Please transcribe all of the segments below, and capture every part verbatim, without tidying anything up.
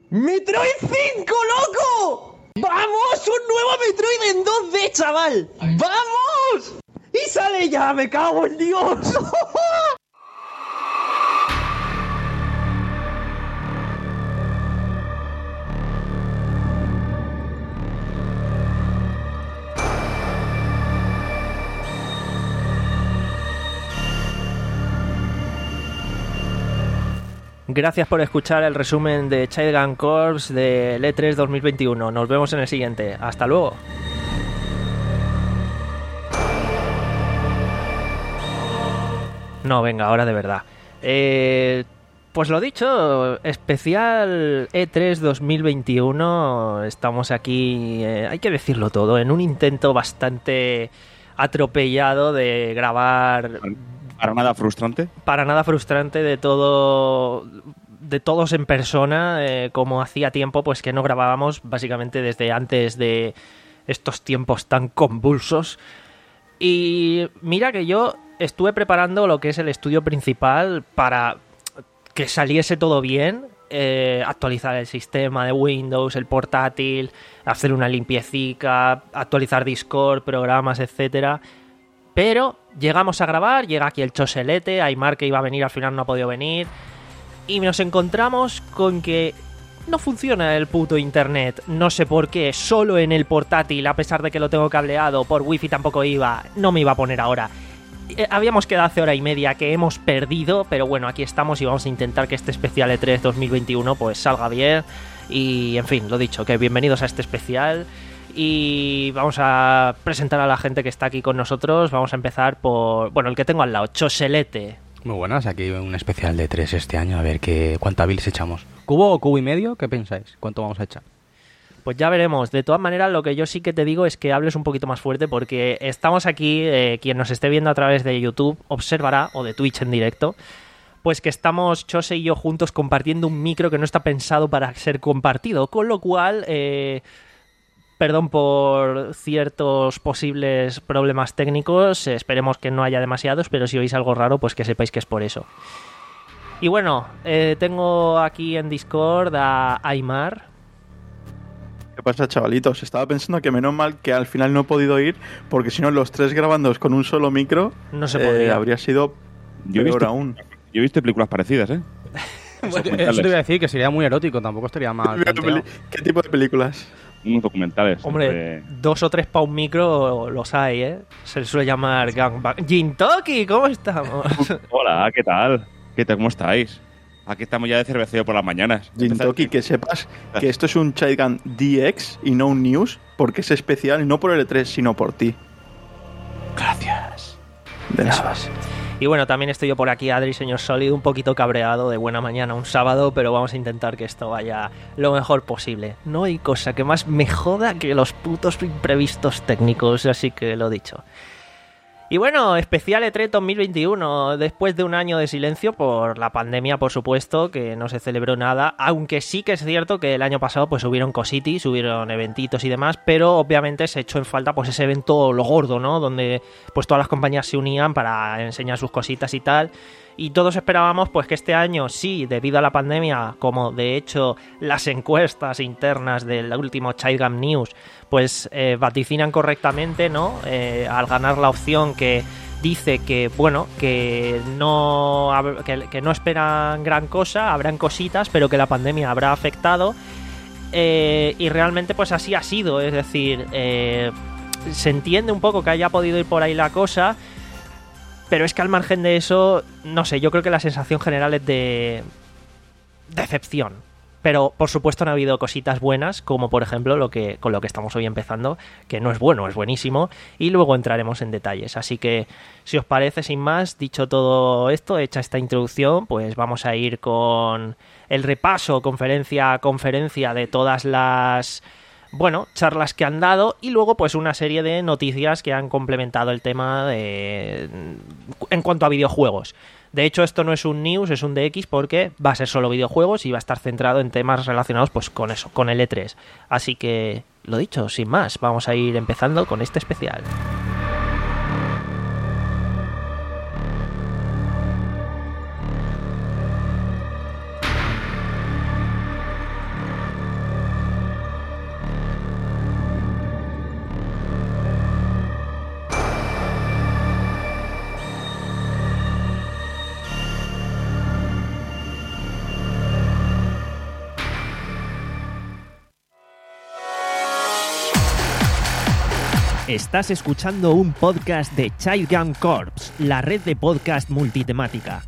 ¡Metroid cinco, loco! ¡Vamos! ¡Un nuevo Metroid en dos D, chaval! ¡Vamos! ¡Y sale ya! ¡Me cago en Dios! Gracias por escuchar el resumen de Child Corps del E tres dos mil veintiuno. Nos vemos en el siguiente. Hasta luego. No, venga, ahora de verdad. Eh, pues lo dicho, especial E tres dos mil veintiuno. Estamos aquí, eh, hay que decirlo todo, en un intento bastante atropellado de grabar... ¿Para nada frustrante? Para nada frustrante de todo, de todos en persona, eh, como hacía tiempo pues que no grabábamos, básicamente desde antes de estos tiempos tan convulsos. Y mira que yo estuve preparando lo que es el estudio principal para que saliese todo bien, eh, actualizar el sistema de Windows, el portátil, hacer una limpiecica, actualizar Discord, programas, etcétera. Pero llegamos a grabar, llega aquí el choselete, Aymar que iba a venir al final no ha podido venir, y nos encontramos con que no funciona el puto internet, no sé por qué, solo en el portátil, a pesar de que lo tengo cableado, por wifi tampoco iba, no me iba a poner ahora. Habíamos quedado hace hora y media que hemos perdido, pero bueno, aquí estamos y vamos a intentar que este especial E tres dos mil veintiuno pues salga bien, y en fin, lo dicho, que bienvenidos a este especial. Y vamos a presentar a la gente que está aquí con nosotros. Vamos a empezar por... Bueno, el que tengo al lado, Choselete. Muy buenas, aquí un especial de tres este año. A ver qué cuánta bilis echamos. ¿Cubo o cubo y medio? ¿Qué pensáis? ¿Cuánto vamos a echar? Pues ya veremos. De todas maneras, lo que yo sí que te digo es que hables un poquito más fuerte, porque estamos aquí, eh, quien nos esté viendo a través de YouTube observará, o de Twitch en directo, pues que estamos Chose y yo juntos compartiendo un micro que no está pensado para ser compartido. Con lo cual... Eh, Perdón por ciertos posibles problemas técnicos, esperemos que no haya demasiados, pero si oís algo raro, pues que sepáis que es por eso. Y bueno, eh, tengo aquí en Discord a Aymar. ¿Qué pasa, chavalitos? Estaba pensando que menos mal que al final no he podido ir, porque si no, los tres grabando con un solo micro, no se podría. Eh, habría sido yo peor he visto, aún. Yo he visto películas parecidas, ¿eh? Eso te iba a decir, que sería muy erótico, tampoco estaría mal. ¿Qué tipo de películas? Unos documentales. Hombre, de... dos o tres pa' un micro los hay, ¿eh? Se suele llamar gangbang. Jintoki, ¿cómo estamos? Hola, ¿qué tal? ¿Qué tal? ¿Cómo estáis? Aquí estamos ya de cerveceo por las mañanas. Jintoki, que sepas que esto es un Child D X y no un News, porque es especial, no por el E tres, sino por ti. Gracias. De nada. Y bueno, también estoy yo por aquí, Adri, señor Sólido, un poquito cabreado de buena mañana, un sábado, pero vamos a intentar que esto vaya lo mejor posible. No hay cosa que más me joda que los putos imprevistos técnicos, así que lo dicho. Y bueno, especial E tres dos mil veintiuno, después de un año de silencio por la pandemia, por supuesto, que no se celebró nada, aunque sí que es cierto que el año pasado pues hubieron cositis, hubieron eventitos y demás, pero obviamente se echó en falta pues ese evento lo gordo, ¿no? Donde pues todas las compañías se unían para enseñar sus cositas y tal. Y todos esperábamos pues que este año, sí, debido a la pandemia, como de hecho las encuestas internas del último Childgam News, pues eh, vaticinan correctamente, ¿no? Eh, al ganar la opción que dice que, bueno, que no, que, que no esperan gran cosa, habrán cositas, pero que la pandemia habrá afectado. Eh, y realmente pues así ha sido, es decir, eh, se entiende un poco que haya podido ir por ahí la cosa. Pero es que al margen de eso, no sé, yo creo que la sensación general es de decepción. Pero por supuesto no ha habido cositas buenas, como por ejemplo lo que con lo que estamos hoy empezando, que no es bueno, es buenísimo, y luego entraremos en detalles. Así que, si os parece, sin más, dicho todo esto, hecha esta introducción, pues vamos a ir con el repaso, conferencia a conferencia, de todas las... bueno, charlas que han dado, y luego pues una serie de noticias que han complementado el tema de... en cuanto a videojuegos. De hecho, esto no es un news, es un D X, porque va a ser solo videojuegos y va a estar centrado en temas relacionados pues con eso, con el E tres. Así que, lo dicho, sin más, vamos a ir empezando con este especial. Estás escuchando un podcast de Child Gun Corps, la red de podcast multitemática.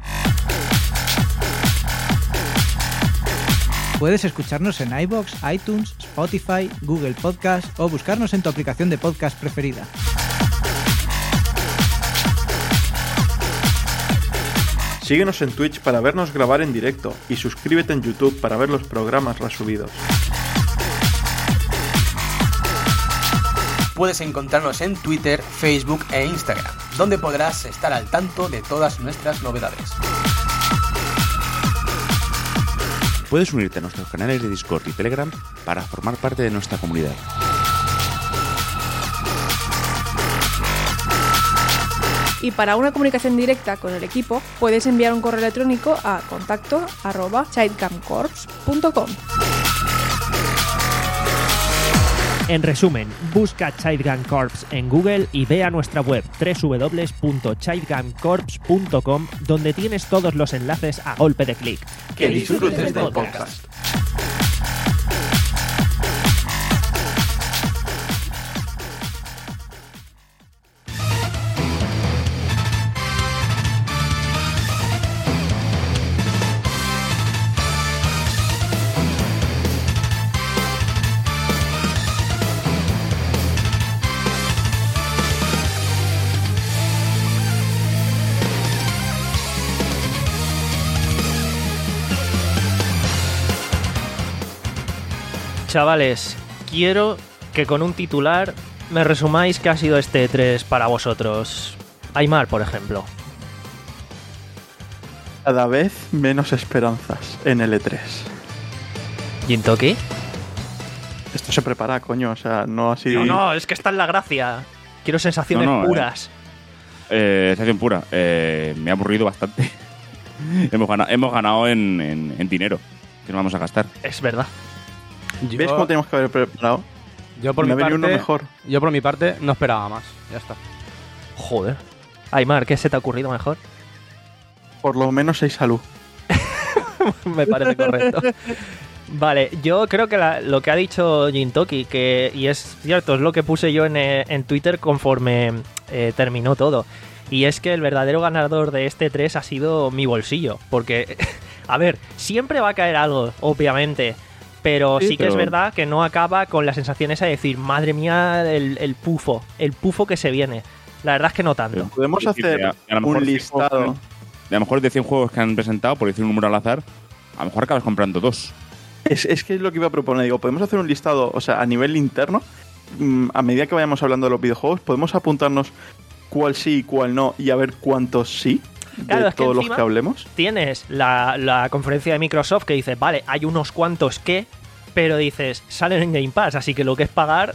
Puedes escucharnos en iVoox, iTunes, Spotify, Google Podcast o buscarnos en tu aplicación de podcast preferida. Síguenos en Twitch para vernos grabar en directo y suscríbete en YouTube para ver los programas resubidos. Puedes encontrarnos en Twitter, Facebook e Instagram, donde podrás estar al tanto de todas nuestras novedades. Puedes unirte a nuestros canales de Discord y Telegram para formar parte de nuestra comunidad. Y para una comunicación directa con el equipo, puedes enviar un correo electrónico a contacto arroba childcamcorps punto com. En resumen, busca Child Gun Corps en Google y ve a nuestra web doble u doble u doble u punto child gun corps punto com, donde tienes todos los enlaces a golpe de clic. Que disfrutes del podcast. Chavales, quiero que con un titular me resumáis qué ha sido este E tres para vosotros. Aymar, por ejemplo. Cada vez menos esperanzas en el E tres. ¿Jintoki? Esto se prepara, coño, o sea, no así... No, no, es que está en la gracia. Quiero sensaciones No, no, puras. Eh, sensación pura. Eh, me ha aburrido bastante. hemos ganado, hemos ganado en, en, en dinero que nos vamos a gastar. Es verdad. Yo, ¿Ves cómo tenemos que haber preparado? yo por Me mi ha venido parte, uno mejor. Yo por mi parte no esperaba más. Ya está. Joder. Aymar, ¿qué se te ha ocurrido mejor? Por lo menos seis salud. Me parece correcto. Vale, yo creo que la- lo que ha dicho Jintoki, que y es cierto, es lo que puse yo en, eh, en Twitter conforme eh, terminó todo. Y es que el verdadero ganador de este E tres ha sido mi bolsillo. Porque, a ver, siempre va a caer algo, obviamente. Pero sí, Sí, que es pero- verdad que no acaba con la sensación esa de decir, madre mía, el, el pufo, el pufo que se viene. La verdad es que no tanto. Podemos Sí, sí, hacer a- a lo mejor un cien listado. juegos que- A lo mejor de cien juegos que han presentado, por decir un número al azar, a lo mejor acabas comprando dos. Es, es que es lo que iba a proponer. Digo, podemos hacer un listado, o sea, a nivel interno, mm, a medida que vayamos hablando de los videojuegos, podemos apuntarnos cuál sí y cuál no y a ver cuántos sí de Claro, es que todos los encima- que hablemos. Tienes la, la conferencia de Microsoft que dice, vale, hay unos cuantos que, pero dices, salen en Game Pass, así que lo que es pagar,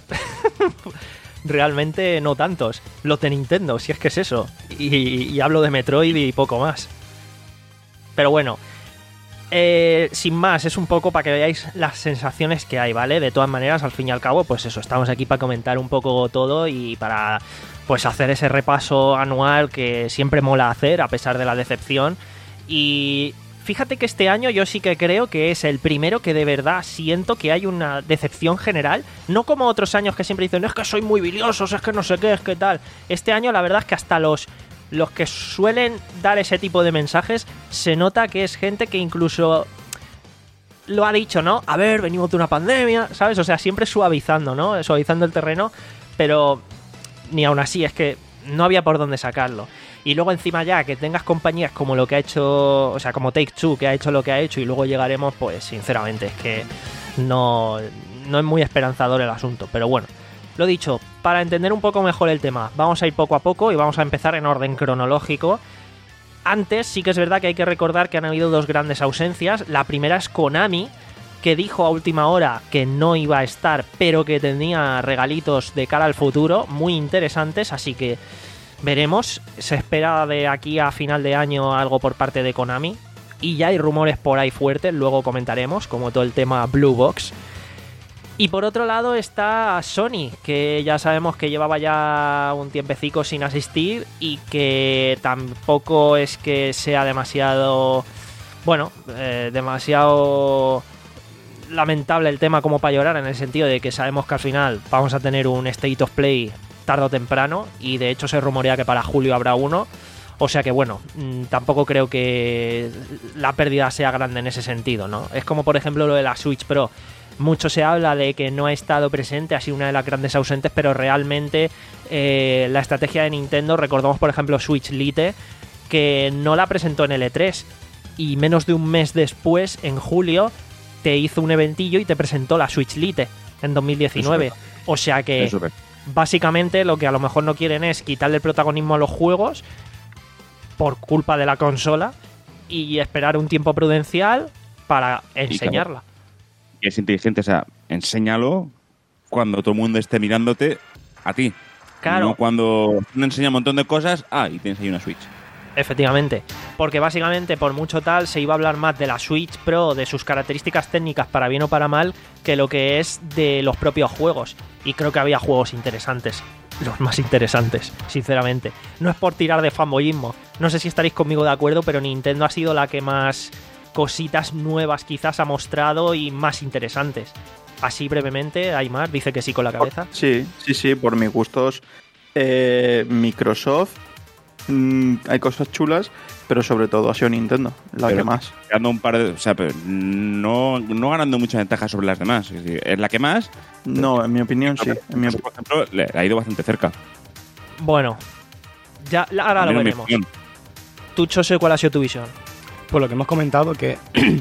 realmente no tantos. Los de Nintendo, si es que es eso. Y, y hablo de Metroid y poco más. Pero bueno, eh, sin más, es un poco para que veáis las sensaciones que hay, ¿vale? De todas maneras, al fin y al cabo, pues eso, estamos aquí para comentar un poco todo y para pues hacer ese repaso anual que siempre mola hacer, a pesar de la decepción. Y fíjate que este año yo sí que creo que es el primero que de verdad siento que hay una decepción general. No como otros años que siempre dicen, es que soy muy biliosos, es que no sé qué, es que tal. Este año la verdad es que hasta los, los que suelen dar ese tipo de mensajes se nota que es gente que incluso lo ha dicho, ¿no? A ver, venimos de una pandemia, ¿sabes? O sea, siempre suavizando, ¿no? Suavizando el terreno, pero ni aún así, es que no había por dónde sacarlo. Y luego encima ya que tengas compañías como lo que ha hecho, o sea, como Take-Two, que ha hecho lo que ha hecho, y luego llegaremos, pues sinceramente es que no, no es muy esperanzador el asunto. Pero bueno, lo dicho, para entender un poco mejor el tema, vamos a ir poco a poco y vamos a empezar en orden cronológico. Antes sí que es verdad que hay que recordar que han habido dos grandes ausencias. La primera es Konami, que dijo a última hora que no iba a estar, pero que tenía regalitos de cara al futuro muy interesantes, así que veremos. Se espera de aquí a final de año algo por parte de Konami, y ya hay rumores por ahí fuertes, luego comentaremos, como todo el tema Blue Box. Y por otro lado está Sony, que ya sabemos que llevaba ya un tiempecico sin asistir y que tampoco es que sea demasiado, bueno, eh, demasiado lamentable el tema como para llorar, en el sentido de que sabemos que al final vamos a tener un State of Play tarde o temprano, y de hecho se rumorea que para julio habrá uno. O sea que bueno, mmm, tampoco creo que la pérdida sea grande en ese sentido, ¿no? Es como por ejemplo lo de la Switch Pro. Mucho se habla de que no ha estado presente, ha sido una de las grandes ausentes, pero realmente eh, la estrategia de Nintendo, recordamos por ejemplo Switch Lite, que no la presentó en el E tres, y menos de un mes después, en julio, te hizo un eventillo y te presentó la Switch Lite en dos mil diecinueve. O sea que básicamente lo que a lo mejor no quieren es quitarle el protagonismo a los juegos por culpa de la consola y esperar un tiempo prudencial para enseñarla. Y es inteligente, o sea, enséñalo cuando todo el mundo esté mirándote a ti. Claro. No cuando uno enseña un montón de cosas, ah, y tienes ahí una Switch. Efectivamente, porque básicamente por mucho tal se iba a hablar más de la Switch Pro, de sus características técnicas para bien o para mal, que lo que es de los propios juegos. Y creo que había juegos interesantes, los más interesantes, sinceramente. No es por tirar de fanboyismo, no sé si estaréis conmigo de acuerdo, pero Nintendo ha sido la que más cositas nuevas quizás ha mostrado y más interesantes. Así brevemente, Aymar dice que sí con la cabeza. Sí, sí, sí, por mis gustos. Eh, Microsoft... Mm, hay cosas chulas, pero sobre todo ha sido Nintendo la pero que más. Ganando un par de, o sea, pero no, no ganando mucha ventaja sobre las demás. Es decir, ¿es la que más? No, en mi opinión sí. En mi op- por ejemplo, le ha ido bastante cerca. Bueno, ya ahora lo veremos. Tú, Chose, ¿cuál ha sido tu visión? Pues lo que hemos comentado, que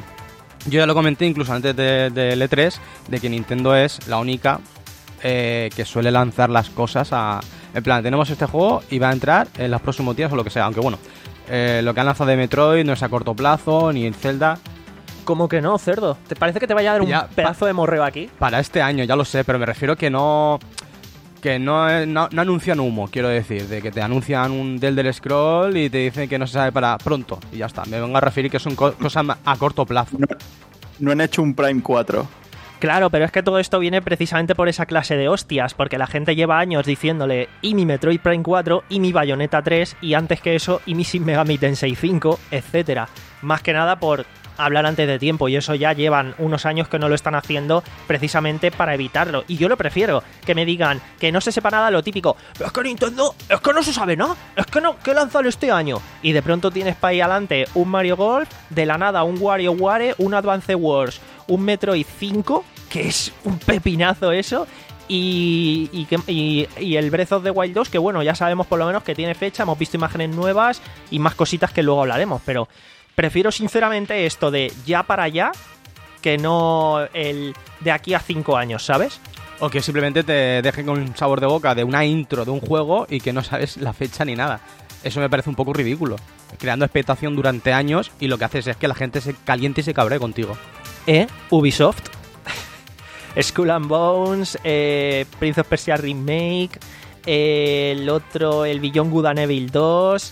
yo ya lo comenté incluso antes del de E tres, de que Nintendo es la única eh, que suele lanzar las cosas a... En plan, tenemos este juego y va a entrar en los próximos días o lo que sea. Aunque bueno, eh, lo que han lanzado de Metroid no es a corto plazo, ni en Zelda. ¿Cómo que no, cerdo? ¿Te parece que te vaya a dar un ya, pedazo pa- de morreo aquí? Para este año, ya lo sé, pero me refiero que no... Que no, no, no anuncian humo, quiero decir. De que te anuncian un del del scroll y te dicen que no se sabe para pronto. Y ya está. Me vengo a referir que son co- cosas a corto plazo. No, no han hecho un Prime cuatro. Claro, pero es que todo esto viene precisamente por esa clase de hostias, porque la gente lleva años diciéndole y mi Metroid Prime cuatro, y mi Bayonetta tres, y antes que eso, y mi Shin Megami Tensei cinco, etcétera. Más que nada por hablar antes de tiempo, y eso ya llevan unos años que no lo están haciendo precisamente para evitarlo. Y yo lo prefiero, que me digan que no se sepa nada lo típico, es que Nintendo, es que no se sabe nada, es que no, ¿qué lanzan este año? Y de pronto tienes para ahí adelante un Mario Golf, de la nada un WarioWare, un Advance Wars, un Metroid cinco, que es un pepinazo eso, y, y, que, y, y el Breath of the Wild dos, que bueno, ya sabemos por lo menos que tiene fecha, hemos visto imágenes nuevas y más cositas que luego hablaremos, pero prefiero sinceramente esto de ya para allá que no el de aquí a cinco años, ¿sabes? O que simplemente te dejen con un sabor de boca de una intro de un juego y que no sabes la fecha ni nada. Eso me parece un poco ridículo, creando expectación durante años y lo que haces es que la gente se caliente y se cabree contigo. ¿Eh? Ubisoft, Skull and Bones, eh, Prince of Persia Remake, eh, el otro, el Beyond Good and Evil dos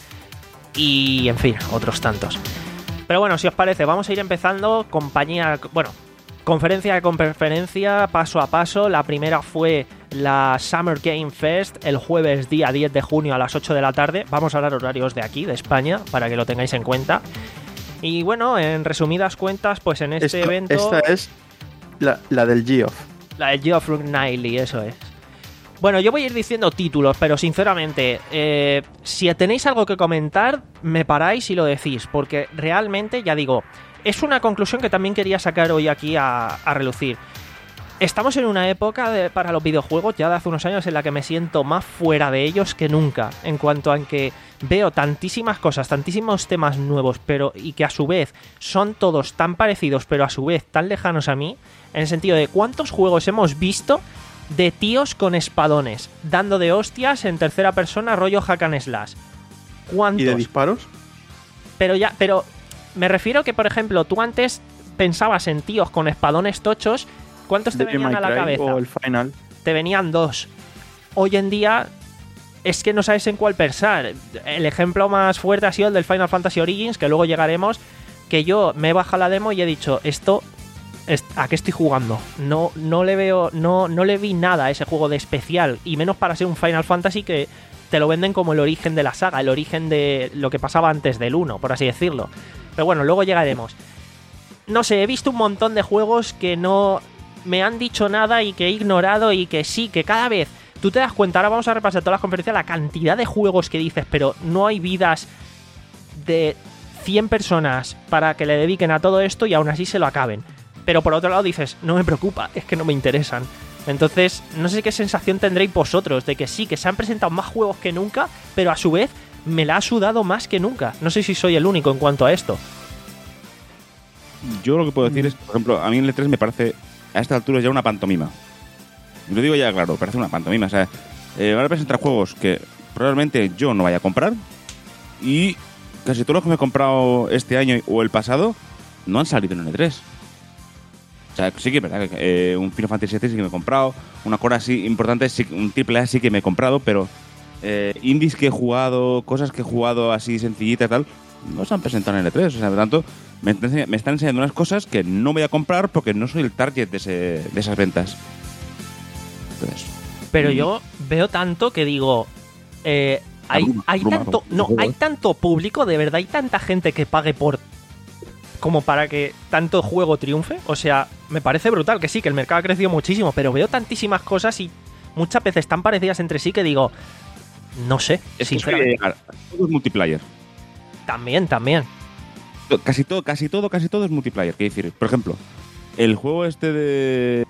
y, en fin, otros tantos. Pero bueno, si os parece, vamos a ir empezando compañía, bueno, conferencia de conferencia, paso a paso. La primera fue la Summer Game Fest, el jueves día diez de junio a las ocho de la tarde. Vamos a hablar horarios de aquí, de España, para que lo tengáis en cuenta. Y bueno, en resumidas cuentas, pues en este Esto, evento... Esta es la, la del Geoff. La del Geoff Keighley, eso es. Bueno, yo voy a ir diciendo títulos, pero sinceramente, eh, si tenéis algo que comentar, me paráis y lo decís, porque realmente, ya digo, es una conclusión que también quería sacar hoy aquí a, a relucir. Estamos en una época de, para los videojuegos, ya de hace unos años, en la que me siento más fuera de ellos que nunca, en cuanto a que veo tantísimas cosas, tantísimos temas nuevos, pero y que a su vez son todos tan parecidos, pero a su vez tan lejanos a mí, en el sentido de cuántos juegos hemos visto de tíos con espadones, dando de hostias en tercera persona, rollo hack and slash. ¿Cuántos? ¿Y de disparos? Pero ya, pero me refiero que, por ejemplo, tú antes pensabas en tíos con espadones tochos. ¿Cuántos te Devil venían May a la Cry cabeza? O el Final. Te venían dos. Hoy en día es que no sabes en cuál pensar. El ejemplo más fuerte ha sido el del Final Fantasy Origins, que luego llegaremos, que yo me he bajado la demo y he dicho, esto, ¿a qué estoy jugando? No, no le veo, no, no le vi nada a ese juego de especial, y menos para ser un Final Fantasy que te lo venden como el origen de la saga, el origen de lo que pasaba antes del uno, por así decirlo. Pero bueno, luego llegaremos. No sé, he visto un montón de juegos que no me han dicho nada y que he ignorado, y que sí, que cada vez tú te das cuenta, ahora vamos a repasar todas las conferencias, la cantidad de juegos que dices, pero no hay vidas de cien personas para que le dediquen a todo esto y aún así se lo acaben. Pero por otro lado dices, no me preocupa, es que no me interesan. Entonces, no sé qué sensación tendréis vosotros de que sí, que se han presentado más juegos que nunca, pero a su vez me la ha sudado más que nunca. No sé si soy el único en cuanto a esto. Yo lo que puedo decir es, por ejemplo, a mí en el E tres me parece a esta altura ya una pantomima. Lo digo ya claro, parece una pantomima. O sea, eh, van a presentar juegos que probablemente yo no vaya a comprar y casi todos los que me he comprado este año o el pasado no han salido en el E tres. O sea, sí que es verdad que eh, un Final Fantasy siete sí que me he comprado, una cosa así importante, sí, un triple A sí que me he comprado, pero eh, indies que he jugado, cosas que he jugado así sencillitas y tal, no se han presentado en el E tres. O sea, por tanto, me, me están enseñando unas cosas que no voy a comprar porque no soy el target de, ese, de esas ventas. Entonces, pero mm. yo veo tanto que digo, eh, hay, bruma, hay bruma, tanto, bruma, no, bruma. hay tanto público, de verdad, hay tanta gente que pague por como para que tanto juego triunfe. O sea, me parece brutal que sí, que el mercado ha crecido muchísimo, pero veo tantísimas cosas y muchas veces tan parecidas entre sí que digo, no sé, es sinceramente. Que todo es multiplayer. También, también. Casi todo, casi todo, casi todo es multiplayer. Quiero decir, por ejemplo, el juego este de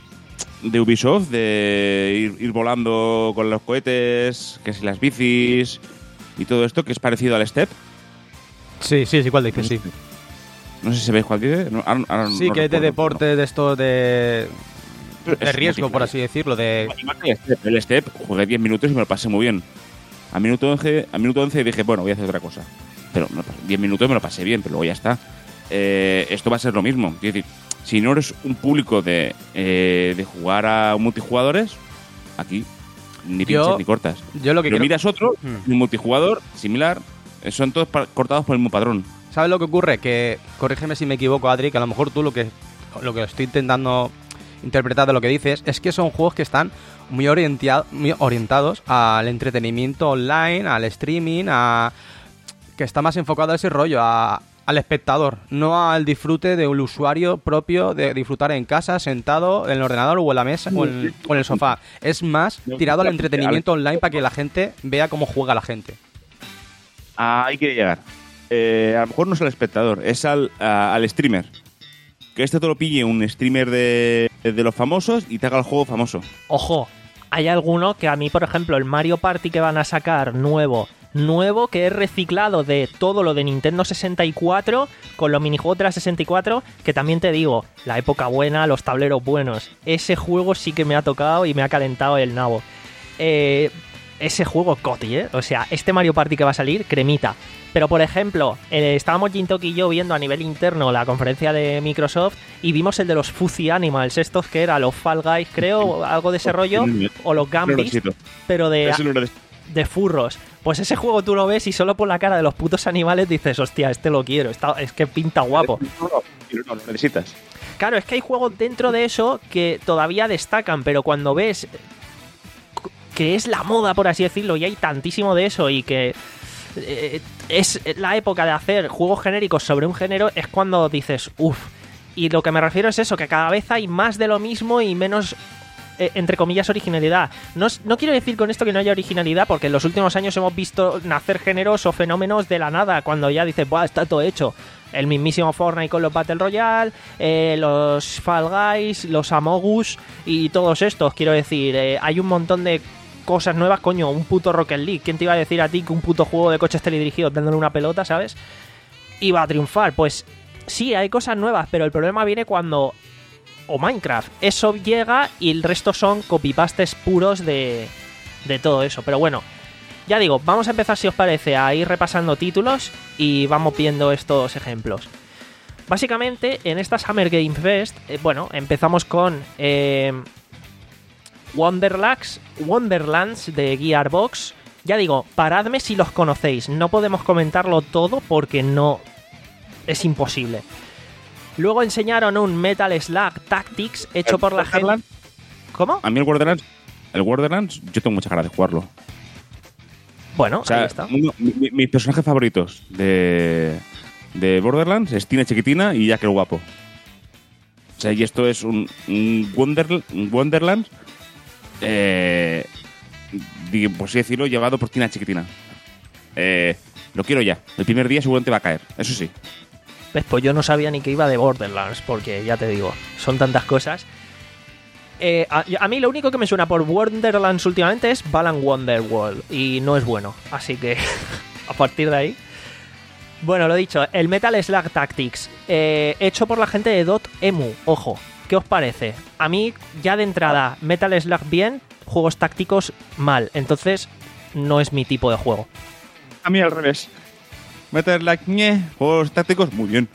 de Ubisoft, de ir, ir volando con los cohetes, que si las bicis y todo esto, que es parecido al Step. Sí, sí, sí, ¿cuál dices? Sí. No sé si sabéis cuál dice. No, ahora, ahora sí, no que es de deporte, no. de esto de... de es riesgo, por así decirlo. De... El Step, el Step jugué diez minutos y me lo pasé muy bien. A minuto once, a minuto once dije, bueno, voy a hacer otra cosa. Pero diez minutos me lo pasé bien, pero luego ya está. Eh, esto va a ser lo mismo. Es decir, si no eres un público de, eh, de jugar a multijugadores, aquí ni pinches ni cortas. Yo lo que Pero quiero... miras otro, hmm. un multijugador similar, son todos cortados por el mismo padrón. ¿Sabes lo que ocurre? Que, corrígeme si me equivoco, Adri, que a lo mejor tú lo que, lo que estoy intentando interpretar de lo que dices es que son juegos que están muy, orientia- muy orientados al entretenimiento online, al streaming, a que está más enfocado a ese rollo, a, al espectador, no al disfrute del usuario propio de disfrutar en casa, sentado en el ordenador o en la mesa o en, o en el sofá. Es más tirado al entretenimiento online para que la gente vea cómo juega la gente. Ah, hay que llegar. Eh, a lo mejor no es al espectador, es al, a, al streamer. Que este te lo pille un streamer de, de los famosos y te haga el juego famoso. Ojo, hay alguno que a mí, por ejemplo, el Mario Party que van a sacar nuevo, nuevo que es reciclado de todo lo de Nintendo sesenta y cuatro con los minijuegos de la sesenta y cuatro, que también te digo, la época buena, los tableros buenos. Ese juego sí que me ha tocado y me ha calentado el nabo. Eh, ese juego coti, ¿eh? O sea, este Mario Party que va a salir, cremita. Pero, por ejemplo, eh, estábamos Jintoki y yo viendo a nivel interno la conferencia de Microsoft y vimos el de los Fuzzy Animals, estos que eran los Fall Guys, creo, algo de ese rollo, o los Gambits, pero de, de furros. Pues ese juego tú lo ves y solo por la cara de los putos animales dices, hostia, este lo quiero, está, es que pinta guapo. No, no, no lo necesitas. Claro, es que hay juegos dentro de eso que todavía destacan, pero cuando ves que es la moda, por así decirlo, y hay tantísimo de eso y que eh, es la época de hacer juegos genéricos sobre un género, es cuando dices, uff. Y lo que me refiero es eso, que cada vez hay más de lo mismo y menos, eh, entre comillas, originalidad. No, no quiero decir con esto que no haya originalidad, porque en los últimos años hemos visto nacer géneros o fenómenos de la nada, cuando ya dices, ¡buah, está todo hecho! El mismísimo Fortnite con los Battle Royale, eh, los Fall Guys, los Among Us y todos estos. Quiero decir, eh, hay un montón de cosas nuevas, coño, un puto Rocket League. ¿Quién te iba a decir a ti que un puto juego de coches teledirigidos dándole una pelota, ¿sabes? Iba a triunfar. Pues sí, hay cosas nuevas, pero el problema viene cuando... O Minecraft. Eso llega y el resto son copypastes puros de, de todo eso. Pero bueno, ya digo, vamos a empezar, si os parece, a ir repasando títulos y vamos viendo estos ejemplos. Básicamente, en esta Summer Game Fest, eh, bueno, empezamos con... Eh, Wonderlands, Wonderlands de Gearbox. Ya digo, paradme si los conocéis. No podemos comentarlo todo porque no... es imposible. Luego enseñaron un Metal Slug Tactics hecho por la gente... ¿Cómo? A mí el Wonderlands, el Wonderlands, yo tengo muchas ganas de jugarlo. Bueno, o sea, ahí está. Uno, mi, mis personajes favoritos de, de Borderlands es Tina Chiquitina y Jack el Guapo. O sea, y esto es un, un, Wonder, un Wonderlands... Eh, por así decirlo, llevado por Tina Chiquitina. Eh, lo quiero ya. El primer día seguramente va a caer, eso sí. ¿Ves? Pues yo no sabía ni que iba de Borderlands, porque ya te digo, son tantas cosas. Eh, a, a mí lo único que me suena por Borderlands últimamente es Balan Wonderworld, y no es bueno, así que a partir de ahí... Bueno, lo dicho, el Metal Slug Tactics, eh, hecho por la gente de Dotemu, ojo, ¿qué os parece? A mí, ya de entrada, Metal Slug bien, juegos tácticos mal, entonces no es mi tipo de juego. A mí al revés. Metal Slug, ñe, juegos tácticos, muy bien.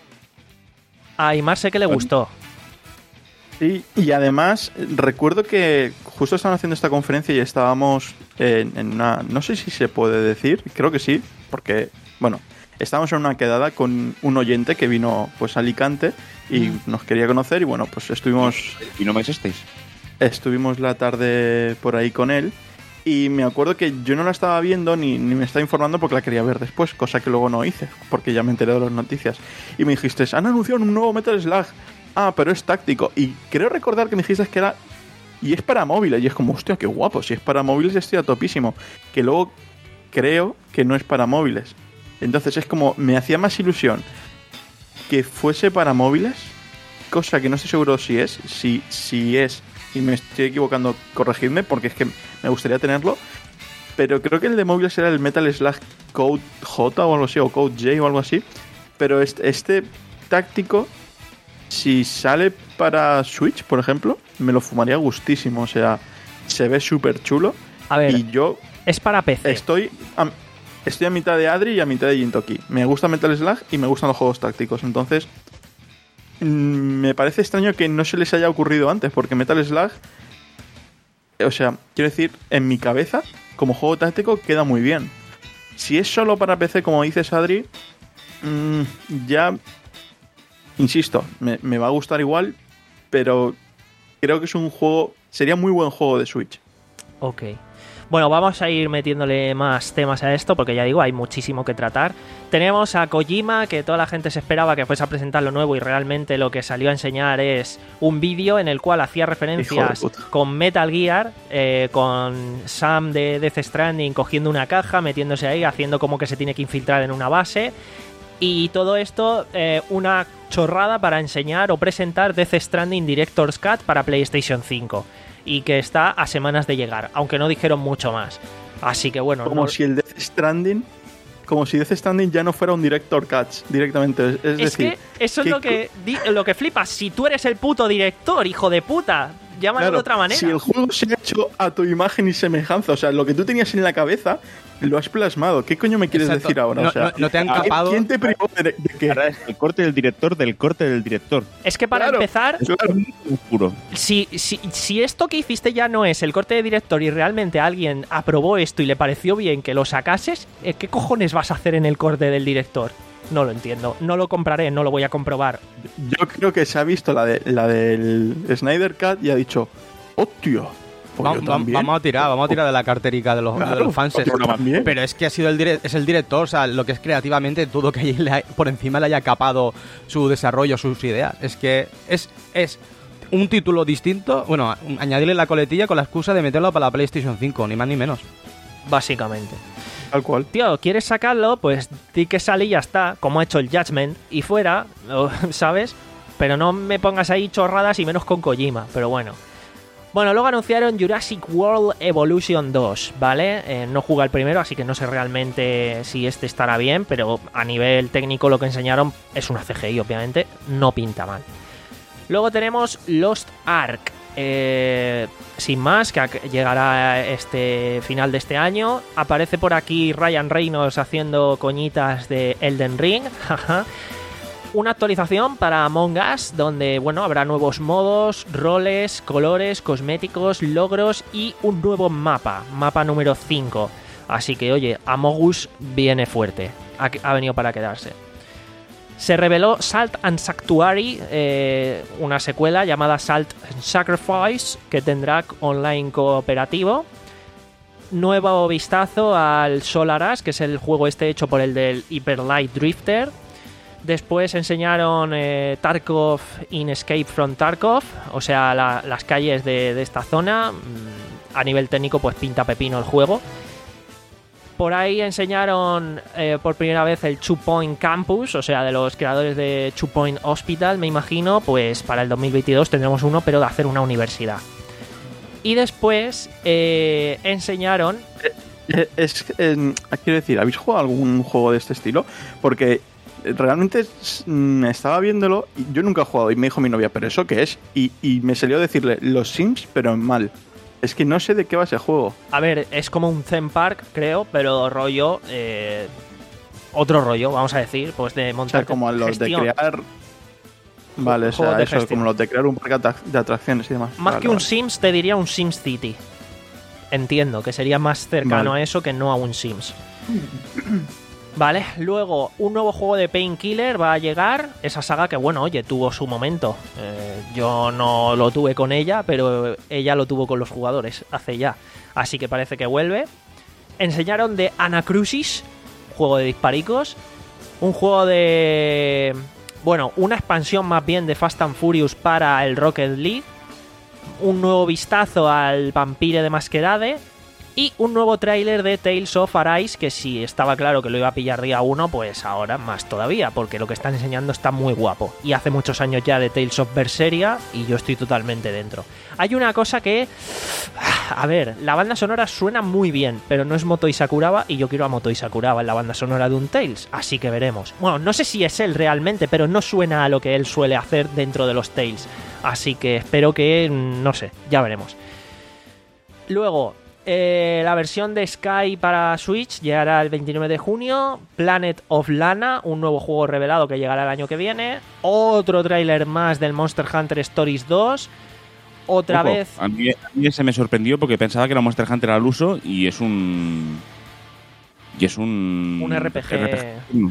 A Aymar sé que le gustó. Sí, y además recuerdo que justo estaban haciendo esta conferencia y estábamos en, en una... No sé si se puede decir, creo que sí, porque, bueno... Estábamos en una quedada con un oyente que vino pues a Alicante y mm. nos quería conocer y bueno, pues estuvimos... ¿Y no me estéis? Estuvimos la tarde por ahí con él y me acuerdo que yo no la estaba viendo ni, ni me estaba informando porque la quería ver después, cosa que luego no hice, porque ya me enteré de las noticias. Y me dijiste, han anunciado un nuevo Metal Slug. Ah, pero es táctico. Y creo recordar que me dijiste que era... Y es para móviles. Y es como, hostia, qué guapo. Si es para móviles estoy a topísimo. Que luego creo que no es para móviles. Entonces es como, me hacía más ilusión que fuese para móviles, cosa que no estoy seguro si es, si, si es, y me estoy equivocando, corregidme, porque es que me gustaría tenerlo, pero creo que el de móviles era el Metal Slug Code J o algo así, o Code J o algo así, pero este, este táctico, si sale para Switch, por ejemplo, me lo fumaría gustísimo, o sea, se ve súper chulo. A ver, y yo es para P C. Estoy... A, Estoy a mitad de Adri y a mitad de Jintoki. Me gusta Metal Slug y me gustan los juegos tácticos. Entonces, mmm, me parece extraño que no se les haya ocurrido antes, porque Metal Slug, o sea, quiero decir, en mi cabeza, como juego táctico, queda muy bien. Si es solo para P C, como dices, Adri, mmm, ya, insisto, me, me va a gustar igual, pero creo que es un juego, sería muy buen juego de Switch. Ok. Bueno, vamos a ir metiéndole más temas a esto porque ya digo, hay muchísimo que tratar. Tenemos a Kojima, que toda la gente se esperaba que fuese a presentar lo nuevo y realmente lo que salió a enseñar es un vídeo en el cual hacía referencias con Metal Gear, eh, con Sam de Death Stranding cogiendo una caja, metiéndose ahí, haciendo como que se tiene que infiltrar en una base. Y todo esto, eh, una chorrada para enseñar o presentar Death Stranding Director's Cut para PlayStation cinco. Y que está a semanas de llegar, aunque no dijeron mucho más. Así que bueno... Como no... si el Death Stranding... Como si Death Stranding ya no fuera un Director Cut directamente. Es, es decir... que eso es lo que, lo que flipas. Si tú eres el puto director, hijo de puta... Llámalo claro, de otra manera. Si el juego se ha hecho a tu imagen y semejanza, o sea, lo que tú tenías en la cabeza, lo has plasmado. ¿Qué coño me quieres Exacto. decir ahora? No, o sea, no, no te han capado. ¿Quién te privó de, de qué? Ahora es el corte del director del corte del director. Es que para claro, empezar, claro. Puro. Si, si, si esto que hiciste ya no es el corte de director y realmente alguien aprobó esto y le pareció bien que lo sacases, ¿qué cojones vas a hacer en el corte del director? No lo entiendo, no lo compraré, no lo voy a comprobar. Yo creo que se ha visto la, de, la del Snyder Cut y ha dicho... ¡Hostia! Pues vamos, vamos a tirar, vamos a tirar de la carterica de los, claro, de los fans. Pero es que ha sido el dire- es el director, o sea, lo que es creativamente, todo que le ha, por encima le haya capado su desarrollo, sus ideas. Es que es, es un título distinto, bueno, añadirle la coletilla con la excusa de meterlo para la PlayStation cinco, ni más ni menos. Básicamente. Tal cual. Tío, ¿quieres sacarlo? Pues di que sale y ya está, como ha hecho el Judgment, y fuera, ¿sabes? Pero no me pongas ahí chorradas y menos con Kojima, pero bueno. Bueno, luego anunciaron Jurassic World Evolution dos, ¿vale? Eh, no jugué al primero, así que no sé realmente si este estará bien, pero a nivel técnico lo que enseñaron es una C G I, obviamente, no pinta mal. Luego tenemos Lost Ark, eh, sin más, que llegará este final de este año. Aparece por aquí Ryan Reynolds haciendo coñitas de Elden Ring, jaja. Una actualización para Among Us, donde bueno, habrá nuevos modos, roles, colores, cosméticos, logros y un nuevo mapa, mapa número cinco. Así que oye, Among Us viene fuerte, ha, ha venido para quedarse. Se reveló Salt and Sanctuary, eh, una secuela llamada Salt and Sacrifice, que tendrá online cooperativo. Nuevo vistazo al Solaras, que es el juego este hecho por el del Hyper Light Drifter. Después enseñaron eh, Tarkov in Escape from Tarkov, o sea, la, las calles de, de esta zona. a nivel técnico pues pinta pepino el juego. Por ahí enseñaron eh, por primera vez el Two Point Campus, o sea, de los creadores de Two Point Hospital, me imagino, pues para el dos mil veintidós tendremos uno, pero de hacer una universidad. Y después eh, enseñaron... Eh, Es, eh, quiero decir, ¿habéis jugado algún juego de este estilo? Porque realmente mm, estaba viéndolo y yo nunca he jugado y me dijo mi novia, ¿pero eso qué es? Y, y me salió a decirle, los Sims, pero en mal. Es que no sé de qué va ese juego. A ver, es como un theme park, creo, pero rollo... Eh, otro rollo, vamos a decir, pues de O montar sea, como los gestión. de crear... Vale, o Juegos sea, de eso, gestión. como los de crear un parque atra- de atracciones y demás. Más Vale, que un vale. Sims, te diría un Sims City. Entiendo que sería más cercano Vale. a eso que no a un Sims. Vale, luego un nuevo juego de Painkiller va a llegar. Esa saga que, bueno, oye, tuvo su momento. Eh, yo no lo tuve con ella, pero ella lo tuvo con los jugadores hace ya. Así que parece que vuelve. Enseñaron de Anacrusis, juego de disparicos. Un juego de... Bueno, una expansión más bien de Fast and Furious para el Rocket League. Un nuevo vistazo al Vampire de Masquerade. Y un nuevo tráiler de Tales of Arise, que si estaba claro que lo iba a pillar día uno, pues ahora más todavía, porque lo que están enseñando está muy guapo. Y hace muchos años ya de Tales of Berseria, y yo estoy totalmente dentro. Hay una cosa que... A ver, la banda sonora suena muy bien, pero no es Motoi Sakuraba, y yo quiero a Motoi Sakuraba en la banda sonora de un Tales, así que veremos. Bueno, no sé si es él realmente, pero no suena a lo que él suele hacer dentro de los Tales. Así que espero que... no sé, ya veremos. Luego... Eh, la versión de Sky para Switch llegará el veintinueve de junio. Planet of Lana, un nuevo juego revelado que llegará el año que viene. Otro tráiler más del Monster Hunter Stories dos. Otra Ojo, vez... A mí, a mí se me sorprendió porque pensaba que era Monster Hunter al uso y es un... Y es un... Un R P G. R P G.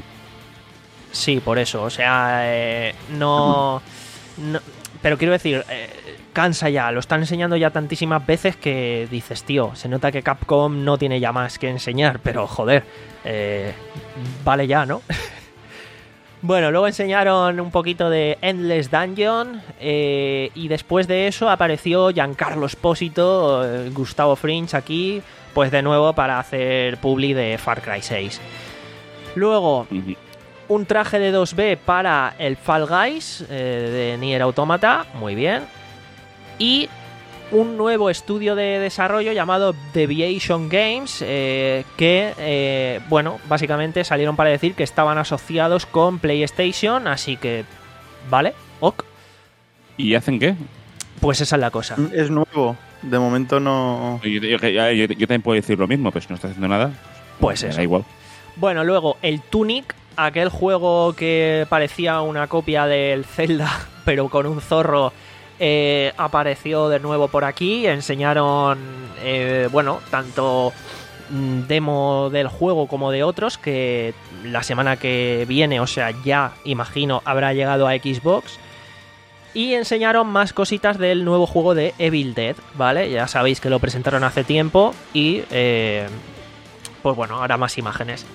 Sí, por eso. O sea, eh, no, no... Pero quiero decir... Eh, cansa ya, lo están enseñando ya tantísimas veces que dices, tío, se nota que Capcom no tiene ya más que enseñar, pero joder, eh, vale ya, ¿no? Bueno, luego enseñaron un poquito de Endless Dungeon eh, y después de eso apareció Giancarlo Espósito, eh, Gustavo Fringe aquí, pues de nuevo para hacer publi de Far Cry seis. Luego... Ujú. Un traje de dos B para el Fall Guys eh, de Nier Automata, muy bien. Y un nuevo estudio de desarrollo llamado Deviation Games, eh, que, eh, bueno, básicamente salieron para decir que estaban asociados con PlayStation, así que, vale, ok. ¿Y hacen qué? Pues esa es la cosa. Es nuevo. De momento no... Yo, yo- yo- yo- yo también puedo decir lo mismo, pero si no está haciendo nada, Pues me eso. da igual. Bueno, luego el Tunic, aquel juego que parecía una copia del Zelda, pero con un zorro, eh, apareció de nuevo por aquí. Enseñaron, eh, bueno, tanto mm, demo del juego como de otros, que la semana que viene, o sea, ya imagino, habrá llegado a Xbox. Y enseñaron más cositas del nuevo juego de Evil Dead, ¿vale? Ya sabéis que lo presentaron hace tiempo y, eh, pues bueno, ahora más imágenes.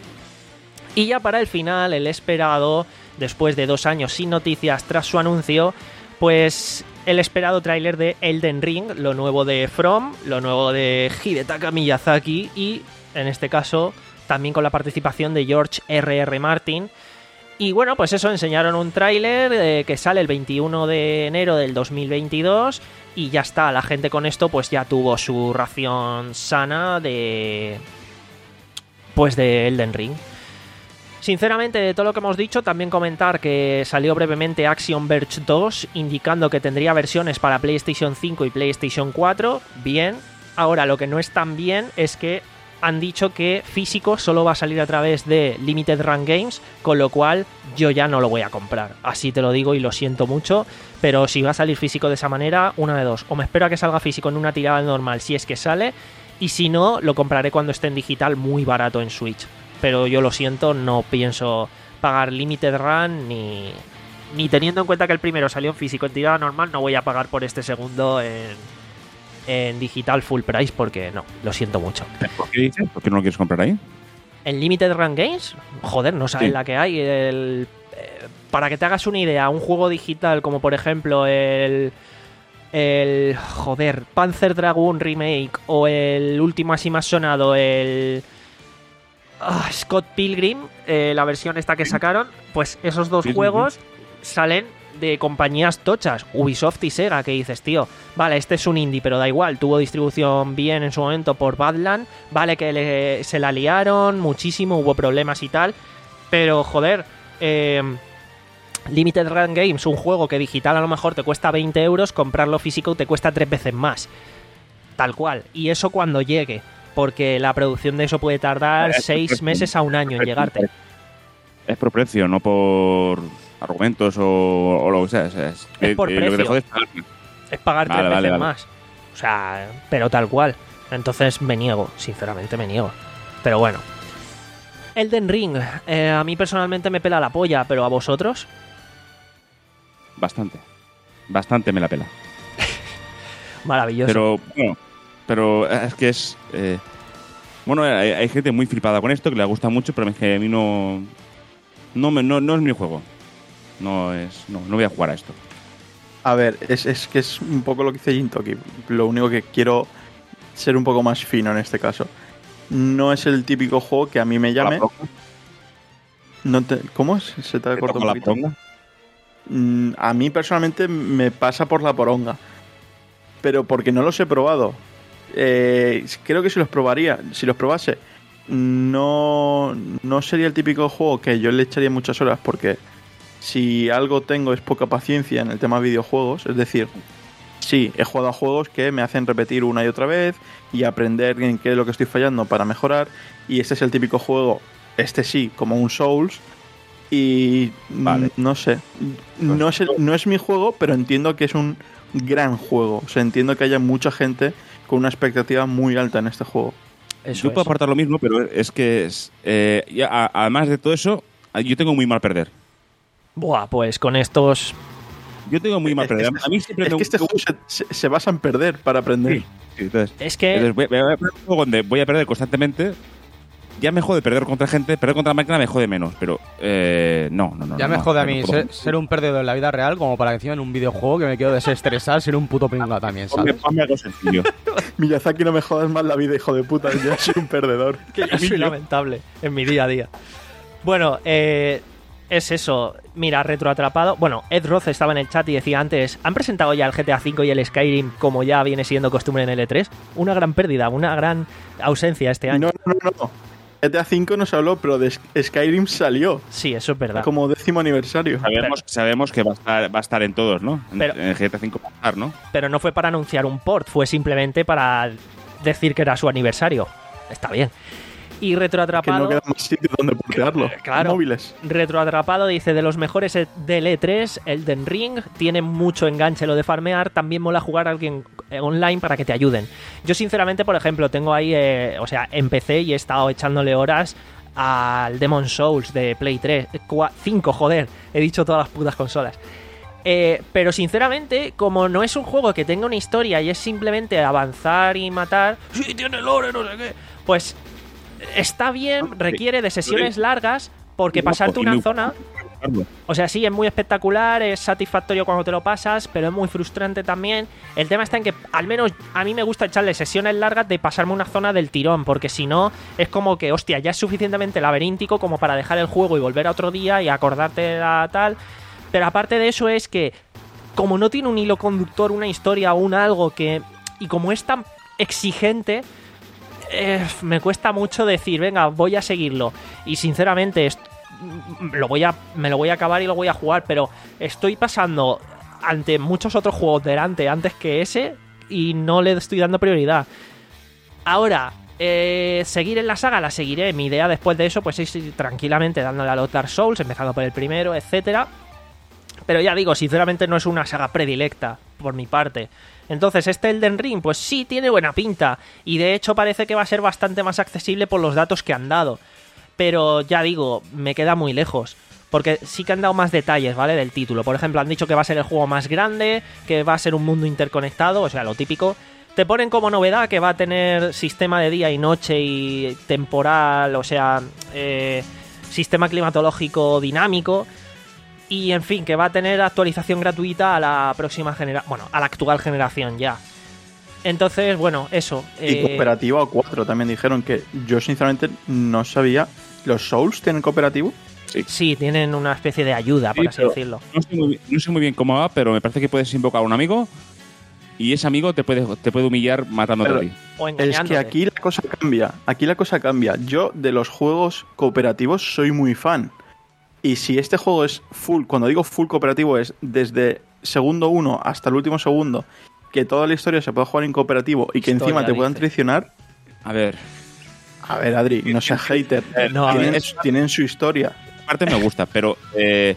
Y ya para el final, el esperado, después de dos años sin noticias tras su anuncio, pues el esperado tráiler de Elden Ring, lo nuevo de From, lo nuevo de Hidetaka Miyazaki y, en este caso, también con la participación de George R R. Martin. Y bueno, pues eso, enseñaron un tráiler eh, que sale el veintiuno de enero del dos mil veintidós y ya está, la gente con esto pues ya tuvo su ración sana de... pues de Elden Ring. Sinceramente, de todo lo que hemos dicho, también comentar que salió brevemente Axiom Verge dos, indicando que tendría versiones para PlayStation cinco y PlayStation cuatro. Bien. Ahora, lo que no es tan bien es que han dicho que físico solo va a salir a través de Limited Run Games, con lo cual yo ya no lo voy a comprar. Así te lo digo y lo siento mucho, pero si va a salir físico de esa manera, una de dos. O me espero a que salga físico en una tirada normal, si es que sale, y si no, lo compraré cuando esté en digital muy barato en Switch. Pero yo lo siento, no pienso pagar Limited Run ni, ni teniendo en cuenta que el primero salió en físico en tirada normal, no voy a pagar por este segundo en, en digital full price porque no, lo siento mucho. ¿Por qué dices? ¿Por qué no lo quieres comprar ahí? ¿En Limited Run Games? Joder, no sabes Sí. la que hay. El, eh, para que te hagas una idea, un juego digital como por ejemplo el... el, joder, Panzer Dragoon Remake o el último así más sonado, el ah, Scott Pilgrim, eh, la versión esta que sacaron, pues esos dos Sí, sí, juegos salen de compañías tochas, Ubisoft y Sega, que dices, tío, vale, este es un indie, pero da igual, tuvo distribución bien en su momento por Badland, vale que le- se la liaron muchísimo, hubo problemas y tal, pero joder, eh, Limited Run Games, un juego que digital a lo mejor te cuesta veinte euros, comprarlo físico te cuesta tres veces más, tal cual, y eso cuando llegue, porque la producción de eso puede tardar Es seis perfecto. meses a un año en llegarte. Es por precio, no por argumentos o, o lo que sea. Es, es- Es por eh, Lo que precio. te jode es pagar. Es pagar Vale, tres vale, veces vale. más. O sea, pero tal cual. Entonces me niego, sinceramente me niego. Pero bueno. Elden Ring, eh, a mí personalmente me pela la polla, pero a vosotros, Bastante. Bastante me la pela. maravilloso. Pero, bueno, pero es que es... eh, bueno, hay, hay gente muy flipada con esto, que le gusta mucho, pero es que a mí no... No, me- no, no es mi juego. No es... No, no voy a jugar a esto. A ver, es, es que es un poco lo que dice Jintoki. Lo único que quiero ser un poco más fino en este caso. No es el típico juego que a mí me llame. ¿La poronga? No te- ¿Cómo es? Se te ha ¿Te cortado toca un la poquito. poronga? Mm, A mí personalmente me pasa por la poronga. Pero porque no los he probado. Eh, creo que si los probaría, si los probase, no, no sería el típico juego que yo le echaría muchas horas, porque si algo tengo es poca paciencia en el tema de videojuegos. Es decir, sí, he jugado a juegos que me hacen repetir una y otra vez y aprender en qué es lo que estoy fallando para mejorar. Y este es el típico juego, este sí, como un Souls. Y Vale. mm, no sé, no es, el- no es mi juego, pero entiendo que es un gran juego. O sea, entiendo que haya mucha gente con una expectativa muy alta en este juego. Eso Yo puedo es. aportar lo mismo, pero es que... Es, eh, y a- además de todo eso, yo tengo muy mal perder. Buah, pues con estos... Yo tengo muy mal Es que perder. este- A mí siempre Es me que este gusta- juego se, se- se basa en perder para aprender. Sí, sí, entonces, Es que... entonces voy, voy a poner un juego donde voy a perder constantemente. Ya me jode perder contra gente, perder contra la máquina me jode menos, pero eh, no, no, no. Ya no, me no, jode a no mí puedo. ser, ser un perdedor en la vida real como para que encima en un videojuego que me quiero desestresar ser un puto pringao también, Ponme, ¿sabes? ponme algo sencillo. Miyazaki, no me jodas más la vida, hijo de puta. Yo soy un perdedor. que yo soy lamentable en mi día a día. Bueno, eh, es eso. Mira, retroatrapado. Bueno, Ed Roth estaba en el chat y decía antes, ¿han presentado ya el G T A cinco y el Skyrim como ya viene siendo costumbre en el E tres? Una gran pérdida, una gran ausencia este año. No, no, no, no. G T A cinco no se habló, pero de Skyrim salió Sí, eso es verdad. como décimo aniversario. Sabemos, sabemos que va a, estar, va a estar en todos, ¿no? En, Pero- en G T A cinco va a estar, ¿no? Pero no fue para anunciar un port, fue simplemente para decir que era su aniversario. Está bien. Y Que retroatrapado... no queda más sitio donde portearlo. Claro. Móviles. Retroatrapado dice, de los mejores del E tres, Elden Ring, tiene mucho enganche lo de farmear, también mola jugar a alguien eh, online para que te ayuden. Yo sinceramente, por ejemplo, tengo ahí, eh, o sea, empecé y he estado echándole horas al Demon's Souls de Play tres, cinco, joder, he dicho todas las putas consolas. Eh, pero sinceramente, como no es un juego que tenga una historia y es simplemente avanzar y matar, sí, tiene lore, no sé qué, pues está bien, requiere de sesiones largas, porque pasarte Y una muy- zona, o sea, sí, es muy espectacular, es satisfactorio cuando te lo pasas, pero es muy frustrante también. El tema está en que, al menos a mí me gusta echarle sesiones largas de pasarme una zona del tirón, porque si no, es como que, hostia, ya es suficientemente laberíntico como para dejar el juego y volver a otro día y acordarte de la tal. Pero aparte de eso es que, como no tiene un hilo conductor, una historia o un algo que... Y como es tan exigente... Eh, me cuesta mucho decir, venga, voy a seguirlo. Y sinceramente, est- lo voy a, me lo voy a acabar y lo voy a jugar, pero estoy pasando ante muchos otros juegos delante antes que ese y no le estoy dando prioridad. Ahora, eh, seguir en la saga la seguiré. Mi idea después de eso, pues es ir tranquilamente dándole a los Dark Souls, empezando por el primero, etcétera. Pero ya digo, sinceramente no es una saga predilecta por mi parte. Entonces, este Elden Ring, pues sí, tiene buena pinta. Y de hecho parece que va a ser bastante más accesible por los datos que han dado. Pero ya digo, me queda muy lejos. Porque sí que han dado más detalles, ¿vale? Del título. Por ejemplo, han dicho que va a ser el juego más grande, que va a ser un mundo interconectado, o sea, lo típico. Te ponen como novedad que va a tener sistema de día y noche y temporal, o sea, eh, sistema climatológico dinámico. Y en fin, que va a tener actualización gratuita a la próxima generación, bueno, a la actual generación ya. Entonces, bueno, eso. Y eh, cooperativo a cuatro también dijeron, que yo sinceramente no sabía. ¿Los Souls tienen cooperativo? Sí. Sí, tienen una especie de ayuda, por Sí, así pero decirlo. No sé, muy bien, no sé muy bien cómo va, pero me parece que puedes invocar a un amigo y ese amigo te puede, te puede humillar matándote Pero- a ti. O Es engañándote. que aquí la cosa cambia. Aquí la cosa cambia. Yo de los juegos cooperativos soy muy fan. Y si este juego es full, cuando digo full cooperativo es desde segundo uno hasta el último segundo, que toda la historia se pueda jugar en cooperativo y que Historia, encima te puedan dice. traicionar. A ver, A ver, Adri, no seas hater. No, a tienen, ver. tienen su historia. parte me gusta, pero eh,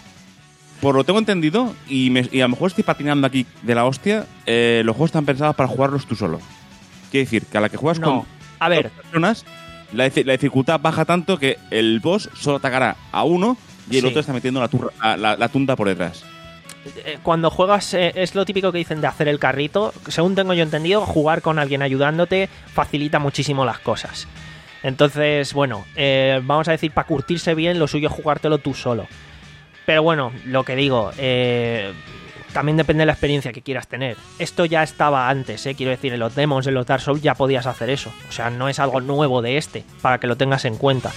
por lo tengo entendido, y, me- y a lo mejor estoy patinando aquí de la hostia, eh, los juegos están pensados para jugarlos tú solo. Quiere decir que a la que juegas No, con a ver, dos personas, la, difi- la dificultad baja tanto que el boss solo atacará a uno y el Sí. otro está metiendo la, turra- la, la- la tunda por detrás. eh, cuando juegas eh, es lo típico que dicen de hacer el carrito. Según tengo yo entendido, jugar con alguien ayudándote facilita muchísimo las cosas. Entonces, bueno, eh, vamos a decir, para curtirse bien, lo suyo es jugártelo tú solo. Pero bueno, lo que digo, eh, también depende de la experiencia que quieras tener. Esto ya estaba antes, eh, quiero decir, en los demos, en los Dark Souls ya podías hacer eso. O sea, no es algo nuevo de este, para que lo tengas en cuenta.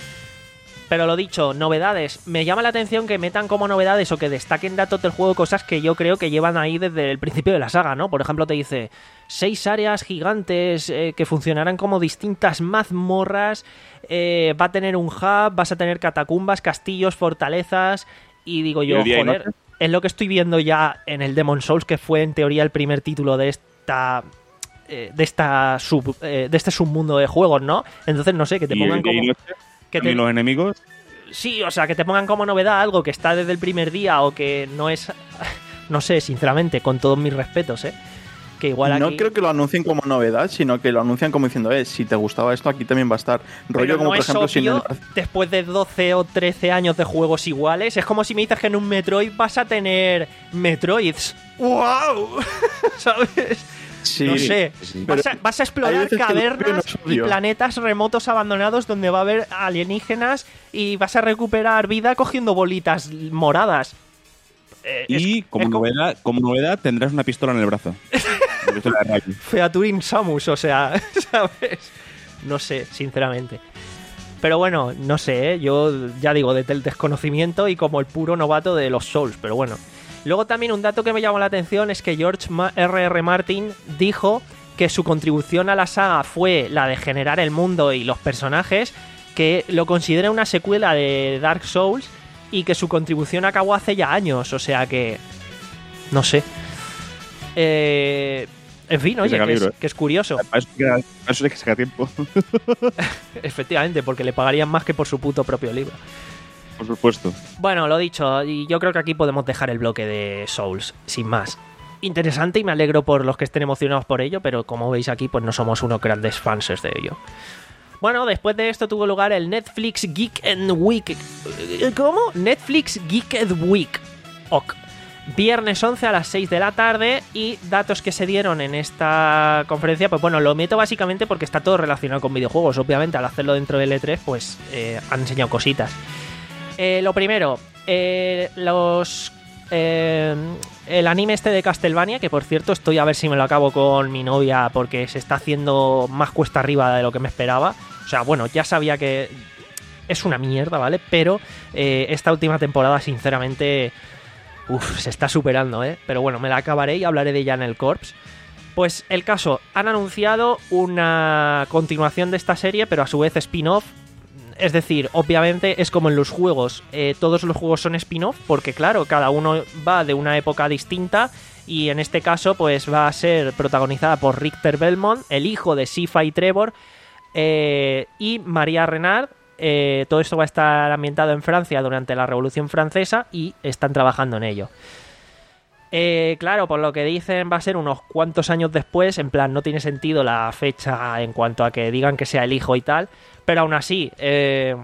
Pero lo dicho, novedades. Me llama la atención que metan como novedades o que destaquen datos del juego cosas que yo creo que llevan ahí desde el principio de la saga, ¿no? Por ejemplo, te dice seis áreas gigantes eh, que funcionarán como distintas mazmorras, eh, va a tener un hub, vas a tener catacumbas, castillos, fortalezas, y digo yo, el día y joder, noche? es lo que estoy viendo ya en el Demon Souls, que fue en teoría el primer título de esta... eh, de esta sub, eh, de este submundo de juegos, ¿no? Entonces no sé, que te Y pongan el día y como... noche, que también te- los enemigos. Sí, o sea, que te pongan como novedad algo que está desde el primer día o que no es... No sé, sinceramente, con todos mis respetos, ¿eh? Que igual aquí... No creo que lo anuncien como novedad, sino que lo anuncian como diciendo, eh, si te gustaba esto, aquí también va a estar. Rollo Pero como, no por es ejemplo, si en el- obvio, después de doce o trece años de juegos iguales, es como si me dices que en un Metroid vas a tener Metroids. ¡Wow! ¿Sabes? Sí, no sé. sí. Vas, a, vas a hay explorar veces que lo obvio no cavernas es y obvio. planetas remotos abandonados donde va a haber alienígenas y vas a recuperar vida cogiendo bolitas moradas. Eh, Y es- como, es como novedad, como novedad tendrás una pistola en el brazo. Una pistola de rayos. Featuring Samus, o sea, ¿sabes? No sé, sinceramente. Pero bueno, no sé, ¿eh? Yo ya digo, desde el desconocimiento y como el puro novato de los Souls, pero bueno. Luego también un dato que me llamó la atención es que George Ma- R R. Martin dijo que su contribución a la saga fue la de generar el mundo y los personajes, que lo considera una secuela de Dark Souls y que su contribución acabó hace ya años, o sea que... No sé. Eh, en fin, oye, saca que es, libro, ¿eh? que es curioso. Para eso, queda- para eso es que saca tiempo. Efectivamente, porque le pagarían más que por su puto propio libro. Por supuesto. Bueno, lo dicho, y yo creo que aquí podemos dejar el bloque de Souls, sin más. Interesante y me alegro por los que estén emocionados por ello, pero como veis aquí, pues no somos unos grandes fans de ello. Bueno, después de esto tuvo lugar el Netflix Geek and Week. ¿Cómo? Netflix Geeked Week. Ok. Viernes once a las seis de la tarde, y datos que se dieron en esta conferencia, pues bueno, lo meto básicamente porque está todo relacionado con videojuegos. Obviamente, al hacerlo dentro del E tres, pues eh, han enseñado cositas. Eh, lo primero, eh, los... eh, el anime este de Castlevania, que por cierto estoy a ver si me lo acabo con mi novia porque se está haciendo más cuesta arriba de lo que me esperaba. O sea, bueno, ya sabía que es una mierda, ¿vale? Pero eh, esta última temporada, sinceramente, uff, se está superando, ¿eh? Pero bueno, me la acabaré y hablaré de ella en el Corps. Pues el caso, han anunciado una continuación de esta serie, pero a su vez spin-off. Es decir, obviamente es como en los juegos, eh, todos los juegos son spin-off, porque claro, cada uno va de una época distinta, y en este caso pues va a ser protagonizada por Richter Belmont, el hijo de Sifa y Trevor, eh, y María Renard. Eh, todo esto va a estar ambientado en Francia durante la Revolución Francesa y están trabajando en ello. Eh, claro, por lo que dicen va a ser unos cuantos años después, en plan no tiene sentido la fecha en cuanto a que digan que sea el hijo y tal, pero aún así eh,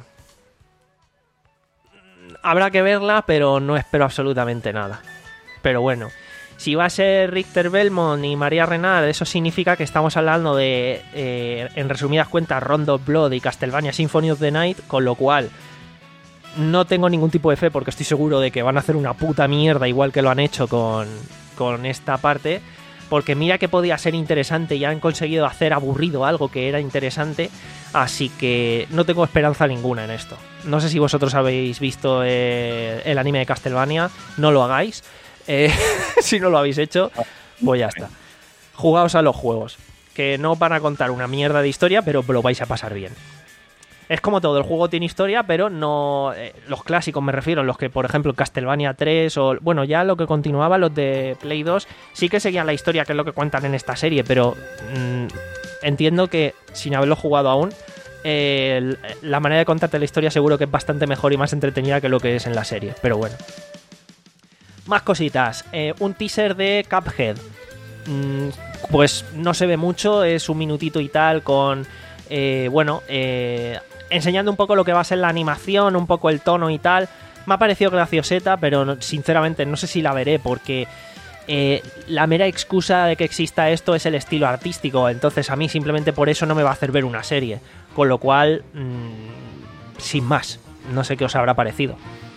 habrá que verla, pero no espero absolutamente nada. Pero bueno, si va a ser Richter Belmont y María Renard, eso significa que estamos hablando de, eh, en resumidas cuentas, Rondo of Blood y Castlevania Symphony of the Night, con lo cual no tengo ningún tipo de fe porque estoy seguro de que van a hacer una puta mierda igual que lo han hecho con, con esta parte, porque mira que podía ser interesante y han conseguido hacer aburrido algo que era interesante, así que no tengo esperanza ninguna en esto. No sé si vosotros habéis visto eh, el anime de Castlevania, no lo hagáis, eh, si no lo habéis hecho, pues ya está. Jugaos a los juegos, que no van a contar una mierda de historia, pero lo vais a pasar bien. Es como todo, el juego tiene historia, pero no... Eh, los clásicos me refiero, los que, por ejemplo, Castlevania tres o... Bueno, ya lo que continuaba, los de Play dos, sí que seguían la historia, que es lo que cuentan en esta serie, pero mmm, entiendo que, sin haberlo jugado aún, eh, la manera de contarte la historia seguro que es bastante mejor y más entretenida que lo que es en la serie, pero bueno. Más cositas. Eh, un teaser de Cuphead. Mm, pues no se ve mucho, es un minutito y tal con... Eh, bueno, eh... enseñando un poco lo que va a ser la animación, un poco el tono y tal. Me ha parecido gracioseta, pero no, sinceramente no sé si la veré porque eh, la mera excusa de que exista esto es el estilo artístico. Entonces a mí simplemente por eso no me va a hacer ver una serie. Con lo cual, mmm, sin más, no sé qué os habrá parecido.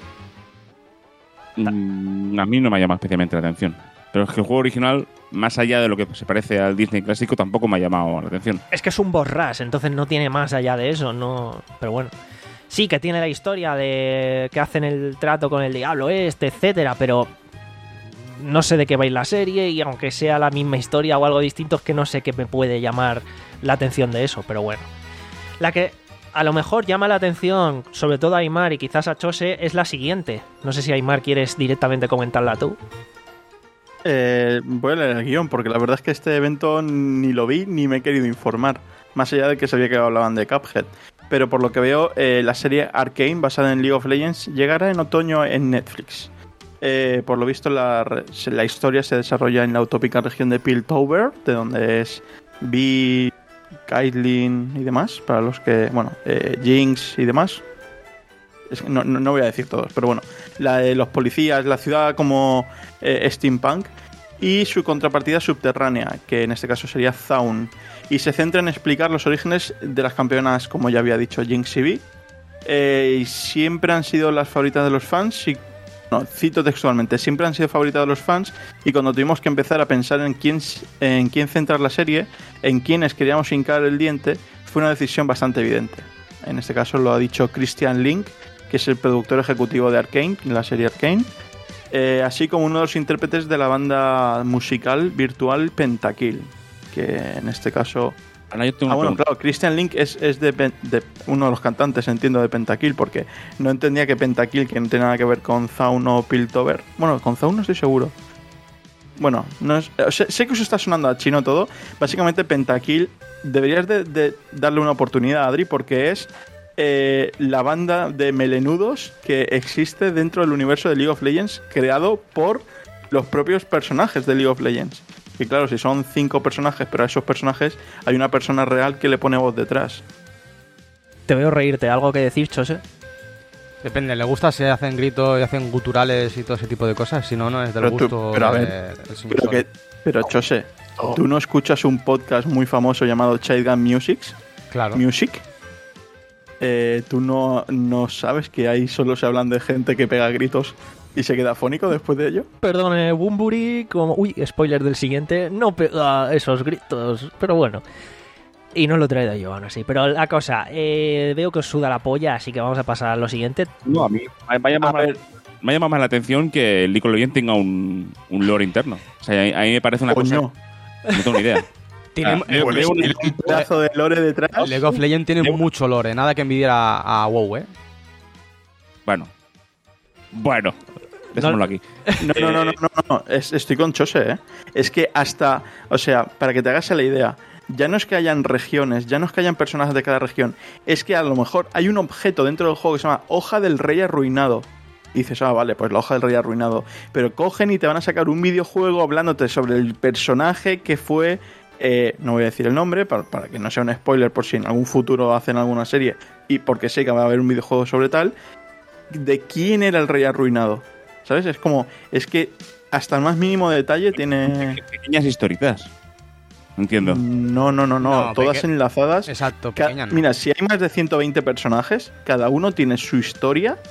Mm, a mí no me ha llamado especialmente la atención. Pero es que el juego original, más allá de lo que se parece al Disney clásico, tampoco me ha llamado la atención. Es que es un boss rush, entonces no tiene más allá de eso, no. Pero bueno. Sí que tiene la historia de que hacen el trato con el diablo este, etcétera, pero no sé de qué va a ir la serie y aunque sea la misma historia o algo distinto, es que no sé qué me puede llamar la atención de eso, pero bueno. La que a lo mejor llama la atención, sobre todo a Aymar y quizás a Chose, es la siguiente. No sé si Aymar quieres directamente comentarla tú. Eh, voy a leer el guión, porque la verdad es que este evento ni lo vi ni me he querido informar, más allá de que sabía que hablaban de Cuphead. Pero por lo que veo, eh, la serie Arcane, basada en League of Legends, llegará en otoño en Netflix. Eh, por lo visto, la, la historia se desarrolla en la utópica región de Piltover, de donde es Vi, Caitlyn y demás, para los que, bueno, eh, Jinx y demás. No, no, no voy a decir todos, pero bueno, la de los policías, la ciudad como eh, steampunk y su contrapartida subterránea, que en este caso sería Zaun, y se centra en explicar los orígenes de las campeonas, como ya había dicho, Jinx y Vi, eh, y siempre han sido las favoritas de los fans y, no, cito textualmente, siempre han sido favoritas de los fans y cuando tuvimos que empezar a pensar en quién, en quién centrar la serie, en quiénes queríamos hincar el diente, fue una decisión bastante evidente. En este caso lo ha dicho Christian Link, que es el productor ejecutivo de Arcane, la serie Arcane, eh, así como uno de los intérpretes de la banda musical virtual Pentakill, que en este caso... Ahora yo tengo ah, una bueno, pregunta. claro, Christian Link es, es de, de uno de los cantantes, entiendo, de Pentakill, porque no entendía que Pentakill, que no tiene nada que ver con Zaun o Piltover... Bueno, con Zaun no estoy seguro. Bueno, no es, sé, sé que os está sonando a chino todo. Básicamente Pentakill, deberías de, de darle una oportunidad a Adri, porque es... Eh, la banda de melenudos que existe dentro del universo de League of Legends, creado por los propios personajes de League of Legends. Y claro, si son cinco personajes, pero a esos personajes hay una persona real que le pone voz detrás. Te veo reírte, ¿algo que decir, Chose? Depende, le gusta si hacen gritos y hacen guturales y todo ese tipo de cosas, si no, no es del Pero tú- gusto pero a de- ver, del señor Pero, Sol. que, pero Chose, ¿tú no escuchas un podcast muy famoso llamado Childgun Music? Claro. Music. Eh, ¿Tú no, no sabes que ahí solo se hablan de gente que pega gritos y se queda afónico después de ello? Perdón, eh, Bumburi, como... Uy, spoiler del siguiente, no pega esos gritos, pero bueno. Y no lo he traído yo aún así. Pero la cosa, eh, veo que os suda la polla, así que vamos a pasar a lo siguiente. No, a mí me ha llamado, A más, ver. me ha llamado más la atención que el League of Legends tenga un, un lore interno. O sea, a mí me parece una Coño. cosa... No tengo ni idea. Tiene, Ah, eh, pues, League- un- League- Un pedazo de lore detrás. League of Legends tiene League- mucho lore, nada que envidiar a, a WoW, ¿eh? Bueno. Bueno. Dejémoslo aquí. No, no, no, no, no, no. Es- estoy con Chose, ¿eh? Es que hasta, o sea, para que te hagas la idea, ya no es que hayan regiones, ya no es que hayan personajes de cada región, es que a lo mejor hay un objeto dentro del juego que se llama Hoja del Rey Arruinado. Y dices, ah, vale, pues la Hoja del Rey Arruinado. Pero cogen y te van a sacar un videojuego hablándote sobre el personaje que fue... Eh, no voy a decir el nombre para, para que no sea un spoiler por si en algún futuro hacen alguna serie y porque sé que va a haber un videojuego sobre tal, de quién era el Rey Arruinado, ¿sabes? Es como, es que hasta el más mínimo detalle tiene... Pequeñas historitas. Entiendo. No, no, no, no, No, todas peque- enlazadas. Exacto, Ca- pequeña no. Mira, si hay más de ciento veinte personajes, cada uno tiene su historia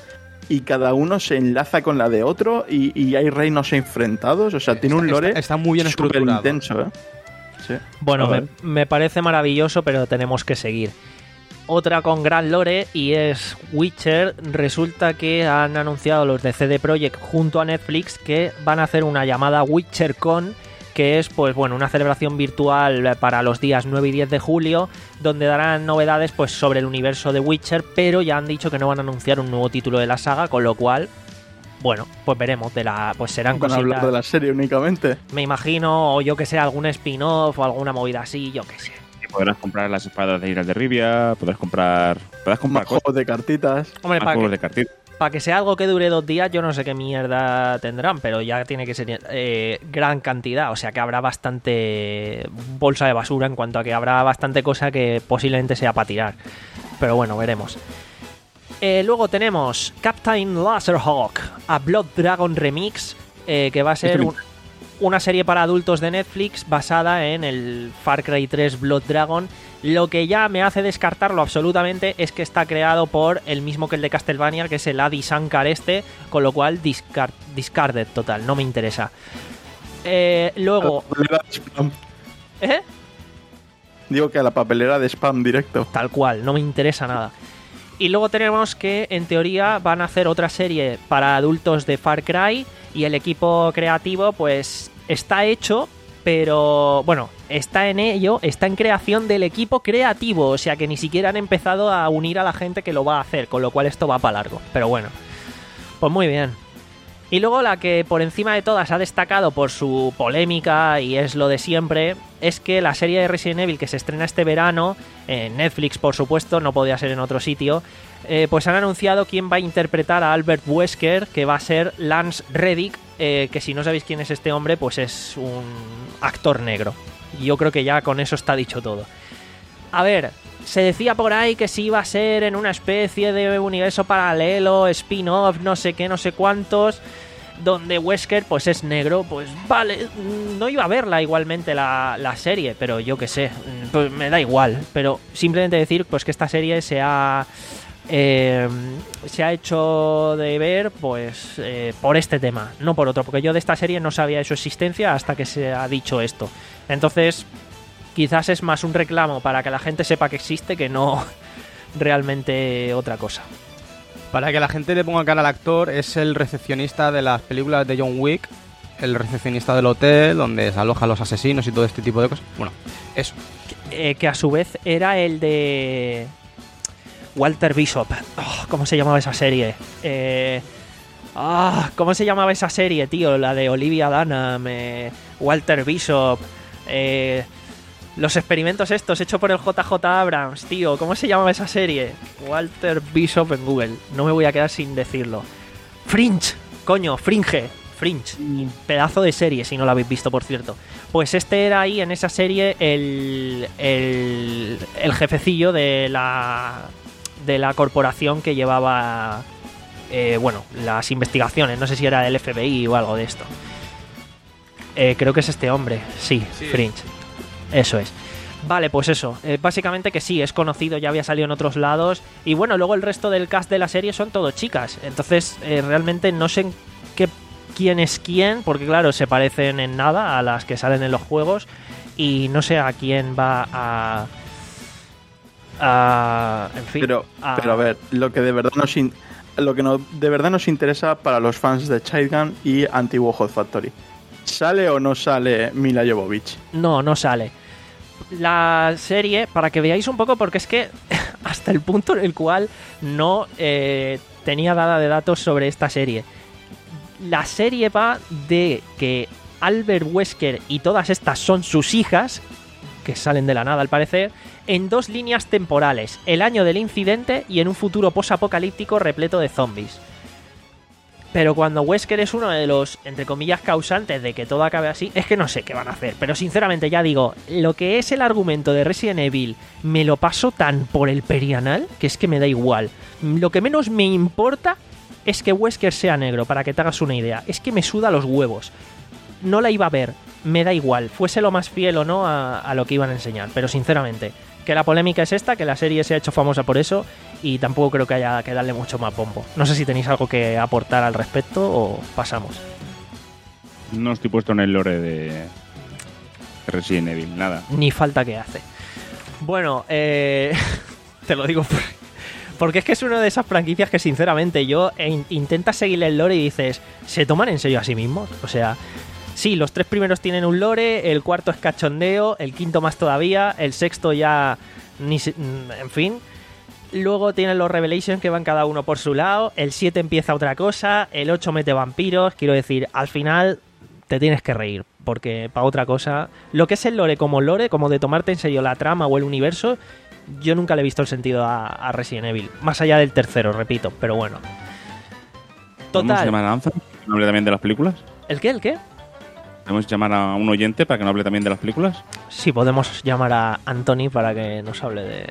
y cada uno se enlaza con la de otro y, y hay reinos enfrentados. O sea, tiene un lore está, está muy bien súper estructurado. intenso, ¿eh? Sí. Bueno, A me, ver. me parece maravilloso, pero tenemos que seguir. Otra con gran lore y es Witcher. Resulta que han anunciado los de C D Projekt junto a Netflix que van a hacer una llamada WitcherCon, que es pues bueno, una celebración virtual para los días nueve y diez de julio, donde darán novedades pues sobre el universo de Witcher, pero ya han dicho que no van a anunciar un nuevo título de la saga, con lo cual bueno, pues veremos, de la pues serán Van a hablar cositas. de la serie únicamente. Me imagino, o yo que sé, algún spin-off o alguna movida así, yo que sé. Y podrás comprar las espadas de Geralt de Rivia, podrás comprar, podrás comprar Más cosas, juegos de cartitas. Hombre, más para juegos que, de cartitas. pa' que sea algo que dure dos días, yo no sé qué mierda tendrán, pero ya tiene que ser eh, gran cantidad, o sea que habrá bastante bolsa de basura en cuanto a que habrá bastante cosa que posiblemente sea para tirar. Pero bueno, veremos. Eh, luego tenemos Captain Laserhawk, a Blood Dragon Remix, eh, que va a ser un, una serie para adultos de Netflix basada en el Far Cry tres Blood Dragon. Lo que ya me hace descartarlo absolutamente es que está creado por el mismo que el de Castlevania, que es el Adi Shankar este, con lo cual discard, discarded total, no me interesa. Eh, luego... ¿Eh? Digo que a la papelera de spam directo. Tal cual, no me interesa nada. Y luego tenemos que, en teoría, van a hacer otra serie para adultos de Far Cry y el equipo creativo, pues, está hecho, pero, bueno, está en ello, está en creación del equipo creativo, o sea que ni siquiera han empezado a unir a la gente que lo va a hacer, con lo cual esto va para largo. Pero bueno, pues muy bien. Y luego la que por encima de todas ha destacado por su polémica y es lo de siempre, es que la serie de Resident Evil que se estrena este verano, en Netflix por supuesto, no podía ser en otro sitio, eh, pues han anunciado quién va a interpretar a Albert Wesker, que va a ser Lance Reddick, eh, que si no sabéis quién es este hombre, pues es un actor negro. Y yo creo que ya con eso está dicho todo. A ver, se decía por ahí que sí iba a ser en una especie de universo paralelo, spin-off, no sé qué, no sé cuántos, donde Wesker pues es negro. Pues vale, no iba a verla igualmente la, la serie, pero yo qué sé, pues me da igual. Pero simplemente decir pues que esta serie se ha... Eh, se ha hecho de ver pues eh, por este tema, no por otro, porque yo de esta serie no sabía de su existencia hasta que se ha dicho esto. Entonces quizás es más un reclamo para que la gente sepa que existe que no realmente otra cosa. Para que la gente le ponga cara al actor, es el recepcionista de las películas de John Wick, el recepcionista del hotel donde se alojan los asesinos y todo este tipo de cosas. Bueno, eso. Eh, que a su vez era el de Walter Bishop. Oh, ¿cómo se llamaba esa serie? Eh... Ah, ¿cómo se llamaba esa serie, tío? La de Olivia Dunham, eh, Walter Bishop, eh, los experimentos estos hechos por el J J Abrams, tío. ¿Cómo se llamaba esa serie? Walter Bishop en Google. No me voy a quedar sin decirlo. Fringe, coño, Fringe. Fringe, pedazo de serie, si no la habéis visto, por cierto. Pues este era ahí, en esa serie, el, el, el jefecillo de la, de la corporación que llevaba... Eh, bueno, las investigaciones, no sé si era del F B I o algo de esto. Eh, creo que es este hombre, sí, sí. Fringe. Eso es. Vale, pues eso, eh, básicamente que sí, es conocido, ya había salido en otros lados. Y bueno, luego el resto del cast de la serie son todo chicas. Entonces, eh, realmente no sé en qué, quién es quién, porque claro, se parecen en nada a las que salen en los juegos. Y no sé a quién va a... a en fin. Pero a, pero a ver, lo que de verdad nos... In- Lo que no, de verdad nos interesa para los fans de Childgun y antiguo Hot Factory. ¿Sale o no sale Mila Jovovich? No, no sale. La serie, para que veáis un poco, porque es que hasta el punto en el cual no eh, tenía dada de datos sobre esta serie. La serie va de que Albert Wesker y todas estas son sus hijas, que salen de la nada al parecer, en dos líneas temporales, el año del incidente y en un futuro posapocalíptico repleto de zombies. Pero cuando Wesker es uno de los, entre comillas, causantes de que todo acabe así, es que no sé qué van a hacer. Pero sinceramente ya digo, lo que es el argumento de Resident Evil me lo paso tan por el perianal que es que me da igual. Lo que menos me importa es que Wesker sea negro, para que te hagas una idea. Es que me suda los huevos. no la iba a ver, me da igual, fuese lo más fiel o no a, a lo que iban a enseñar, pero sinceramente, que la polémica es esta, que la serie se ha hecho famosa por eso y tampoco creo que haya que darle mucho más bombo. No sé si tenéis algo que aportar al respecto o pasamos. No estoy puesto en el lore de Resident Evil, nada. Ni falta que hace. Bueno, eh, te lo digo por, porque es que es una de esas franquicias que sinceramente yo e in, intentas seguirle el lore y dices, ¿se toman en serio a sí mismos? O sea, sí, los tres primeros tienen un lore, el cuarto es cachondeo, el quinto más todavía, el sexto ya ni se, en fin. Luego tienen los Revelations que van cada uno por su lado, el siete empieza otra cosa, el ocho mete vampiros, quiero decir, al final te tienes que reír, porque para otra cosa, lo que es el lore como lore, como de tomarte en serio la trama o el universo, yo nunca le he visto el sentido a, a Resident Evil, más allá del tercero, repito, pero bueno. ¿Podemos Total. llamar a Anthony para que no hable también de las películas? ¿El qué? ¿El qué? ¿Podemos llamar a un oyente para que no hable también de las películas? Sí, podemos llamar a Anthony para que nos hable de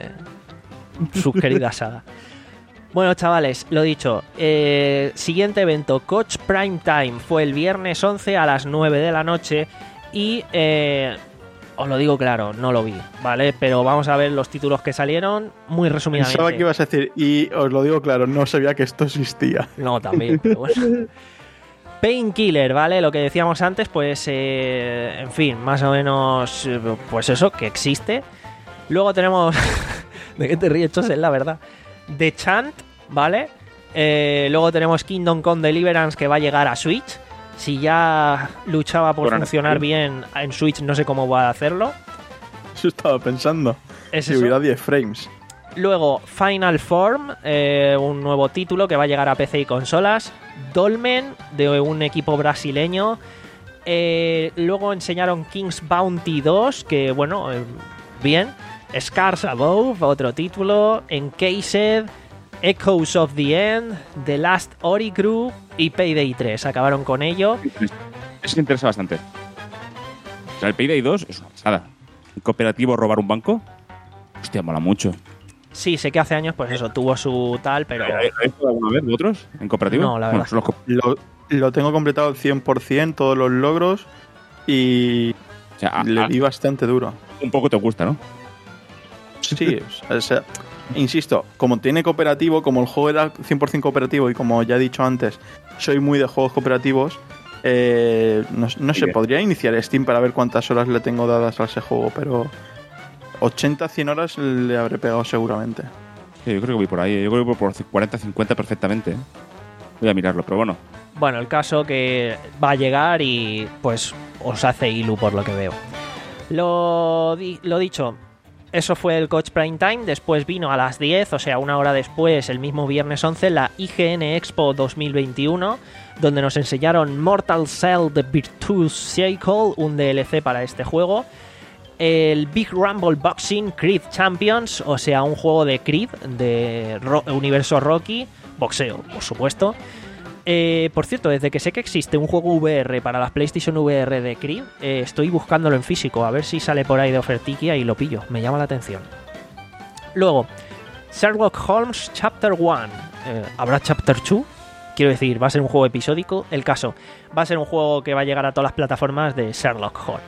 su querida saga. Bueno, chavales, lo dicho, eh, siguiente evento, Coach Prime Time, fue el viernes once a las nueve de la noche y eh, os lo digo claro, no lo vi, ¿vale? Pero vamos a ver los títulos que salieron muy resumidamente. Pensaba que ibas a decir, y os lo digo claro, no sabía que esto existía. No, también, pero bueno. Painkiller, ¿vale? Lo que decíamos antes, pues, eh, en fin, más o menos, pues eso, que existe. Luego tenemos... ¿De qué te ríes, Chose? Es la verdad. The Chant, ¿vale? Eh, luego tenemos Kingdom Come Deliverance, que va a llegar a Switch. Si ya luchaba por Bueno, funcionar sí. bien en Switch, no sé cómo va a hacerlo. Eso estaba pensando. ¿Es Si eso? hubiera diez frames. Luego, Final Form, eh, un nuevo título que va a llegar a P C y consolas. Dolmen, de un equipo brasileño. Eh, luego enseñaron King's Bounty dos, que bueno, eh, bien. Scars Above, otro título. Encased, Echoes of the End, The Last Ori Crew y Payday tres. Acabaron con ello. Eso me interesa bastante. O sea, el Payday dos es una pasada. ¿Un cooperativo robar un banco? Hostia, mola mucho. Sí, sé que hace años, pues eso, tuvo su tal, pero... ¿Habéis jugado alguna vez vosotros en cooperativo? No, la Bueno, verdad. son los co- Lo, lo tengo completado al cien por ciento, todos los logros, y o sea, a- le a- di bastante duro. un poco te gusta, ¿no? Sí, o sea, insisto, como tiene cooperativo, como el juego era cien por ciento cooperativo y como ya he dicho antes, soy muy de juegos cooperativos, eh, no, no sé, Bien. podría iniciar Steam para ver cuántas horas le tengo dadas a ese juego, pero ochenta a cien horas le habré pegado seguramente. Sí, yo creo que voy por ahí. Yo creo que voy por cuarenta cincuenta perfectamente. ¿eh? Voy a mirarlo, pero bueno. Bueno, el caso que va a llegar y pues os hace ilu por lo que veo. Lo, di- lo dicho, eso fue el Coach Prime Time. Después vino a las diez, o sea, una hora después, el mismo viernes once, la I G N Expo dos mil veintiuno, donde nos enseñaron Mortal Cell The Virtuous Cycle, un D L C para este juego. El Big Rumble Boxing Creed Champions, o sea, un juego de Creed, de Ro- universo Rocky, boxeo, por supuesto. Eh, por cierto, desde que sé que existe un juego V R para las PlayStation V R de Creed, eh, estoy buscándolo en físico, a ver si sale por ahí de ofertiquia y lo pillo, me llama la atención. Luego, Sherlock Holmes Chapter uno. Eh, ¿Habrá Chapter dos? Quiero decir, va a ser un juego episódico. El caso, va a ser un juego que va a llegar a todas las plataformas de Sherlock Holmes.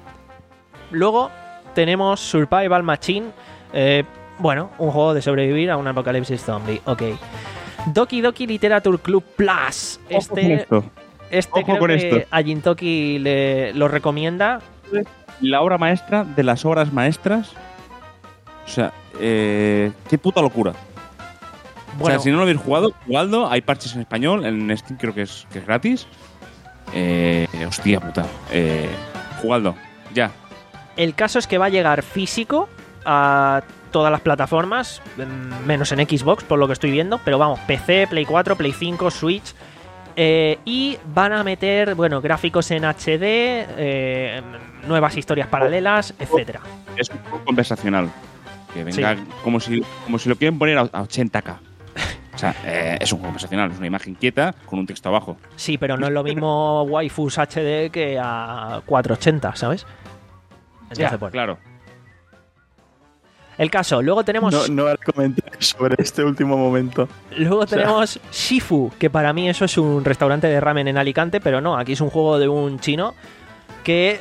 Luego tenemos Survival Machine. Eh, bueno, un juego de sobrevivir a un apocalipsis zombie. Ok. Doki Doki Literature Club Plus. Ojo con Este, esto. este Ojo creo con que esto. a Jintoki le, lo recomienda. La obra maestra de las obras maestras. O sea, eh, qué puta locura. O Bueno, sea, si no lo habéis jugado, jugadlo. Hay parches en español. En Steam creo que es, que es gratis. Eh, hostia puta. Eh, jugadlo. Ya. el caso es que va a llegar físico a todas las plataformas, mm, menos en Xbox, por lo que estoy viendo. Pero vamos, P C, Play cuatro, Play cinco, Switch. Eh, y van a meter, bueno, gráficos en H D, eh, nuevas historias paralelas, etcétera. Es un juego conversacional. Que venga Sí. como, si, como si lo quieren poner a, a ochenta K. O sea, eh, es un juego conversacional. Es una imagen quieta con un texto abajo. Sí, pero no es lo mismo waifus H D que a cuatrocientos ochenta, ¿sabes? Entonces, Ya, bueno. claro. El caso, luego tenemos... No, no haré comentarios sobre este último momento. Luego O sea- tenemos Shifu, que para mí eso es un restaurante de ramen en Alicante, pero no, aquí es un juego de un chino que...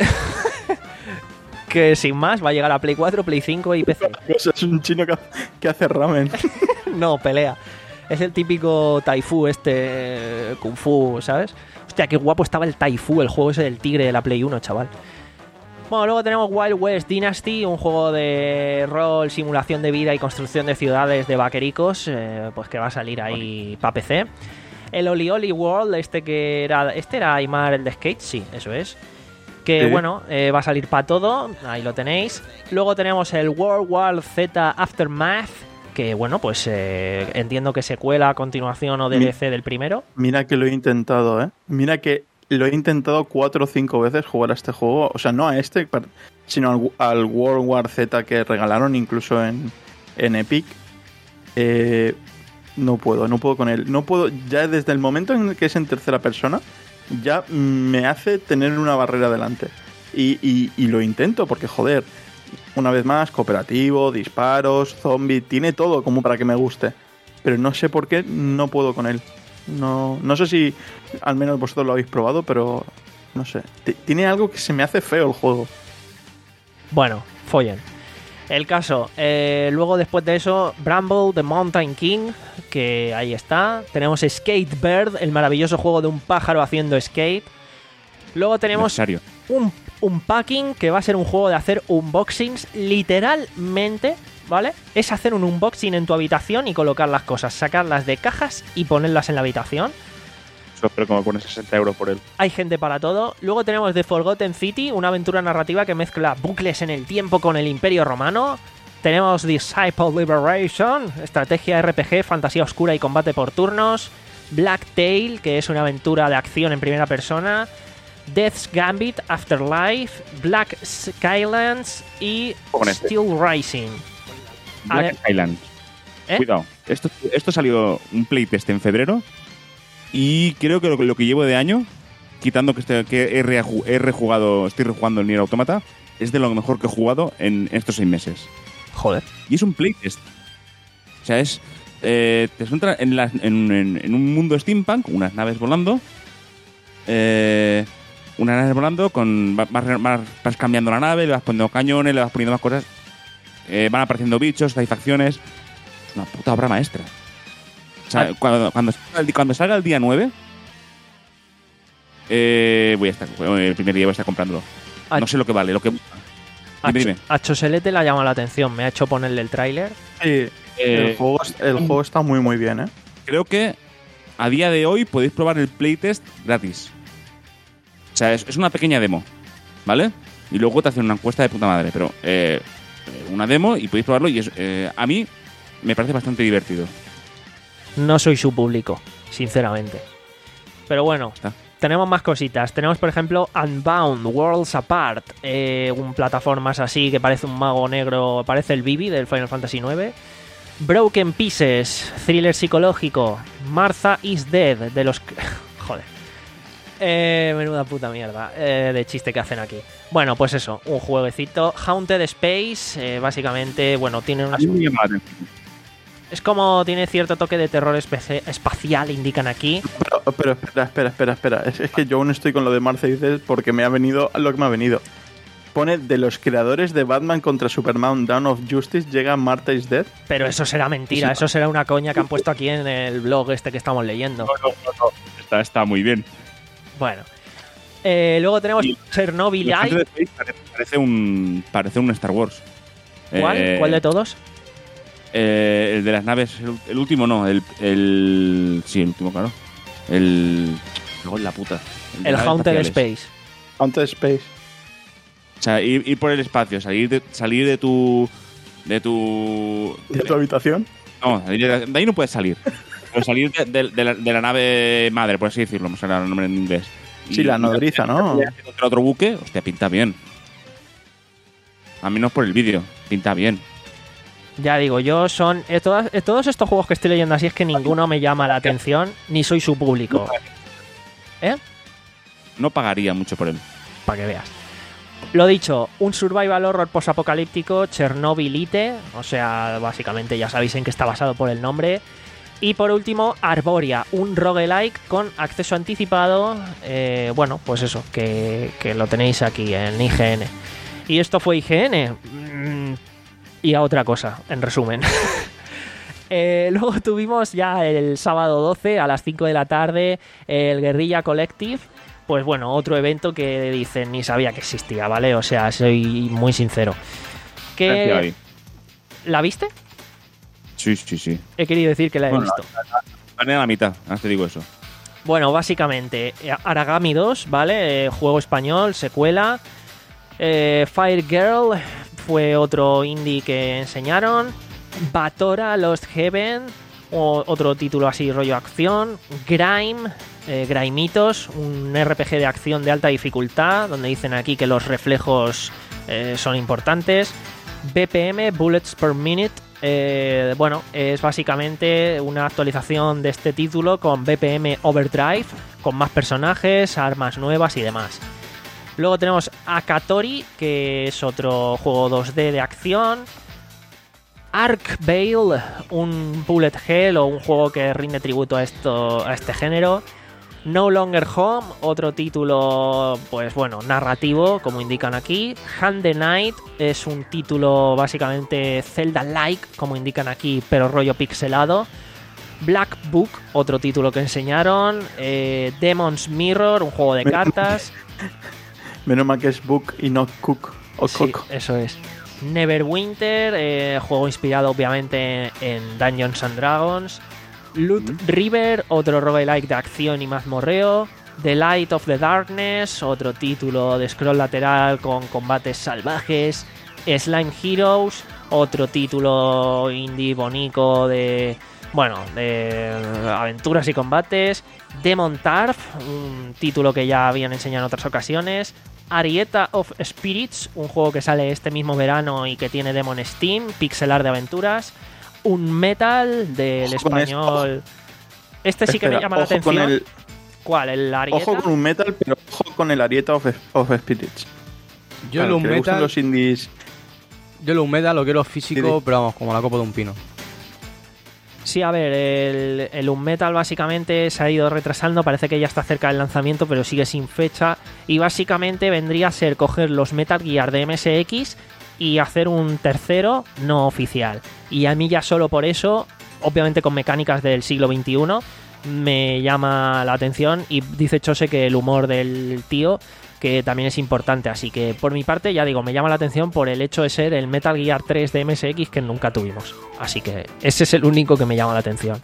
que sin más va a llegar a Play cuatro, Play cinco y P C. O sea, es un chino que, ha- que hace ramen. No, pelea. Es el típico Taifu este, eh, Kung Fu, ¿sabes? Hostia, qué guapo estaba el Taifu, el juego ese del tigre de la Play uno, chaval. Bueno, luego tenemos Wild West Dynasty, un juego de rol, simulación de vida y construcción de ciudades de vaquericos, eh, pues que va a salir ahí para P C. El Oli Oli World, este que era... ¿Este era Aymar el de Skate? Sí, eso es. Que Sí. bueno, eh, va a salir para todo, ahí lo tenéis. Luego tenemos el World War Z Aftermath, que bueno, pues eh, entiendo que secuela, continuación o D L C del primero. Mira que lo he intentado, ¿eh? Mira que lo he intentado cuatro o cinco veces jugar a este juego. O sea, no a este, per- sino al, al World War Z que regalaron incluso en, en Epic. Eh, no puedo, no puedo con él. No puedo, ya desde el momento en el que es en tercera persona, ya me hace tener una barrera delante. Y, y, y lo intento porque, joder, una vez más, cooperativo, disparos, zombie, tiene todo como para que me guste. Pero no sé por qué no puedo con él. No, no sé si al menos vosotros lo habéis probado, pero no sé. T- Tiene algo que se me hace feo el juego. Bueno, follen. El caso, eh, luego después de eso, Bramble the Mountain King, que ahí está. Tenemos Skate Bird, el maravilloso juego de un pájaro haciendo skate. Luego tenemos Necesario. un, un packing, que va a ser un juego de hacer unboxings, literalmente, ¿vale? Es hacer un unboxing en tu habitación y colocar las cosas, sacarlas de cajas y ponerlas en la habitación. Eso espero que me ponen sesenta euros por él. Hay gente para todo. Luego tenemos The Forgotten City, una aventura narrativa que mezcla bucles en el tiempo con el Imperio Romano. Tenemos Disciple Liberation, estrategia R P G, fantasía oscura y combate por turnos. Black Tail, que es una aventura de acción en primera persona. Death's Gambit, Afterlife, Black Skylands y Con este. Steel Rising. A Black ver, Island. ¿eh? Cuidado. Esto, esto salió un playtest en febrero. Y creo que lo, que- lo que llevo de año, quitando que, este, que he, reaju- he rejugado, estoy rejugando el Nier Automata, es de lo mejor que he jugado en estos seis meses. Joder. Y es un playtest. O sea, es. Eh, te centra en, las- en, en- en un mundo steampunk, unas naves volando. Eh, unas naves volando, con va- vas, vas- vas cambiando la nave, le vas poniendo cañones, le vas poniendo más cosas. Eh, van apareciendo bichos, hay facciones. Es una puta obra maestra. O sea, Ah. cuando, cuando, salga el, di- cuando salga el día nueve, eh, voy a estar, el primer día voy a estar comprándolo. Ah. No sé lo que vale, lo que. A, Dime, Cho- dime. a Choselete le ha llamado la atención. Me ha hecho ponerle el tráiler. Sí, Eh, el, juego, el juego está muy muy bien, ¿eh? Creo que a día de hoy podéis probar el playtest gratis. O sea, es, es una pequeña demo, ¿vale? Y luego te hacen una encuesta de puta madre, pero eh, una demo y podéis probarlo y es, eh, a mí me parece bastante divertido. No soy su público, sinceramente. Pero bueno, Está. tenemos más cositas. Tenemos, por ejemplo, Unbound, Worlds Apart, eh, un plataformas así que parece un mago negro, parece el Vivi del Final Fantasy nueve. Broken Pieces, thriller psicológico. Martha is Dead, de los... Joder. Eh, menuda puta mierda eh, de chiste que hacen aquí. Bueno, pues eso, un jueguecito. Haunted Space, eh, básicamente, bueno, tiene una... A mí me llama la atención. Es como tiene cierto toque de terror espe- espacial, indican aquí. Pero, pero espera, espera, espera, espera. Es, es que yo aún estoy con lo de Martha is Dead porque me ha venido lo que me ha venido. Pone de los creadores de Batman contra Superman Dawn of Justice llega Martha is Dead. Pero eso será mentira, eso será una coña que han puesto aquí en el blog este que estamos leyendo. Está, está muy bien. Bueno. Eh, luego tenemos Y- Chernobyl Los Eye. Haunted Space parece, parece un parece un Star Wars. ¿Cuál? Eh, ¿Cuál de todos? eh, el de las naves, el, el último no, el, el sí, el último, claro. El luego en la puta. de El naves Haunted espaciales. Space. Haunted Space. O sea, ir, ir por el espacio, salir de, salir de tu de tu ¿De tu habitación? no, salir de, de ahí no puedes salir. Pero salir de, de- de la, de la nave madre, por así decirlo, no sé el nombre en inglés. Sí, la nodriza, ¿no? Contra otro buque, hostia, pinta bien. A menos por el vídeo, pinta bien. Ya digo, yo son. eh, todas- eh, todos estos juegos que estoy leyendo así es que ninguno me llama la atención, ni soy su público. ¿Eh? No pagaría mucho por él. Para que veas. Lo dicho, un survival horror posapocalíptico, Chernobylite, o sea, básicamente ya sabéis en qué está basado por el nombre. Y por último, Arboria, un roguelike con acceso anticipado, eh, bueno, pues eso, que, que lo tenéis aquí en I G N. Y esto fue I G N, mm, y a otra cosa, en resumen. eh, luego tuvimos ya el sábado doce a las cinco de la tarde el Guerrilla Collective. Pues bueno, otro evento que dicen ni sabía que existía, ¿vale? O sea, soy muy sincero. ¿Qué... ¿La viste? Sí, sí, sí. He querido decir que la he bueno, visto. Van a la mitad, ahora te digo eso. Bueno, básicamente, Aragami dos, ¿vale? Eh, juego español, secuela. Eh, Fire Girl fue otro indie que enseñaron. Batora Lost Heaven, o, otro título así, rollo acción. Grime... Eh, Grimitos, un R P G de acción de alta dificultad, donde dicen aquí que los reflejos eh, son importantes. B P M, Bullets per Minute, eh, bueno, es básicamente una actualización de este título con B P M Overdrive, con más personajes, armas nuevas y demás. Luego tenemos Akatori, que es otro juego dos D de acción. Arc Veil, un bullet hell o un juego que rinde tributo a, esto, a este género. No Longer Home, otro título, pues bueno, narrativo, como indican aquí. Hand the Night es un título básicamente Zelda-like, como indican aquí, pero rollo pixelado. Black Book, otro título que enseñaron. Eh, Demon's Mirror, un juego de cartas. Menos mal que es Book y no Cook o Sí, Cook. eso es. Neverwinter, eh, juego inspirado obviamente en Dungeons and Dragons. Loot River, otro roguelike de acción y mazmorreo. The Light of the Darkness, otro título de scroll lateral con combates salvajes. Slime Heroes, otro título indie bonito de, bueno, de aventuras y combates. Demon Tarf, un título que ya habían enseñado en otras ocasiones. Arietta of Spirits, un juego que sale este mismo verano y que tiene demo en Steam, pixelar de aventuras. Un Metal del Ojo con español. Este sí que Espera, me llama la ojo con atención. el- ¿Cuál? ¿El Arietta? Ojo con un Metal, pero ojo con el Arietta of, of Spirits. Yo Claro, el que le gustan Unmetal, los indies. yo el Unmetal lo quiero físico, Sí, sí. pero vamos, como la copa de un pino. Sí, a ver, el, el Unmetal básicamente se ha ido retrasando, parece que ya está cerca del lanzamiento, pero sigue sin fecha. Y básicamente vendría a ser coger los Metal Gear de M S X y hacer un tercero no oficial. Y a mí ya solo por eso, obviamente con mecánicas del siglo veintiuno, me llama la atención. Y dice Chose que el humor del tío, que también es importante. Así que por mi parte, ya digo, me llama la atención por el hecho de ser el Metal Gear tres de M S X que nunca tuvimos. Así que ese es el único que me llama la atención.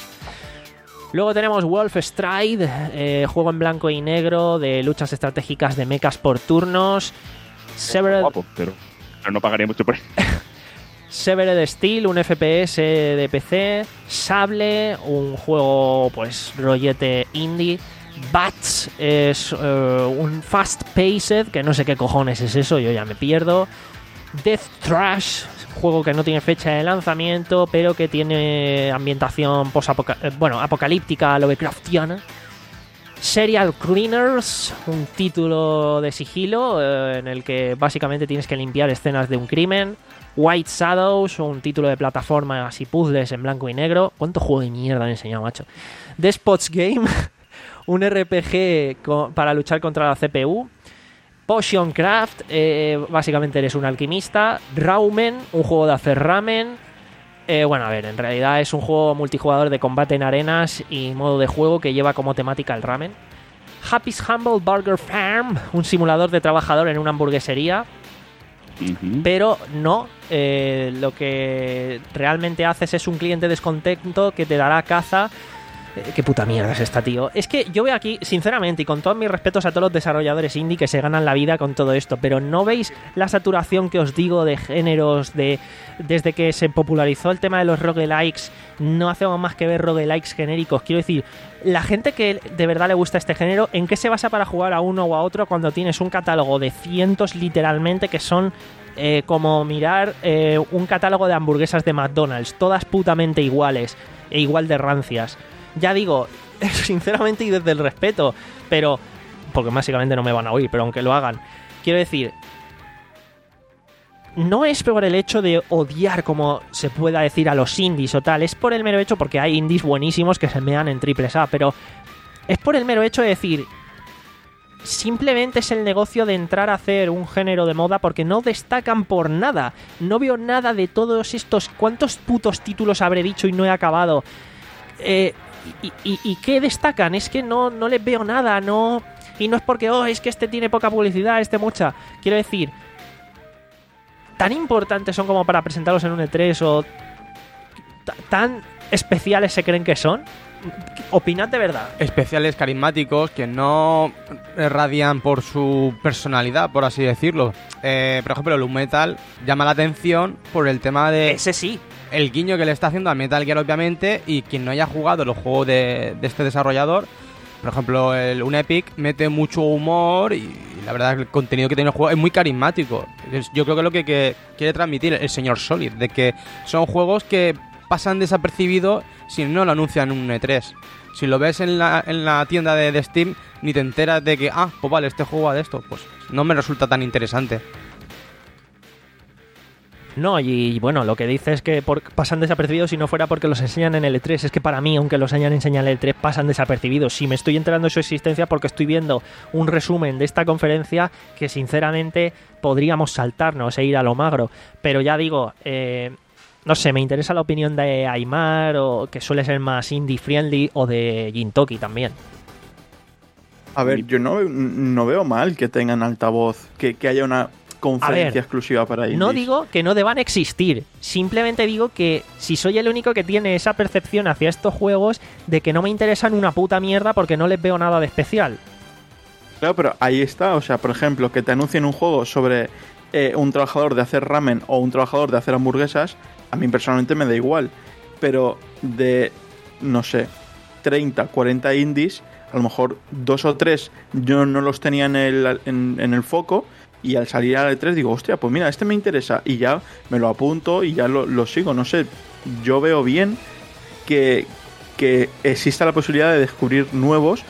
Luego tenemos Wolf Stride, eh, juego en blanco y negro de luchas estratégicas de mechas por turnos. Severed, Guapo, pero, pero no pagaría mucho por él. Severed Steel, un F P S de P C. Sable, un juego pues rollete indie. Bats es uh, un fast paced, que no sé qué cojones es eso, yo ya me pierdo. Death Trash, juego que no tiene fecha de lanzamiento, pero que tiene ambientación post-apoca- eh, bueno, apocalíptica, Lovecraftiana. Serial Cleaners, un título de sigilo eh, en el que básicamente tienes que limpiar escenas de un crimen. White Shadows, un título de plataformas y puzzles en blanco y negro. ¿Cuánto juego de mierda han enseñado, macho? Despots Game, un R P G co- para luchar contra la C P U. Potion Craft, eh, básicamente eres un alquimista. Raumen, un juego de hacer ramen. Eh, bueno, a ver, en realidad es un juego multijugador de combate en arenas y modo de juego que lleva como temática el ramen. Happy's Humble Burger Farm, un simulador de trabajador en una hamburguesería. Ujú. Pero no, eh, lo que realmente haces es un cliente descontento que te dará caza. Eh, qué puta mierda es esta, tío. Es que yo veo aquí, sinceramente, y con todos mis respetos a todos los desarrolladores indie que se ganan la vida con todo esto, pero ¿no veis la saturación que os digo de géneros? De desde que se popularizó el tema de los roguelikes, no hacemos más que ver roguelikes genéricos. Quiero decir, la gente que de verdad le gusta este género, ¿en qué se basa para jugar a uno o a otro cuando tienes un catálogo de cientos literalmente que son eh, como mirar eh, un catálogo de hamburguesas de McDonald's, todas putamente iguales e igual de rancias? Ya digo, sinceramente y desde el respeto, pero porque básicamente no me van a oír, pero aunque lo hagan, quiero decir, no es por el hecho de odiar, como se pueda decir, a los indies o tal, es por el mero hecho, porque hay indies buenísimos que se mean en triples A, pero es por el mero hecho de decir, simplemente es el negocio de entrar a hacer un género de moda porque no destacan por nada. No veo nada de todos estos... ¿Cuántos putos títulos habré dicho y no he acabado? Eh, y, y, ¿Y qué destacan? Es que no, no les veo nada, no... Y no es porque, oh, es que este tiene poca publicidad, este mucha. Quiero decir, tan importantes son como para presentarlos en un E tres o t- tan especiales se creen que son. Opinad de verdad. Especiales, carismáticos, que no radian por su personalidad, por así decirlo. Eh, por ejemplo, el Metal llama la atención por el tema de... Ese sí. El guiño que le está haciendo a Metal Gear, obviamente, y quien no haya jugado los juegos de, de este desarrollador, por ejemplo, el Unepic mete mucho humor y la verdad el contenido que tiene el juego es muy carismático. Yo creo que es lo que, que quiere transmitir el señor Solid, de que son juegos que pasan desapercibidos si no lo anuncian en un E tres. Si lo ves en la, en la tienda de, de Steam, ni te enteras de que, ah, pues vale, este juego va de esto. Pues no me resulta tan interesante. No, y bueno, lo que dice es que por, pasan desapercibidos si no fuera porque los enseñan en el E tres. Es que para mí, aunque los hayan enseñado en el E tres, pasan desapercibidos. Si me estoy enterando de su existencia porque estoy viendo un resumen de esta conferencia que sinceramente podríamos saltarnos e ir a lo magro. Pero ya digo, eh, no sé, me interesa la opinión de Aymar, o que suele ser más indie friendly, o de Gintoki también. A ver, yo no, no veo mal que tengan altavoz, que, que haya una conferencia ver, exclusiva para indies. No digo que no deban existir, simplemente digo que si soy el único que tiene esa percepción hacia estos juegos de que no me interesan una puta mierda porque no les veo nada de especial. Claro, pero ahí está, o sea, por ejemplo, que te anuncien un juego sobre eh, un trabajador de hacer ramen o un trabajador de hacer hamburguesas, a mí personalmente me da igual, pero de, no sé, treinta, cuarenta indies, a lo mejor dos o tres yo no los tenía en el, en, en el foco, y al salir al E tres digo, hostia, pues mira, este me interesa, y ya me lo apunto y ya lo, lo sigo. No sé, yo veo bien que, que exista la posibilidad de descubrir nuevos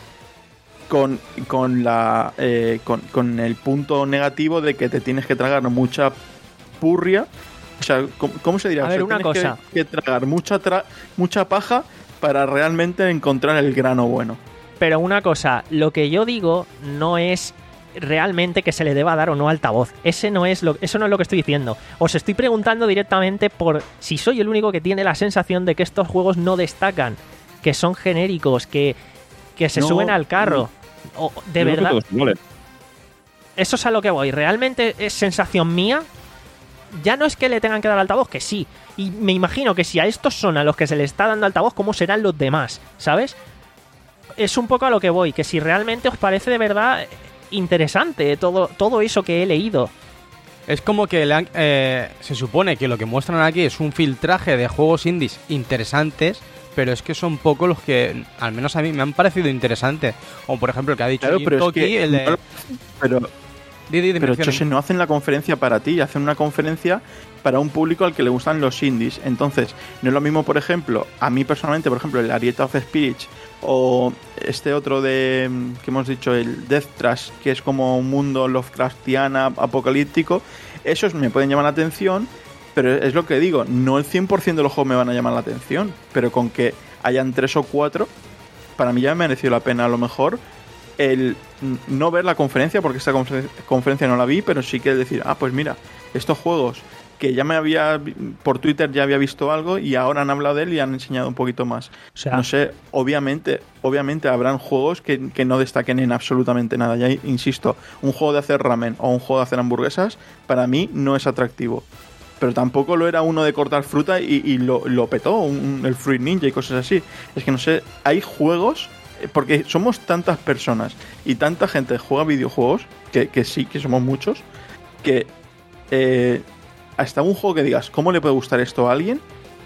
con, con, la, eh, con, con el punto negativo de que te tienes que tragar mucha purria. O sea, ¿cómo, cómo se dirá? A ver, o sea, una cosa. Que, que tragar mucha, tra mucha paja para realmente encontrar el grano bueno. Pero una cosa, lo que yo digo no es realmente que se le deba dar o no altavoz. Ese no es lo, eso no es lo que estoy diciendo. Os estoy preguntando directamente por si soy el único que tiene la sensación de que estos juegos no destacan, que son genéricos, que, que se no, suben al carro. No. O, de Yo verdad. Todos, vale. Eso es a lo que voy. Realmente es sensación mía. Ya no es que le tengan que dar altavoz, que sí. Y me imagino que si a estos son a los que se le está dando altavoz, ¿cómo serán los demás? ¿Sabes? Es un poco a lo que voy. Que si realmente os parece de verdad interesante todo, todo eso que he leído. Es como que le han, eh, se supone que lo que muestran aquí es un filtraje de juegos indies interesantes, pero es que son pocos los que, al menos a mí, me han parecido interesantes. Como por ejemplo el que ha dicho Claro, pero Gintoki, es que el de... no, pero Di, di, di, pero menciona. Chose, no hacen la conferencia para ti, hacen una conferencia para un público al que le gustan los indies. Entonces, no es lo mismo, por ejemplo, a mí personalmente, por ejemplo, el Arieta of Spirits o este otro de que hemos dicho, el Death Trash, que es como un mundo Lovecraftiana, apocalíptico, esos me pueden llamar la atención, pero es lo que digo, no el cien por ciento de los juegos me van a llamar la atención, pero con que hayan tres o cuatro, para mí ya me mereció la pena a lo mejor el no ver la conferencia, porque esta confer- conferencia no la vi, pero sí que decir, ah, pues mira, estos juegos que ya me había, por Twitter ya había visto algo y ahora han hablado de él y han enseñado un poquito más. O sea, no sé, obviamente, obviamente habrán juegos que, que no destaquen en absolutamente nada. Ya insisto, un juego de hacer ramen o un juego de hacer hamburguesas, para mí no es atractivo. Pero tampoco lo era uno de cortar fruta y, y lo, lo petó, un, el Fruit Ninja y cosas así. Es que no sé, hay juegos, porque somos tantas personas y tanta gente juega videojuegos, que, que sí, que somos muchos, que eh, hasta un juego que digas, ¿cómo le puede gustar esto a alguien?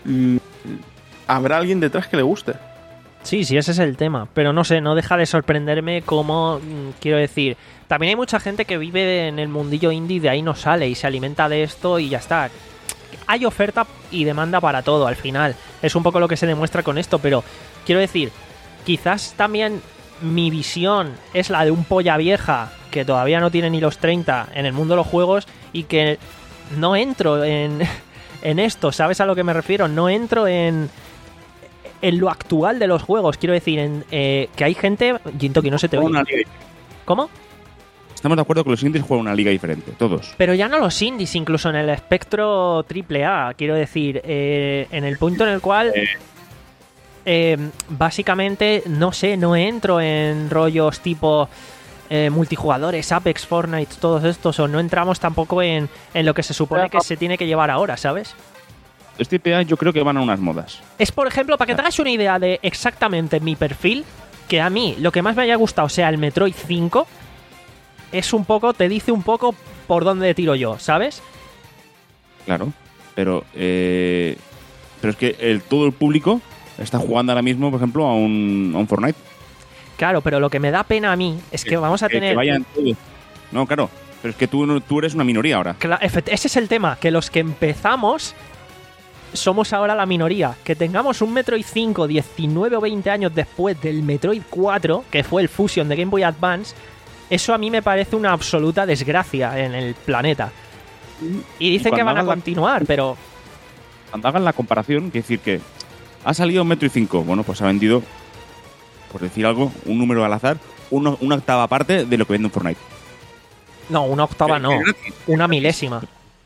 Habrá alguien detrás que le guste. sí, sí, ese es el tema. Pero no sé, no deja de sorprenderme cómo, quiero decir, también hay mucha gente que vive en el mundillo indie, de ahí no sale y se alimenta de esto y ya está. Hay oferta y demanda para todo al final. Es un poco lo que se demuestra con esto, pero quiero decir, quizás también mi visión es la de un polla vieja que todavía no tiene ni los treinta en el mundo de los juegos y que no entro en, en esto, ¿sabes a lo que me refiero? No entro en, en lo actual de los juegos. Quiero decir, en, eh, que hay gente... Gintoki, no se te oye. Una liga. ¿Cómo? Estamos de acuerdo que los indies juegan una liga diferente, todos. Pero ya no los indies, incluso en el espectro triple A, quiero decir, eh, en el punto en el cual... Eh. Eh, básicamente, no sé, no entro en rollos tipo eh, multijugadores, Apex, Fortnite, todos estos, o no entramos tampoco en, en lo que se supone que se tiene que llevar ahora, ¿sabes? Este T P A yo creo que van a unas modas. Es, por ejemplo, para que te hagas una idea de exactamente mi perfil, que a mí lo que más me haya gustado sea el Metroid cinco, es un poco, te dice un poco por dónde tiro yo, ¿sabes? Claro, pero eh, pero es que el, todo el público está jugando ahora mismo, por ejemplo, a un, a un Fortnite. Claro, pero lo que me da pena a mí es que, que vamos a que, tener... Que vayan todos. No, claro, pero es que tú, tú eres una minoría ahora. Claro, ese es el tema, que los que empezamos somos ahora la minoría. Que tengamos un Metroid cinco diecinueve o veinte años después del Metroid cuatro, que fue el Fusion de Game Boy Advance, eso a mí me parece una absoluta desgracia en el planeta. Y dicen y que van a la, continuar, pero... Cuando hagan la comparación, quiere decir que ha salido Metroid cinco, bueno, pues ha vendido, por decir algo, un número al azar, uno, una octava parte de lo que vende un Fortnite. No, una octava no, una milésima.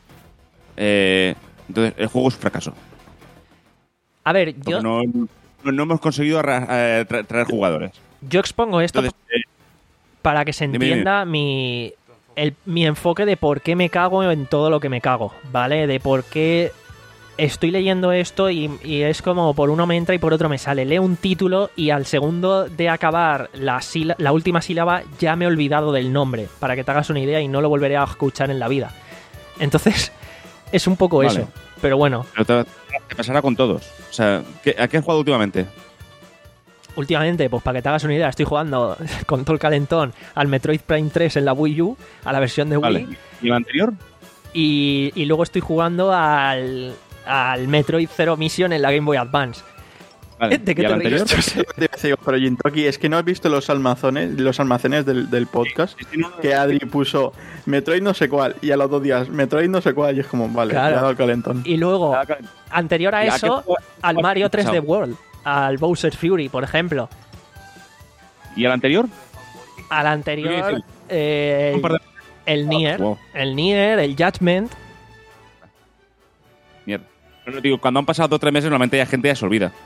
Eh, entonces, el juego es un fracaso. A ver, yo... No, no, no hemos conseguido tra tra traer jugadores. Yo expongo esto entonces, eh, para que se entienda dime, dime. mi... El, mi enfoque de por qué me cago en todo lo que me cago, ¿vale? De por qué... Estoy leyendo esto y, y es como por uno me entra y por otro me sale. Leo un título y al segundo de acabar la, la última sílaba ya me he olvidado del nombre, para que te hagas una idea, y no lo volveré a escuchar en la vida. Entonces, es un poco vale. eso. Pero bueno. Pero te, te pasará con todos. O sea, ¿qué, ¿a qué has jugado últimamente? Últimamente, pues para que te hagas una idea, estoy jugando con todo el calentón al Metroid Prime tres en la Wii U, a la versión de Wii. Vale. ¿Y el anterior? Y, y luego estoy jugando al... al Metroid Zero Mission en la Game Boy Advance. Vale. ¿De qué te ríes? Pero Gintoki, es que no has visto los almacenes, los almacenes del, del podcast, sí, no, no, que Adri puso Metroid no sé cuál y a los dos días Metroid no sé cuál, y es como, vale, claro. Le ha dado el calentón. Y luego, anterior a eso, al Mario tres D World, al Bowser's Fury, por ejemplo. ¿Y al anterior? Al anterior, eh, el, el Nier, wow. el Nier, el Judgment. Mierda. Pero digo, cuando han pasado dos o tres meses, normalmente la gente ya se olvida.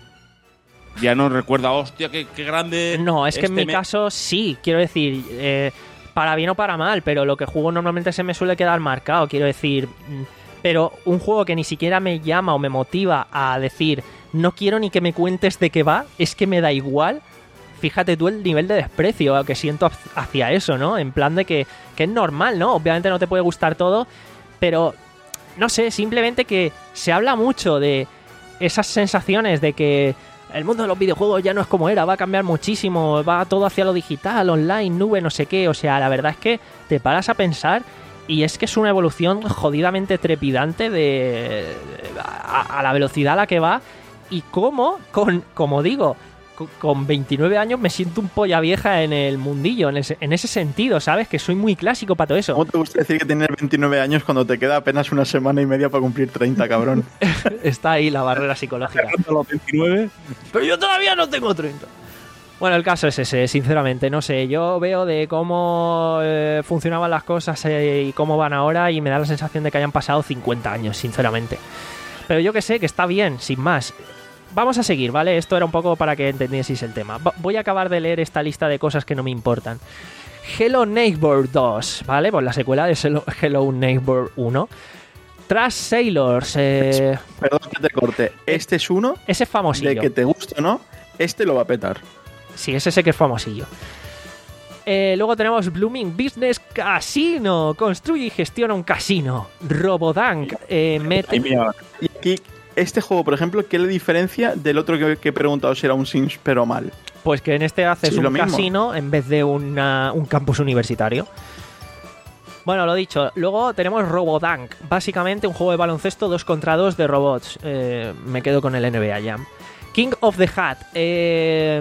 Ya no recuerda, hostia, qué, qué grande. No, es que este en mi me... caso sí, quiero decir, eh, para bien o para mal, pero lo que juego normalmente se me suele quedar marcado, quiero decir. Pero un juego que ni siquiera me llama o me motiva a decir, no quiero ni que me cuentes de qué va, es que me da igual. Fíjate tú el nivel de desprecio que siento hacia eso, ¿no? En plan de que, que es normal, ¿no? Obviamente no te puede gustar todo, pero... No sé, simplemente que se habla mucho de esas sensaciones de que el mundo de los videojuegos ya no es como era, va a cambiar muchísimo, va todo hacia lo digital, online, nube, no sé qué. O sea, la verdad es que te paras a pensar y es que es una evolución jodidamente trepidante de a, a la velocidad a la que va, y cómo, con, como digo, con veintinueve años me siento un polla vieja en el mundillo, en ese, en ese sentido, ¿sabes? Que soy muy clásico para todo eso. ¿Cómo te gusta decir que tienes veintinueve años cuando te queda apenas una semana y media para cumplir treinta, cabrón? Está ahí la barrera psicológica. Los veintinueve. Pero yo todavía no tengo treinta. Bueno, el caso es ese, sinceramente, no sé. Yo veo de cómo eh, funcionaban las cosas eh, y cómo van ahora, y me da la sensación de que hayan pasado cincuenta años, sinceramente. Pero yo que sé, que está bien, sin más. Vamos a seguir, ¿vale? Esto era un poco para que entendieseis el tema. Voy a acabar de leer esta lista de cosas que no me importan. Hello Neighbor dos, ¿vale? Pues la secuela de Hello Neighbor uno. Trash Sailors. Eh... Perdón que te corte. Este es uno. Ese es famosillo. De que te guste o no, este lo va a petar. Sí, ese sé que es famosillo. Eh, luego tenemos Blooming Business Casino. Construye y gestiona un casino. Robodank. Eh, mete... Y aquí... Este juego, por ejemplo, ¿qué le diferencia del otro que, que he preguntado si era un Sims pero mal? Pues que en este haces sí, un casino en vez de una, un campus universitario. Bueno, lo dicho. Luego tenemos Robodank. Básicamente un juego de baloncesto dos contra dos de robots. Eh, me quedo con el N B A Jam. King of the Hat. Eh...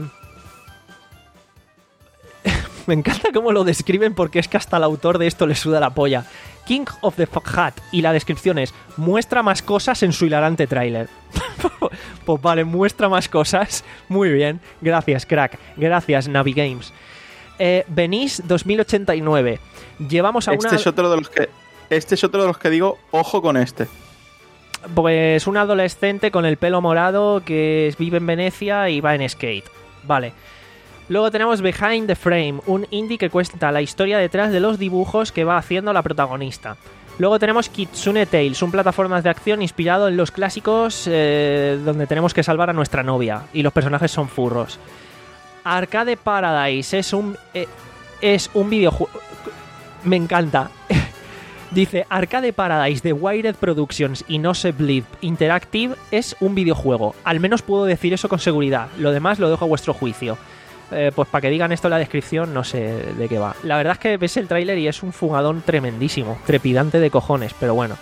Me encanta cómo lo describen, porque es que hasta el autor de esto le suda la polla. King of the Hat. Y la descripción es: muestra más cosas en su hilarante tráiler. Pues vale, muestra más cosas. Muy bien. Gracias, crack. Gracias, Navigames. Eh, Venice dos mil ochenta y nueve. Llevamos a este una... Es otro de los que, este es otro de los que digo, ojo con este. Pues un adolescente con el pelo morado que vive en Venecia y va en skate. Vale. Luego tenemos Behind the Frame, un indie que cuenta la historia detrás de los dibujos que va haciendo la protagonista. Luego tenemos Kitsune Tales, un plataformas de acción inspirado en los clásicos eh, donde tenemos que salvar a nuestra novia y los personajes son furros. Arcade Paradise es un eh, es un videojuego... Me encanta. Dice, Arcade Paradise de Wired Productions y No Se Bleed Interactive es un videojuego. Al menos puedo decir eso con seguridad. Lo demás lo dejo a vuestro juicio. Eh, pues para que digan esto en la descripción, no sé de qué va. La verdad es que ves el tráiler y es un fugadón tremendísimo, trepidante de cojones, pero bueno.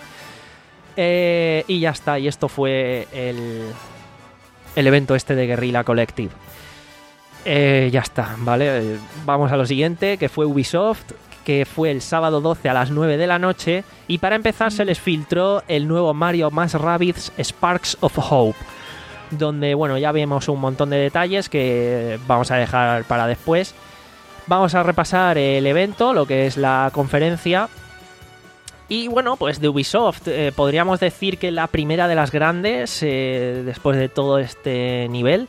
Eh, y ya está, y esto fue el, el evento este de Guerrilla Collective. Eh, ya está, ¿vale? Eh, vamos a lo siguiente, que fue Ubisoft, que fue el sábado doce a las nueve de la noche, y para empezar se les filtró el nuevo Mario más Rabbids Sparks of Hope, donde, bueno, ya vemos un montón de detalles que vamos a dejar para después. Vamos a repasar el evento, lo que es la conferencia. Y bueno, pues de Ubisoft, eh, podríamos decir que la primera de las grandes, eh, después de todo este nivel.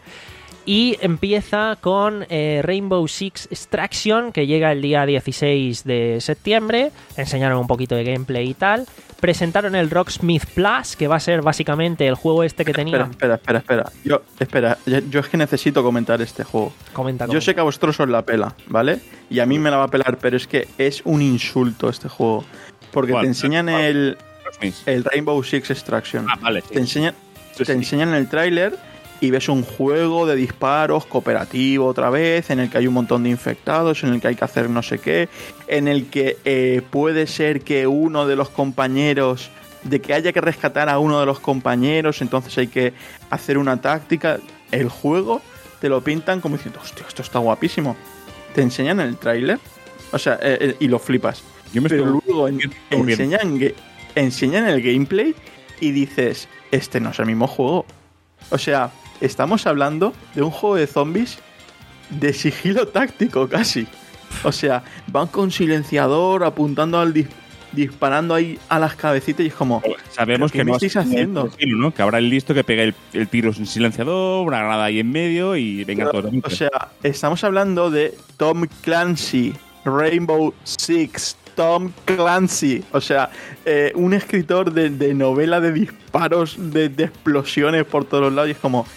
Y empieza con eh, Rainbow Six Extraction, que llega el día dieciséis de septiembre. Enseñaron un poquito de gameplay y tal. Presentaron el Rocksmith Plus, que va a ser básicamente el juego este que tenía... Espera, espera, espera, espera. Yo, espera, yo, yo es que necesito comentar este juego. Comenta, comenta. Yo sé que a vosotros os la pela, ¿vale? Y a mí me la va a pelar, pero es que es un insulto este juego. Porque ¿Cuál? te enseñan ¿Cuál? el, Rocksmith. el Rainbow Six Extraction. Ah, vale, sí. Te enseñan, Sí, te sí. enseñan el tráiler y ves un juego de disparos cooperativo otra vez, en el que hay un montón de infectados, en el que hay que hacer no sé qué, en el que eh, puede ser que uno de los compañeros, de que haya que rescatar a uno de los compañeros, entonces hay que hacer una táctica. El juego te lo pintan como diciendo, hostia, esto está guapísimo. Te enseñan el tráiler, o sea, eh, eh, y lo flipas. Yo me Pero estoy- luego en- estoy enseñan, ge- enseñan el gameplay y dices, este no es el mismo juego. O sea, estamos hablando de un juego de zombies de sigilo táctico casi. O sea, van con silenciador apuntando al dis- disparando ahí a las cabecitas y es como, Sabemos ¿Pero qué que me no estáis va a ser haciendo? el estilo, ¿no? Que habrá el listo que pegue el, el tiro sin silenciador, una granada ahí en medio y venga todo. o sea, estamos hablando de Tom Clancy, Rainbow Six, Tom Clancy, o sea, eh, un escritor de, de novela de disparos, de, de explosiones por todos los lados, y es como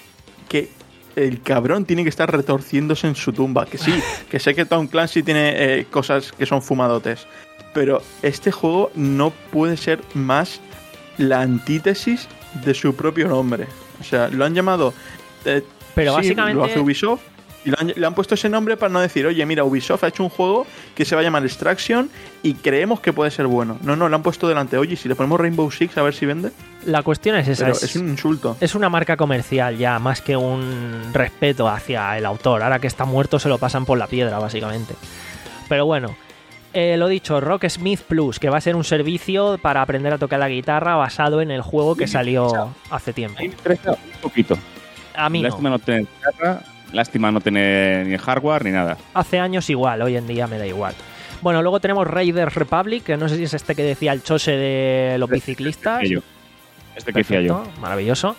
que el cabrón tiene que estar retorciéndose en su tumba. Que sí, que sé que Tom Clancy tiene eh, cosas que son fumadotes, pero este juego no puede ser más la antítesis de su propio nombre. O sea, lo han llamado... eh, Pero sí, básicamente- lo hace Ubisoft. Y lo han- le han puesto ese nombre para no decir, oye, mira, Ubisoft ha hecho un juego que se va a llamar Extraction y creemos que puede ser bueno. No, no, lo han puesto delante. Oye, si le ponemos Rainbow Six a ver si vende. La cuestión es esa, Pero es, es un insulto. es una marca comercial ya, más que un respeto hacia el autor. Ahora que está muerto se lo pasan por la piedra, básicamente. Pero bueno, eh, lo dicho, Rocksmith Plus, que va a ser un servicio para aprender a tocar la guitarra basado en el juego que salió hace tiempo. A mí me interesa un poquito. A mí no. Lástima no tener guitarra, lástima no tener ni hardware ni nada. Hace años igual, hoy en día me da igual. Bueno, luego tenemos Raiders Republic, que no sé si es este que decía el Chose de los biciclistas. Este que yo. Este que decía yo. Perfecto, maravilloso.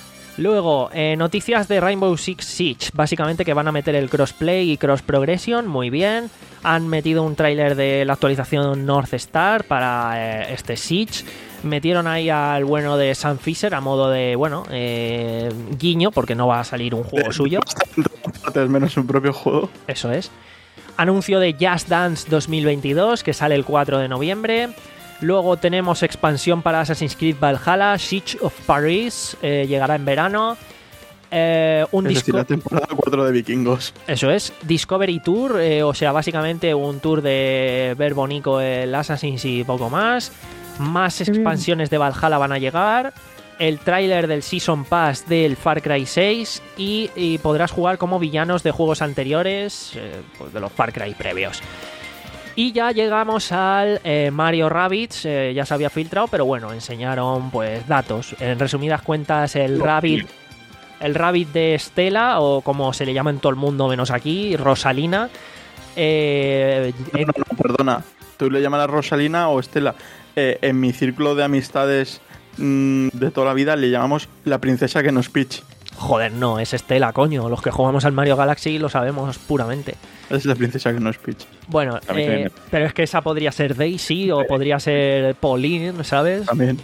Luego, eh, noticias de Rainbow Six Siege. Básicamente que van a meter el crossplay y cross progression, muy bien. Han metido un tráiler de la actualización North Star para eh, este Siege. Metieron ahí al bueno de Sam Fisher a modo de, bueno, eh, guiño, porque no va a salir un juego suyo. Partes menos su propio juego. Eso es. Anuncio de Just Dance dos mil veintidós, que sale el cuatro de noviembre. Luego tenemos expansión para Assassin's Creed Valhalla, Siege of Paris, eh, llegará en verano. Eh, un Es decir, disco... la temporada cuatro de Vikingos. Eso es, Discovery Tour, eh, o sea, básicamente un tour de ver bonito el Assassin's y poco más. Más expansiones de Valhalla van a llegar. El tráiler del Season Pass del Far Cry seis y, y podrás jugar como villanos de juegos anteriores, eh, pues de los Far Cry previos. Y ya llegamos al eh, Mario Rabbids, eh, ya se había filtrado, pero bueno, enseñaron pues datos. En resumidas cuentas, el Rabbid, el Rabbid de Estela, o como se le llama en todo el mundo menos aquí, Rosalina. Eh, No, no, no, perdona. Tú le llamas a Rosalina o Estela. Eh, en mi círculo de amistades mmm, de toda la vida le llamamos la princesa que no es Peach. Joder, no, es Estela, coño. Los que jugamos al Mario Galaxy lo sabemos puramente. Es la princesa que no es Peach. Bueno, A mí eh, también. pero es que esa podría ser Daisy o podría ser Pauline, ¿sabes? También.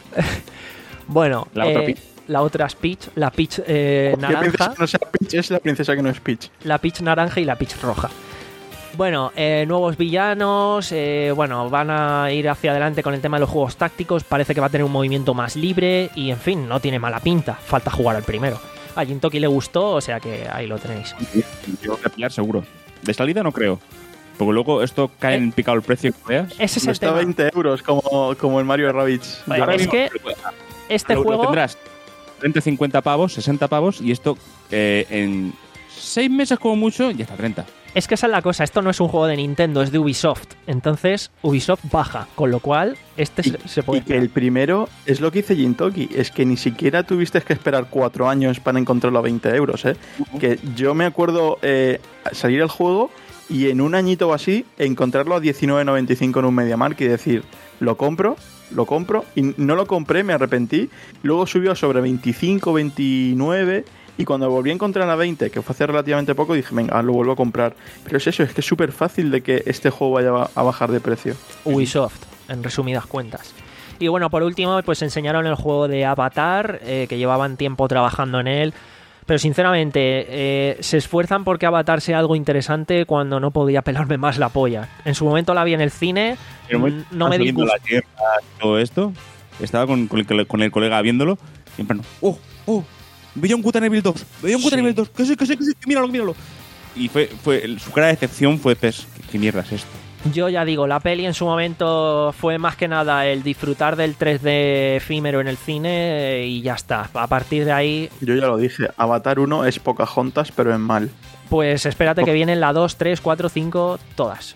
Bueno, La otra eh, Peach. la otra es Peach, la Peach eh, ¿Qué princesa naranja, que no sea Peach es la princesa que no es Peach? la Peach naranja y la Peach roja. Bueno, eh, nuevos villanos, eh, bueno, van a ir hacia adelante con el tema de los juegos tácticos, parece que va a tener un movimiento más libre y, en fin, no tiene mala pinta, falta jugar al primero. A Jintoki le gustó, o sea que ahí lo tenéis. Yo voy a pillar seguro. De salida no creo. Porque luego esto cae en picado el precio que veas. Ese es el Cuesta tema. veinte euros como, como el Mario Rabbids. Oye, Ahora es mismo- que este lo, lo juego... tendrás treinta, cincuenta pavos, sesenta pavos y esto eh, en seis meses como mucho ya está treinta. Es que esa es la cosa, esto no es un juego de Nintendo, es de Ubisoft. Entonces, Ubisoft baja, con lo cual este Y, se, se puede... y que el primero es lo que dice Jintoki, es que ni siquiera tuviste que esperar cuatro años para encontrarlo a veinte euros, ¿eh? Que yo me acuerdo eh, salir el juego y en un añito o así encontrarlo a diecinueve noventa y cinco en un MediaMarkt y decir, lo compro, lo compro, y no lo compré, me arrepentí, luego subió sobre veinticinco, veintinueve... Y cuando volví a encontrar a veinte, que fue hace relativamente poco, dije, venga, lo vuelvo a comprar. Pero es eso, es que es súper fácil de que este juego vaya a bajar de precio. Ubisoft, en resumidas cuentas. Y bueno, por último, pues enseñaron el juego de Avatar, eh, que llevaban tiempo trabajando en él. Pero sinceramente, eh, se esfuerzan porque Avatar sea algo interesante cuando no podía pelarme más la polla. En su momento la vi en el cine, Pero mm, no me viendo la disgustó. tierra y todo esto. Estaba con, con, el, con el colega viéndolo. Y en plan, oh, oh, veía un Guta Neville dos, veía un Guta Sí. Neville dos, que sí, que sí, que sí, que míralo, míralo. Y fue, fue su cara de decepción fue, pues, ¿qué, qué mierda es esto? Yo ya digo, la peli en su momento fue más que nada el disfrutar del tres D efímero en el cine eh, y ya está. A partir de ahí, Yo ya lo dije, Avatar uno es Pocahontas, pero en mal. pues espérate que vienen la dos, tres, cuatro, cinco, todas.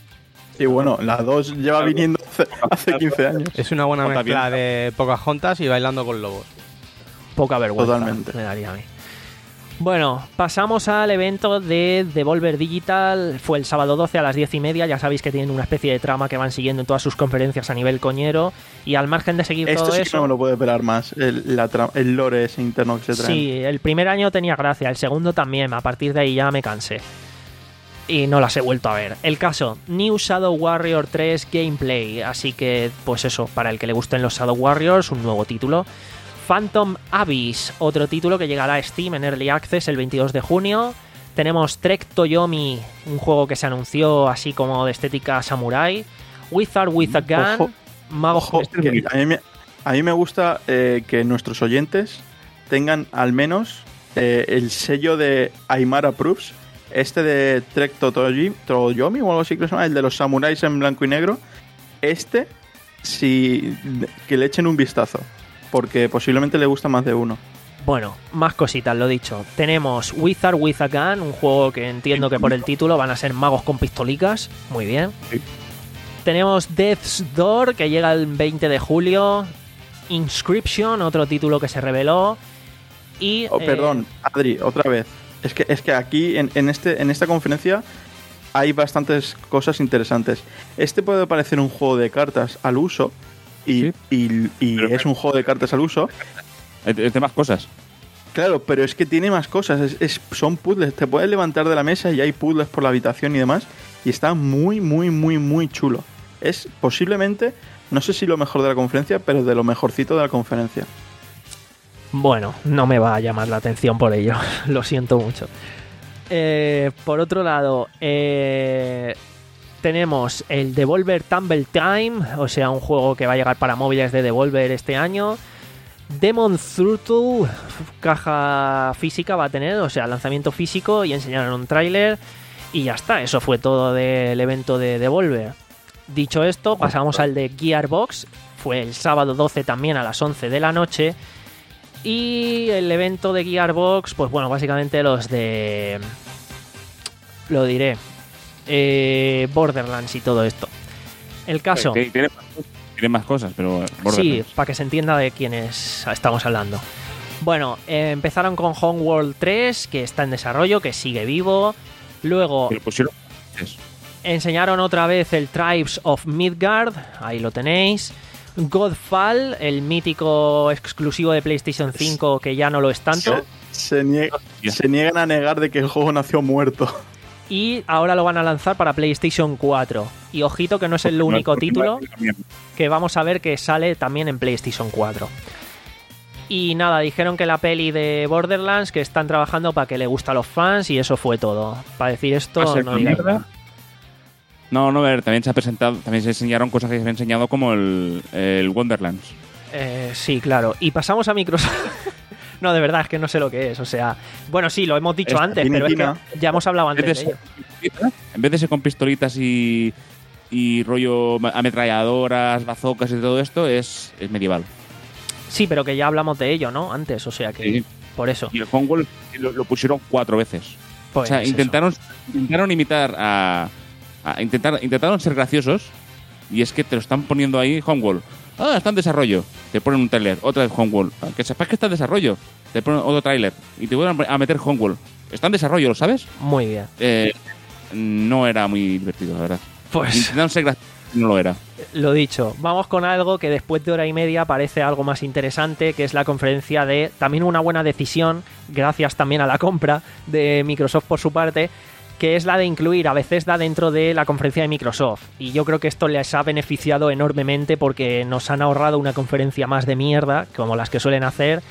Y bueno, la dos lleva viniendo hace, hace quince años. Es una buena Jota mezcla bien. de Pocahontas y Bailando con Lobos. Poca vergüenza. Totalmente. Me daría a mí. Bueno, pasamos al evento de Devolver Digital. Fue el sábado doce a las diez y media. Ya sabéis que tienen una especie de trama que van siguiendo en todas sus conferencias a nivel coñero. Y al margen de seguir Esto todo sí que eso. no me lo puede pelar más, el, la tra- el lore ese interno que se trae. Sí, el primer año tenía gracia, el segundo también. A partir de ahí ya me cansé. Y no las he vuelto a ver. El caso, New Shadow Warrior tres Gameplay. Así que, pues eso, para el que le gusten los Shadow Warriors, un nuevo título. Phantom Abyss, otro título que llegará a Steam en Early Access el veintidós de junio. Tenemos Trek Toyomi, un juego que se anunció así como de estética samurai. Wizard with a Gun, Ojo, Magos Ojo, con- que a, mí me, a mí me gusta eh, que nuestros oyentes tengan al menos eh, el sello de Aymara Proofs, este de Trek Totoji- Toyomi o algo así que se llama, el de los samuráis en blanco y negro. Este, si, que le echen un vistazo, porque posiblemente le gusta más de uno. Bueno, más cositas, lo dicho. Tenemos Wizard with a Gun, un juego que entiendo que por el título van a ser magos con pistolicas. Muy bien. Sí. Tenemos Death's Door, que llega el veinte de julio. Inscription, otro título que se reveló. Y, Oh, eh, perdón, Adri, otra vez. Es que, es que aquí, en, en, este, en esta conferencia, hay bastantes cosas interesantes. Este puede parecer un juego de cartas al uso, y, Sí. y, y Pero- es un juego de cartas al uso. Es es de más cosas. Claro, pero es que tiene más cosas. Es, es- son puzzles. Te puedes levantar de la mesa y hay puzzles por la habitación y demás. Y está muy, muy, muy, muy chulo. Es posiblemente, no sé si lo mejor de la conferencia, pero de lo mejorcito de la conferencia. Bueno, no me va a llamar la atención por ello. Lo siento mucho. Eh, por otro lado, eh, tenemos el Devolver Tumble Time, o sea, un juego que va a llegar para móviles de Devolver este año. Demon Turtle, caja física va a tener, o sea, lanzamiento físico, y enseñaron un tráiler y ya está. Eso fue todo del evento de Devolver. Dicho esto, pasamos al de Gearbox. Fue el sábado doce también a las once de la noche. Y el evento de Gearbox, pues bueno, básicamente los de... Lo diré. eh, Borderlands y todo esto. El caso... Tiene, tiene, tiene más cosas, pero... Sí, para que se entienda de quiénes estamos hablando. Bueno, eh, empezaron con Homeworld tres, que está en desarrollo, que sigue vivo. Luego... Pero pusieron... Enseñaron otra vez el Tribes of Midgard, ahí lo tenéis. Godfall, el mítico exclusivo de PlayStation cinco, que ya no lo es tanto. Se, se, niega, se niegan a negar de que el juego nació muerto. Y ahora lo van a lanzar para PlayStation cuatro. Y ojito que no es el único título que vamos a ver que sale también en PlayStation cuatro. Y nada, dijeron que la peli de Borderlands que están trabajando para que le guste a los fans y eso fue todo. Para decir esto, no digáis nada. No, no, a ver, también se ha presentado, también se enseñaron cosas que se han enseñado como el, el Wonderlands. Eh, sí, claro. Y pasamos a Microsoft. No, de verdad, es que no sé lo que es. O sea, bueno, sí, lo hemos dicho Esta antes, pero es que ya hemos hablado antes de, de ello. En vez de ser con pistolitas y, y rollo ametralladoras, bazocas y todo esto, es, es medieval. Sí, pero que ya hablamos de ello, ¿no? Antes, o sea que sí. Por eso. Y el Homeworld lo, lo pusieron cuatro veces. Pues o sea, intentaron, intentaron imitar a... a intentar, intentaron ser graciosos y es que te lo están poniendo ahí Homeworld. Ah, está en desarrollo. Te ponen un trailer, otra vez Homeworld. Ah, que sepas que está en desarrollo. Te ponen otro trailer y te vuelven a meter Homeworld. Está en desarrollo, ¿lo sabes? Muy bien. Eh, no era muy divertido, la verdad. Pues... Intentaron ser graciosos, no lo era. Lo dicho, vamos con algo que después de hora y media parece algo más interesante, que es la conferencia de... También una buena decisión, gracias también a la compra de Microsoft por su parte, que es la de incluir a Bethesda dentro de la conferencia de Microsoft. Y yo creo que esto les ha beneficiado enormemente porque nos han ahorrado una conferencia más de mierda, como las que suelen hacer,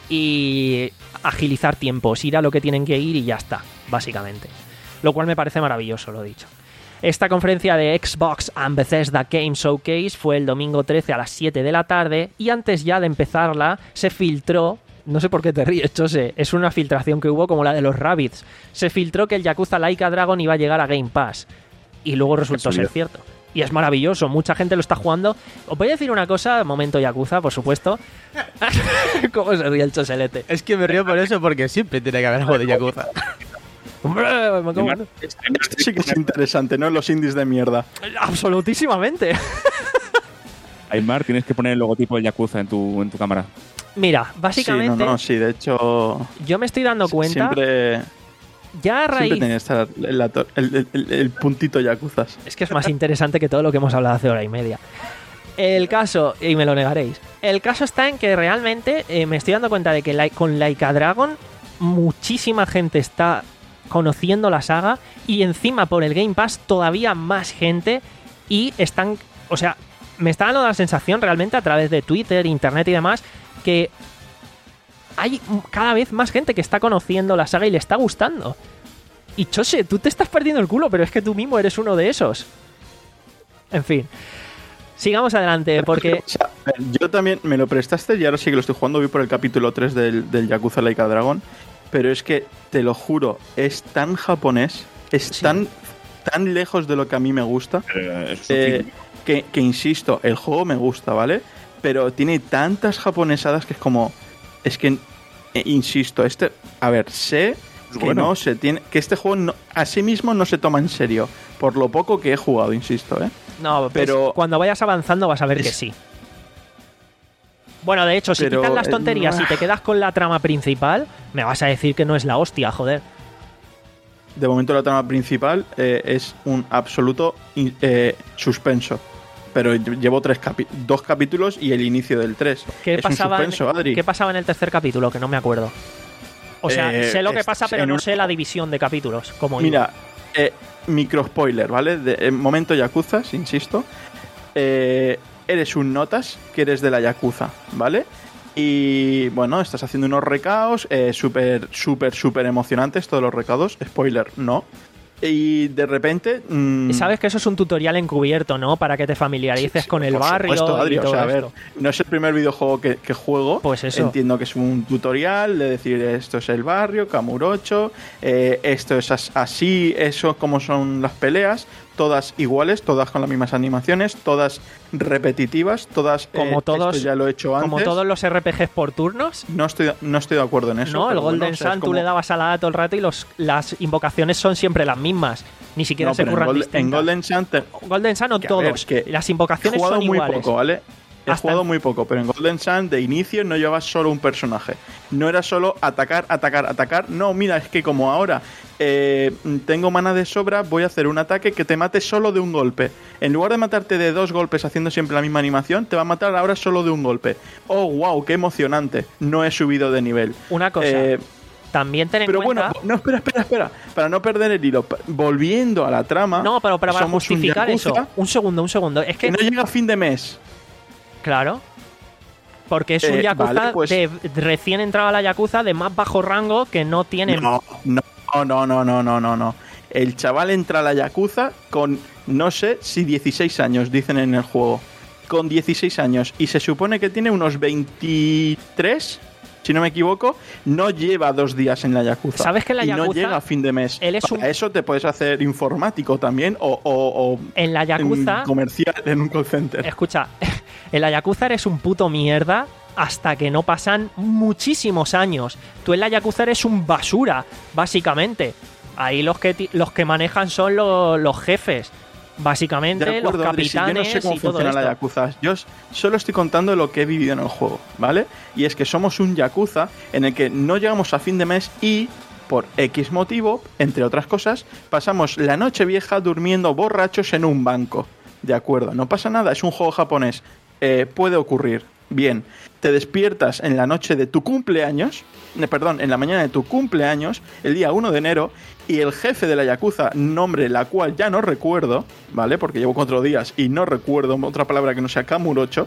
y agilizar tiempos, ir a lo que tienen que ir y ya está, básicamente. Lo cual me parece maravilloso, lo dicho. Esta conferencia de Xbox and Bethesda Game Showcase fue el domingo trece a las siete de la tarde y antes ya de empezarla se filtró... No sé por qué te ríes, Chose. Es una filtración que hubo como la de los Rabbids. Se filtró que el Yakuza Like a Dragon iba a llegar a Game Pass. Y luego resultó ser cierto. Y es maravilloso. Mucha gente lo está jugando. Os voy a decir una cosa. Momento Yakuza, por supuesto. ¿Cómo se ríe el Choselete? Es que me río por eso, porque siempre tiene que haber algo de Yakuza. Hombre, me como... Esto sí que es interesante, ¿no? Los indies de mierda. Absolutísimamente. Aymar, tienes que poner el logotipo del Yakuza en tu, en tu cámara. Mira, básicamente... Sí, no, no, sí, de hecho... Yo me estoy dando cuenta... Siempre... Ya a raíz... Siempre tenía que estar el, el, el, el puntito Yakuzas. Es que es más interesante que todo lo que hemos hablado hace hora y media. El caso, y me lo negaréis, el caso está en que realmente eh, me estoy dando cuenta de que like, con Like a Dragon muchísima gente está conociendo la saga y encima por el Game Pass todavía más gente y están... O sea, me está dando la sensación realmente a través de Twitter, Internet y demás que hay cada vez más gente que está conociendo la saga y le está gustando. Y Chose, tú te estás perdiendo el culo, pero es que tú mismo eres uno de esos. En fin. Sigamos adelante, porque... O sea, yo también me lo prestaste y ahora sí que lo estoy jugando. Vi por el capítulo tres del, del Yakuza Like a Dragon. Pero es que, te lo juro, es tan japonés, es sí. tan, tan lejos de lo que a mí me gusta, eh, eh, que, que, insisto, el juego me gusta, ¿vale? Pero tiene tantas japonesadas que es como... Es que, eh, insisto, este... A ver, sé que bueno. no se tiene... Que este juego no, a sí mismo no se toma en serio. Por lo poco que he jugado, insisto, ¿eh? No, pero... Pues, cuando vayas avanzando vas a ver es... que sí. Bueno, de hecho, si pero, quitas las tonterías eh, y te quedas con la trama principal, me vas a decir que no es la hostia, joder. De momento la trama principal eh, es un absoluto eh, suspenso. Pero llevo tres capi- dos capítulos y el inicio del tres. ¿Qué es pasaba un suspenso, en, Adri. ¿Qué pasaba en el tercer capítulo? Que no me acuerdo. O sea, eh, sé lo que pasa, pero no un... sé la división de capítulos. Como Mira, eh, micro spoiler, ¿vale? De, eh, momento Yakuza, insisto. Eh, eres un notas que eres de la Yakuza, ¿vale? Y bueno, estás haciendo unos recados eh, súper, súper, súper emocionantes todos los recados. Spoiler, no. Y de repente... Mmm... Sabes que eso es un tutorial encubierto, ¿no? Para que te familiarices sí, sí, con el barrio supuesto, Adri, y todo o sea, a ver, esto. No es el primer videojuego que, que juego. Pues eso. Entiendo que es un tutorial de decir esto es el barrio, Kamurocho, eh, esto es así, eso como son las peleas, todas iguales, todas con las mismas animaciones, todas repetitivas, todas... Como eh, todos, esto ya lo he hecho antes. Como todos los R P Gs por turnos. No estoy, no estoy de acuerdo en eso. No, el Golden bueno, o sea, Sun como... tú le dabas a la todo el rato y los, las invocaciones son siempre las mismas. Ni siquiera No, se pero en, curran Golden, distintas. en Golden Sun te- Golden Sun no que, a ver, todos. que Las he invocaciones jugado son muy iguales. poco, ¿vale? He Hasta- jugado muy poco, pero en Golden Sun de inicio no llevabas solo un personaje. No era solo atacar, atacar, atacar. No, mira, es que como ahora eh, tengo mana de sobra, voy a hacer un ataque que te mate solo de un golpe. En lugar de matarte de dos golpes haciendo siempre la misma animación, te va a matar ahora solo de un golpe. Oh, wow, qué emocionante. No he subido de nivel. Una cosa. Eh, También ten en pero cuenta... bueno, no, espera, espera, espera. Para no perder el hilo, pa- volviendo a la trama. No, pero para, para somos un justificar eso. yakuza Un segundo, un segundo. Es que que... no llega a fin de mes. Claro. Porque es un Eh, Yakuza vale, pues- de recién entrado a la Yakuza de más bajo rango que no tiene... No, no, no, no, no, no, no, no. El chaval entra a la Yakuza con, no sé si dieciséis años, dicen en el juego. Con dieciséis años. Y se supone que tiene unos veintitrés, si no me equivoco. No lleva dos días en la Yakuza. ¿Sabes que en la y no Yakuza llega a fin de mes. él es Para un- eso te puedes hacer informático también o, o- o En la Yakuza... en comercial en un call center. Escucha, en la Yakuza eres un puto mierda hasta que no pasan muchísimos años. Tú en la Yakuza eres un basura, básicamente. Ahí los que, ti- los que manejan son lo- los jefes. Básicamente, De acuerdo, los Adri, si capitanes yo no sé cómo y todo funciona la esto. Yakuza. Yo s- solo estoy contando lo que he vivido en el juego, ¿vale? Y es que somos un Yakuza en el que no llegamos a fin de mes y, por X motivo, entre otras cosas, pasamos la noche vieja durmiendo borrachos en un banco. De acuerdo, no pasa nada, es un juego japonés. Eh, puede ocurrir. Bien, te despiertas en la noche de tu cumpleaños, eh, perdón, en la mañana de tu cumpleaños, el día uno de enero, y el jefe de la Yakuza, nombre la cual ya no recuerdo, ¿vale? Porque llevo cuatro días y no recuerdo otra palabra que no sea Kamurocho,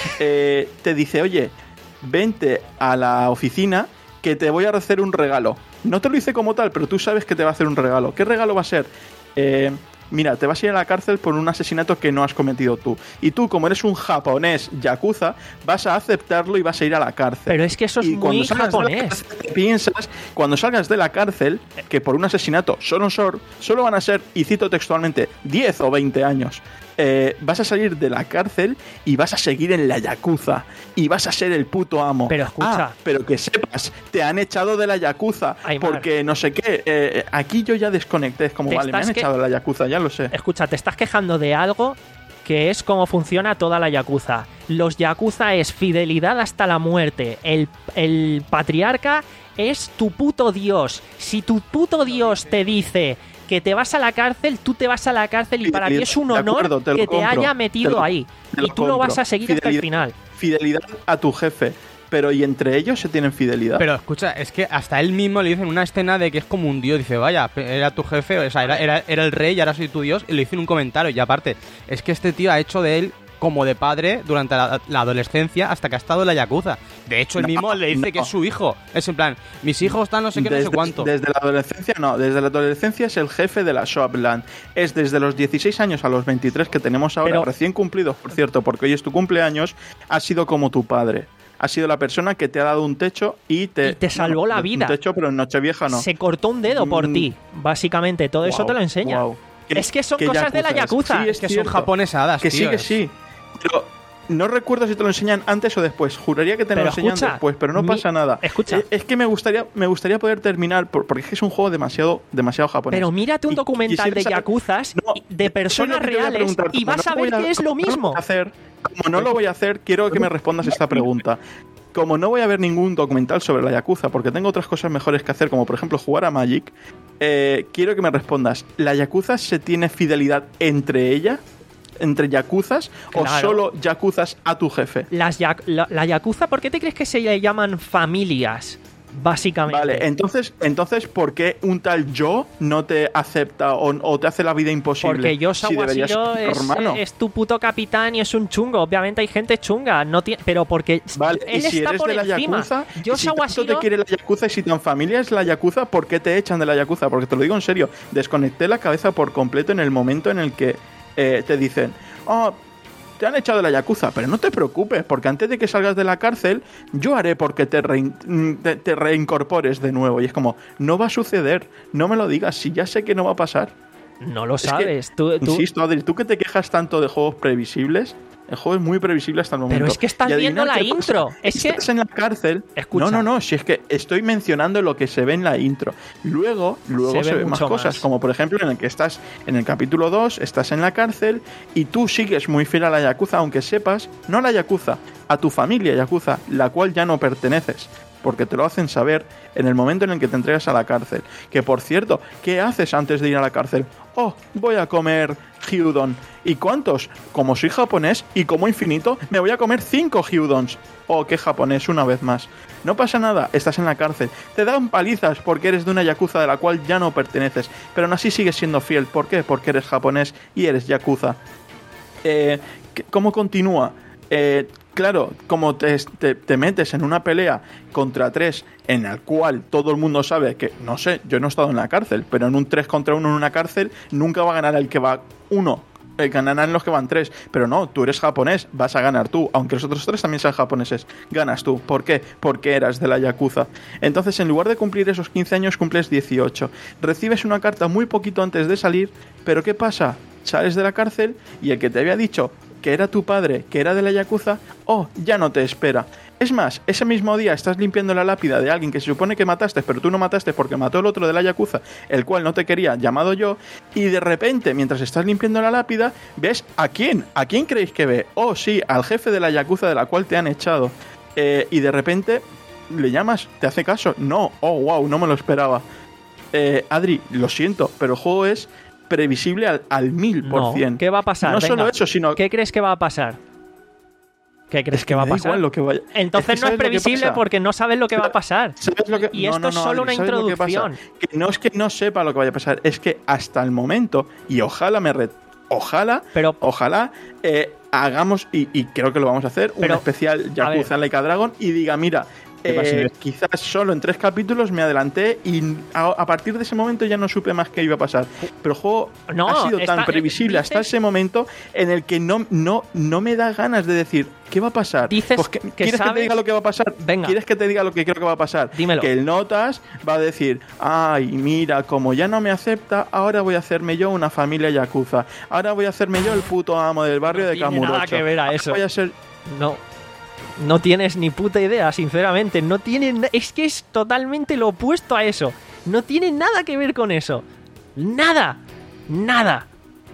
eh, te dice, oye, vente a la oficina que te voy a hacer un regalo. No te lo dice como tal, pero tú sabes que te va a hacer un regalo. ¿Qué regalo va a ser? Eh... Mira, te vas a ir a la cárcel por un asesinato que no has cometido tú. Y tú, como eres un japonés yakuza, vas a aceptarlo y vas a ir a la cárcel. Pero es que eso es y muy salgas de la japonés. cárcel, te piensas, cuando salgas de la cárcel, que por un asesinato solo, sor- solo van a ser, y cito textualmente, diez o veinte años. Eh, vas a salir de la cárcel y vas a seguir en la yakuza. Y vas a ser el puto amo. Pero escucha. Ah, pero que sepas, te han echado de la yakuza Aymar. porque no sé qué. Eh, aquí yo ya desconecté. Es como, Te vale, me estás han que- echado de la yakuza, ya lo sé. Escucha, te estás quejando de algo que es como funciona toda la Yakuza. Los Yakuza es fidelidad hasta la muerte. El, el patriarca es tu puto dios. Si tu puto dios te dice que te vas a la cárcel, tú te vas a la cárcel y para ti es un De honor acuerdo, te lo que te compro, haya metido te lo- ahí. te lo Y tú lo compro. vas a seguir hasta el Fidelidad- final. Fidelidad a tu jefe. Pero y entre ellos se tienen fidelidad. Pero escucha, es que hasta él mismo le dice en una escena de que es como un dios. Dice, vaya, era tu jefe, o sea, era, era, era el rey y ahora soy tu dios. Y le hice en un comentario. Y aparte, es que este tío ha hecho de él como de padre durante la, la adolescencia hasta que ha estado en la Yakuza. De hecho, él No, mismo le dice no. que es su hijo. Es en plan, mis hijos están no sé qué, no sé cuánto. Desde la adolescencia, no. Desde la adolescencia es el jefe de la Shopland. Es desde los dieciséis años a los veintitrés que tenemos ahora, Pero- recién cumplidos, por cierto, porque hoy es tu cumpleaños, ha sido como tu padre. Ha sido la persona que te ha dado un techo y te... Y te salvó la vida. Un techo, pero en Nochevieja no. Se cortó un dedo por Mm. ti. Básicamente, todo eso Guau, te lo enseña. guau. Es que son ¿Qué cosas de la es? Yakuza. Sí, Es que cierto. son japonesadas, Que tío. sí, que es- sí. Pero no recuerdo si te lo enseñan antes o después. Juraría que te Pero lo enseñan escucha, después, pero no mi- pasa nada. escucha. Eh, Es que me gustaría, me gustaría poder terminar, por- porque es que es un juego demasiado, demasiado japonés. Pero mírate un Y documental quisiera de saber- Yakuzas No, y- de personas eso es lo que te voy a reales preguntar. y Como vas no a voy ver que es lo como no mismo. voy a hacer, como no lo voy a hacer, quiero que me respondas esta pregunta. Como no voy a ver ningún documental sobre la Yakuza, porque tengo otras cosas mejores que hacer, como por ejemplo jugar a Magic, eh, quiero que me respondas, ¿la Yakuza se tiene fidelidad entre ella? ¿Entre Yakuzas? ¿O Claro. solo Yakuzas a tu jefe? Las ya- la, la Yakuza, ¿por qué te crees que se le llaman familias? Básicamente. Vale, entonces, entonces, ¿por qué un tal yo no te acepta o, o te hace la vida imposible? Porque yo si deberías Sawashiro ser tu es, hermano. es tu puto capitán y es un chungo. Obviamente hay gente chunga, no tiene, pero porque Vale, él y si está eres por de la encima. Yakuza, Yo y si tanto Sawashiro, te quiere la Yakuza y si tan familia es la Yakuza, ¿por qué te echan de la Yakuza? Porque te lo digo en serio, desconecté la cabeza por completo en el momento en el que eh, te dicen, oh, te han echado de la Yakuza, pero no te preocupes, porque antes de que salgas de la cárcel, yo haré porque te, rein- te, te reincorpores de nuevo. Y es como, no va a suceder, no me lo digas, si ya sé que no va a pasar. no lo Es que, sabes. tú, tú- Insisto, Adri, tú que te quejas tanto de juegos previsibles, El juego es muy previsible hasta el momento. Pero es que estás Y viendo adivinad la qué intro. pasa. Es que... Estás en la cárcel. Escucha. No, no, no. Si es que estoy mencionando lo que se ve en la intro. Luego, luego Se se, ve ven más mucho cosas. más. Como por ejemplo en el que estás en el capítulo dos, estás en la cárcel y tú sigues muy fiel a la Yakuza, aunque sepas, no a la Yakuza, a tu familia Yakuza, la cual ya no perteneces. Porque te lo hacen saber en el momento en el que te entregas a la cárcel. Que por cierto, ¿qué haces antes de ir a la cárcel? Oh, voy a comer gyudon. ¿Y cuántos? Como soy japonés y como infinito, me voy a comer cinco gyudons. Oh, qué japonés, una vez más. No pasa nada, estás en la cárcel. Te dan palizas porque eres de una yakuza de la cual ya no perteneces. Pero aún así sigues siendo fiel. ¿Por qué? Porque eres japonés y eres yakuza. Eh, ¿Cómo continúa? Eh, claro, como te, te, te metes en una pelea contra tres en la cual todo el mundo sabe que, no sé, yo no he estado en la cárcel, pero en un tres contra uno en una cárcel nunca va a ganar el que va uno. Eh, ganarán los que van tres, pero no, tú eres japonés, vas a ganar tú, aunque los otros tres también sean japoneses, ganas tú. ¿Por qué? Porque eras de la Yakuza. Entonces, en lugar de cumplir esos quince años, cumples dieciocho. Recibes una carta muy poquito antes de salir, pero ¿qué pasa? Sales de la cárcel y el que te había dicho que era tu padre, que era de la Yakuza, oh, ya no te espera. Es más, ese mismo día estás limpiando la lápida de alguien que se supone que mataste, pero tú no mataste porque mató el otro de la Yakuza, el cual no te quería, llamado yo, y de repente, mientras estás limpiando la lápida, ves a quién, a quién creéis que ve. Oh, sí, al jefe de la Yakuza de la cual te han echado. Eh, y de repente le llamas, ¿te hace caso? No, oh, wow, no me lo esperaba. Eh, Adri, lo siento, pero el juego es previsible al, al mil por cien. No, ¿qué va a pasar? No Venga, solo eso, sino... ¿qué crees que va a pasar? ¿Qué crees Es que, que va a me da pasar? igual lo que vaya- Entonces es que no es ¿sabes lo que previsible pasa? porque no sabes lo que va a pasar. ¿Sabes lo que- Y no, esto no, es no, solo Adri, una ¿sabes lo que pasa? introducción. Que no es que no sepa lo que vaya a pasar, es que hasta el momento, y ojalá me re- ojalá, Pero- ojalá eh, hagamos, y, y creo que lo vamos a hacer, Pero, un especial a Yakuza ver. Like a Dragon y diga, mira, ¿Qué pasa, eh, Inés? quizás solo en tres capítulos me adelanté y a, a partir de ese momento ya no supe más qué iba a pasar. Pero el juego No, ha sido está- tan previsible hasta dices- ese momento en el que no, no, no me da ganas de decir, ¿qué va a pasar? Dices Pues que- que ¿Quieres que sabes- te diga lo que va a pasar? Venga. ¿Quieres que te diga lo que creo que va a pasar? Dímelo. Que el Notas va a decir, ay, mira, como ya no me acepta, ahora voy a hacerme yo una familia yakuza. Ahora voy a hacerme yo el puto amo del barrio No de tiene Kamurocho. nada que ver a Ahora eso. voy a ser... No. No tienes ni puta idea, sinceramente. No tiene, na- es que es totalmente lo opuesto a eso. No tiene nada que ver con eso. Nada. Nada.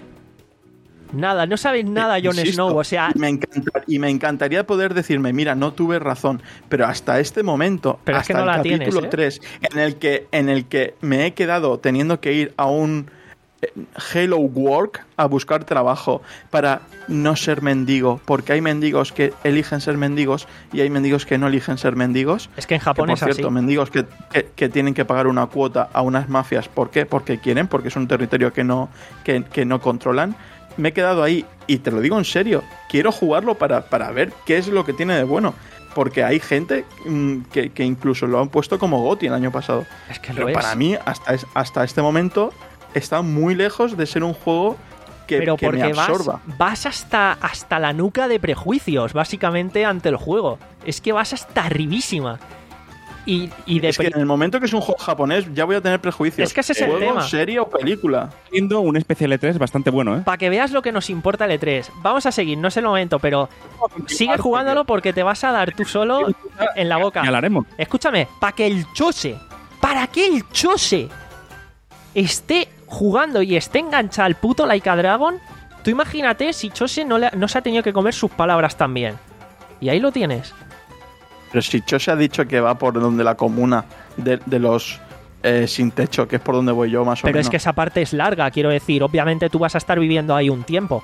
Nada. No sabes nada, Jon Insisto, Snow. O sea, y me, encanta- y me encantaría poder decirme, mira, no tuve razón, pero hasta este momento, Pero es que hasta no el la tienes, capítulo ¿eh? tres, en el que en el que me he quedado teniendo que ir a un eh, Hello Work a buscar trabajo para no ser mendigo, porque hay mendigos que eligen ser mendigos y hay mendigos que no eligen ser mendigos. es que en Que, Japón por es así. cierto, mendigos que, que, que tienen que pagar una cuota a unas mafias. ¿Por qué? Porque quieren, porque es un territorio que no, que, que no controlan. Me he quedado ahí y te lo digo en serio, quiero jugarlo para, para ver qué es lo que tiene de bueno. Porque hay gente mm, que, que incluso lo han puesto como GOTY el año pasado. Es que lo Pero es. para mí, hasta, es- hasta este momento, está muy lejos de ser un juego que, Pero que me porque vas, absorba. vas hasta, hasta la nuca de prejuicios, básicamente, ante el juego. Es que vas hasta arribísima. Y, y de Es que en el momento que es un juego japonés, ya voy a tener prejuicios. Es que ese es el Juego, tema. serie o película. Haciendo un especial E tres bastante bueno, ¿eh? Para que veas lo que nos importa el E tres. Vamos a seguir, no es el momento, pero sigue jugándolo porque te vas a dar tú solo en la boca. Hablaremos. Escúchame, para que el Chose, para que el Chose esté jugando y esté enganchado al puto Like a Dragon, tú imagínate si Chose no, le- no se ha tenido que comer sus palabras también. Y ahí lo tienes. Pero si Cho se ha dicho que va por donde la comuna de, de los eh, sin techo, que es por donde voy yo más o Pero menos. es que esa parte es larga, quiero decir. Obviamente tú vas a estar viviendo ahí un tiempo.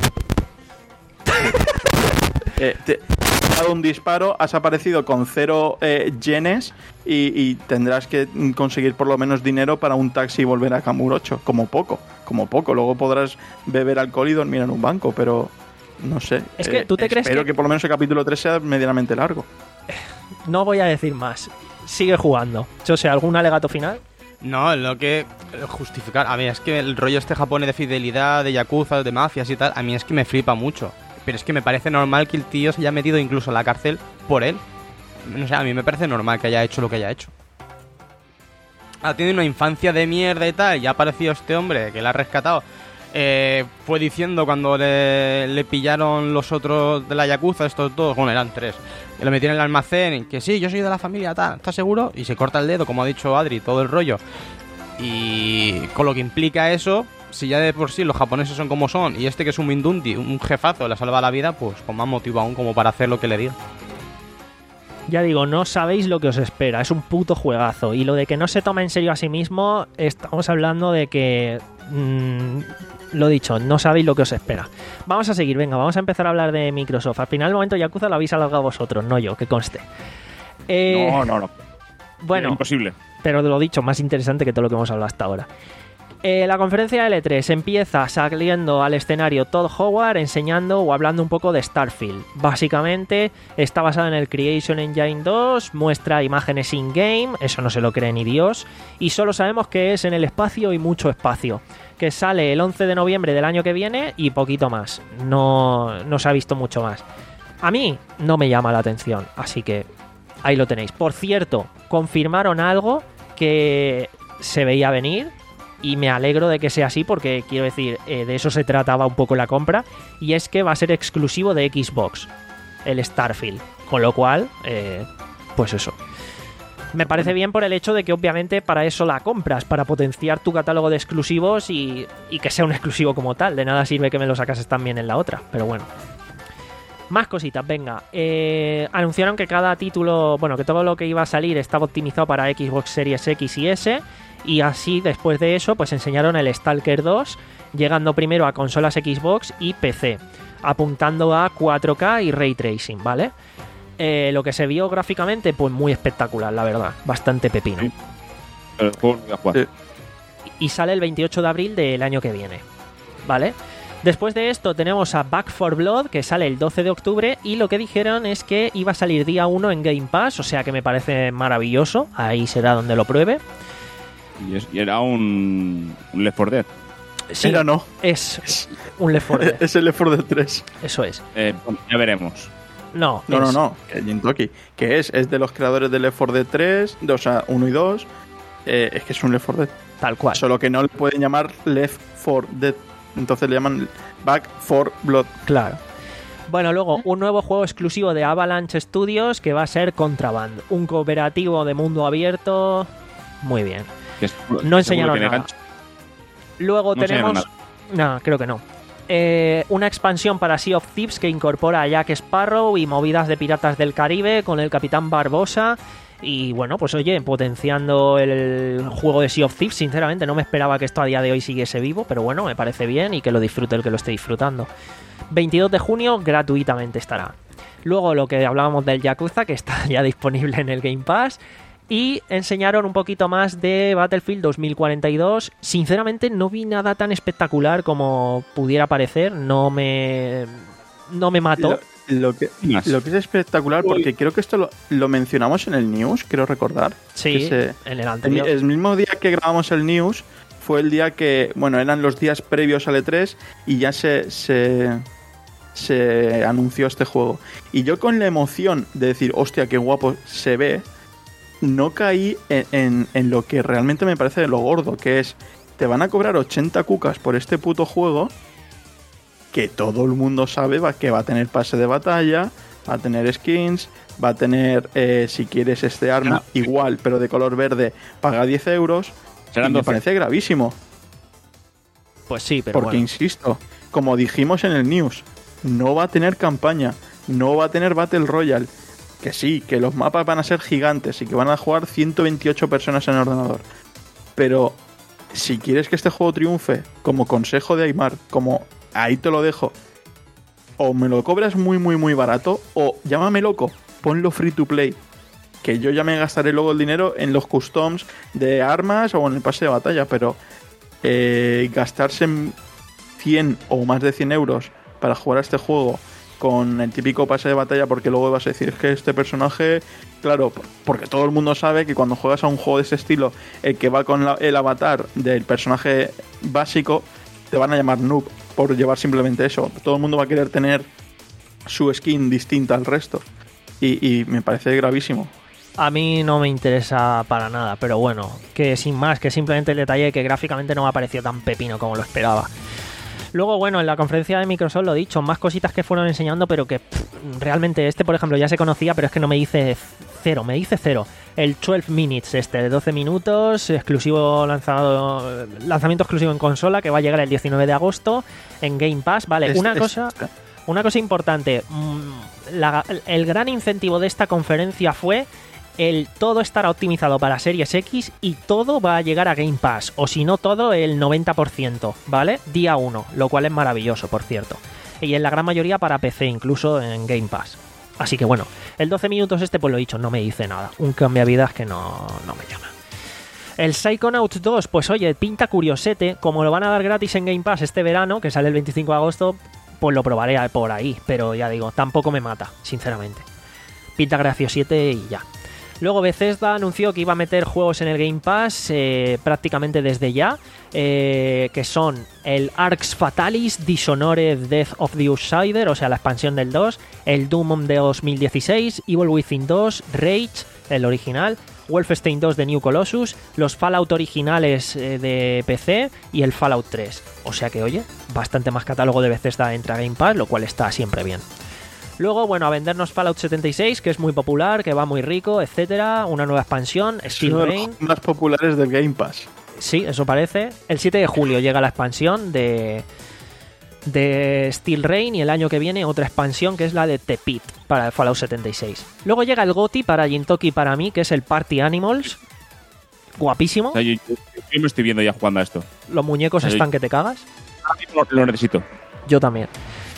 Eh, te has dado un disparo, has aparecido con cero eh, yenes y, y tendrás que mm, conseguir por lo menos dinero para un taxi y volver a Kamurocho. Como poco, como poco. Luego podrás beber alcohol y dormir en un banco, pero no sé. Es que, ¿tú te crees espero que- que por lo menos el capítulo tres sea medianamente largo. No voy a decir más. Sigue jugando. Chose, ¿algún alegato final? No, lo que eh, justificar. A ver, es que el rollo este japonés de fidelidad, de yakuza, de mafias y tal, a mí es que me flipa mucho. Pero es que me parece normal que el tío se haya metido incluso a la cárcel por él. No sé, a mí me parece normal que haya hecho lo que haya hecho. Ha tenido una infancia de mierda y tal, y ha aparecido este hombre que la ha rescatado eh, fue diciendo cuando le, le pillaron los otros de la Yakuza, estos dos, bueno, eran tres, que lo metieron en el almacén, que sí, yo soy de la familia tal, ¿estás seguro? Y se corta el dedo, como ha dicho Adri, todo el rollo. Y con lo que implica eso, si ya de por sí los japoneses son como son, y este que es un Mindundi, un jefazo, le salva la vida, pues con más motivo aún como para hacer lo que le diga. Ya digo, no sabéis lo que os espera, es un puto juegazo. Y lo de que no se toma en serio a sí mismo, estamos hablando de que... Mmm, lo dicho, no sabéis lo que os espera. Vamos a seguir, venga, vamos a empezar a hablar de Microsoft. Al final, el momento Yakuza lo habéis alargado vosotros, no yo, que conste. Eh, No, no, no. Bueno, Es imposible. pero de lo dicho, más interesante que todo lo que hemos hablado hasta ahora. Eh, la conferencia de L tres empieza saliendo al escenario Todd Howard enseñando o hablando un poco de Starfield. Básicamente está basada en el Creation Engine dos, muestra imágenes in-game, eso no se lo cree ni Dios, y solo sabemos que es en el espacio y mucho espacio, que sale el once de noviembre del año que viene y poquito más, no, no se ha visto mucho más. A mí no me llama la atención, así que ahí lo tenéis. Por cierto, confirmaron algo que se veía venir, y me alegro de que sea así porque, quiero decir, eh, de eso se trataba un poco la compra, y es que va a ser exclusivo de Xbox, el Starfield, con lo cual, eh, pues eso. Me parece bien por el hecho de que obviamente para eso la compras, para potenciar tu catálogo de exclusivos y, y que sea un exclusivo como tal. De nada sirve que me lo sacases también en la otra, pero bueno. Más cositas, venga. Eh, anunciaron que cada título, bueno, que todo lo que iba a salir estaba optimizado para Xbox Series X y S. Y así, después de eso, pues enseñaron el Stalker dos, llegando primero a consolas Xbox y P C, apuntando a cuatro K y Ray Tracing, ¿vale? Eh, lo que se vio gráficamente, pues muy espectacular, la verdad. Bastante pepino. Sí. El juego no voy a jugar. Sí. Y sale el veintiocho de abril del año que viene, ¿vale? Después de esto tenemos a Back four Blood, que sale el doce de octubre, y lo que dijeron es que iba a salir día uno en Game Pass, o sea que me parece maravilloso, ahí será donde lo pruebe. Y, es- y era un, un Left four Dead. Sí, Era no. es un Left four Dead, Es el Left four Dead tres. eso es. Eh, bueno, ya veremos. No, No, no, es- no. Que Jintoki. Que es? Es de los creadores del Left four Dead tres, de- o sea, uno y dos. Eh, es que es un Left four Dead. tal cual. Solo que no le pueden llamar Left four Dead. Entonces le llaman Back four Blood. Claro. Bueno, luego un nuevo juego exclusivo de Avalanche Studios que va a ser Contraband, un cooperativo de mundo abierto. Muy bien. Que es- No seguro enseñaron tiene nada. gancho. Luego No enseñaron tenemos... No, creo que no. Eh, una expansión para Sea of Thieves que incorpora a Jack Sparrow y movidas de piratas del Caribe con el Capitán Barbosa. Y bueno, pues oye, potenciando el juego de Sea of Thieves, sinceramente no me esperaba que esto a día de hoy siguiese vivo, pero bueno, me parece bien y que lo disfrute el que lo esté disfrutando. veintidós de junio gratuitamente estará. Luego lo que hablábamos del Yakuza, que está ya disponible en el Game Pass. Y enseñaron un poquito más de Battlefield dos mil cuarenta y dos. Sinceramente no vi nada tan espectacular como pudiera parecer. No me... No me mató. Lo, lo que, Más. lo que es espectacular, porque creo que esto lo, lo mencionamos en el news, creo recordar. Sí, que se- en el El, anterior. el mismo día que grabamos el news fue el día que, bueno, eran los días previos al E tres y ya se, se, se anunció este juego. Y yo con la emoción de decir, hostia, qué guapo se ve, no caí en, en, en lo que realmente me parece de lo gordo, que es, te van a cobrar ochenta cucas por este puto juego que todo el mundo sabe va, que va a tener pase de batalla, va a tener skins, va a tener, eh, si quieres este arma, Ah. igual, pero de color verde, paga diez euros. Serán Y me doce. parece gravísimo, Pues sí, pero porque bueno. insisto, como dijimos en el news, no va a tener campaña, no va a tener Battle Royale. Que sí, que los mapas van a ser gigantes y que van a jugar ciento veintiocho personas en el ordenador. Pero si quieres que este juego triunfe, como consejo de Aymar, como ahí te lo dejo, o me lo cobras muy, muy, muy barato, o llámame loco, ponlo free to play. Que yo ya me gastaré luego el dinero en los customs de armas o en el pase de batalla, pero eh, gastarse en cien o más de cien euros para jugar a este juego con el típico pase de batalla, porque luego vas a decir que este personaje, claro, porque todo el mundo sabe que cuando juegas a un juego de ese estilo, el que va con la- el avatar del personaje básico, te van a llamar noob por llevar simplemente eso. Todo el mundo va a querer tener su skin distinta al resto. Y, y me parece gravísimo. A mí no me interesa para nada, pero bueno, que sin más, que simplemente el detalle de que gráficamente no me ha parecido tan pepino como lo esperaba. Luego, bueno, en la conferencia de Microsoft lo he dicho, más cositas que fueron enseñando, pero que pff, realmente este, por ejemplo, ya se conocía, pero es que no me dice cero, me dice cero. El doce minutes este, de doce minutos, exclusivo lanzado, lanzamiento exclusivo en consola, que va a llegar el diecinueve de agosto en Game Pass. Vale, Es- una es- cosa... Una cosa importante, la, el gran incentivo de esta conferencia fue el todo estará optimizado para Series X y todo va a llegar a Game Pass, o si no todo, el noventa por ciento, ¿vale? Día uno, lo cual es maravilloso, por cierto. Y en la gran mayoría para P C, incluso en Game Pass. Así que bueno, el doce minutos este, pues lo he dicho, no me dice nada. Un cambiavidas que no, no me llama. El Psychonauts dos, pues oye, pinta curiosete. Como lo van a dar gratis en Game Pass este verano, que sale el veinticinco de agosto, pues lo probaré por ahí. Pero ya digo, tampoco me mata, sinceramente. Pinta graciosete y ya. Luego Bethesda anunció que iba a meter juegos en el Game Pass eh, prácticamente desde ya, eh, que son el Arx Fatalis, Dishonored Death of the Outsider, o sea, la expansión del dos, el Doom de dos mil dieciséis, Evil Within dos, Rage, el original, Wolfenstein dos de New Colossus, los Fallout originales eh, de P C y el Fallout tres. O sea que, oye, bastante más catálogo de Bethesda entra a Game Pass, lo cual está siempre bien. Luego, bueno, a vendernos Fallout setenta y seis, que es muy popular, que va muy rico, etcétera. Una nueva expansión, Es Steel uno de Rain. los más populares del Game Pass. Sí, eso parece. El siete de julio llega la expansión de, de Steel Rain y el año que viene otra expansión que es la de The Pit para el Fallout setenta y seis. Luego llega el GOTY para Jintoki y para mí, que es el Party Animals. Guapísimo. O sea, yo, yo- yo me estoy viendo ya jugando a esto. Los muñecos Sí. están que te cagas. Lo, lo necesito. Yo también.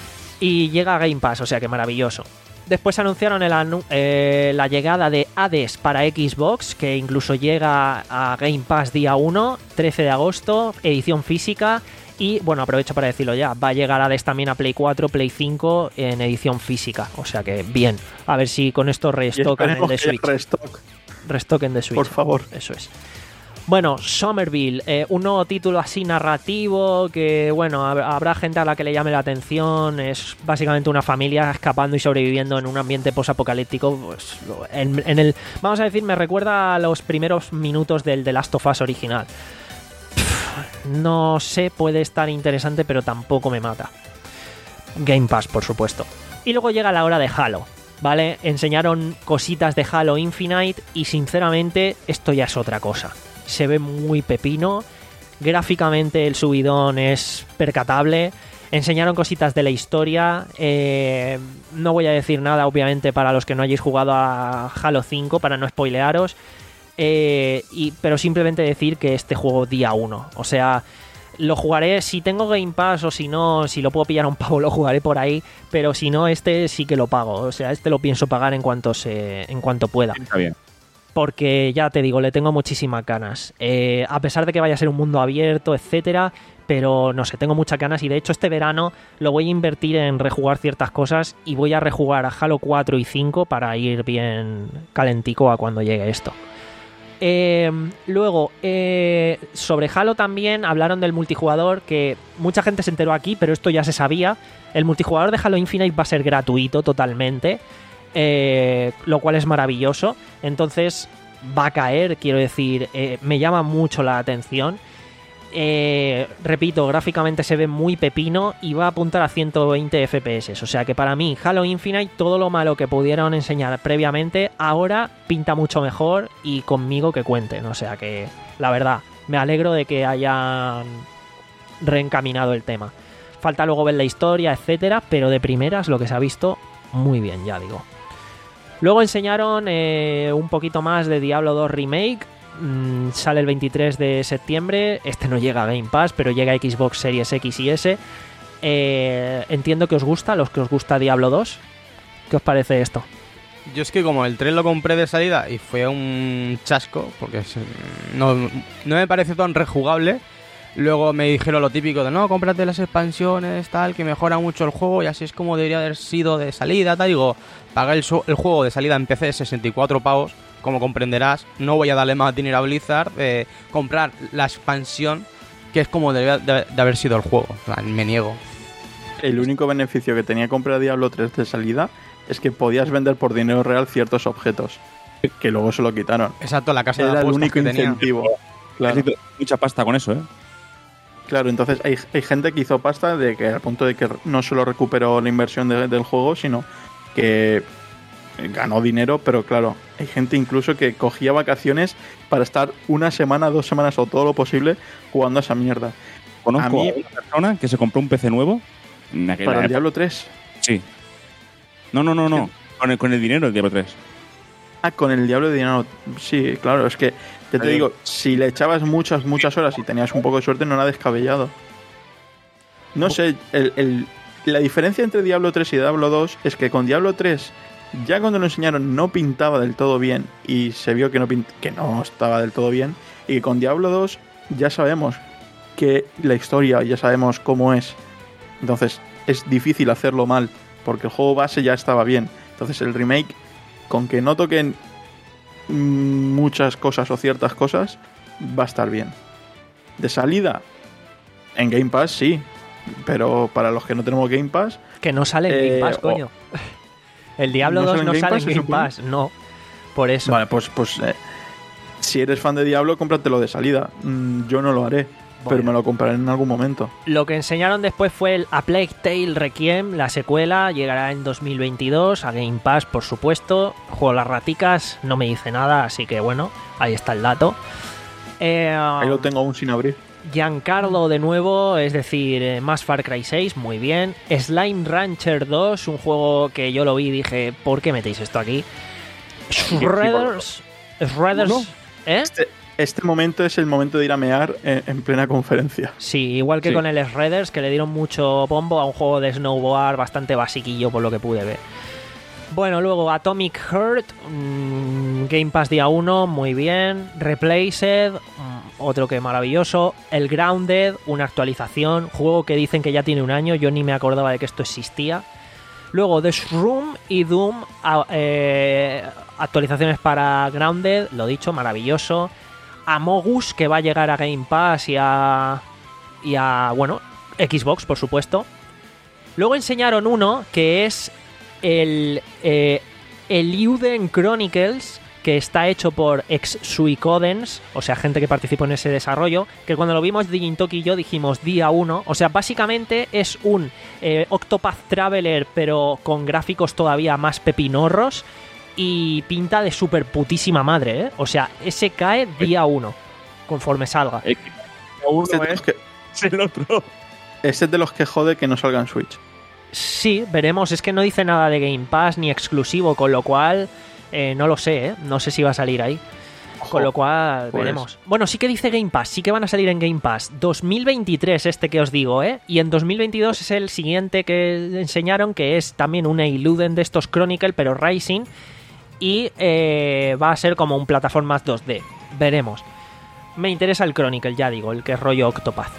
Y llega a Game Pass, o sea que maravilloso. Después anunciaron el anu- eh, la llegada de Hades para Xbox, que incluso llega a Game Pass día uno, trece de agosto, edición física. Y bueno, aprovecho para decirlo ya, va a llegar Hades también a Play cuatro, Play cinco en edición física. O sea que bien, a ver si con esto Y restocan el esperemos de que haya Switch. restock, Restoquen de Switch. por favor. Eso es. Bueno, Somerville, eh, un nuevo título así narrativo que, bueno, hab- habrá gente a la que le llame la atención. Es básicamente una familia escapando y sobreviviendo en un ambiente posapocalíptico. Pues, lo- en, en el, vamos a decir, me recuerda a los primeros minutos del The Last of Us original. Pff, no sé, puede estar interesante, pero tampoco me mata. Game Pass, por supuesto. Y luego llega la hora de Halo, ¿vale? Enseñaron cositas de Halo Infinite y sinceramente esto ya es otra cosa. Se ve muy pepino, gráficamente el subidón es percatable, enseñaron cositas de la historia, eh, no voy a decir nada obviamente para los que no hayáis jugado a Halo cinco, para no spoilearos, eh, y, pero simplemente decir que este juego día uno, o sea... Lo jugaré, si tengo Game Pass o si no, si lo puedo pillar a un pavo, lo jugaré por ahí. Pero si no, este sí que lo pago. O sea, este lo pienso pagar en cuanto se, en cuanto pueda. Está bien. Porque ya te digo, le tengo muchísimas ganas. Eh, a pesar de que vaya a ser un mundo abierto, etcétera. Pero no sé, tengo muchas ganas. Y de hecho, este verano lo voy a invertir en rejugar ciertas cosas. Y voy a rejugar a Halo cuatro y cinco para ir bien calentico a cuando llegue esto. Eh, luego, eh, sobre Halo también hablaron del multijugador, que mucha gente se enteró aquí, pero esto ya se sabía. El multijugador de Halo Infinite va a ser gratuito totalmente, eh, lo cual es maravilloso. Entonces va a caer, quiero decir, eh, me llama mucho la atención. Eh, repito, gráficamente se ve muy pepino y va a apuntar a ciento veinte F P S. O sea que para mí, Halo Infinite, todo lo malo que pudieron enseñar previamente, ahora pinta mucho mejor y conmigo que cuenten. O sea que, la verdad, me alegro de que hayan reencaminado el tema. Falta luego ver la historia, etcétera, pero de primeras lo que se ha visto, muy bien, ya digo. Luego enseñaron eh, un poquito más de Diablo dos Remake. Mm, sale el veintitrés de septiembre. Este no llega a Game Pass, pero llega a Xbox Series X y S. Eh, entiendo que os gusta, los que os gusta Diablo dos. ¿Qué os parece esto? Yo es que como el tres lo compré de salida y fue un chasco, porque se- no, no me pareció tan rejugable. Luego me dijeron lo típico de no, cómprate las expansiones, tal, que mejora mucho el juego y así es como debería haber sido de salida, tal. Digo, pagué el, su- el juego de salida en P C sesenta y cuatro pavos, como comprenderás, no voy a darle más dinero a Blizzard de comprar la expansión, que es como debería de, de haber sido el juego. En plan, me niego. El único beneficio que tenía comprar Diablo tres de salida es que podías vender por dinero real ciertos objetos, que luego se lo quitaron. Exacto, la casa de Era el apuestas único que tenía. incentivo. Claro. Necesito mucha pasta con eso, ¿eh? Claro, entonces hay, hay gente que hizo pasta de que al punto de que no solo recuperó la inversión de- del juego, sino que ganó dinero, pero claro, hay gente incluso que cogía vacaciones para estar una semana, dos semanas o todo lo posible jugando a esa mierda. Conozco A mí- a una persona que se compró un P C nuevo en aquella Para el época. Diablo tres. Sí. No, no, no, no. Con el, con el dinero del Diablo tres. Ah, con el Diablo de dinero. Sí, claro, es que ya te Ahí. digo, si le echabas muchas, muchas horas y tenías un poco de suerte, no era descabellado. No sé, el, el- la diferencia entre Diablo tres y Diablo dos es que con Diablo tres, ya cuando lo enseñaron, no pintaba del todo bien y se vio que no, pint- que no estaba del todo bien. Y que con Diablo dos ya sabemos que la historia, ya sabemos cómo es. Entonces es difícil hacerlo mal, porque el juego base ya estaba bien. Entonces el remake, con que no toquen mm, muchas cosas o ciertas cosas, va a estar bien. De salida, en Game Pass sí, pero para los que no tenemos Game Pass, Que no sale en Eh, Game Pass, o- coño. El Diablo ¿No dos sale en no Game sale Pass, en se Game supone? Pass, no. Por eso. vale, pues, pues eh, si eres fan de Diablo, cómpratelo de salida. Mm, yo no lo haré, pero Bueno. me lo compraré en algún momento. Lo que enseñaron después fue el A Plague Tale Requiem, la secuela, llegará en dos mil veintidós a Game Pass, por supuesto. Juego las raticas, no me dice nada, así que bueno, ahí está el dato. Eh, Ahí lo tengo aún sin abrir. Giancarlo de nuevo, es decir, eh, más Far Cry seis, muy bien. Slime Rancher dos, un juego que yo lo vi y dije, ¿por qué metéis esto aquí? Shredders, Shredders, ¿eh? Este, este momento es el momento de ir a mear en, en plena conferencia. Sí, igual que Sí. con el Shredders, que le dieron mucho bombo a un juego de snowboard bastante basiquillo por lo que pude ver. Bueno, luego Atomic Heart, mmm, Game Pass día uno, muy bien. Replaced, mmm, otro que maravilloso. El Grounded, una actualización, juego que dicen que ya tiene un año, yo ni me acordaba de que esto existía. Luego The Shroom y Doom, a- eh, actualizaciones para Grounded, lo dicho, maravilloso. Amogus, que va a llegar a Game Pass y a, y a, bueno, Xbox, por supuesto. Luego enseñaron uno que es el eh, Eluden Chronicles, que está hecho por ex Suicodens, o sea, gente que participó en ese desarrollo, que cuando lo vimos Digintoki y yo dijimos día uno, o sea, básicamente es un eh, Octopath Traveler, pero con gráficos todavía más pepinorros y pinta de super putísima madre, ¿eh? O sea, ese cae día uno, conforme salga. Eh, uno Este es, de los es que, el otro. este es de los que jode que no salga en Switch. Sí, veremos, es que no dice nada de Game Pass ni exclusivo, con lo cual eh, no lo sé, ¿eh? No sé si va a salir ahí. Con lo cual, pues. veremos. Bueno, sí que dice Game Pass, sí que van a salir en Game Pass. dos mil veintitrés este que os digo, ¿eh? Y en dos mil veintidós es el siguiente que enseñaron, que es también un Eiluden de estos Chronicle, pero Rising. Y eh, va a ser como un plataformas dos D. Veremos. Me interesa el Chronicle, ya digo, el que es rollo Octopath.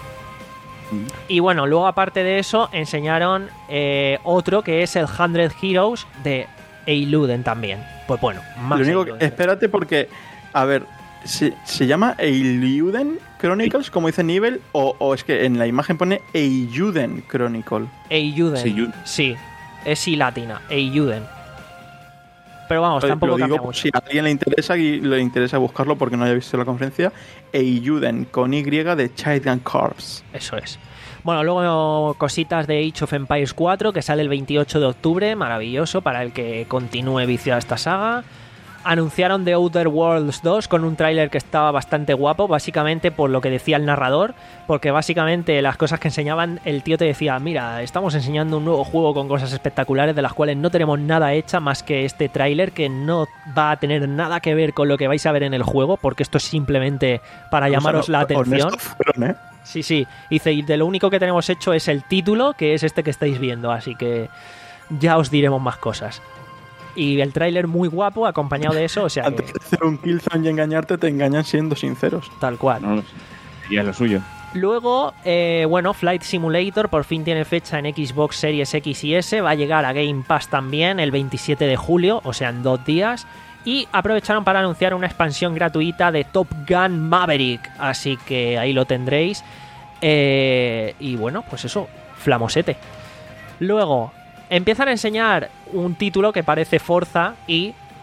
Y bueno, luego aparte de eso, enseñaron eh, otro que es el cien Heroes de Eiluden también. Pues bueno, más Lo único que, Eiluden. espérate porque, a ver, ¿se, se llama Eiluden Chronicles, como dice Nivel, o, o es que en la imagen pone Eiluden Chronicle? Eiluden. Sí, Eiluden. Sí, es I latina, Eiluden. Pero vamos, Eh, tampoco Lo cambia digo por mucho. si a alguien le interesa y le interesa buscarlo porque no haya visto la conferencia. Eiluden con Y de Child Corps. Eso es. Bueno, luego cositas de Age of Empires cuatro, que sale el veintiocho de octubre, maravilloso para el que continúe viciado a esta saga. Anunciaron The Outer Worlds dos con un tráiler que estaba bastante guapo, básicamente por lo que decía el narrador, porque básicamente las cosas que enseñaban, el tío te decía, mira, estamos enseñando un nuevo juego con cosas espectaculares de las cuales no tenemos nada hecha más que este tráiler, que no va a tener nada que ver con lo que vais a ver en el juego, porque esto es simplemente para llamaros la atención. Honestos fueron, ¿eh? Sí, sí. Dice, y de lo único que tenemos hecho es el título, que es este que estáis viendo, así que ya os diremos más cosas. Y el tráiler muy guapo, acompañado de eso, o sea Antes que, de hacer un Killzone y engañarte, te engañan siendo sinceros. tal cual. No lo sé. Y es lo suyo. Luego, eh, bueno, Flight Simulator por fin tiene fecha en Xbox Series X y S, va a llegar a Game Pass también el veintisiete de julio, o sea, en dos días. Y aprovecharon para anunciar una expansión gratuita de Top Gun Maverick, así que ahí lo tendréis. Eh, y bueno, pues eso, flamosete. Luego, empiezan a enseñar un título que parece Forza y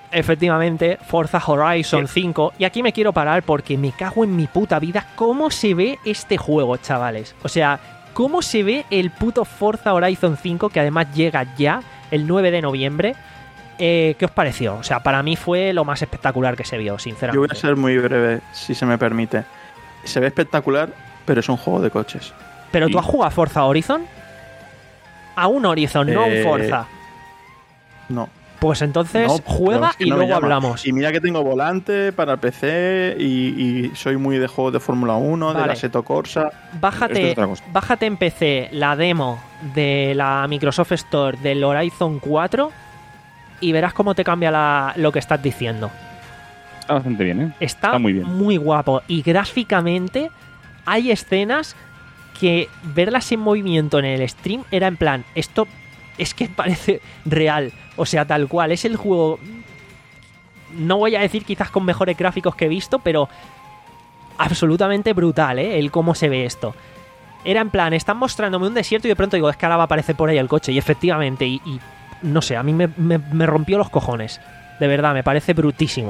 Efectivamente, Forza Horizon cinco. Y aquí me quiero parar porque me cago en mi puta vida cómo se ve este juego, chavales. O sea, cómo se ve el puto Forza Horizon cinco, que además llega ya el nueve de noviembre. Eh, ¿Qué os pareció? O sea, para mí fue lo más espectacular que se vio, sinceramente. Yo voy a ser muy breve, si se me permite. Se ve espectacular, pero es un juego de coches. ¿Pero y... tú has jugado a Forza Horizon? A un Horizon, eh... no a un Forza. No. Pues entonces no, juega es que y no luego hablamos. Y mira que tengo volante para P C y, y soy muy de juegos de Fórmula uno, vale. de la Assetto Corsa. Bájate, bájate en P C la demo de la Microsoft Store del Horizon cuatro y verás cómo te cambia la, lo que estás diciendo. Está bastante bien, ¿eh? Está, Está muy bien. Muy guapo. Y gráficamente hay escenas que verlas en movimiento en el stream era en plan, esto es que parece real. O sea, tal cual. Es el juego, no voy a decir quizás con mejores gráficos que he visto, pero absolutamente brutal, ¿eh? El cómo se ve esto. Era en plan, están mostrándome un desierto y de pronto digo, es que ahora va a aparecer por ahí el coche. Y efectivamente, y, y no sé, a mí me, me, me rompió los cojones. De verdad, me parece brutísimo.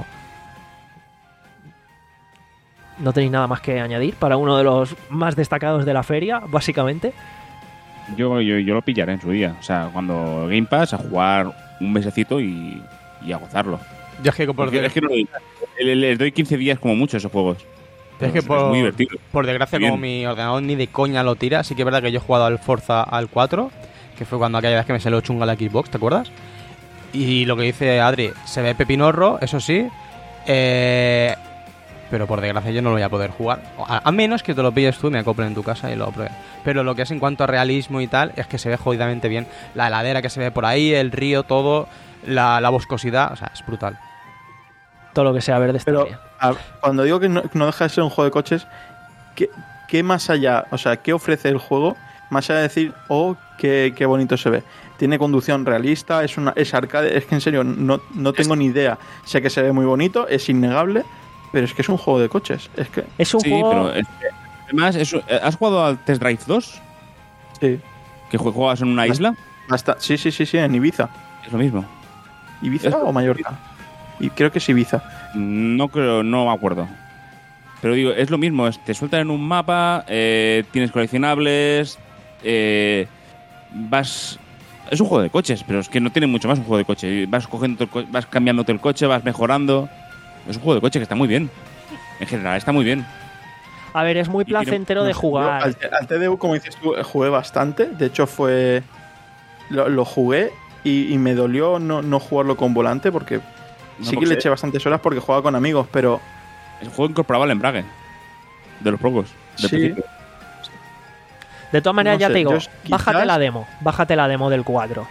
No tenéis nada más que añadir para uno de los más destacados de la feria, básicamente. Yo, yo, yo lo pillaré en su día. O sea, cuando Game Pass, a jugar un mesecito y, y a gozarlo. Yo es que, por de... es que no, les doy quince días como mucho a esos juegos. Es que por, es muy divertido. Por desgracia, como mi ordenador ni de coña lo tira, sí que es verdad que yo he jugado al Forza al cuatro, que fue cuando aquella vez que me salió chunga la Xbox, ¿te acuerdas? Y lo que dice Adri, se ve pepinorro, eso sí, eh, pero por desgracia yo no lo voy a poder jugar. A, a menos que te lo pilles tú y me acoplen en tu casa y lo pruebes. Pero lo que es en cuanto a realismo y tal, es que se ve jodidamente bien. La heladera que se ve por ahí, el río, todo, la, la boscosidad, o sea, es brutal. Todo lo que sea verde está Pero, bien. A, cuando digo que no, no deja de ser un juego de coches, ¿qué, ¿qué más allá? O sea, ¿qué ofrece el juego? Más allá de decir, oh, qué, qué bonito se ve. Tiene conducción realista, es una es arcade. Es que en serio, no, no tengo ni idea. Sé que se ve muy bonito, es innegable, pero es que es un juego de coches. Es que es un sí, juego... pero es que, además, es, ¿has jugado al Test Drive dos? Sí. ¿Que juegas en una isla? Hasta, sí, sí, sí, sí, en Ibiza. Es lo mismo. ¿Ibiza es... o Mallorca? Y creo que es Ibiza. No creo, no me acuerdo. Pero digo, es lo mismo. Es, te sueltan en un mapa, eh, tienes coleccionables, eh, vas... Es un juego de coches, pero es que no tiene mucho más un juego de coche. Vas cogiendo, vas cambiándote el coche, vas mejorando. Es un juego de coche que está muy bien. En general, está muy bien. A ver, es muy placentero de jugar. Al, al T D U, como dices tú, jugué bastante. De hecho, fue... Lo, lo jugué y, y me dolió no, no jugarlo con volante porque... No, sí que le eché bastantes horas porque jugaba con amigos, pero... El juego incorporaba el embrague de los pocos. De, sí. de todas maneras, no ya sé, te digo, quizás... bájate la demo. Bájate la demo del cuatro.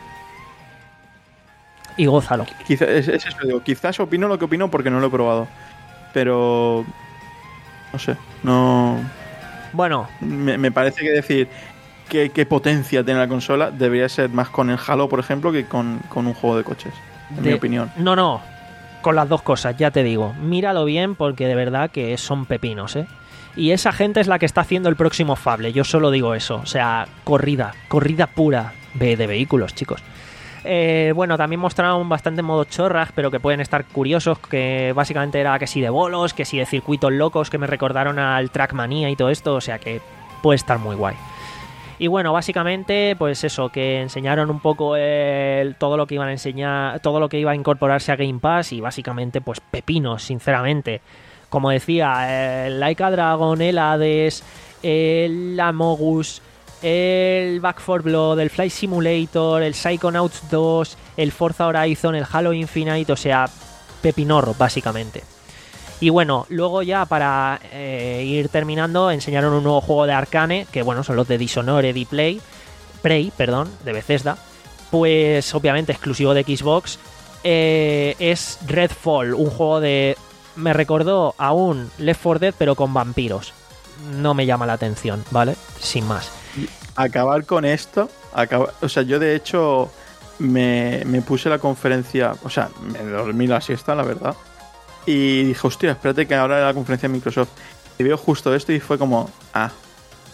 Y gózalo. Quizás, es, es eso, digo, quizás opino lo que opino porque no lo he probado. Pero... No sé, no... Bueno. Me, me parece que decir qué, qué potencia tiene la consola debería ser más con el Halo, por ejemplo, que con, con un juego de coches. En de... mi opinión. No, no. Con las dos cosas, ya te digo. Míralo bien porque de verdad que son pepinos, ¿eh? Y esa gente es la que está haciendo el próximo Fable. Yo solo digo eso. O sea, corrida. Corrida pura de, de vehículos, chicos. Eh, bueno, también mostraron bastante modos chorras, pero que pueden estar curiosos, que básicamente era que sí de bolos, que sí de circuitos locos, que me recordaron al Trackmania y todo esto, o sea que puede estar muy guay. Y bueno, básicamente, pues eso, que enseñaron un poco el, todo lo que iban a enseñar, todo lo que iba a incorporarse a Game Pass y básicamente, pues pepinos, sinceramente. Como decía, el Like a Dragon, el Hades, el Amogus, el Back four Blood, el Flight Simulator, el Psychonauts dos, el Forza Horizon, el Halo Infinite, o sea, pepinorro, básicamente. Y bueno, luego ya para eh, ir terminando, enseñaron un nuevo juego de Arcane, que bueno, son los de Dishonored y Play, Prey, perdón, de Bethesda. Pues obviamente exclusivo de Xbox, eh, es Redfall, un juego de... Me recordó a un Left four Dead, pero con vampiros. No me llama la atención, ¿vale? Sin más. Acabar con esto, acabar, o sea, yo de hecho me, me puse la conferencia, o sea, me dormí la siesta, la verdad. Y dije, hostia, espérate que ahora la conferencia de Microsoft. Y veo justo esto y fue como, ah,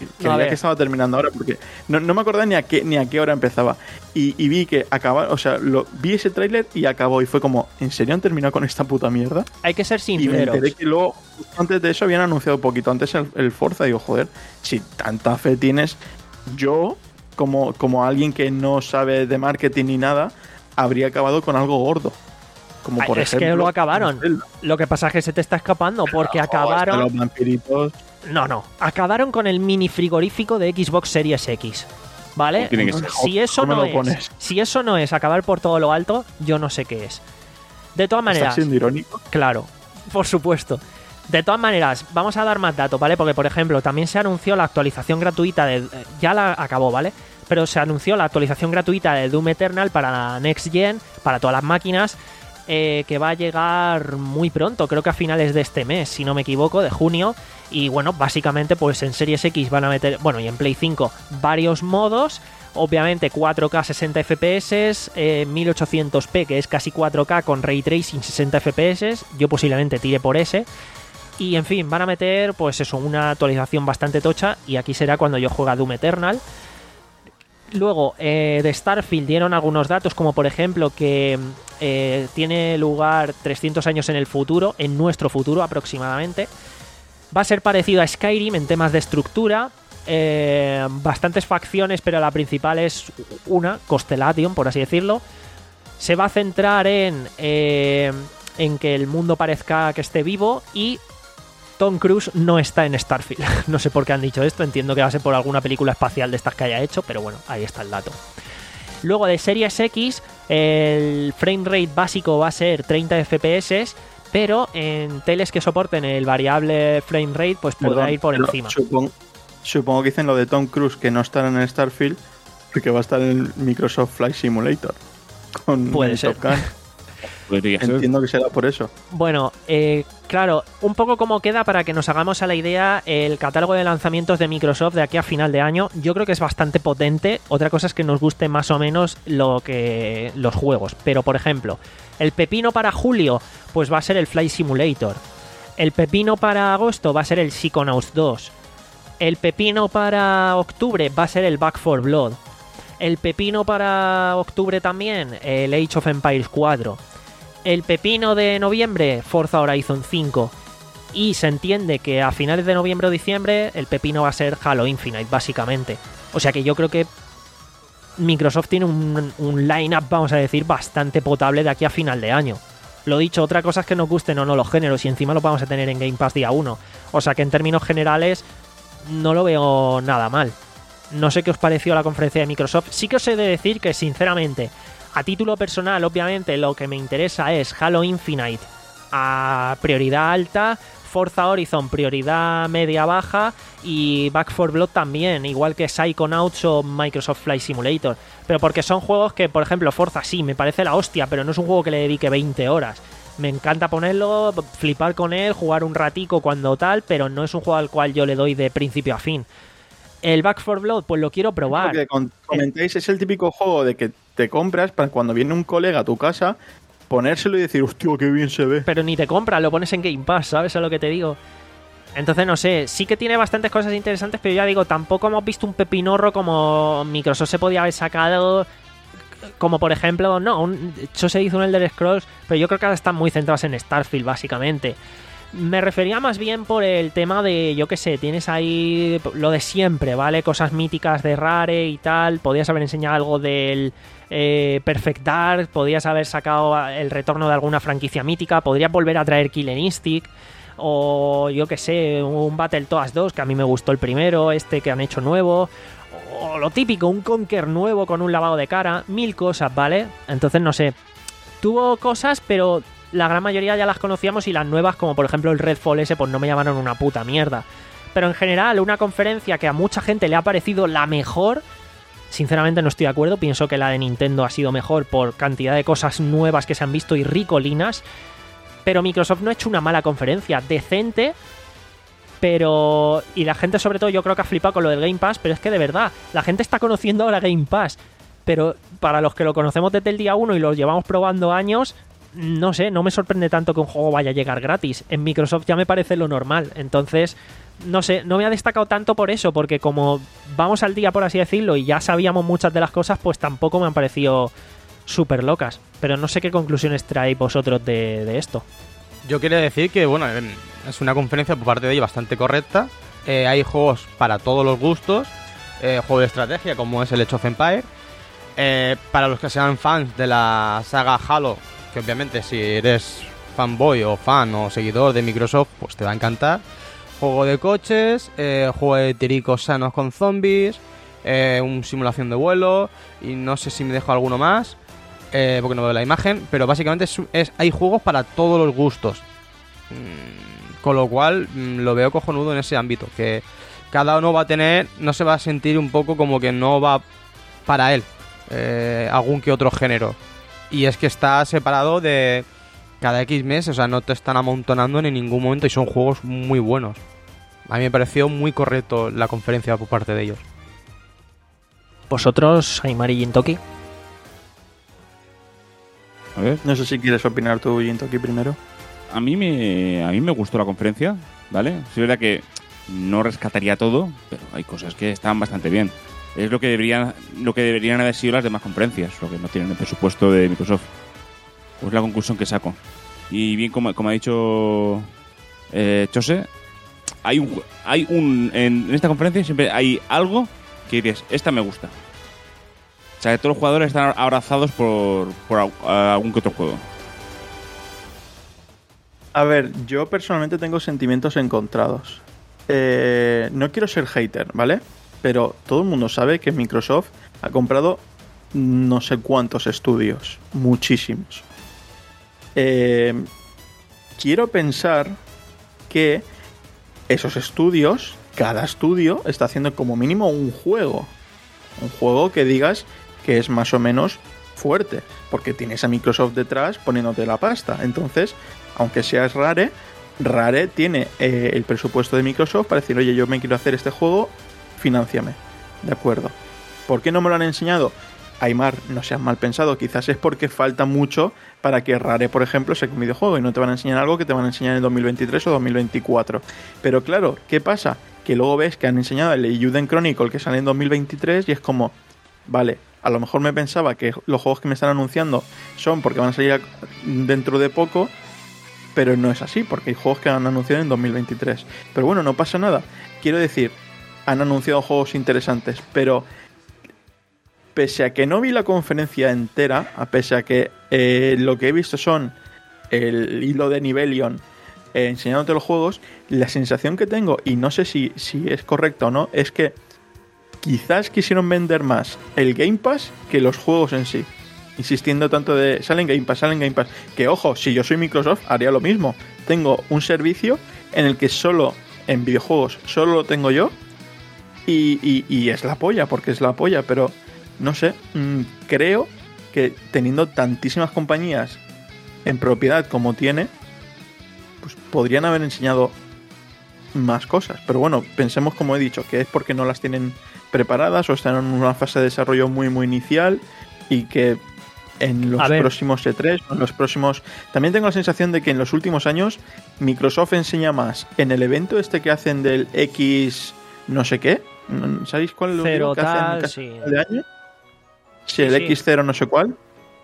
creía ver. que estaba terminando ahora porque no, no me acordaba ni a qué ni a qué hora empezaba. Y, y vi que acababa, o sea, lo, vi ese tráiler y acabó y fue como, ¿en serio han terminado con esta puta mierda? Hay que ser Y me sinceros. enteré que luego, justo antes de eso, habían anunciado poquito antes el, el Forza. Y digo, joder, si tanta fe tienes, yo, como, como alguien que no sabe de marketing ni nada, habría acabado con algo gordo. Como Ay, por es ejemplo, que lo acabaron. Zelda. Lo que pasa es que se te está escapando porque Oh, acabaron... es que los vampiritos. No, no. Acabaron con el mini frigorífico de Xbox Series X. ¿Vale? Tiene que ser. Si eso ¿Cómo no lo es, pones? si eso no es acabar por todo lo alto, yo no sé qué es. De todas maneras, ¿Estás siendo irónico? claro, por supuesto. De todas maneras, vamos a dar más datos, ¿vale? Porque, por ejemplo, también se anunció la actualización gratuita de... Ya la acabó, ¿vale? Pero se anunció la actualización gratuita de Doom Eternal para la Next Gen, para todas las máquinas, eh, que va a llegar muy pronto, creo que a finales de este mes, si no me equivoco, de junio. Y bueno, básicamente, pues en Series X van a meter, bueno, y en Play cinco, varios modos. Obviamente cuatro K sesenta F P S, eh, mil ochocientos p, que es casi cuatro K con Ray Tracing sesenta F P S. Yo posiblemente tire por ese. Y en fin, van a meter, pues eso, una actualización bastante tocha. Y aquí será cuando yo juegue a Doom Eternal. Luego, eh, de Starfield dieron algunos datos, como por ejemplo que eh, tiene lugar trescientos años en el futuro, en nuestro futuro aproximadamente. Va a ser parecido a Skyrim en temas de estructura. Eh, bastantes facciones, pero la principal es una, Constellation, por así decirlo. Se va a centrar en, eh, en que el mundo parezca que esté vivo y Tom Cruise no está en Starfield. No sé por qué han dicho esto, entiendo que va a ser por alguna película espacial de estas que haya hecho, pero bueno, ahí está el dato. Luego de Series X, el frame rate básico va a ser treinta F P S, pero en teles que soporten el variable frame rate, pues podrá Perdón, ir por pero encima. Supongo, supongo que dicen lo de Tom Cruise, que no estará en el Starfield, porque va a estar en el Microsoft Flight Simulator. Con Puede el ser. Top Gun. Podría ser. Entiendo que será por eso. Bueno, eh, claro, un poco como queda para que nos hagamos a la idea el catálogo de lanzamientos de Microsoft de aquí a final de año. Yo creo que es bastante potente. Otra cosa es que nos guste más o menos lo que los juegos. Pero, por ejemplo, el pepino para julio, pues va a ser el Flight Simulator. El pepino para agosto va a ser el Psychonauts dos. El pepino para octubre va a ser el Back four Blood. El pepino para octubre también, el Age of Empires cuatro. El pepino de noviembre, Forza Horizon cinco. Y se entiende que a finales de noviembre o diciembre el pepino va a ser Halo Infinite, básicamente. O sea que yo creo que Microsoft tiene un, un line-up, vamos a decir, bastante potable de aquí a final de año. Lo dicho, otra cosa es que nos gusten o no los géneros y encima lo vamos a tener en Game Pass día uno. O sea que en términos generales no lo veo nada mal. No sé qué os pareció la conferencia de Microsoft. Sí que os he de decir que, sinceramente, a título personal, obviamente, lo que me interesa es Halo Infinite a prioridad alta, Forza Horizon prioridad media-baja y Back four Blood también, igual que Psychonauts o Microsoft Flight Simulator. Pero porque son juegos que, por ejemplo, Forza sí, me parece la hostia, pero no es un juego que le dedique veinte horas. Me encanta ponerlo, flipar con él, jugar un ratico cuando tal, pero no es un juego al cual yo le doy de principio a fin. El Back four Blood, pues lo quiero probar. Lo que con- comentáis es el típico juego de que te compras para cuando viene un colega a tu casa, ponérselo y decir, hostia, qué bien se ve. Pero ni te compras, lo pones en Game Pass, ¿sabes a lo que te digo? Entonces, no sé, sí que tiene bastantes cosas interesantes, pero ya digo, tampoco hemos visto un pepinorro como Microsoft se podía haber sacado, como por ejemplo, no, un, de hecho se hizo un Elder Scrolls, pero yo creo que ahora están muy centrados en Starfield, básicamente. Me refería más bien por el tema de, yo qué sé, tienes ahí lo de siempre, ¿vale? Cosas míticas de Rare y tal. Podías haber enseñado algo del eh, Perfect Dark, podías haber sacado el retorno de alguna franquicia mítica, podrías volver a traer Killer Instinct, o yo qué sé, un Battletoads dos, que a mí me gustó el primero, este que han hecho nuevo, o lo típico, un Conker nuevo con un lavado de cara, mil cosas, ¿vale? Entonces, no sé, tuvo cosas, pero la gran mayoría ya las conocíamos y las nuevas, como por ejemplo el Redfall ese, pues no me llamaron una puta mierda. Pero en general, una conferencia que a mucha gente le ha parecido la mejor, sinceramente no estoy de acuerdo, pienso que la de Nintendo ha sido mejor por cantidad de cosas nuevas que se han visto y ricolinas, pero Microsoft no ha hecho una mala conferencia, decente, pero... y la gente sobre todo yo creo que ha flipado con lo del Game Pass, pero es que de verdad, la gente está conociendo ahora Game Pass, pero para los que lo conocemos desde el día uno y lo llevamos probando años, no sé, no me sorprende tanto que un juego vaya a llegar gratis. En Microsoft ya me parece lo normal. Entonces, no sé, no me ha destacado tanto por eso, porque como vamos al día, por así decirlo, y ya sabíamos muchas de las cosas, pues tampoco me han parecido súper locas. Pero no sé qué conclusiones traéis vosotros de, de esto. Yo quería decir que, bueno, es una conferencia por parte de ellos bastante correcta. Eh, hay juegos para todos los gustos. Eh, juego de estrategia, como es el Age of Empires. Eh, para los que sean fans de la saga Halo, que obviamente si eres fanboy o fan o seguidor de Microsoft, pues te va a encantar. Juego de coches, eh, juego de tiricos sanos con zombies, eh, un simulación de vuelo, y no sé si me dejo alguno más, eh, porque no veo la imagen, pero básicamente es, es, hay juegos para todos los gustos. Mm, con lo cual mm, lo veo cojonudo en ese ámbito, que cada uno va a tener, no se va a sentir un poco como que no va para él. Eh, algún que otro género, y es que está separado de cada X meses, o sea, no te están amontonando en ningún momento y son juegos muy buenos. A mí me pareció muy correcto la conferencia por parte de ellos. ¿Vosotros, Aymar y Jintoki? A ver, No sé si quieres opinar tú, Jintoki, primero. a mí me a mí me gustó la conferencia, ¿vale? Sí, es verdad que no rescataría todo, pero hay cosas que están bastante bien. Es lo que deberían lo que deberían haber sido las demás conferencias, lo que no tienen el presupuesto de Microsoft. Pues la conclusión que saco. Y bien, como, como ha dicho eh, Chose, hay un hay un en, en esta conferencia siempre hay algo que dices, esta me gusta. O sea, que todos los jugadores están abrazados por, por algún que otro juego. A ver, yo personalmente tengo sentimientos encontrados. Eh, no quiero ser hater, ¿vale? Pero todo el mundo sabe que Microsoft ha comprado no sé cuántos estudios, muchísimos. Eh, quiero pensar que esos estudios, cada estudio está haciendo como mínimo un juego. Un juego que digas que es más o menos fuerte, porque tienes a Microsoft detrás poniéndote la pasta. Entonces, aunque seas Rare, Rare tiene eh, el presupuesto de Microsoft para decir, oye, yo me quiero hacer este juego, finánciame. De acuerdo. ¿Por qué no me lo han enseñado? Aymar, no seas mal pensado, quizás es porque falta mucho para que Rare, por ejemplo, sea un videojuego y no te van a enseñar algo que te van a enseñar en dos mil veintitrés o dos mil veinticuatro. Pero claro, ¿qué pasa? Que luego ves que han enseñado el Eiyuden Chronicle que sale en dos mil veintitrés y es como, vale, a lo mejor me pensaba que los juegos que me están anunciando son porque van a salir dentro de poco, pero no es así, porque hay juegos que han anunciado en dos mil veintitrés. Pero bueno, no pasa nada. Quiero decir, han anunciado juegos interesantes, pero pese a que no vi la conferencia entera, a pese a que eh, lo que he visto son el hilo de Nivelion eh, enseñándote los juegos, la sensación que tengo, y no sé si, si es correcta o no, es que quizás quisieron vender más el Game Pass que los juegos en sí, insistiendo tanto de salen Game Pass, salen Game Pass, que ojo, si yo soy Microsoft haría lo mismo. Tengo un servicio en el que solo en videojuegos solo lo tengo yo y, y, y es la polla, porque es la polla, pero no sé, mmm, creo que teniendo tantísimas compañías en propiedad como tiene, pues podrían haber enseñado más cosas. Pero bueno, pensemos, como he dicho, que es porque no las tienen preparadas o están en una fase de desarrollo muy muy inicial y que en los próximos E tres, en los próximos... También tengo la sensación de que en los últimos años Microsoft enseña más en el evento este que hacen del X no sé qué. ¿Sabéis cuál es lo Cero que tal, hacen sí. de año? Sí, el Sí, sí. X cero no sé cuál.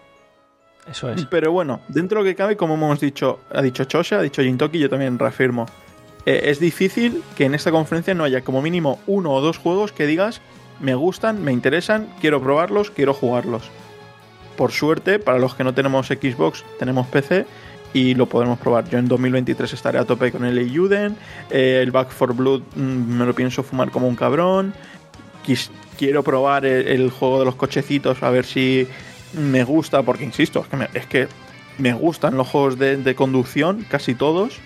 Eso es. Pero bueno, dentro de lo que cabe, como hemos dicho, ha dicho Chose, ha dicho Jintoki, yo también reafirmo. Eh, es difícil que en esta conferencia no haya como mínimo uno o dos juegos que digas me gustan, me interesan, quiero probarlos, quiero jugarlos. Por suerte, para los que no tenemos Xbox, tenemos P C y lo podremos probar. Yo en dos mil veintitrés estaré a tope con el Eiyuden, eh, el Back four Blood mmm, me lo pienso fumar como un cabrón. Quis- quiero probar el, el juego de los cochecitos a ver si me gusta, porque insisto, es que me, es que me gustan los juegos de, de conducción, casi todos.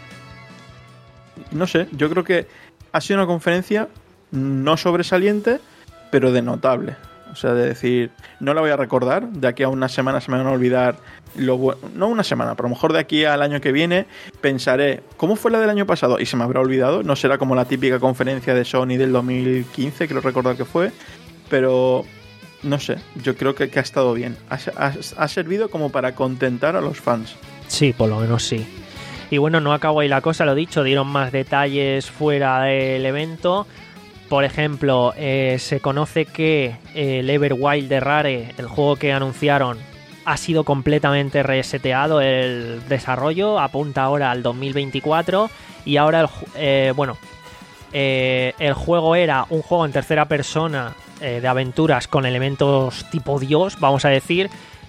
No sé, yo creo que ha sido una conferencia no sobresaliente, pero de notable. O sea, de decir, no la voy a recordar, de aquí a una semana se me van a olvidar lo bueno, no una semana, pero a lo mejor de aquí al año que viene pensaré, ¿cómo fue la del año pasado? Y se me habrá olvidado, no será como la típica conferencia de Sony del dos mil quince, creo recordar que fue, pero no sé, yo creo que, que ha estado bien, ha, ha, ha servido como para contentar a los fans. Sí, por lo menos sí. Y bueno, no acabó ahí la cosa, lo dicho, dieron más detalles fuera del evento. Por ejemplo, eh, se conoce que eh, el Everwild de Rare, el juego que anunciaron, ha sido completamente reseteado el desarrollo, apunta ahora al dos mil veinticuatro y ahora el, eh, bueno, eh, el juego era un juego en tercera persona eh, de aventuras con elementos tipo Dios, vamos a decir,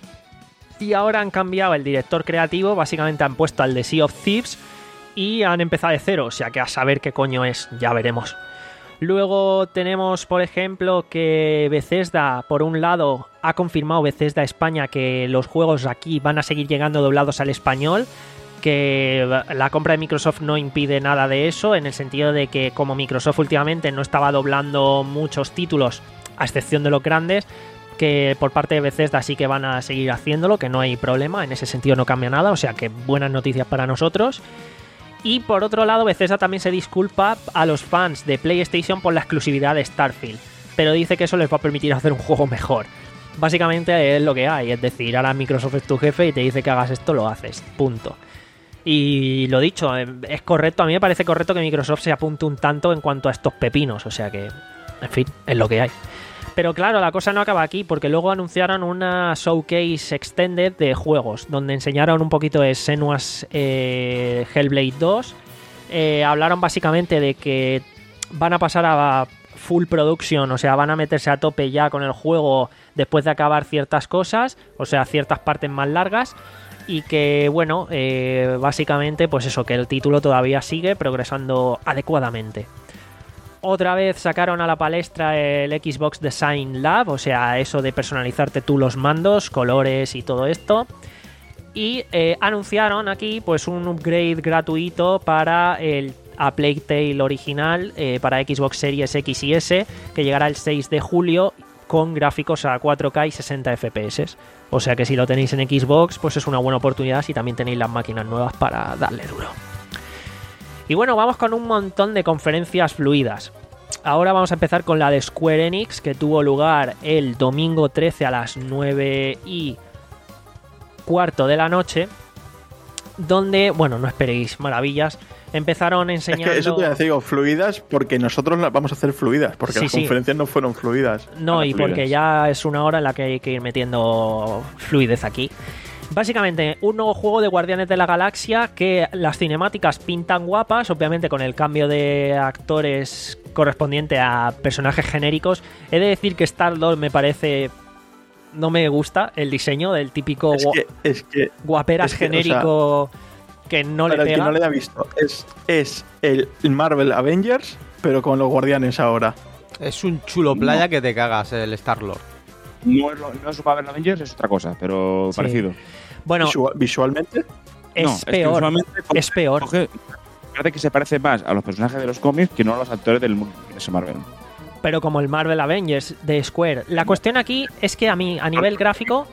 y ahora han cambiado el director creativo, básicamente han puesto al de Sea of Thieves y han empezado de cero, o sea que a saber qué coño es, ya veremos. Luego tenemos, por ejemplo, que Bethesda, por un lado, ha confirmado Bethesda España que los juegos aquí van a seguir llegando doblados al español, que la compra de Microsoft no impide nada de eso, en el sentido de que como Microsoft últimamente no estaba doblando muchos títulos, a excepción de los grandes, que por parte de Bethesda sí que van a seguir haciéndolo, que no hay problema, en ese sentido no cambia nada, o sea que buenas noticias para nosotros. Y por otro lado, Bethesda también se disculpa a los fans de PlayStation por la exclusividad de Starfield, pero dice que eso les va a permitir hacer un juego mejor. Básicamente es lo que hay, es decir, ahora Microsoft es tu jefe y te dice que hagas esto, lo haces, punto. Y lo dicho, es correcto, a mí me parece correcto que Microsoft se apunte un tanto en cuanto a estos pepinos, o sea que, en fin, es lo que hay. Pero claro, la cosa no acaba aquí, porque luego anunciaron una showcase extended de juegos, donde enseñaron un poquito de Senua's eh, Hellblade dos. Eh, hablaron básicamente de que van a pasar a full production, o sea, van a meterse a tope ya con el juego después de acabar ciertas cosas, o sea, ciertas partes más largas. Y que, bueno, eh, básicamente, pues eso, que el título todavía sigue progresando adecuadamente. Otra vez sacaron a la palestra el Xbox Design Lab, o sea, eso de personalizarte tú los mandos, colores y todo esto. Y eh, anunciaron aquí pues un upgrade gratuito para el A Plague Tale original, eh, para Xbox Series X y S, que llegará el seis de julio con gráficos a cuatro K y sesenta F P S. O sea que si lo tenéis en Xbox, pues es una buena oportunidad si también tenéis las máquinas nuevas para darle duro. Y bueno, vamos con un montón de conferencias fluidas. Ahora vamos a empezar con la de Square Enix, que tuvo lugar el domingo trece a las nueve y cuarto de la noche, donde, bueno, no esperéis maravillas, empezaron enseñando... Es que eso te decía, digo, fluidas, porque nosotros las vamos a hacer fluidas, porque sí, las sí. conferencias no fueron fluidas. No, y fluidas. porque ya es una hora en la que hay que ir metiendo fluidez aquí. Básicamente, un nuevo juego de Guardianes de la Galaxia, que las cinemáticas pintan guapas, obviamente con el cambio de actores correspondiente a personajes genéricos. He de decir que Star-Lord me parece... No me gusta el diseño del típico Es que, es que, guaperas es que, genérico, o sea, que no le para el pega. que no le haya visto, es, es el Marvel Avengers, pero con los Guardianes ahora. Es un chulo playa que te cagas el Star-Lord. No es, lo, no es Marvel Avengers, es otra cosa, pero Sí. parecido. Bueno, Visual- visualmente, es No, que peor, visualmente coge- es peor. coge- parece que se parece más a los personajes de los cómics que no a los actores del universo Marvel. Pero como el Marvel Avengers de Square. La cuestión aquí es que a mí, a nivel gráfico,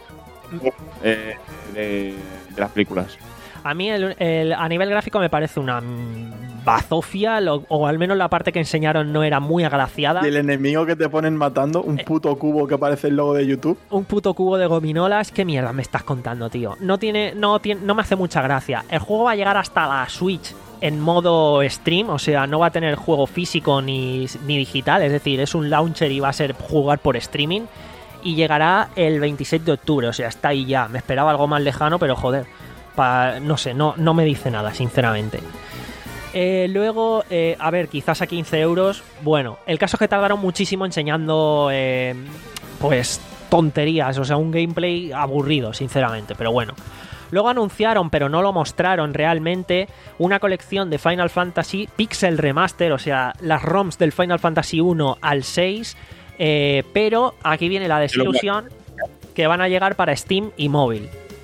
Eh, de, de las películas. a mí el, el- a nivel gráfico me parece una mm, bazofia, lo- o al menos la parte que enseñaron no era muy agraciada. y el enemigo que te ponen matando, Eh. un puto cubo que parece el logo de YouTube. Un puto cubo de gominolas, ¿qué mierda me estás contando, tío? No tiene, no tiene, no me hace mucha gracia. El juego va a llegar hasta la Switch en modo stream, o sea, no va a tener juego físico ni, ni digital, es decir, es un launcher y va a ser jugar por streaming. Y llegará el veintiséis de octubre, o sea, está ahí ya. Me esperaba algo más lejano, pero joder, pa, no sé, no, no me dice nada, sinceramente. Eh, luego, eh, a ver, quizás a quince euros. Bueno, el caso es que tardaron muchísimo enseñando, eh, pues, tonterías, o sea, un gameplay aburrido, sinceramente, pero bueno. Luego anunciaron, pero no lo mostraron realmente, una colección de Final Fantasy Pixel Remaster, o sea, las ROMs del Final Fantasy uno al seis, eh, pero aquí viene la desilusión, que van a llegar para Steam y móvil.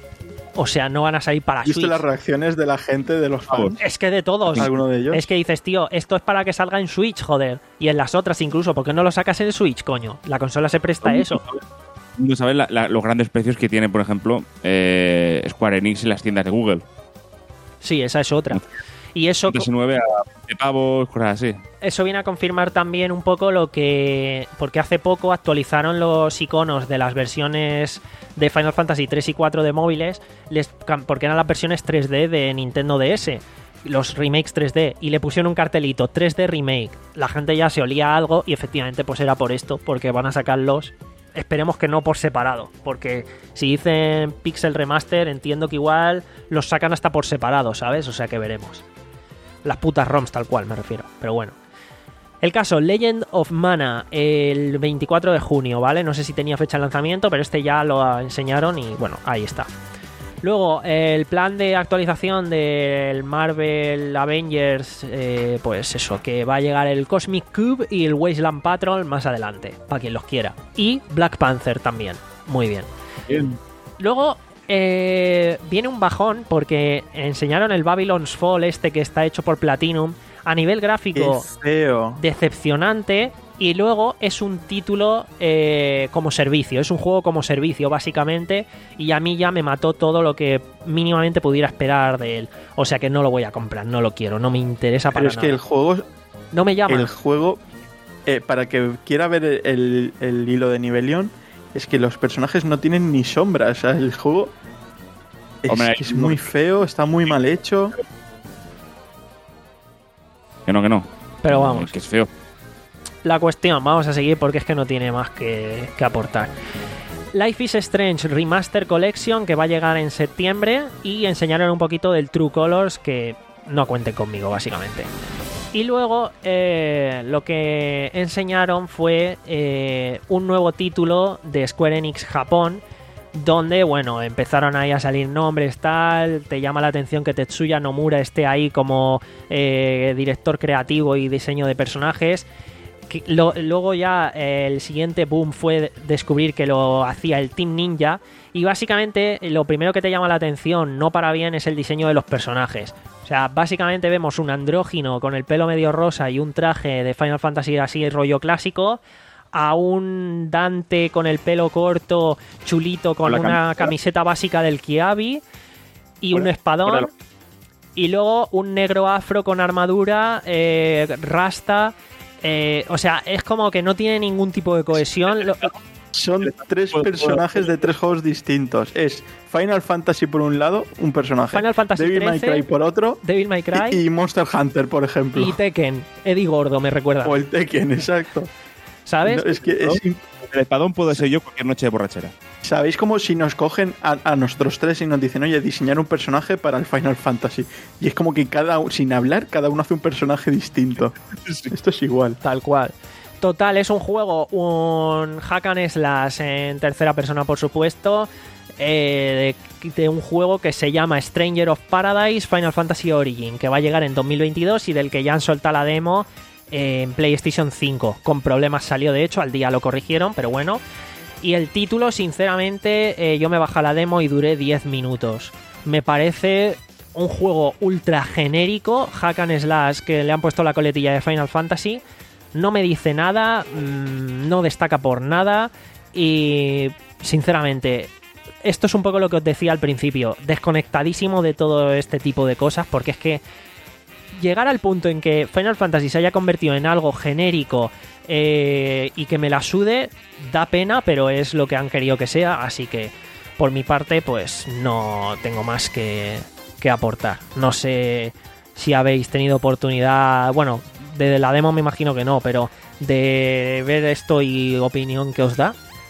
O sea, no van a salir para ¿Viste Switch. las reacciones de la gente, de los fans? Es que de todos. ¿Alguno de ellos? Es que dices, tío, esto es para que salga en Switch, joder. Y en las otras incluso, ¿por qué no lo sacas en el Switch, coño? La consola se presta a eso. No sabes la- la- los grandes precios que tiene, por ejemplo, eh, Square Enix en las tiendas de Google. Sí, esa es otra. Y eso... P S nueve a veinte pavos, cosas así. Eso viene a confirmar también un poco lo que... Porque hace poco actualizaron los iconos de las versiones de Final Fantasy tres y cuatro de móviles, les, porque eran las versiones tres D de Nintendo D S, los remakes tres D, y le pusieron un cartelito tres D remake. La gente ya se olía algo y efectivamente pues era por esto, porque van a sacarlos, esperemos que no por separado, porque si dicen Pixel Remaster entiendo que igual los sacan hasta por separado, ¿sabes? O sea que veremos. Las putas ROMs tal cual me refiero, pero bueno. El caso, Legend of Mana, el veinticuatro de junio, ¿vale? No sé si tenía fecha de lanzamiento, pero este ya lo enseñaron y bueno, ahí está. Luego, el plan de actualización del Marvel Avengers, eh, pues eso, que va a llegar el Cosmic Cube y el Wasteland Patrol más adelante, para quien los quiera. Y Black Panther también, muy bien. Bien. Luego, eh, viene un bajón porque enseñaron el Babylon's Fall este que está hecho por Platinum. A nivel gráfico, Qué feo. decepcionante. Y luego es un título eh, como servicio. Es un juego como servicio, básicamente. Y a mí ya me mató todo lo que mínimamente pudiera esperar de él. O sea que no lo voy a comprar, no lo quiero, no me interesa para Pero es nada. que el juego, No me llama. el juego, eh, para que quiera ver el, el- el hilo de Nivelion, es que los personajes no tienen ni sombra. O sea, el juego es, Hombre, es muy feo, está muy mal hecho. Que no, que no. Pero vamos. Que es feo. La cuestión, vamos a seguir porque es que no tiene más que, que aportar. Life is Strange Remaster Collection, que va a llegar en septiembre, y enseñaron un poquito del True Colors, que no cuenten conmigo básicamente. Y luego eh, lo que enseñaron fue eh, un nuevo título de Square Enix Japón, donde, bueno, empezaron ahí a salir nombres, tal, te llama la atención que Tetsuya Nomura esté ahí como eh, director creativo y diseño de personajes. Que lo, luego ya eh, el siguiente boom fue descubrir que lo hacía el Team Ninja, y básicamente lo primero que te llama la atención, no para bien, es el diseño de los personajes. O sea, básicamente vemos un andrógino con el pelo medio rosa y un traje de Final Fantasy así rollo clásico, a un Dante con el pelo corto, chulito, con, Con la una camiseta. camiseta básica del Kiabi y Por- un espadón. por el- Y luego un negro afro con armadura, eh, rasta. eh, o sea, es como que no tiene ningún tipo de cohesión. Lo- Son tres personajes de tres juegos distintos. Es Final Fantasy por un lado, un personaje. Final Fantasy Devil May trece, Cry por otro. Devil May Cry Y, y Monster Hunter, por ejemplo. y Tekken. Eddie Gordo me recuerda. O el Tekken, exacto. ¿Sabes? No, es que es im- El espadón puedo ser yo cualquier noche de borrachera. ¿Sabéis como si nos cogen a, a nosotros tres y nos dicen, oye, diseñar un personaje para el Final Fantasy? Y es como que cada u- sin hablar, cada uno hace un personaje distinto. Esto es igual. Tal cual. Total, es un juego, un hack and slash en tercera persona, por supuesto, eh, de, de un juego que se llama Stranger of Paradise Final Fantasy Origin, que va a llegar en dos mil veintidós y del que ya han soltado la demo eh, en PlayStation cinco. Con problemas salió, de hecho, al día lo corrigieron, pero bueno. Y el título, sinceramente, eh, yo me bajé la demo y duré diez minutos. Me parece un juego ultra genérico, hack and slash, que le han puesto la coletilla de Final Fantasy. No me dice nada, mmm, no destaca por nada y, sinceramente, esto es un poco lo que os decía al principio, desconectadísimo de todo este tipo de cosas, porque es que llegar al punto en que Final Fantasy se haya convertido en algo genérico eh, y que me la sude, da pena, pero es lo que han querido que sea, así que por mi parte pues no tengo más que, que aportar. No sé si habéis tenido oportunidad, bueno, de la demo me imagino que no, pero de ver esto y opinión que os da.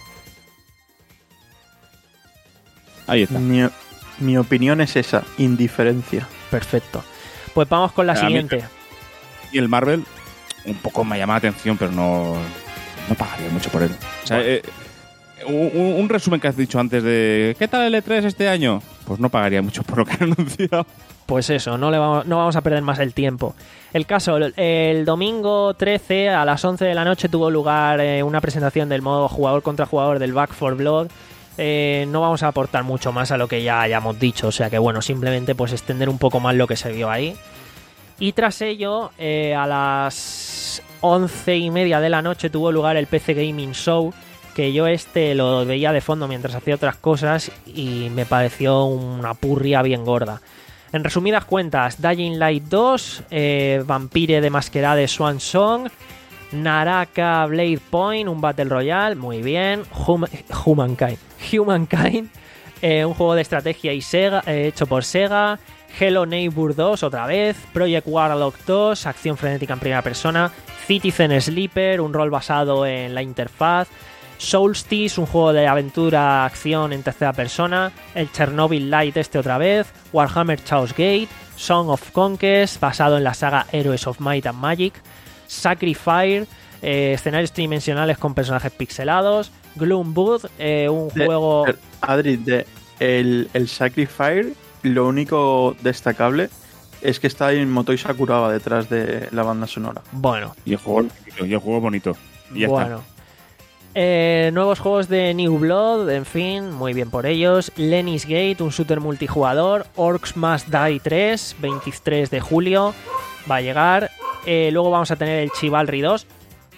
Ahí está. Mi, mi opinión es esa, indiferencia. Perfecto. Pues vamos con la A mí- siguiente. Y el Marvel, un poco me llama la atención, pero no, no pagaría mucho por él. O sea, eh, un, un resumen que has dicho antes de ¿qué tal el E tres este año? Pues no pagaría mucho por lo que han anunciado. Pues eso, no, le vamos, no vamos a perder más el tiempo. El caso, el, el domingo trece a las once de la noche tuvo lugar eh, una presentación del modo jugador contra jugador del Back four Blood. Eh, no vamos a aportar mucho más a lo que ya hayamos dicho, o sea que bueno, simplemente pues extender un poco más lo que se vio ahí. Y tras ello, eh, a las once y media de la noche tuvo lugar el P C Gaming Show, que yo este lo veía de fondo mientras hacía otras cosas y me pareció una purria bien gorda. En resumidas cuentas, Dying Light dos, eh, Vampire de Masquerade Swan Song, Naraka Blade Point, un Battle Royale, muy bien, Hum- Humankind, Humankind, eh, un juego de estrategia y Sega, eh, hecho por Sega, Hello Neighbor dos otra vez, Project Warlock dos, acción frenética en primera persona, Citizen Sleeper, un rol basado en la interfaz, Solstice, un juego de aventura, acción en tercera persona, el Chernobyl Light este otra vez, Warhammer Chaos Gate, Song of Conquest, basado en la saga Heroes of Might and Magic, Sacrifice, eh, escenarios tridimensionales con personajes pixelados, Gloomwood, eh, un De- juego... de- Adri, de el, el Sacrifice, lo único destacable es que está en Motoi Sakuraba detrás de la banda sonora. Bueno, Y el juego, y el juego bonito. Y ya bueno. Eh, nuevos juegos de New Blood, en fin, muy bien por ellos. Lenny's Gate, un shooter multijugador. Orcs Must Die tres, veintitrés de julio, va a llegar. Eh, luego vamos a tener el Chivalry dos.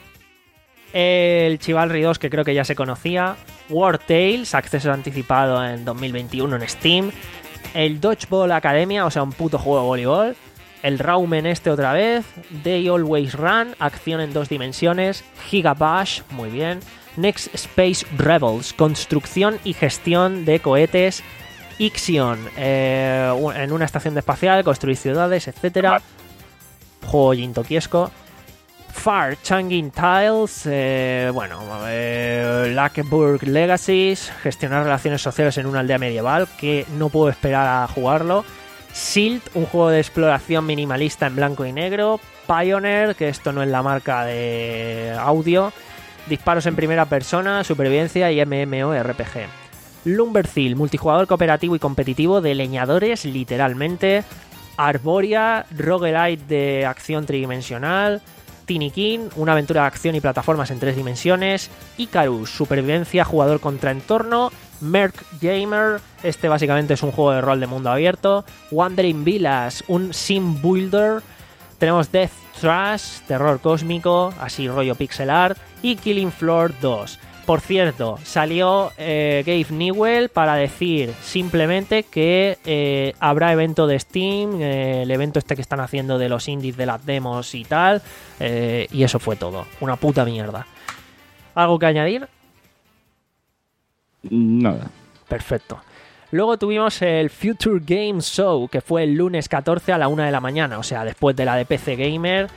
El Chivalry dos, que creo que ya se conocía. War Tales, acceso anticipado en dos mil veintiuno en Steam. El Dodgeball Academia, o sea, un puto juego de voleibol. El Raumen este otra vez. They Always Run, acción en dos dimensiones. Gigabash, muy bien. Next Space Rebels, construcción y gestión de cohetes. Ixion, eh, en una estación espacial, construir ciudades, etcétera. Juego jintoquiesco. Far Changing Tiles, eh, bueno, eh, Lackburg Legacies, gestionar relaciones sociales en una aldea medieval, que no puedo esperar a jugarlo. Silt, un juego de exploración minimalista en blanco y negro. Pioneer, que esto no es la marca de audio. Disparos en primera persona, supervivencia y MMORPG. Lumberjill, multijugador cooperativo y competitivo de leñadores, literalmente. Arboria, roguelite de acción tridimensional. Tinikin, una aventura de acción y plataformas en tres dimensiones. Icarus, supervivencia, jugador contra entorno. Merc Gamer, este básicamente es un juego de rol de mundo abierto. Wandering Villas, un sim builder. Tenemos Death Trash, terror cósmico, así rollo pixel art. Y Killing Floor dos. Por cierto, salió eh, Gabe Newell para decir simplemente que eh, habrá evento de Steam, eh, el evento este que están haciendo de los indies, de las demos y tal, eh, y eso fue todo. Una puta mierda. ¿Algo que añadir? Nada. Perfecto. Luego tuvimos el Future Game Show, que fue el lunes catorce a la una de la mañana, o sea, después de la de P C Gamer.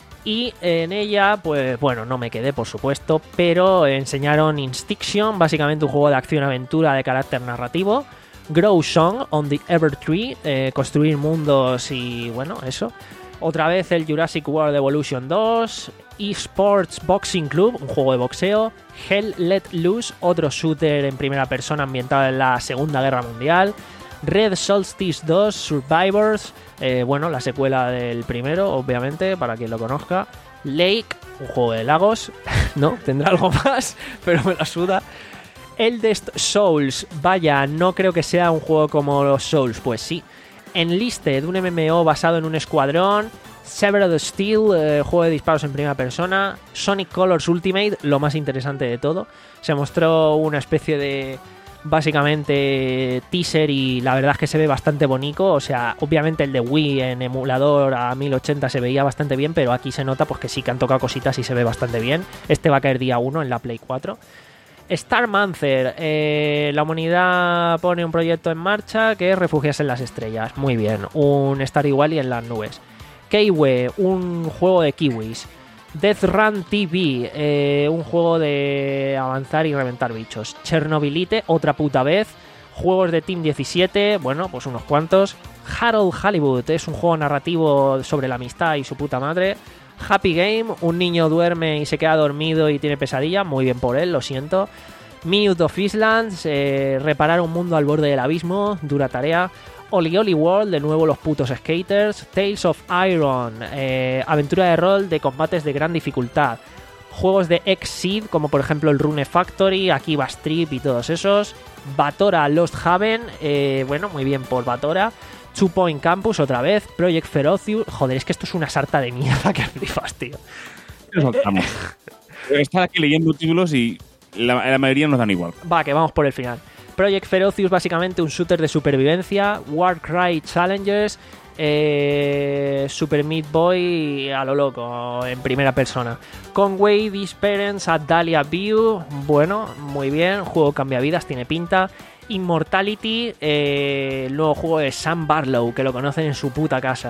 Y en ella, pues bueno, no me quedé, por supuesto, pero enseñaron Instinction, básicamente un juego de acción-aventura de carácter narrativo. Grow Song on the Evertree, eh, construir mundos y bueno, eso. Otra vez el Jurassic World Evolution dos. eSports Boxing Club, un juego de boxeo. Hell Let Loose, otro shooter en primera persona ambientado en la Segunda Guerra Mundial. Red Solstice dos Survivors, eh, bueno, la secuela del primero, obviamente, para quien lo conozca. Lake, un juego de lagos, no, tendrá algo más, pero me la suda. Eldest Souls, vaya, no creo que sea un juego como los Souls, pues sí. Enlisted, un M M O basado en un escuadrón. Severed Steel, eh, juego de disparos en primera persona. Sonic Colors Ultimate, lo más interesante de todo. Se mostró una especie de, básicamente, teaser y la verdad es que se ve bastante bonito. O sea, obviamente el de Wii en emulador a mil ochenta se veía bastante bien, pero aquí se nota pues que sí que han tocado cositas y se ve bastante bien. Este va a caer día uno en la Play cuatro. Starmancer, eh, la humanidad pone un proyecto en marcha que es refugiarse en las estrellas. Muy bien, un Stardew Valley en las nubes. Kiwi, un juego de kiwis. Death Run T V, eh, un juego de avanzar y reventar bichos. Chernobylite, otra puta vez. Juegos de Team diecisiete, bueno, pues unos cuantos. Harold Hollywood, es un juego narrativo sobre la amistad y su puta madre. Happy Game, un niño duerme y se queda dormido y tiene pesadilla, muy bien por él, lo siento. Minute of Islands, eh, reparar un mundo al borde del abismo, dura tarea. Oli Oli World, de nuevo los putos skaters. Tales of Iron, eh, aventura de rol de combates de gran dificultad. Juegos de Exceed, como por ejemplo el Rune Factory, Akiba Strip y todos esos. Batora Lost Haven, eh, bueno, muy bien por Batora. Two Point Campus, otra vez. Project Ferocious, joder, es que esto es una sarta de mierda que flipas, tío. Nos soltamos. Estar aquí leyendo títulos y la, la mayoría nos dan igual. Va, que vamos por el final. Project Ferocious, básicamente un shooter de supervivencia. Warcry Challengers, eh, Super Meat Boy a lo loco, en primera persona. Conway Disparents at Dahlia View, bueno, muy bien, juego cambia vidas, tiene pinta. Immortality, eh, el nuevo juego de Sam Barlow, que lo conocen en su puta casa.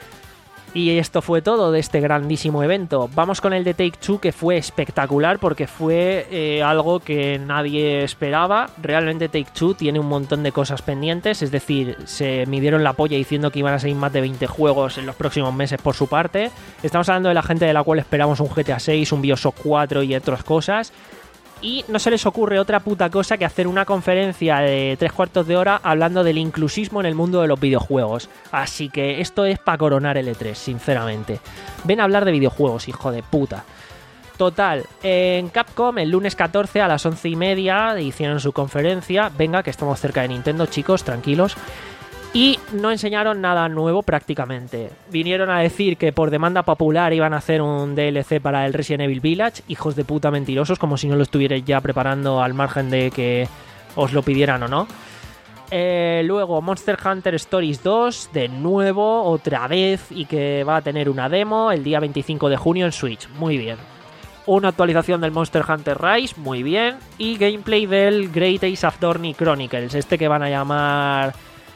Y esto fue todo de este grandísimo evento. Vamos con el de Take-Two, que fue espectacular porque fue eh, algo que nadie esperaba. Realmente Take-Two tiene un montón de cosas pendientes, es decir, se midieron la polla diciendo que iban a salir más de veinte juegos en los próximos meses por su parte. Estamos hablando de la gente de la cual esperamos un G T A seis, un BioShock cuatro y otras cosas. Y no se les ocurre otra puta cosa que hacer una conferencia de tres cuartos de hora hablando del inclusismo en el mundo de los videojuegos. Así que esto es para coronar el E tres, sinceramente. Ven a hablar de videojuegos, hijo de puta. Total, en Capcom el lunes catorce a las once y media hicieron su conferencia. Venga, que estamos cerca de Nintendo, chicos, tranquilos. Y no enseñaron nada nuevo prácticamente. Vinieron a decir que por demanda popular iban a hacer un D L C para el Resident Evil Village. Hijos de puta mentirosos, como si no lo estuvierais ya preparando al margen de que os lo pidieran o no. Eh, luego Monster Hunter Stories dos, de nuevo, otra vez, y que va a tener una demo el día veinticinco de junio en Switch. Muy bien. Una actualización del Monster Hunter Rise, muy bien. Y gameplay del Great Ace Attorney Chronicles, este que van a llamar...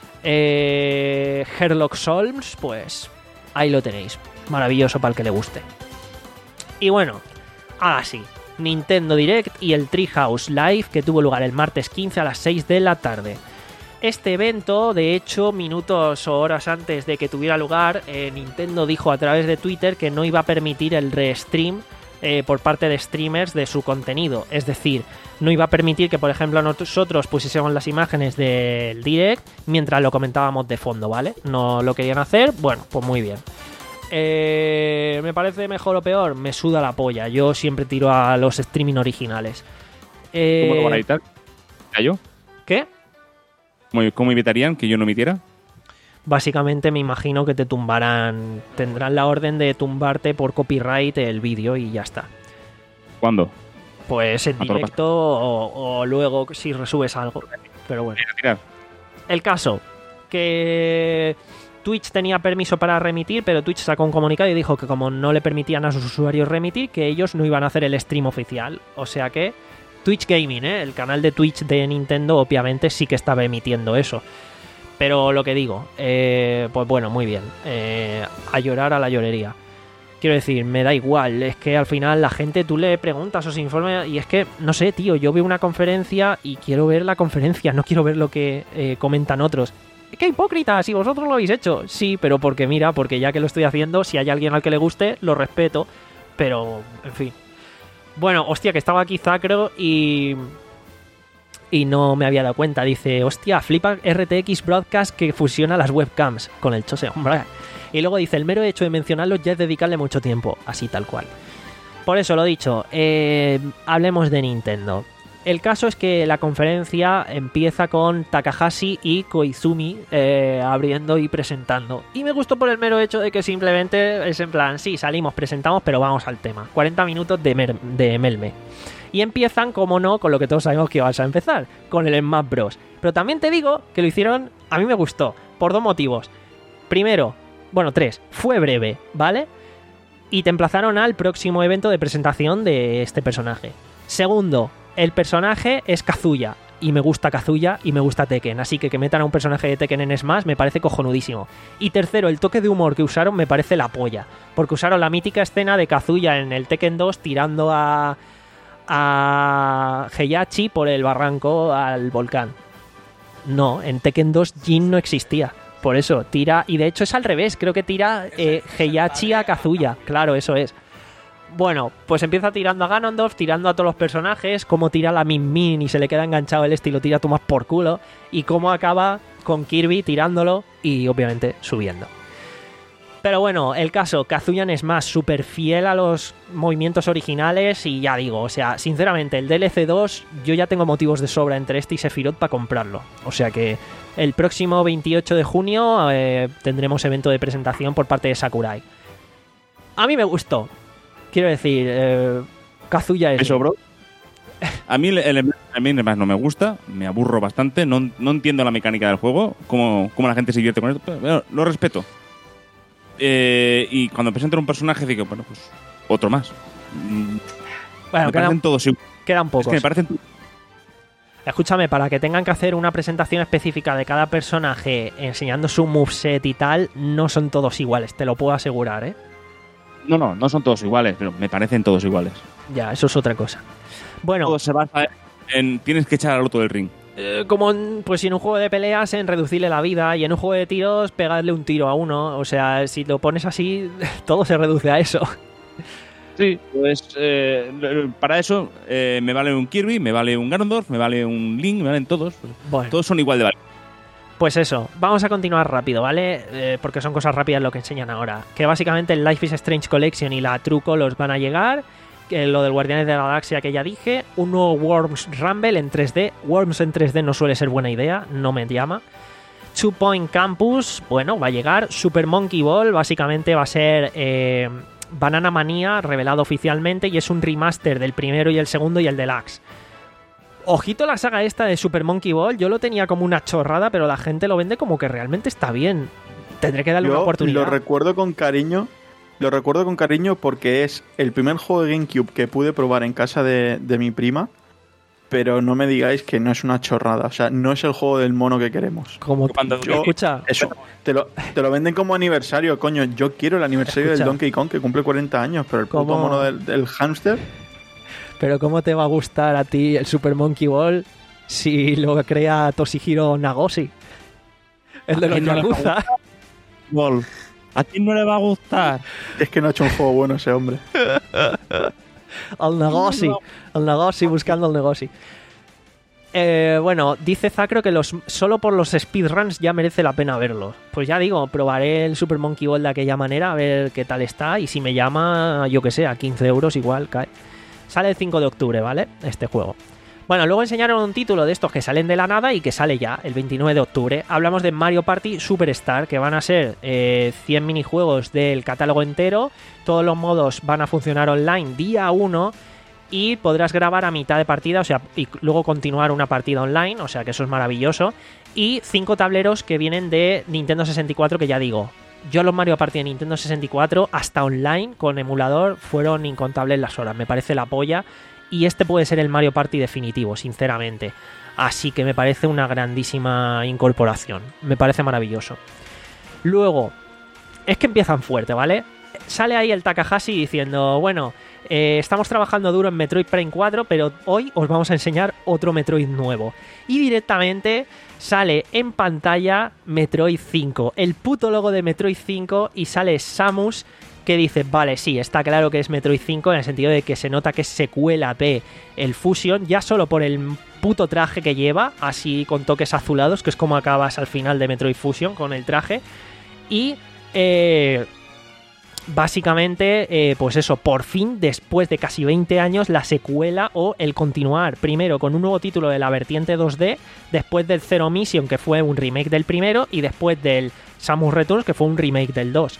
Eh, Sherlock Holmes, pues ahí lo tenéis. Maravilloso para el que le guste. Y bueno, ahora sí, Nintendo Direct y el Treehouse Live, que tuvo lugar el martes quince a las seis de la tarde. Este evento, de hecho, minutos o horas antes de que tuviera lugar, eh, Nintendo dijo a través de Twitter que no iba a permitir el restream eh, por parte de streamers de su contenido. Es decir, no iba a permitir que, por ejemplo, nosotros pusiésemos las imágenes del Direct mientras lo comentábamos de fondo, ¿vale? No lo querían hacer, bueno, pues muy bien. Eh, ¿Me parece mejor o peor? Me suda la polla. Yo siempre tiro a los streaming originales. Eh, ¿Cómo lo van a editar? ¿A yo? ¿Qué? ¿Cómo, ¿Cómo evitarían que yo no emitiera? Básicamente me imagino que te tumbarán, tendrán la orden de tumbarte por copyright el vídeo y ya está. ¿Cuándo? Pues en directo o, o luego si resubes algo. Pero bueno. Tirar. El caso, que Twitch tenía permiso para remitir, pero Twitch sacó un comunicado y dijo que como no le permitían a sus usuarios remitir, que ellos no iban a hacer el stream oficial. O sea que Twitch Gaming, ¿eh? El canal de Twitch de Nintendo, obviamente sí que estaba emitiendo eso. Pero lo que digo, eh, pues bueno, muy bien. Eh, a llorar a la llorería. Quiero decir, me da igual, es que al final la gente, tú le preguntas o se informa y es que, no sé, tío, yo veo una conferencia y quiero ver la conferencia, no quiero ver lo que eh, comentan otros. ¡Qué hipócrita! Si vosotros lo habéis hecho. Sí, pero porque mira, porque ya que lo estoy haciendo, si hay alguien al que le guste, lo respeto. Pero, en fin. Bueno, hostia, que estaba aquí Zacro y... y no me había dado cuenta. Dice, hostia, flipa R T X Broadcast que fusiona las webcams con el Chose, hombre. Y luego dice, el mero hecho de mencionarlo ya es dedicarle mucho tiempo, así tal cual. Por eso lo dicho, eh, hablemos de Nintendo. El caso es que la conferencia empieza con Takahashi y Koizumi eh, abriendo y presentando. Y me gustó por el mero hecho de que simplemente es en plan, sí, salimos, presentamos, pero vamos al tema. cuarenta minutos de, mer- de melme. Y empiezan, como no, con lo que todos sabemos que vas a empezar, con el Smash Bros. Pero también te digo que lo hicieron, a mí me gustó, por dos motivos. Primero, bueno, tres, fue breve, ¿vale? Y te emplazaron al próximo evento de presentación de este personaje. Segundo, el personaje es Kazuya, y me gusta Kazuya y me gusta Tekken, así que que metan a un personaje de Tekken en Smash me parece cojonudísimo. Y tercero, el toque de humor que usaron me parece la polla, porque usaron la mítica escena de Kazuya en el Tekken dos tirando a... a Heihachi por el barranco al volcán. No, en Tekken dos Jin no existía. Por eso, tira... Y de hecho es al revés. Creo que tira eh, Heihachi a Kazuya. Claro, eso es. Bueno, pues empieza tirando a Ganondorf, tirando a todos los personajes. Como tira a la Min Min y se le queda enganchado el estilo, tira tú más por culo. Y cómo acaba con Kirby tirándolo y obviamente subiendo. Pero bueno, el caso, Kazuya en Smash súper fiel a los movimientos originales y ya digo, o sea, sinceramente, el D L C dos yo ya tengo motivos de sobra entre este y Sephiroth para comprarlo. O sea que el próximo veintiocho de junio eh, tendremos evento de presentación por parte de Sakurai. A mí me gustó. Quiero decir, eh, Kazuya es... ¿Eso, bro? A mí el, el, A mí además no me gusta, me aburro bastante, no, no entiendo la mecánica del juego, cómo, cómo la gente se divierte con esto, pero bueno, lo respeto. Eh, y cuando presentan un personaje digo, bueno, pues otro más. Mm, Bueno, me quedan, parecen todos iguales. quedan Es pocos. que me parecen Escúchame, para que tengan que hacer una presentación específica de cada personaje enseñando su moveset y tal, no son todos iguales, te lo puedo asegurar, ¿eh? No, no, no son todos iguales, pero me parecen todos iguales. Ya, eso es otra cosa. Bueno, Todo se basa en tienes que echar al otro del ring. eh, como en, pues si en un juego de peleas en reducirle la vida y en un juego de tiros pegarle un tiro a uno, o sea, si lo pones así, todo se reduce a eso. Sí, pues eh, para eso eh, me vale un Kirby, me vale un Ganondorf, me vale un Link, me valen todos. Bueno. Todos son igual de valientes. Pues eso, vamos a continuar rápido, ¿vale? Eh, porque son cosas rápidas lo que enseñan ahora. Que básicamente el Life is Strange Collection y la True Colors van a llegar. Que lo del Guardianes de la Galaxia que ya dije. Un nuevo Worms Rumble en tres D. Worms en tres D no suele ser buena idea, no me llama. Two Point Campus, bueno, va a llegar. Super Monkey Ball, básicamente va a ser eh, Banana Manía, revelado oficialmente. Y es un remaster del primero y el segundo y el deluxe. Ojito la saga esta de Super Monkey Ball, yo lo tenía como una chorrada, pero la gente lo vende como que realmente está bien. Tendré que darle Yo una oportunidad. lo recuerdo con cariño. Lo recuerdo con cariño porque es el primer juego de GameCube que pude probar en casa de, de mi prima. Pero no me digáis que no es una chorrada. O sea, no es el juego del mono que queremos. Como Cuando- yo, escucha, Eso, te lo, te lo venden como aniversario, coño. Yo quiero el aniversario Escucha. del Donkey Kong que cumple cuarenta años, pero el puto ¿Cómo? mono del, del hámster. pero ¿cómo te va a gustar a ti el Super Monkey Ball si lo crea Toshihiro Nagoshi? El de los quién no le va a Yakuza. Gol. ¿A quién no le va a gustar? Es que no ha hecho un juego bueno ese hombre. Al Nagoshi. Al Nagoshi, buscando al Nagoshi. Eh, bueno, dice Zacro que los, solo por los speedruns ya merece la pena verlos. Pues ya digo, probaré el Super Monkey Ball de aquella manera, a ver qué tal está. Y si me llama, yo que sé, a quince euros igual cae. Sale el cinco de octubre, ¿vale? Este juego. Bueno, luego enseñaron un título de estos que salen de la nada y que sale ya, el veintinueve de octubre. Hablamos de Mario Party Superstar, que van a ser eh, cien minijuegos del catálogo entero. Todos los modos van a funcionar online día uno y podrás grabar a mitad de partida, o sea, y luego continuar una partida online, o sea que eso es maravilloso. Y cinco tableros que vienen de Nintendo sesenta y cuatro, que ya digo, yo los Mario Party de Nintendo sesenta y cuatro, hasta online, con emulador, fueron incontables las horas. Me parece la polla. Y este puede ser el Mario Party definitivo, sinceramente. Así que me parece una grandísima incorporación. Me parece maravilloso. Luego, es que empiezan fuerte, ¿vale? Sale ahí el Takahashi diciendo, bueno, eh, estamos trabajando duro en Metroid Prime cuatro, pero hoy os vamos a enseñar otro Metroid nuevo. Y directamente sale en pantalla Metroid cinco, el puto logo de Metroid cinco, y sale Samus, que dice, vale, sí, está claro que es Metroid cinco, en el sentido de que se nota que es secuela de el Fusion, ya solo por el puto traje que lleva, así con toques azulados, que es como acabas al final de Metroid Fusion con el traje. Y eh, básicamente, eh, pues eso, por fin, después de casi veinte años, la secuela o el continuar primero con un nuevo título de la vertiente dos D, después del Zero Mission, que fue un remake del primero, y después del Samus Returns, que fue un remake del dos.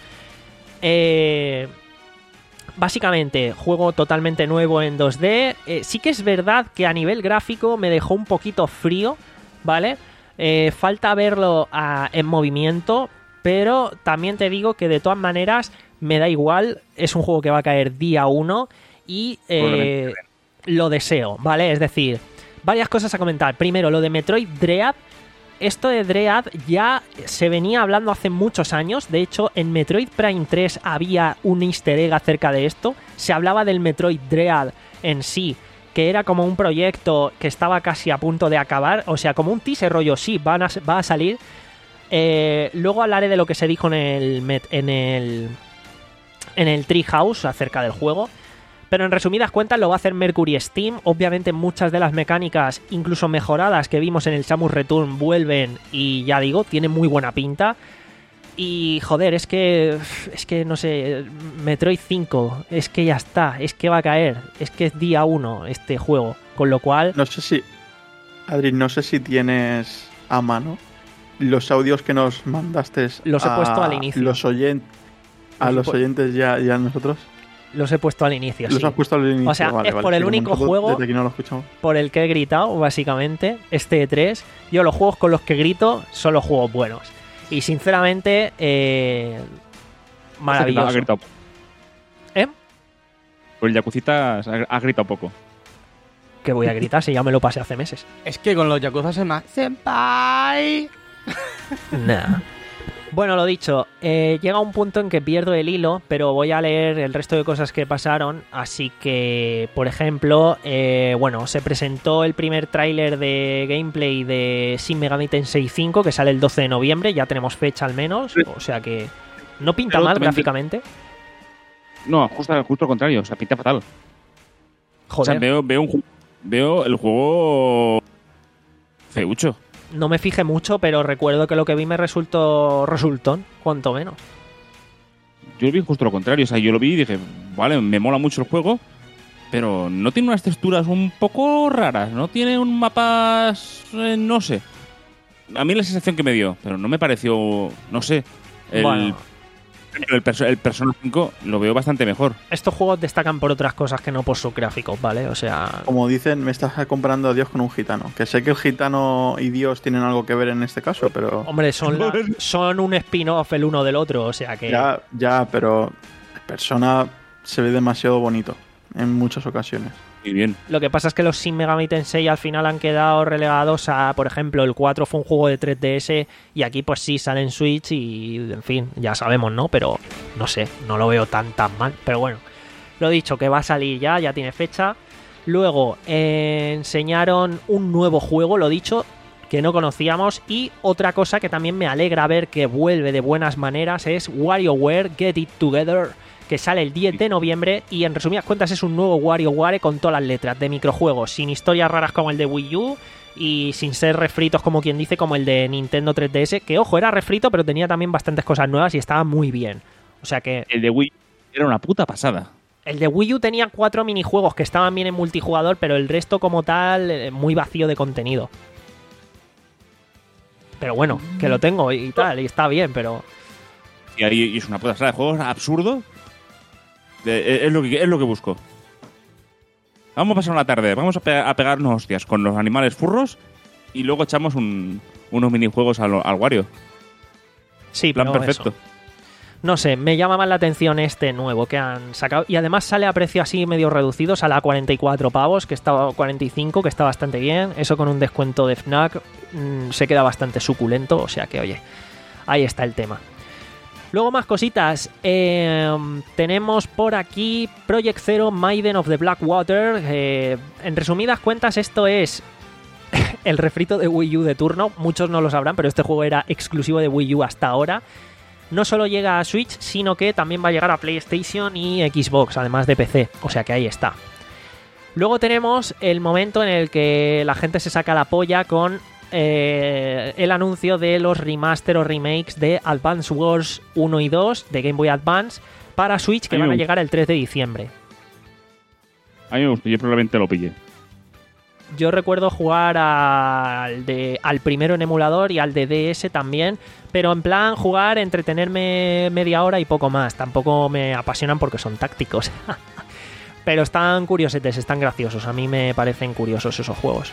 Eh, básicamente, juego totalmente nuevo en dos D. Eh, sí que es verdad que a nivel gráfico me dejó un poquito frío, ¿vale? Eh, falta verlo a, en movimiento, pero también te digo que de todas maneras me da igual. Es un juego que va a caer día uno y eh, lo deseo, ¿vale? Es decir, varias cosas a comentar. Primero, lo de Metroid Dread. Esto de Dread ya se venía hablando hace muchos años. De hecho, en Metroid Prime tres había un easter egg acerca de esto. Se hablaba del Metroid Dread en sí, que era como un proyecto que estaba casi a punto de acabar. O sea, como un teaser rollo, sí, van a, va a salir. Eh, luego hablaré de lo que se dijo en el, en el, en el Treehouse acerca del juego. Pero en resumidas cuentas lo va a hacer Mercury Steam. Obviamente muchas de las mecánicas, incluso mejoradas, que vimos en el Samus Return vuelven. Y ya digo, tiene muy buena pinta. Y joder, es que... Es que no sé... Metroid cinco, es que ya está. Es que va a caer. Es que es día uno este juego. Con lo cual... No sé si... Adri, no sé si tienes a mano los audios que nos mandaste. Los he a puesto al inicio. Los oyen- a Los he los pu- oyentes ya, ya nosotros. Los he puesto al inicio, Los sí. has puesto al inicio. O sea, vale, es vale. por el Sí, como único nosotros juego desde aquí no lo escuchamos. por el que he gritado, básicamente, este E tres. Yo los juegos con los que grito son los juegos buenos. Y sinceramente, eh, maravilloso. Ha gritado. ¿Eh? Pues el Yakucita ha, ha gritado poco. Que voy a gritar si ya me lo pasé hace meses. Es que con los Yakuza se me... ¡Senpai! Nah. Bueno, lo dicho, eh, llega un punto en que pierdo el hilo, pero voy a leer el resto de cosas que pasaron. Así que, por ejemplo, eh, bueno, se presentó el primer tráiler de gameplay de Shin Megami Tensei cinco, que sale el doce de noviembre, ya tenemos fecha al menos, o sea que no pinta Pero mal también- gráficamente. No, justo, justo al contrario, o sea, pinta fatal. O sea, Joder, veo, veo, un, ju- veo el juego feucho. no me fijé mucho, pero recuerdo que lo que vi me resultó resultón, cuanto menos. Yo lo vi justo lo contrario, o sea, yo lo vi y dije, vale, me mola mucho el juego, pero no tiene unas texturas un poco raras, no tiene un mapas, eh, no sé. A mí la sensación que me dio, pero no me pareció, no sé, el, Bueno. el, perso- el Persona cinco lo veo bastante mejor. Estos juegos destacan por otras cosas que no por sus gráficos, ¿vale? O sea, Como dicen, me estás comparando a Dios con un gitano. Que sé que el gitano y Dios tienen algo que ver en este caso, pero... hombre, son, la- son un spin-off el uno del otro, o sea que... Ya, ya, pero Persona se ve demasiado bonito en muchas ocasiones. Y bien. Lo que pasa es que los Shin Megami Tensei al final han quedado relegados a, por ejemplo, el cuatro fue un juego de tres D S y aquí pues sí sale en Switch y, en fin, ya sabemos, ¿no? Pero no sé, no lo veo tan tan mal. Pero bueno, lo dicho, que va a salir ya, ya tiene fecha. Luego eh, enseñaron un nuevo juego, lo dicho, que no conocíamos. Y otra cosa que también me alegra ver que vuelve de buenas maneras es WarioWare Get It Together, que sale el diez de noviembre y en resumidas cuentas es un nuevo WarioWare con todas las letras de microjuegos, sin historias raras como el de Wii U y sin ser refritos como quien dice como el de Nintendo tres D S, que ojo, era refrito pero tenía también bastantes cosas nuevas y estaba muy bien. O sea que El de Wii era una puta pasada. el de Wii U tenía cuatro minijuegos que estaban bien en multijugador, pero el resto como tal eh, muy vacío de contenido. Pero bueno, que lo tengo y tal, y está bien, pero... Y ahí y es una puta pasada de juegos absurdo. De- es, lo que, es lo que busco. Vamos a pasar una tarde, vamos a, pe- a pegarnos hostias con los animales furros y luego echamos un- unos minijuegos al, al Wario. Sí, Plan pero perfecto. eso. No sé, me llama más la atención este nuevo que han sacado. Y además sale a precio así medio reducido, sale a cuarenta y cuatro pavos, que está cuarenta y cinco, que está bastante bien. Eso con un descuento de Fnac mmm, se queda bastante suculento, o sea que oye, ahí está el tema. Luego más cositas. Eh, tenemos por aquí Project Zero Maiden of the Blackwater. Eh, en resumidas cuentas, esto es el refrito de Wii U de turno. Muchos no lo sabrán, pero este juego era exclusivo de Wii U hasta ahora. No solo llega a Switch, sino que también va a llegar a PlayStation y Xbox, además de P C. O sea que ahí está. Luego tenemos el momento en el que la gente se saca la polla con eh, el anuncio de los remaster o remakes de Advance Wars uno y dos de Game Boy Advance para Switch, que A mí van me a gusta. llegar el tres de diciembre. A mí me gustó, yo probablemente lo pillé. Yo recuerdo jugar al, de, al primero en emulador y al de D S también, pero en plan jugar, entretenerme media hora y poco más. Tampoco me apasionan porque son tácticos. Pero están curiosetes, están graciosos. A mí me parecen curiosos esos juegos.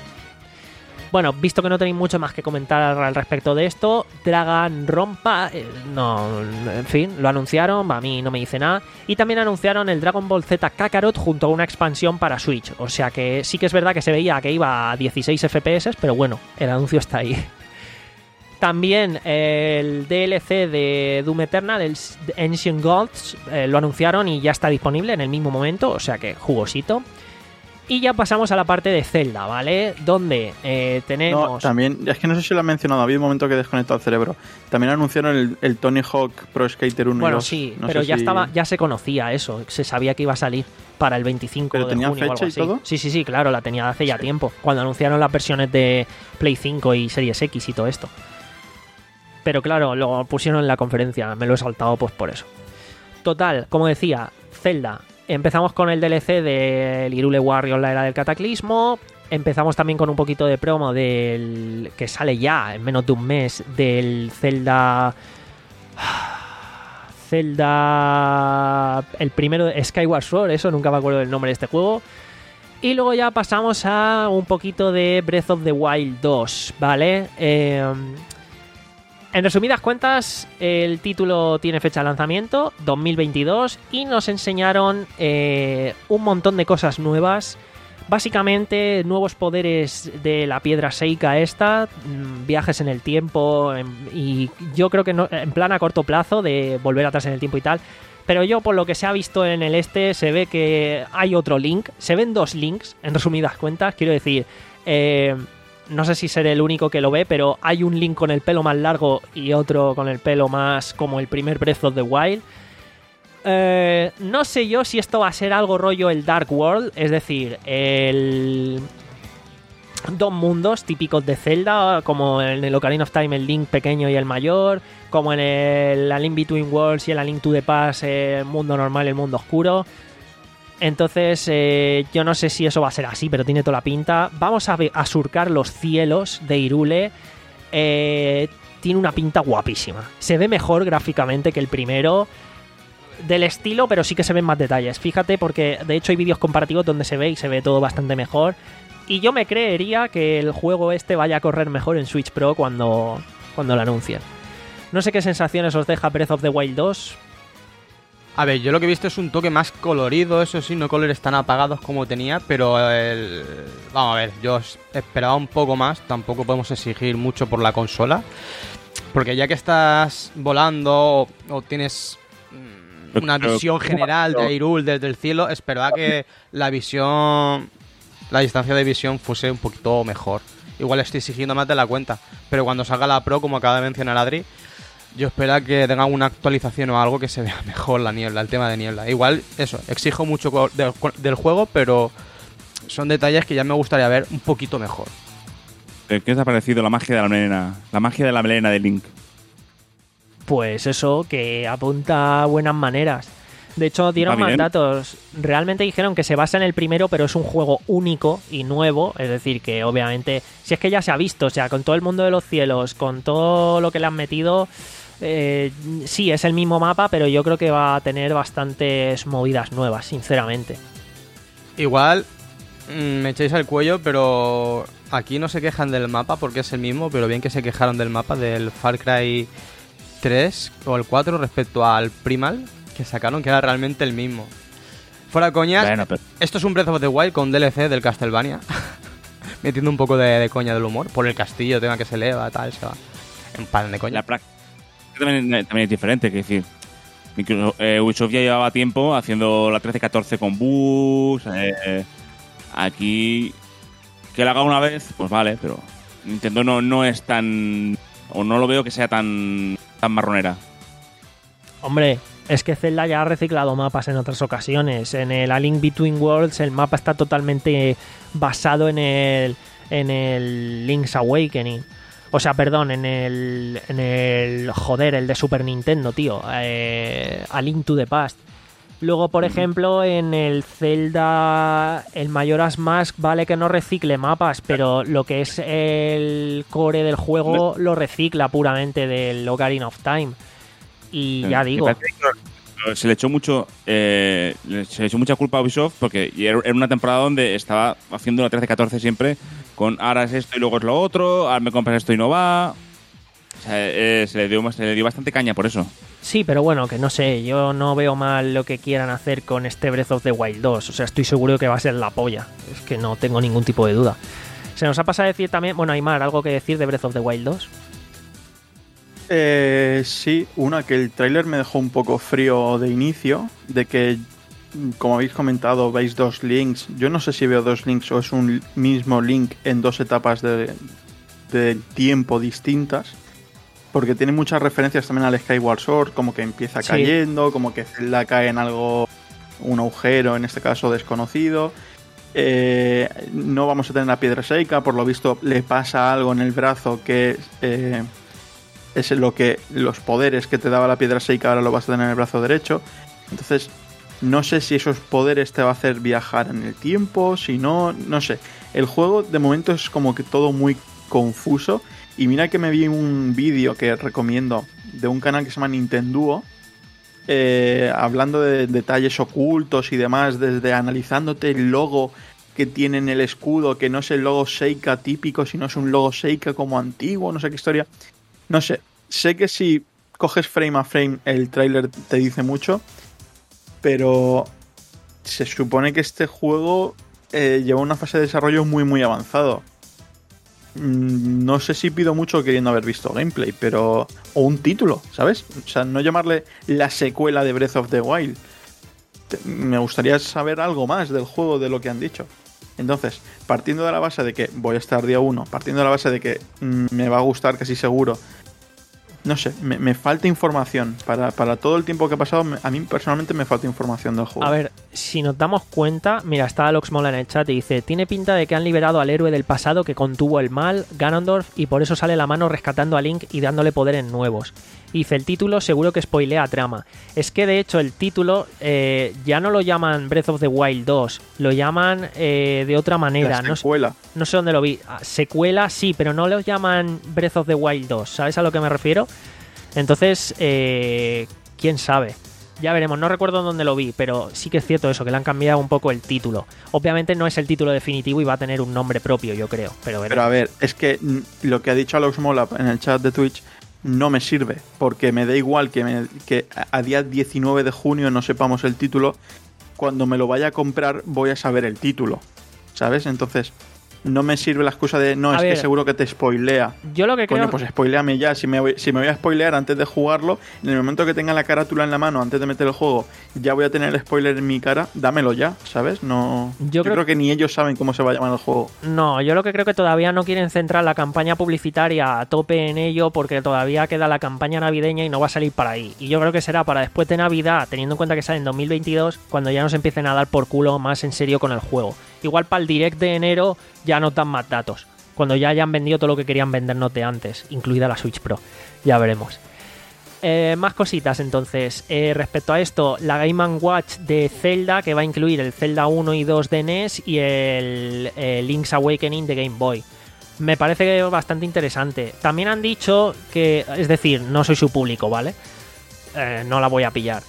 Bueno, visto que no tenéis mucho más que comentar al respecto de esto, Draganronpa, eh, no, en fin, lo anunciaron, a mí no me dice nada. Y también anunciaron el Dragon Ball Z Kakarot junto a una expansión para Switch. O sea que sí que es verdad que se veía que iba a dieciséis F P S, pero bueno, el anuncio está ahí. También eh, el D L C de Doom Eternal, el Ancient Gods, eh, lo anunciaron y ya está disponible en el mismo momento, o sea que jugosito. Y ya pasamos a la parte de Zelda, ¿vale? Donde eh, tenemos... No, también, es que no sé si lo han mencionado, había un momento que he desconectado el cerebro. También anunciaron el, el Tony Hawk Pro Skater uno y Bueno, dos. sí, No pero sé ya si- estaba, ya se conocía eso, se sabía que iba a salir para el veinticinco ¿Pero de tenía junio o algo fecha y así. todo? Sí, sí, sí, claro, la tenía hace ya tiempo, cuando anunciaron las versiones de Play cinco y Series X y todo esto. Pero claro, lo pusieron en la conferencia, me lo he saltado pues por eso. Total, como decía, Zelda. Empezamos con el D L C de Hyrule Warriors, la era del cataclismo. Empezamos también con un poquito de promo del que sale ya en menos de un mes del Zelda... Zelda, el primero, Skyward Sword, eso, nunca me acuerdo del nombre de este juego. Y luego ya pasamos a un poquito de Breath of the Wild dos, ¿vale? Eh, en resumidas cuentas, el título tiene fecha de lanzamiento, dos mil veintidós, y nos enseñaron eh, un montón de cosas nuevas. Básicamente, nuevos poderes de la piedra Seika esta, viajes en el tiempo, en, y yo creo que no, en plan a corto plazo de volver atrás en el tiempo y tal. Pero yo, por lo que se ha visto en el este, se ve que hay otro Link. Se ven dos Links, en resumidas cuentas. Quiero decir, eh, no sé si seré el único que lo ve, pero hay un Link con el pelo más largo y otro con el pelo más como el primer Breath of the Wild. Eh, no sé yo si esto va a ser algo rollo el Dark World, es decir, el... dos mundos típicos de Zelda, como en el Ocarina of Time el Link pequeño y el mayor, como en el A Link Between Worlds y el A Link to the Past el mundo normal y el mundo oscuro. Entonces eh, yo no sé si eso va a ser así, pero tiene toda la pinta. Vamos a, ver, a surcar los cielos de Hyrule. eh, Tiene una pinta guapísima, se ve mejor gráficamente que el primero del estilo, pero sí que se ven más detalles. Fíjate, porque de hecho hay vídeos comparativos donde se ve y se ve todo bastante mejor. Y yo me creería que el juego este vaya a correr mejor en Switch Pro cuando, cuando lo anuncien. No sé qué sensaciones os deja Breath of the Wild dos. A ver, yo lo que he visto es un toque más colorido, eso sí, no colores tan apagados como tenía, pero el... vamos a ver, yo esperaba un poco más, tampoco podemos exigir mucho por la consola, porque ya que estás volando o, o tienes una visión general de Hyrule desde el cielo, esperaba que la visión... la distancia de visión fuese un poquito mejor. Igual estoy exigiendo más de la cuenta, pero cuando salga la Pro, como acaba de mencionar Adri, yo espero que tenga una actualización o algo que se vea mejor la niebla, el tema de niebla. Igual, eso, exijo mucho de, del juego, pero son detalles que ya me gustaría ver un poquito mejor. ¿Qué os ha parecido la magia de la melena? La magia de la melena de Link. Pues eso, que apunta a buenas maneras. De hecho, dieron más datos. Realmente dijeron que se basa en el primero, pero es un juego único y nuevo. Es decir, que obviamente, si es que ya se ha visto, o sea, con todo el mundo de los cielos, con todo lo que le han metido, eh, sí, es el mismo mapa, pero yo creo que va a tener bastantes movidas nuevas, sinceramente. Igual, mmm, me echáis al cuello, pero aquí no se quejan del mapa porque es el mismo, pero bien que se quejaron del mapa del Far Cry tres o el cuatro respecto al Primal, que sacaron, que era realmente el mismo. Fuera coñas, bueno, pero... esto es un Breath of the Wild con D L C del Castlevania. Metiendo un poco de, de coña del humor. Por el castillo, tema que se eleva, tal, se va. En pan de coña. La práctica también, también es diferente, que decir, eh, Ubisoft ya llevaba tiempo haciendo la trece catorce con bugs. Eh, aquí, que la haga una vez, pues vale, pero Nintendo no, no es tan... o no lo veo que sea tan, tan marronera. Hombre, es que Zelda ya ha reciclado mapas en otras ocasiones. En el A Link Between Worlds el mapa está totalmente basado en el en el Link's Awakening. O sea, perdón, en el en el joder, el de Super Nintendo, tío. Eh, A Link to the Past. Luego, por ejemplo, en el Zelda, el Majora's Mask, vale que no recicle mapas, pero lo que es el core del juego lo recicla puramente del Ocarina of Time. Y ya digo, se le echó mucho eh, se le echó mucha culpa a Ubisoft porque era una temporada donde estaba haciendo la trece catorce siempre con ahora es esto y luego es lo otro, ahora me compras esto y no va. O sea, eh, se, le dio, se le dio bastante caña por eso. Sí, pero bueno, que no sé, yo no veo mal lo que quieran hacer con este Breath of the Wild dos. O sea, estoy seguro que va a ser la polla. Es que no tengo ningún tipo de duda. Se nos ha pasado a decir también, bueno, Aymar, ¿algo que decir de Breath of the Wild dos? Eh, sí, una que el tráiler me dejó un poco frío de inicio, de que, como habéis comentado, veis dos links. Yo no sé si veo dos links o es un mismo link en dos etapas de, de tiempo distintas, porque tiene muchas referencias también al Skyward Sword, como que empieza cayendo, sí, como que Zelda cae en algo, un agujero, en este caso desconocido. Eh, no vamos a tener la piedra Seika, por lo visto le pasa algo en el brazo que... Eh, es lo que los poderes que te daba la piedra Seika ahora lo vas a tener en el brazo derecho. Entonces no sé si esos poderes te va a hacer viajar en el tiempo, si no, no sé. El juego de momento es como que todo muy confuso. Y mira que me vi un vídeo que recomiendo de un canal que se llama Nintenduo, eh, hablando de detalles ocultos y demás, desde analizándote el logo que tiene en el escudo, que no es el logo Seika típico, sino es un logo Seika como antiguo, no sé qué historia. No sé, sé que si coges frame a frame el tráiler te dice mucho, pero se supone que este juego eh, lleva una fase de desarrollo muy muy avanzado. No sé si pido mucho queriendo haber visto gameplay, pero... o un título, ¿sabes? O sea, no llamarle la secuela de Breath of the Wild. Me gustaría saber algo más del juego de lo que han dicho. Entonces, partiendo de la base de que voy a estar día uno, partiendo de la base de que mm, me va a gustar casi seguro, no sé, me, me falta información. Para, para todo el tiempo que ha pasado, me, a mí personalmente me falta información del juego. A ver, si nos damos cuenta, mira, está Alox Mola en el chat y dice: tiene pinta de que han liberado al héroe del pasado que contuvo el mal, Ganondorf, y por eso sale la mano rescatando a Link y dándole poderes nuevos. Y dice: el título seguro que spoilea trama. Es que de hecho el título eh, ya no lo llaman Breath of the Wild dos, lo llaman eh, de otra manera. La secuela. No, no sé dónde lo vi. Ah, secuela sí, pero no lo llaman Breath of the Wild dos, ¿sabes a lo que me refiero? Entonces, eh, quién sabe. Ya veremos, no recuerdo dónde lo vi, pero sí que es cierto eso, que le han cambiado un poco el título. Obviamente no es el título definitivo y va a tener un nombre propio, yo creo. Pero, pero a ver, es que lo que ha dicho Alox Mola en el chat de Twitch no me sirve, porque me da igual que, me, que a día diecinueve de junio no sepamos el título. Cuando me lo vaya a comprar voy a saber el título, ¿sabes? Entonces no me sirve la excusa de no, a es ver, que seguro que te spoilea. Yo lo que Coño, creo... pues spoileame ya. Si me, voy, si me voy a spoilear antes de jugarlo, en el momento que tenga la carátula en la mano, antes de meter el juego, ya voy a tener el spoiler en mi cara, dámelo ya, ¿sabes? No, yo, yo creo... creo que ni ellos saben cómo se va a llamar el juego. No, yo lo que creo que todavía no quieren centrar la campaña publicitaria a tope en ello, porque todavía queda la campaña navideña y no va a salir para ahí. Y yo creo que será para después de Navidad, teniendo en cuenta que sale en dos mil veintidós, cuando ya nos empiecen a dar por culo más en serio con el juego. Igual para el Direct de enero ya no dan más datos, cuando ya hayan vendido todo lo que querían vendernos de antes, incluida la Switch Pro. Ya veremos. Eh, más cositas entonces. Eh, respecto a esto, la Game and Watch de Zelda, que va a incluir el Zelda uno y dos de N E S y el, el Link's Awakening de Game Boy. Me parece bastante interesante. También han dicho que, es decir, no soy su público, ¿vale? Eh, no la voy a pillar.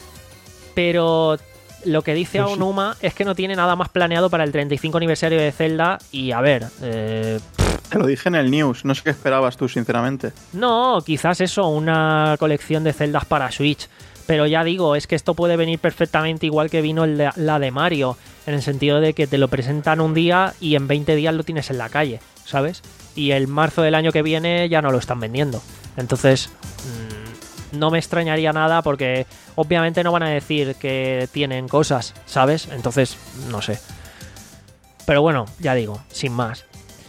Pero... lo que dice pues Aonuma sí. es que no tiene nada más planeado para el treinta y cinco aniversario de Zelda. Y a ver, eh, te lo dije en el news, no sé qué esperabas tú, sinceramente. No, quizás eso, una colección de Zeldas para Switch. Pero ya digo, es que esto puede venir perfectamente igual que vino el de, la de Mario, en el sentido de que te lo presentan un día y en veinte días lo tienes en la calle, ¿sabes? Y el marzo del año que viene ya no lo están vendiendo. Entonces... Mmm, no me extrañaría nada porque obviamente no van a decir que tienen cosas, ¿sabes? Entonces, no sé. Pero bueno, ya digo, sin más.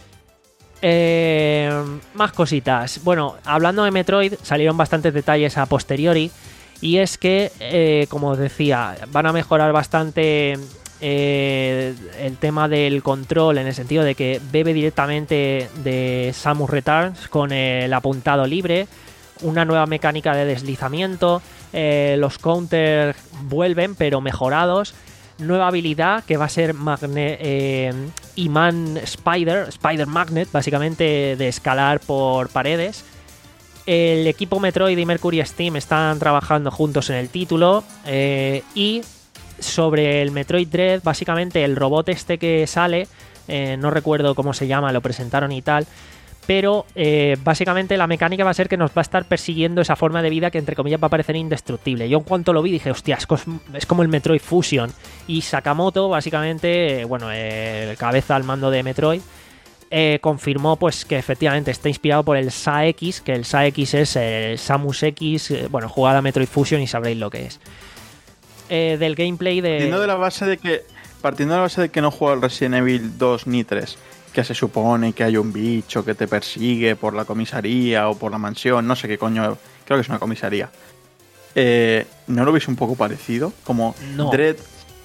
Eh, más cositas. Bueno, hablando de Metroid, salieron bastantes detalles a posteriori. Y es que, eh, como os decía, van a mejorar bastante eh, el tema del control, en el sentido de que bebe directamente de Samus Returns con el apuntado libre. Una nueva mecánica de deslizamiento, eh, los counters vuelven pero mejorados, nueva habilidad que va a ser magne eh, imán Spider, Spider Magnet, básicamente de escalar por paredes. El equipo Metroid y Mercury Steam están trabajando juntos en el título, eh, y sobre el Metroid Dread, básicamente el robot este que sale, eh, no recuerdo cómo se llama, lo presentaron y tal. Pero eh, básicamente la mecánica va a ser que nos va a estar persiguiendo esa forma de vida que entre comillas va a parecer indestructible. Yo en cuanto lo vi dije, hostia, es como el Metroid Fusion. Y Sakamoto, básicamente, bueno, el cabeza al mando de Metroid, eh, confirmó pues que efectivamente está inspirado por el S A X, que el S A X es el Samus X, eh, bueno, jugada Metroid Fusion y sabréis lo que es. Eh, del gameplay de... Partiendo de la base de que, partiendo de la base de que no juega el Resident Evil dos ni tres... que se supone que hay un bicho que te persigue por la comisaría o por la mansión, no sé qué coño, creo que es una comisaría. Eh, ¿No lo veis un poco parecido? Como no. Dread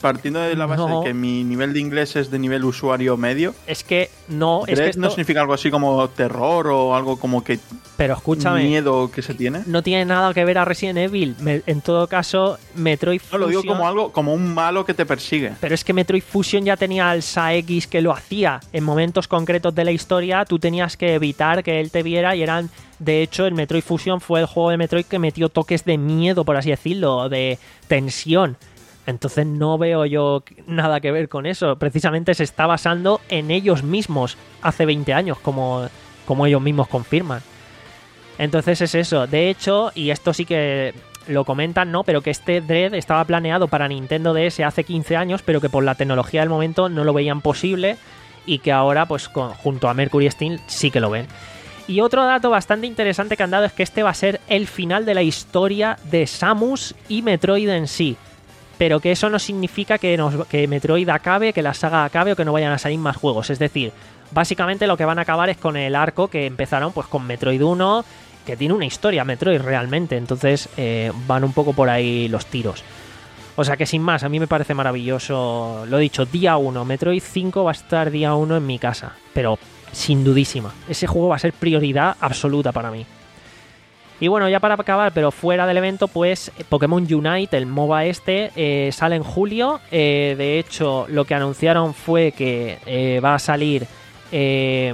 partiendo de la base No. de que mi nivel de inglés es de nivel usuario medio, Es que no, es ¿Dread que esto... no significa algo así como terror o algo como que Pero escúchame, miedo que se tiene? no tiene nada que ver a Resident Evil. Me- en todo caso, Metroid No, lo digo Fusion- como algo, como un malo que te persigue. Pero es que Metroid Fusion ya tenía al Saekis que lo hacía. En momentos concretos de la historia, tú tenías que evitar que él te viera y eran... De hecho, el Metroid Fusion fue el juego de Metroid que metió toques de miedo, por así decirlo, de tensión. Entonces no veo yo nada que ver con eso. Precisamente se está basando en ellos mismos hace veinte años, como, como ellos mismos confirman. Entonces es eso. De hecho, y esto sí que lo comentan, ¿no? Pero que este Dread estaba planeado para Nintendo D S hace quince años, pero que por la tecnología del momento no lo veían posible y que ahora, pues con- junto a Mercury Steam, sí que lo ven. Y otro dato bastante interesante que han dado es que este va a ser el final de la historia de Samus y Metroid en sí. Pero que eso no significa que, nos, que Metroid acabe, que la saga acabe o que no vayan a salir más juegos. Es decir, básicamente lo que van a acabar es con el arco que empezaron pues con Metroid uno, que tiene una historia Metroid realmente. Entonces eh, van un poco por ahí los tiros. O sea que sin más, a mí me parece maravilloso. Lo he dicho, día uno, Metroid cinco va a estar día uno en mi casa. Pero sin dudísima. Ese juego va a ser prioridad absoluta para mí. Y bueno, ya para acabar, pero fuera del evento, pues Pokémon Unite, el MOBA este, eh, sale en julio. Eh, de hecho, lo que anunciaron fue que eh, va a salir... Eh,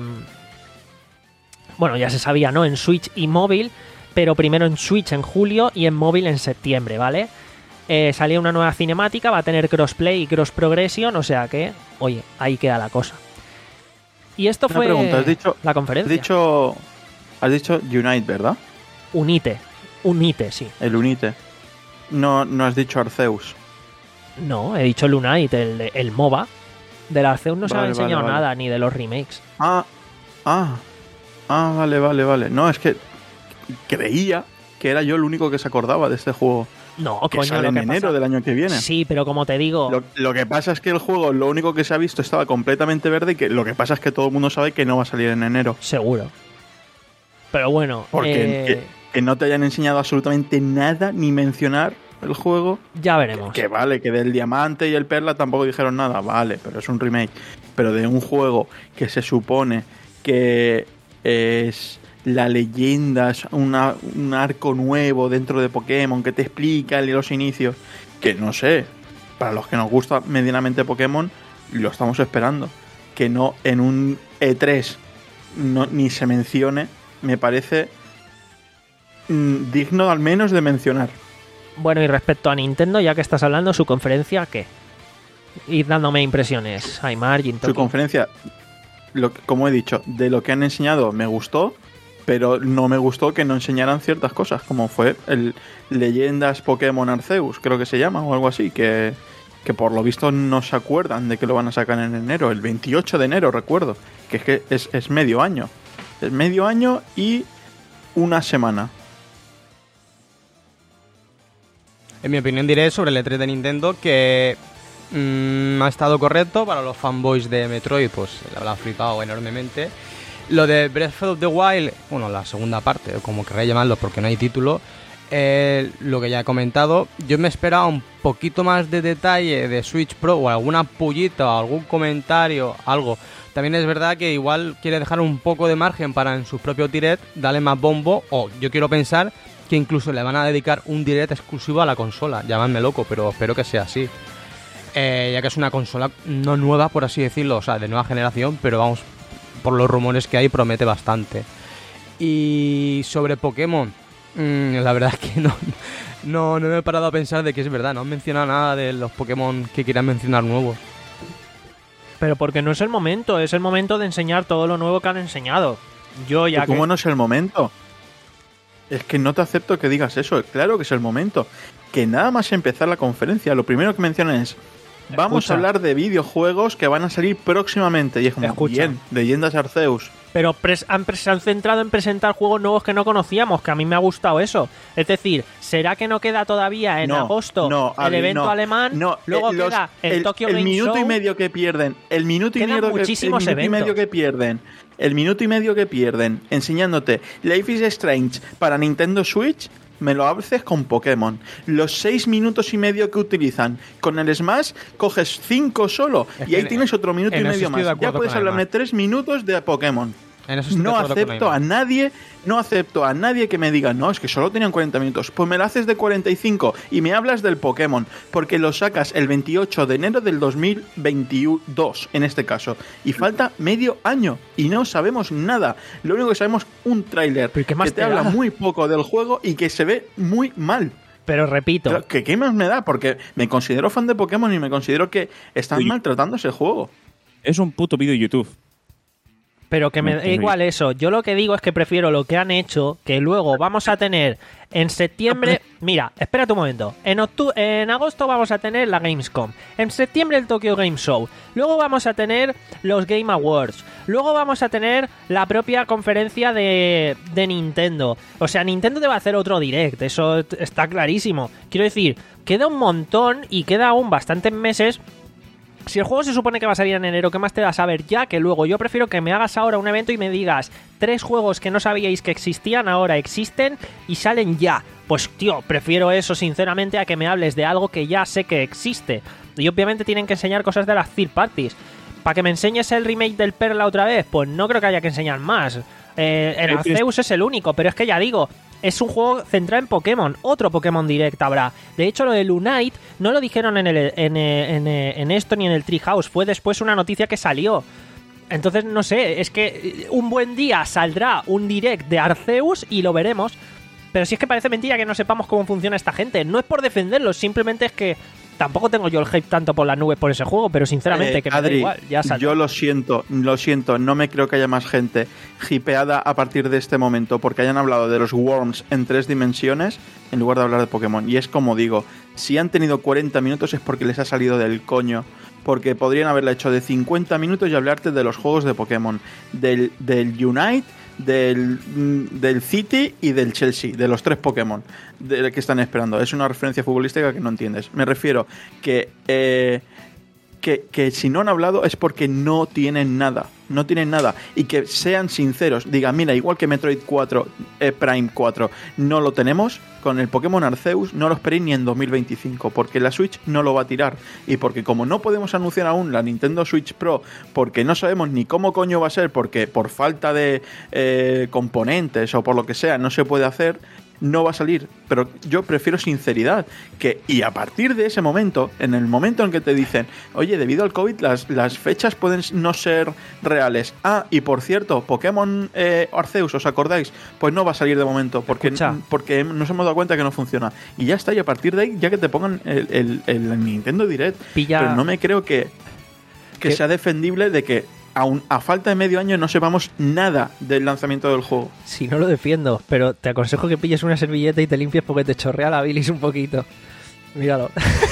bueno, ya se sabía, ¿no? En Switch y móvil, pero primero en Switch en julio y en móvil en septiembre, ¿vale? Eh, salía una nueva cinemática, va a tener crossplay y cross progression, o sea que, oye, ahí queda la cosa. Y esto Una fue pregunta, has dicho- la Has conferencia. dicho, has dicho Unite, ¿verdad? Unite, Unite, sí. El Unite. No, no has dicho Arceus. No, he dicho el Unite, el, el MOBA. Del Arceus no se Vale, ha enseñado vale, vale. nada, ni de los remakes. Ah, ah, ah, vale, vale, vale. No, es que creía que era yo el único que se acordaba de este juego. No, Que coño, sale lo en que enero pasa- del año que viene. Sí, pero como te digo, Lo, lo que pasa es que el juego, lo único que se ha visto estaba completamente verde y que lo que pasa es que todo el mundo sabe que no va a salir en enero. seguro. Pero bueno, Porque eh, que, que no te hayan enseñado absolutamente nada ni mencionar el juego. ya veremos. Que vale, que del diamante y el perla tampoco dijeron nada, vale, pero es un remake. Pero de un juego que se supone que es la leyenda, es una, un arco nuevo dentro de Pokémon que te explica los inicios, que no sé, para los que nos gusta medianamente Pokémon, lo estamos esperando. Que no en un E tres no, ni se mencione, me parece mm, digno al menos de mencionar. Bueno, y respecto a Nintendo, ya que estás hablando, su conferencia, ¿qué? Id dándome impresiones. Aymar, Su Jintoki. conferencia, lo, que- como he dicho, de lo que han enseñado me gustó, pero no me gustó que no enseñaran ciertas cosas, como fue el Leyendas Pokémon Arceus, creo que se llama, o algo así, que, que por lo visto no se acuerdan de que lo van a sacar en enero, el veintiocho de enero, recuerdo, que es que es, es medio año. Es medio año y una semana. En mi opinión diré sobre el E tres de Nintendo que mm, ha estado correcto para los fanboys de Metroid, pues le habrá flipado enormemente. Lo de Breath of the Wild, bueno, la segunda parte, o como queráis llamarlo porque no hay título, eh, lo que ya he comentado, yo me esperaba un poquito más de detalle de Switch Pro o alguna pullita o algún comentario, algo. También es verdad que igual quiere dejar un poco de margen para en su propio direct darle más bombo, o yo quiero pensar que incluso le van a dedicar un direct exclusivo a la consola. Llamadme loco, pero espero que sea así. Eh, ya que es una consola no nueva, por así decirlo, o sea, de nueva generación, pero vamos, por los rumores que hay, promete bastante. Y sobre Pokémon, mmm, la verdad es que no, no, no me he parado a pensar de que es verdad, no han mencionado nada de los Pokémon que quieran mencionar nuevos. Pero porque no es el momento, es el momento de enseñar todo lo nuevo que han enseñado. Yo ya que... ¿Cómo no es el momento? Es que no te acepto que digas eso. Claro que es el momento. Que nada más empezar la conferencia, lo primero que mencionan es: vamos Escucha. a hablar de videojuegos que van a salir próximamente. Y es como, Escucha. bien, Leyendas Arceus. Pero pres- han, pres- se han centrado en presentar juegos nuevos que no conocíamos, que a mí me ha gustado eso. Es decir, ¿será que no queda todavía en No, agosto no, el Avi, evento no, alemán? No, Luego eh, los- queda el, el, Tokyo el Game minuto Show. y medio que pierden, el minuto y Quedan medio, que, el muchísimos minuto y eventos. medio que pierden, el minuto y medio que pierden enseñándote Life is Strange para Nintendo Switch, me lo haces con Pokémon. Los seis minutos y medio que utilizan con el Smash, coges cinco solo Es y ahí que tienes otro minuto y en eso medio estoy de más. acuerdo Ya puedes con hablarme Aymar. tres minutos de Pokémon. En eso estoy de No acuerdo con acepto a Aymar. nadie, no acepto a nadie que me diga, no, es que solo tenían cuarenta minutos. Pues me lo haces de cuarenta y cinco y me hablas del Pokémon, porque lo sacas el veintiocho de enero del dos mil veintidós, en este caso. Y falta medio año y no sabemos nada. Lo único que sabemos es un tráiler ¿Pero qué más que te te habla da? muy poco del juego y que se ve muy mal. Pero repito, Pero, ¿qué, ¿Qué más me da? Porque me considero fan de Pokémon y me considero que están Oye. maltratando ese juego. Es un puto vídeo de YouTube. pero que me No, da que igual eso. Yo lo que digo es que prefiero lo que han hecho, que luego vamos a tener en septiembre... Mira, espérate un momento. En, octu- en agosto vamos a tener la Gamescom. En septiembre el Tokyo Game Show. Luego vamos a tener los Game Awards. Luego vamos a tener la propia conferencia de, de Nintendo. O sea, Nintendo te va a hacer otro direct. Eso t- está clarísimo. Quiero decir, queda un montón y queda aún bastantes meses. Si el juego se supone que va a salir en enero, ¿qué más te da saber ya que luego? Yo prefiero que me hagas ahora un evento y me digas tres juegos que no sabíais que existían, ahora existen y salen ya. Pues tío, prefiero eso sinceramente a que me hables de algo que ya sé que existe. Y obviamente tienen que enseñar cosas de las third parties. ¿Para que me enseñes el remake del Perla otra vez? Pues no creo que haya que enseñar más. Eh, el Arceus es el único, pero es que ya digo... Es un juego centrado en Pokémon. Otro Pokémon Direct habrá. De hecho, lo de Lunite no lo dijeron en, el, en, en, en esto ni en el Treehouse. Fue después una noticia que salió. Entonces, no sé. Es que un buen día saldrá un Direct de Arceus y lo veremos. Pero si es que parece mentira que no sepamos cómo funciona esta gente. No es por defenderlos. Simplemente es que tampoco tengo yo el hype tanto por las nubes por ese juego. Pero sinceramente, Eh, que me da Adri, igual. Ya saldrá. yo lo siento, lo siento, no me creo que haya más gente hipeada a partir de este momento porque hayan hablado de los Worms en tres dimensiones en lugar de hablar de Pokémon. Y es como digo, si han tenido cuarenta minutos es porque les ha salido del coño. Porque podrían haberla hecho de cincuenta minutos y hablarte de los juegos de Pokémon, del, del Unite, del, del City y del Chelsea, de los tres Pokémon de, que están esperando. Es una referencia futbolística que no entiendes. Me refiero que, eh, que, que si no han hablado es porque no tienen nada. No tienen nada. Y que sean sinceros. Digan, mira, igual que Metroid cuatro, eh, Prime cuatro, no lo tenemos. Con el Pokémon Arceus no lo esperéis ni en dos mil veinticinco. Porque la Switch no lo va a tirar. Y porque como no podemos anunciar aún la Nintendo Switch Pro, porque no sabemos ni cómo coño va a ser, porque por falta de eh, componentes o por lo que sea no se puede hacer, no va a salir. Pero yo prefiero sinceridad. Que, y a partir de ese momento, en el momento en que te dicen, oye, debido al COVID las, las fechas pueden no ser reales. Ah, y por cierto, Pokémon eh, Arceus, ¿os acordáis? Pues no va a salir de momento, porque, Escucha. porque nos hemos dado cuenta que no funciona. Y ya está, y a partir de ahí, ya que te pongan el, el, el Nintendo Direct. Pilla- Pero no me creo que, que ¿Qué? sea defendible de que aún a falta de medio año no sepamos nada del lanzamiento del juego. Si no lo defiendo, pero te aconsejo que pilles una servilleta y te limpies porque te chorrea la bilis un poquito. Míralo.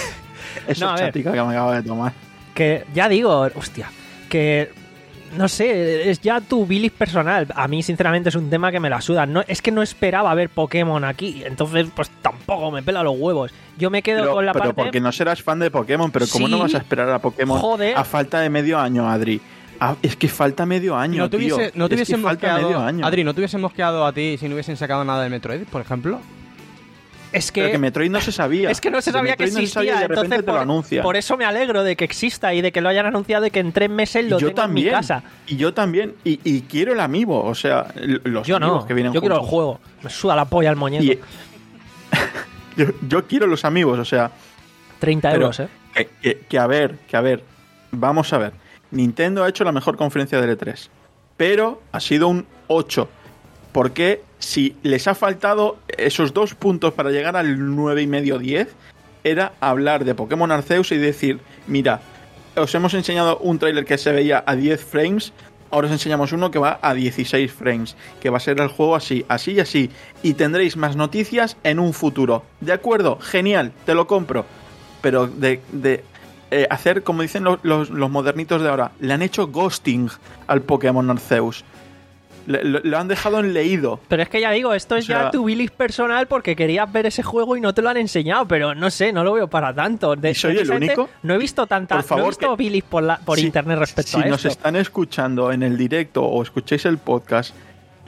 Esa No, a ver. chatica que me acabo de tomar. Que ya digo, hostia, que no sé, es ya tu bilis personal. A mí, sinceramente, es un tema que me la suda. No, es que no esperaba ver Pokémon aquí, entonces, pues tampoco me pela los huevos. Yo me quedo Pero, con la pero parte. porque no serás fan de Pokémon, pero ¿cómo Sí. no vas a esperar a Pokémon Joder. a falta de medio año, Adri? Ah, es que falta medio año, No te tío. hubiese, no te Es que hubiesen falta mosqueado, medio año. Adri, ¿no te hubiesen mosqueado a ti si no hubiesen sacado nada de Metroid, por ejemplo? Es Pero que, que Metroid no se sabía. es que no se De sabía que Metroid no se existía, sabía y de repente entonces te lo por, anuncia. por eso me alegro de que exista y de que lo hayan anunciado y que en tres meses lo y yo tengo también. en mi casa. Y yo también. Y, y quiero el amiibo, o sea, l- los Yo amigos no, que vienen yo quiero el juntos. juego. Me suda la polla el muñeco. Y- yo, yo quiero los amigos, o sea, treinta pero euros, ¿eh? que, que- que a ver, que a ver, vamos a ver. Nintendo ha hecho la mejor conferencia del E tres, pero ha sido un ocho. Porque si les ha faltado esos dos puntos para llegar al nueve y medio diez, era hablar de Pokémon Arceus y decir, mira, os hemos enseñado un tráiler que se veía a diez frames, ahora os enseñamos uno que va a dieciséis frames, que va a ser el juego así, así y así, y tendréis más noticias en un futuro. ¿De acuerdo? Genial, te lo compro. Pero de, de eh, hacer, como dicen los, los, los modernitos de ahora, le han hecho ghosting al Pokémon Arceus. Le- Lo, lo han dejado en leído. Pero es que ya digo, esto es O sea- ya tu bilis personal porque querías ver ese juego y no te lo han enseñado, pero no sé, no lo veo para tanto. De, ¿Y soy el precisamente, único? No he visto tanta, Por favor, no he visto que- bilis por, la, por Si- internet respecto si a nos esto. están escuchando en el directo o escucháis el podcast,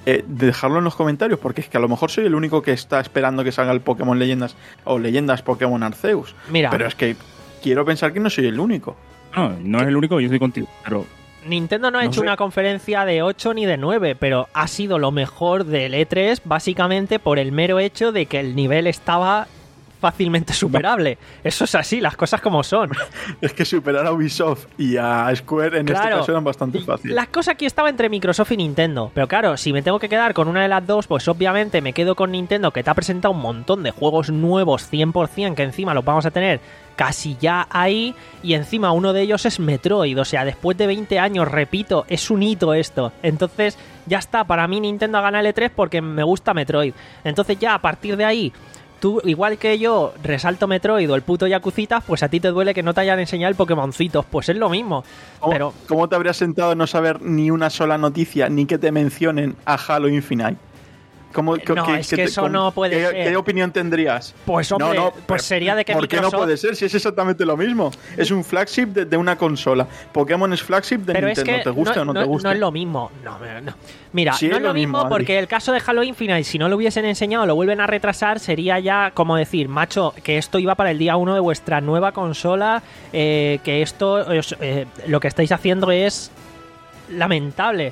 eh, dejarlo en los comentarios, porque es que a lo mejor soy el único que está esperando que salga el Pokémon Leyendas o Leyendas Pokémon Arceus. Mira. Pero es que quiero pensar que no soy el único. No, no es el único, yo estoy contigo, pero... Nintendo no ha No hecho sé. una conferencia de ocho ni de nueve, pero ha sido lo mejor del E tres básicamente por el mero hecho de que el nivel estaba fácilmente superable. Eso es así, las cosas como son. Es que superar a Ubisoft y a Square en Claro. este caso eran bastante fácil. La cosa aquí estaba entre Microsoft y Nintendo, pero claro, si me tengo que quedar con una de las dos, pues obviamente me quedo con Nintendo, que te ha presentado un montón de juegos nuevos cien por ciento, que encima los vamos a tener casi ya ahí, y encima uno de ellos es Metroid, o sea, después de veinte años, repito, es un hito esto. Entonces, ya está, para mí Nintendo gana el E tres porque me gusta Metroid. Entonces ya, a partir de ahí, tú, igual que yo, resalto Metroid o el puto Yakuzitas, pues a ti te duele que no te hayan enseñado el Pokémoncitos, pues es lo mismo. ¿Cómo, Pero, ¿Cómo te habrías sentado en no saber ni una sola noticia, ni que te mencionen a Halo Infinite? ¿Cómo, No, qué- es qué que te- eso cómo- no puede ¿qué, ser. ¿Qué opinión tendrías? pues hombre, No, no, pues sería de que ¿Por qué no Microsoft... puede ser? Si es exactamente lo mismo. Es un flagship de, de una consola. Pokémon es flagship de Pero es Nintendo. que ¿Te gusta no, o no, no- te gusta? no es lo mismo. No, no, no. Mira, Sí, no es lo mismo, Adri. porque el caso de Halo Infinite, si no lo hubiesen enseñado, lo vuelven a retrasar, sería ya como decir, macho, que esto iba para el día uno de vuestra nueva consola, eh, que esto, os- eh, lo que estáis haciendo es lamentable.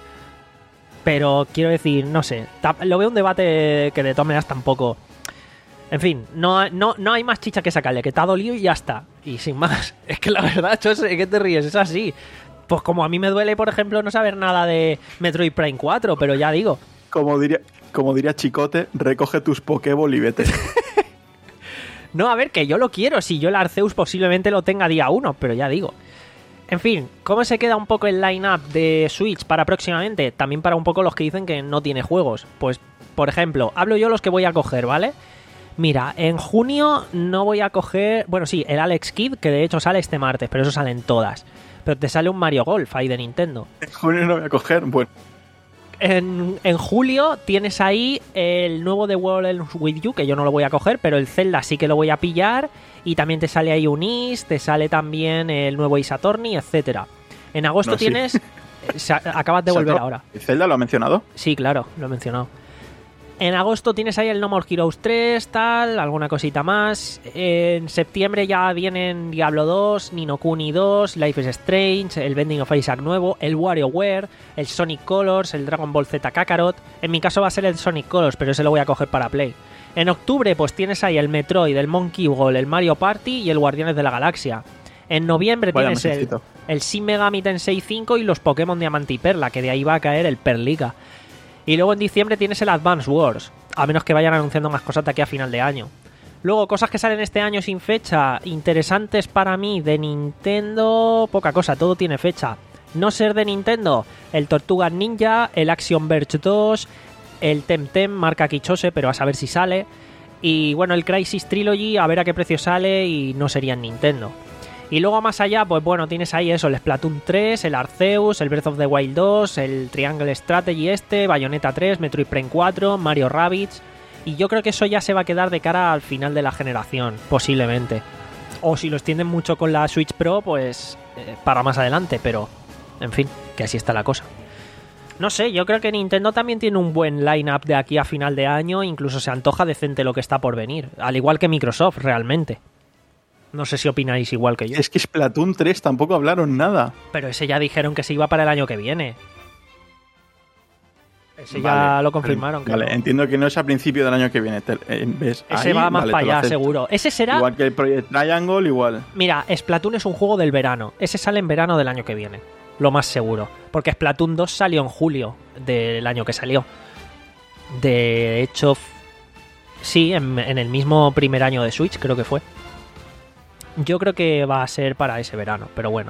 Pero quiero decir, no sé, ta- lo veo un debate que de todas maneras tampoco... En fin, no, no, no hay más chicha que sacarle, que te ha dolido y ya está. Y sin más, es que la verdad, Chose, ¿qué te ríes? Es así. Pues como a mí me duele, por ejemplo, no saber nada de Metroid Prime cuatro, pero ya digo. Como diría, como diría Chicote, recoge tus Pokéball y vete. No, a ver, que yo lo quiero. Si yo el Arceus posiblemente lo tenga día uno, pero ya digo. En fin, ¿cómo se queda un poco el line-up de Switch para próximamente? También para un poco los que dicen que no tiene juegos. Pues, por ejemplo, hablo yo los que voy a coger, ¿vale? Mira, en junio no voy a coger... Bueno, sí, el Alex Kidd, que de hecho sale este martes, pero eso salen todas. Pero te sale un Mario Golf ahí de Nintendo. En junio no voy a coger. Bueno, En, en julio tienes ahí el nuevo The World Ends With You, que yo no lo voy a coger, pero el Zelda sí que lo voy a pillar. Y también te sale ahí un Is, te sale también el nuevo Ace Attorney, etcétera. En agosto No, sí. tienes... se- acabas de volver Sato- ahora. ¿Zelda lo ha mencionado? Sí, claro, lo he mencionado. En agosto tienes ahí el No More Heroes tres, tal, alguna cosita más. En septiembre ya vienen Diablo dos, Ni no Kuni dos, Life is Strange, el Bending of Isaac nuevo, el WarioWare, el Sonic Colors, el Dragon Ball Z Kakarot. En mi caso va a ser el Sonic Colors, pero ese lo voy a coger para Play. En octubre pues tienes ahí el Metroid, el Monkey Ball, el Mario Party y el Guardianes de la Galaxia. En noviembre Vaya tienes el, mesecito. el Shin Megami Tensei cinco y los Pokémon Diamante y Perla, que de ahí va a caer el Perliga. Y luego en diciembre tienes el Advance Wars, a menos que vayan anunciando más cosas de aquí a final de año. Luego, cosas que salen este año sin fecha, interesantes para mí, de Nintendo, poca cosa, todo tiene fecha. No ser de Nintendo, el Tortugas Ninja, el Action Verge dos, el Temtem, marca Kichose, pero a saber si sale. Y bueno, el Crisis Trilogy, a ver a qué precio sale y no sería en Nintendo. Y luego más allá, pues bueno, tienes ahí eso, el Splatoon tres, el Arceus, el Breath of the Wild dos, el Triangle Strategy este, Bayonetta tres, Metroid Prime cuatro, Mario Rabbids. Y yo creo que eso ya se va a quedar de cara al final de la generación, posiblemente. O si lo extienden mucho con la Switch Pro, pues eh, para más adelante, pero en fin, que así está la cosa. No sé, yo creo que Nintendo también tiene un buen line-up de aquí a final de año, incluso se antoja decente lo que está por venir, al igual que Microsoft, realmente. No sé si opináis igual que yo. Es que Splatoon tres tampoco hablaron nada. Pero ese ya dijeron que se iba para el año que viene. Ese ya Vale, lo confirmaron. Que Vale, no. entiendo que no es a principio del año que viene. Te- eh, ¿ves? Ese Ahí, va más vale, te para lo allá, acepto. seguro. Ese será... Igual que el Project Triangle, igual. Mira, Splatoon es un juego del verano. Ese sale en verano del año que viene. Lo más seguro. Porque Splatoon dos salió en julio del año que salió. De hecho, f- sí, en, en el mismo primer año de Switch, creo que fue. Yo creo que va a ser para ese verano, pero bueno.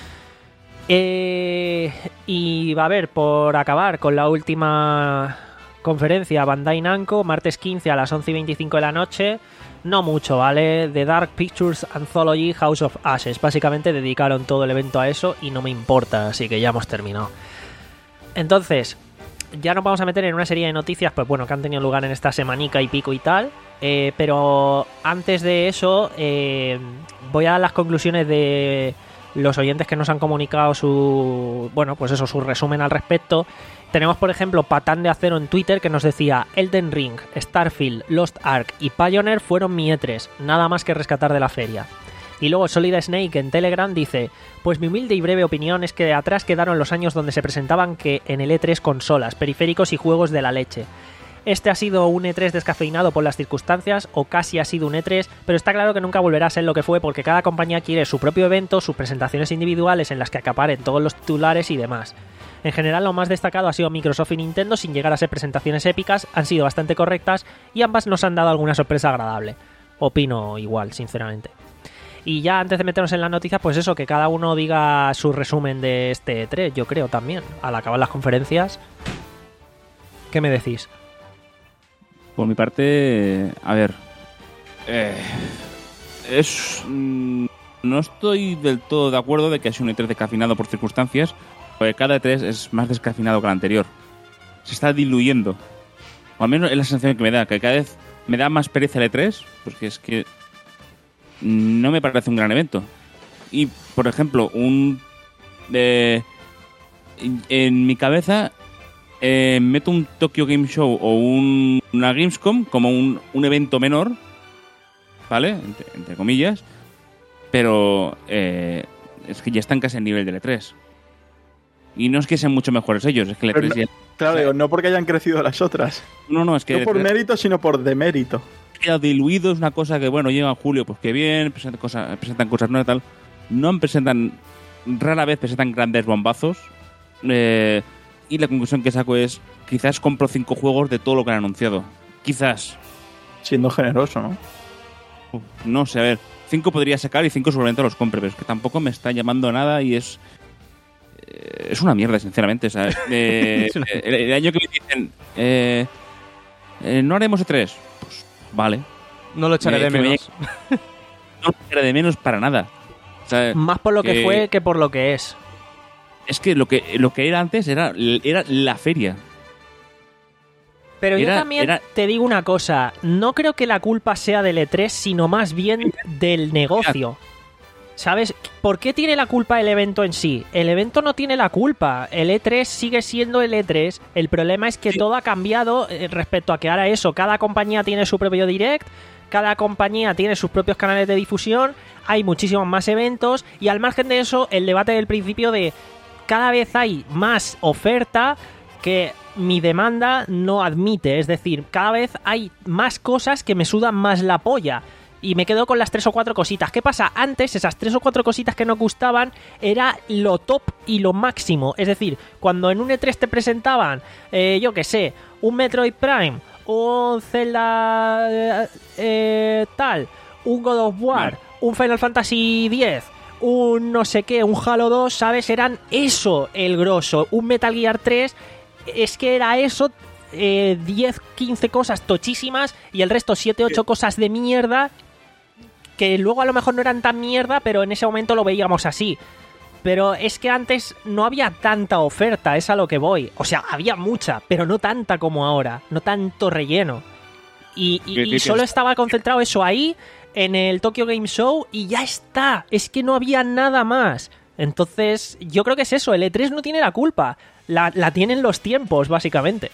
Eh, y va a haber, por acabar con la última conferencia, Bandai Namco, martes quince a las once y veinticinco de la noche. No mucho, ¿vale? The Dark Pictures Anthology House of Ashes. Básicamente dedicaron todo el evento a eso y no me importa, así que ya hemos terminado. Entonces, ya nos vamos a meter en una serie de noticias, pues bueno, que han tenido lugar en esta semanica y pico y tal. Eh, pero antes de eso, eh, voy a dar las conclusiones de los oyentes que nos han comunicado su, bueno, pues eso, su resumen al respecto. Tenemos, por ejemplo, Patán de Acero en Twitter que nos decía: Elden Ring, Starfield, Lost Ark y Pioneer fueron mi E tres, nada más que rescatar de la feria. Y luego Solid Snake en Telegram dice: pues mi humilde y breve opinión es que atrás quedaron los años donde se presentaban que en el E tres consolas, periféricos y juegos de la leche. Este ha sido un E tres descafeinado por las circunstancias, o casi ha sido un E tres, pero está claro que nunca volverá a ser lo que fue porque cada compañía quiere su propio evento, sus presentaciones individuales en las que acaparen todos los titulares y demás. En general, lo más destacado ha sido Microsoft y Nintendo, sin llegar a ser presentaciones épicas, han sido bastante correctas y ambas nos han dado alguna sorpresa agradable. Opino igual, sinceramente. Y ya antes de meternos en las noticias, pues eso, que cada uno diga su resumen de este E tres, yo creo también, al acabar las conferencias. ¿Qué me decís? Por mi parte, a ver, eh, es mm, no estoy del todo de acuerdo de que sea un E tres descafeinado por circunstancias, porque cada E tres es más descafeinado que el anterior. Se está diluyendo. O al menos es la sensación que me da, que cada vez me da más pereza el E tres, porque es que no me parece un gran evento. Y, por ejemplo, un eh, en mi cabeza eh, meto un Tokyo Game Show o un, una Gamescom como un, un evento menor, ¿vale? Entre, entre comillas. Pero eh, es que ya están casi al nivel del E tres. Y no es que sean mucho mejores ellos, es que el E tres no, ya... Claro, digo, no porque hayan crecido las otras. No, no, es que... No por mérito, sino por demérito. Queda diluido, es una cosa que, bueno, llega en julio, pues que bien, presentan cosas, presentan cosas nuevas y tal. No presentan, rara vez presentan grandes bombazos. Eh, y la conclusión que saco es, quizás compro cinco juegos de todo lo que han anunciado. Quizás. Siendo generoso, ¿no? Uf, no sé, a ver, cinco podría sacar y cinco seguramente los compre, pero es que tampoco me está llamando a nada y es... Es una mierda, sinceramente. O sea, eh, una... el, el año que me dicen eh, eh, no haremos E tres, pues vale. No lo echaré de menos. Me... No lo echaré de menos para nada. O sea, más por lo que, que fue que por lo que es. Es que lo que lo que era antes era, era la feria. Pero era, yo también era... te digo una cosa. No creo que la culpa sea del E tres, sino más bien del negocio. ¿Sabes? ¿Por qué tiene la culpa el evento en sí? El evento no tiene la culpa. El E tres sigue siendo el E tres. El problema es que sí. todo ha cambiado respecto a que ahora eso, cada compañía tiene su propio direct, cada compañía tiene sus propios canales de difusión, hay muchísimos más eventos y al margen de eso, el debate del principio de cada vez hay más oferta que mi demanda no admite. Es decir, cada vez hay más cosas que me sudan más la polla. Y me quedo con las tres o cuatro cositas. ¿Qué pasa? Antes, esas tres o cuatro cositas que nos gustaban era lo top y lo máximo. Es decir, cuando en un E tres te presentaban, eh, yo qué sé, un Metroid Prime, un Zelda eh, eh, tal, un God of War, un Final Fantasy diez, un no sé qué, un Halo dos, ¿sabes? Eran eso el grosso. Un Metal Gear tres, es que era eso... Eh, diez, quince cosas tochísimas y el resto siete, ocho cosas de mierda que luego a lo mejor no eran tan mierda, pero en ese momento lo veíamos así. Pero es que antes no había tanta oferta, es a lo que voy. O sea, había mucha, pero no tanta como ahora, no tanto relleno. Y, y, y solo estaba concentrado eso ahí, en el Tokyo Game Show, y ya está. Es que no había nada más. Entonces, yo creo que es eso, el E tres no tiene la culpa. La, la tienen los tiempos, básicamente.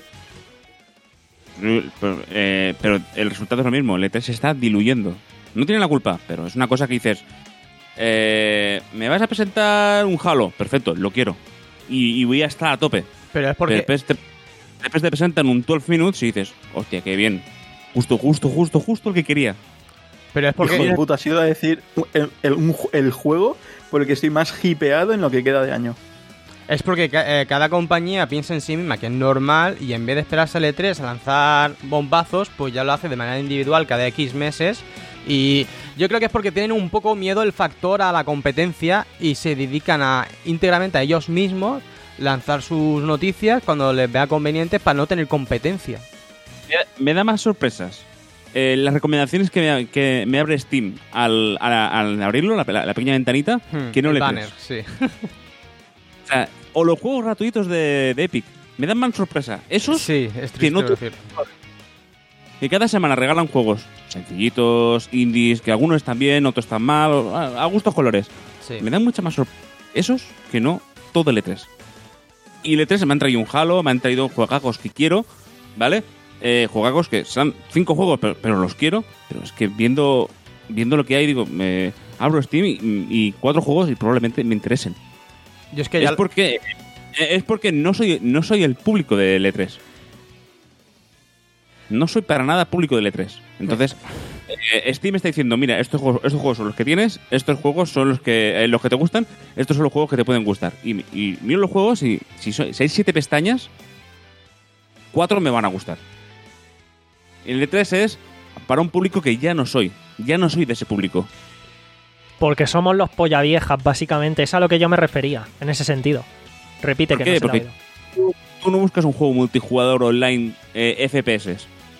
Pero, eh, pero el resultado es lo mismo, el E tres se está diluyendo. No tiene la culpa, pero es una cosa que dices, eh, ¿me vas a presentar un Halo? Perfecto, lo quiero. Y, y voy a estar a tope. Pero es porque... Pero después, te, después te presentan un doce minutes y dices, hostia, qué bien. Justo, justo, justo, justo el que quería. Pero es porque... Hijo de puta, has ido a decir el, el, el juego por el que estoy más hipeado en lo que queda de año. Es porque eh, cada compañía piensa en sí misma que es normal y en vez de esperarse al E tres a lanzar bombazos, pues ya lo hace de manera individual cada X meses. Y yo creo que es porque tienen un poco miedo el factor a la competencia y se dedican a íntegramente a ellos mismos lanzar sus noticias cuando les vea conveniente para no tener competencia. Me da más sorpresas. Eh, las recomendaciones que me, que me abre Steam al, al, al abrirlo, la, la pequeña ventanita, hmm, que no le banner, sí. O sea, o los juegos gratuitos de, de Epic. Me dan más sorpresa. Esos sí, es triste que no te... que cada semana regalan juegos sencillitos, indies, que algunos están bien, otros están mal, a gustos colores. Sí. Me dan mucha más sorpresa esos que no todo el E tres. Y el E tres me han traído un Halo, me han traído juegacos que quiero, ¿vale? Eh, juegacos que son cinco juegos, pero, pero los quiero. Pero es que viendo, viendo lo que hay, digo, me abro Steam y, y cuatro juegos y probablemente me interesen. Yo es que ya... Es porque, es porque no soy, no soy el público del E tres. No soy para nada público del E tres. Entonces, eh, Steam está diciendo, mira, estos juegos, estos juegos son los que tienes, estos juegos son los que eh, los que te gustan, estos son los juegos que te pueden gustar. Y, y miro los juegos y si, so, si hay siete pestañas, cuatro me van a gustar. El E tres es para un público que ya no soy. Ya no soy de ese público. Porque somos los polla viejas, básicamente. Es a lo que yo me refería, en ese sentido. Repite ¿Por que qué? no se Porque la ha oído. tú, tú no buscas un juego multijugador online eh, F P S.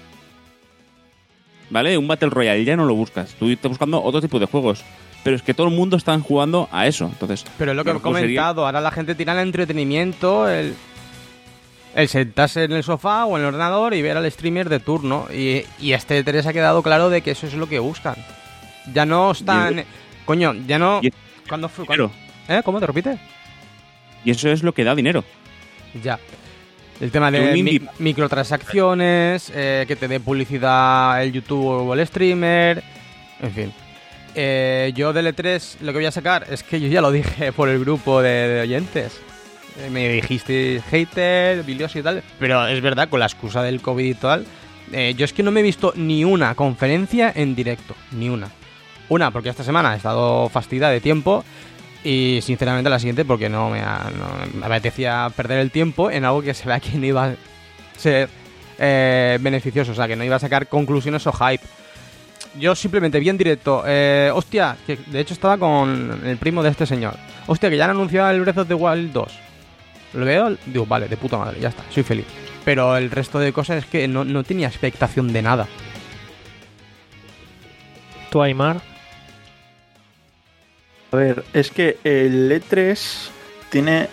¿Vale? Un Battle Royale ya no lo buscas. Tú estás buscando otro tipo de juegos. Pero es que todo el mundo está jugando a eso. Entonces, Pero es lo que he mejor sería- comentado, ahora la gente tira el entretenimiento, el, el sentarse en el sofá o en el ordenador y ver al streamer de turno. Y, y este E tres ha quedado claro de que eso es lo que buscan. Ya no están... Y- Coño, ya no... y- ¿Cuándo fue? Dinero. ¿Eh? ¿Cómo te repites? Y eso es lo que da dinero. Ya. El tema Un de indie- mi- microtransacciones, eh, que te dé publicidad el YouTube o el streamer, en fin. Eh, yo del E tres lo que voy a sacar es que yo ya lo dije por el grupo de, de oyentes. Eh, me dijiste hater, bilioso y tal, pero es verdad, con la excusa del COVID y tal, eh, yo es que no me he visto ni una conferencia en directo, ni una. Una, porque esta semana he estado fastidiada de tiempo. Y sinceramente la siguiente porque no me, ha- no me apetecía perder el tiempo en algo que se vea que no iba a ser eh, beneficioso, o sea, que no iba a sacar conclusiones o hype. Yo simplemente vi en directo, eh, hostia, que de hecho estaba con el primo de este señor. Hostia, que ya han anunciado el Breath of the Wild dos. Lo veo, digo, vale, de puta madre, ya está, soy feliz. Pero el resto de cosas es que no, no tenía expectación de nada. ¿Tú, Aymar? A ver, es que el E tres tiene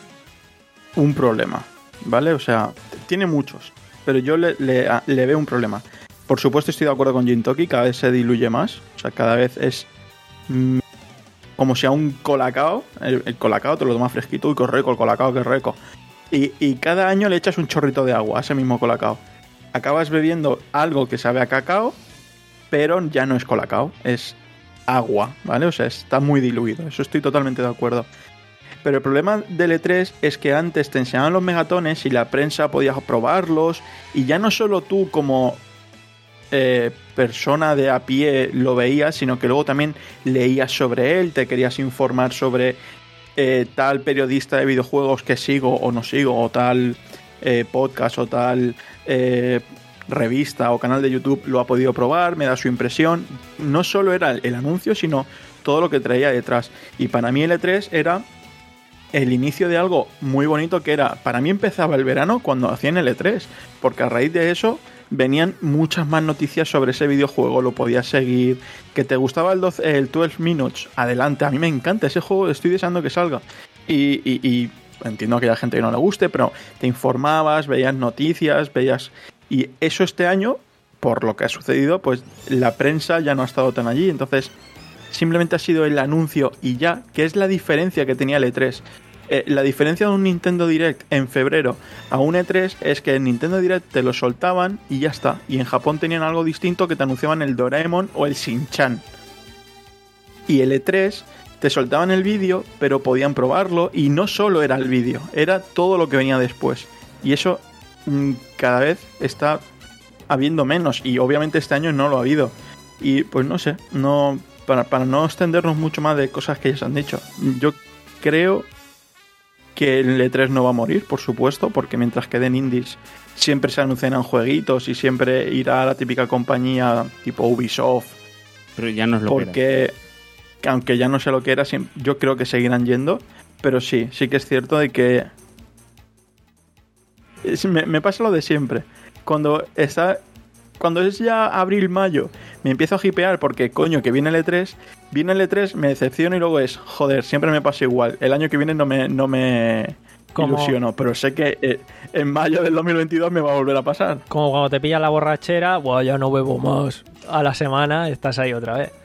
un problema, ¿vale? O sea, tiene muchos, pero yo le, le, a- le veo un problema. Por supuesto estoy de acuerdo con Jintoki, cada vez se diluye más, o sea, cada vez es mm, como si a un colacao, el, el colacao te lo tomas fresquito, y qué rico el colacao, qué rico. Y, y cada año le echas un chorrito de agua a ese mismo colacao. Acabas bebiendo algo que sabe a cacao, pero ya no es colacao, es agua, ¿vale? O sea, está muy diluido, eso estoy totalmente de acuerdo. Pero el problema del E tres es que antes te enseñaban los megatones y la prensa podía probarlos, y ya no solo tú como eh, persona de a pie lo veías, sino que luego también leías sobre él, te querías informar sobre eh, tal periodista de videojuegos que sigo o no sigo, o tal eh, podcast o tal eh, revista o canal de YouTube lo ha podido probar, me da su impresión. No solo era el anuncio, sino todo lo que traía detrás. Y para mí el E tres era el inicio de algo muy bonito, que era, para mí empezaba el verano cuando hacían el E tres, porque a raíz de eso venían muchas más noticias sobre ese videojuego, lo podías seguir, que te gustaba el, doce, el doce Minutes, adelante, a mí me encanta ese juego, estoy deseando que salga. Y, y, y entiendo que haya gente que no le guste, pero te informabas, veías noticias, veías... Y eso este año, por lo que ha sucedido, pues la prensa ya no ha estado tan allí, entonces simplemente ha sido el anuncio y ya, que es la diferencia que tenía el E tres. Eh, la diferencia de un Nintendo Direct en febrero a un E tres es que en Nintendo Direct te lo soltaban y ya está. Y en Japón tenían algo distinto, que te anunciaban el Doraemon o el Shin-Chan. Y el E tres te soltaban el vídeo, pero podían probarlo, y no solo era el vídeo, era todo lo que venía después. Y eso mmm, cada vez está habiendo menos, y obviamente este año no lo ha habido. Y pues no sé, no para, para no extendernos mucho más de cosas que ya se han dicho, yo creo que el E tres no va a morir, por supuesto, porque mientras queden indies siempre se anunciarán jueguitos y siempre irá a la típica compañía tipo Ubisoft, Pero ya no es lo que era. porque que aunque ya no sé lo que era, siem- yo creo que seguirán yendo, pero sí, sí que es cierto de que es- me, me pasa lo de siempre. Cuando está cuando es ya abril, mayo, me empiezo a hipear porque coño que viene el E tres, viene el E tres, me decepciono y luego es, joder, siempre me pasa igual. El año que viene no me no me Como- ilusiono, pero sé que eh, en mayo del dos mil veintidós me va a volver a pasar. Como cuando te pilla la borrachera, bueno, ya no bebo más. A la semana estás ahí otra vez.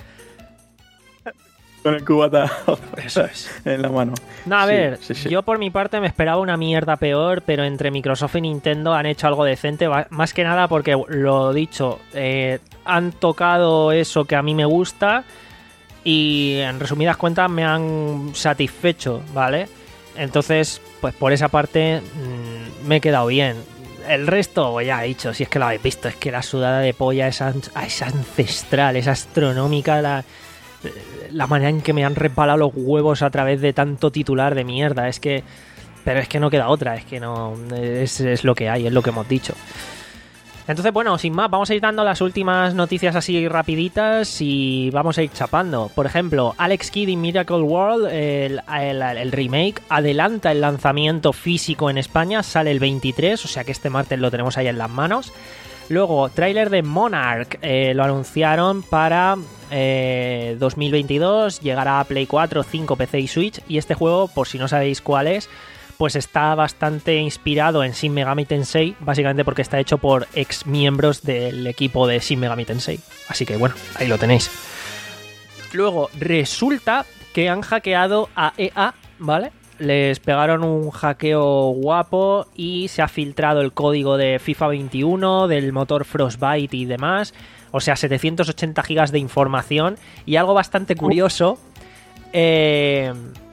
Con el cubata Eso es. en la mano. No, a Sí, ver, sí, sí. yo por mi parte me esperaba una mierda peor, pero entre Microsoft y Nintendo han hecho algo decente, va- más que nada porque, lo dicho, eh, han tocado eso que a mí me gusta y en resumidas cuentas me han satisfecho, ¿vale? Entonces, pues por esa parte mmm, me he quedado bien. El resto, pues ya he dicho, si es que lo habéis visto, es que la sudada de polla es, an- es ancestral, es astronómica, la, la manera en que me han resbalado los huevos a través de tanto titular de mierda, es que... Pero es que no queda otra, es que no... Es, es lo que hay, es lo que hemos dicho. Entonces, bueno, sin más, vamos a ir dando las últimas noticias así rapiditas y vamos a ir chapando. Por ejemplo, Alex Kidd in Miracle World, el, el, el remake, adelanta el lanzamiento físico en España, sale el veintitrés, o sea que este martes lo tenemos ahí en las manos. Luego, tráiler de Monarch, eh, lo anunciaron para eh, dos mil veintidós, llegará a Play cuatro, cinco, P C y Switch, y este juego, por si no sabéis cuál es, pues está bastante inspirado en Shin Megami Tensei, básicamente porque está hecho por ex miembros del equipo de Shin Megami Tensei. Así que bueno, ahí lo tenéis. Luego, resulta que han hackeado a E A, ¿vale? Les pegaron un hackeo guapo y se ha filtrado el código de FIFA veintiuno, del motor Frostbite y demás. O sea, setecientos ochenta gigas de información. Y algo bastante curioso, eh,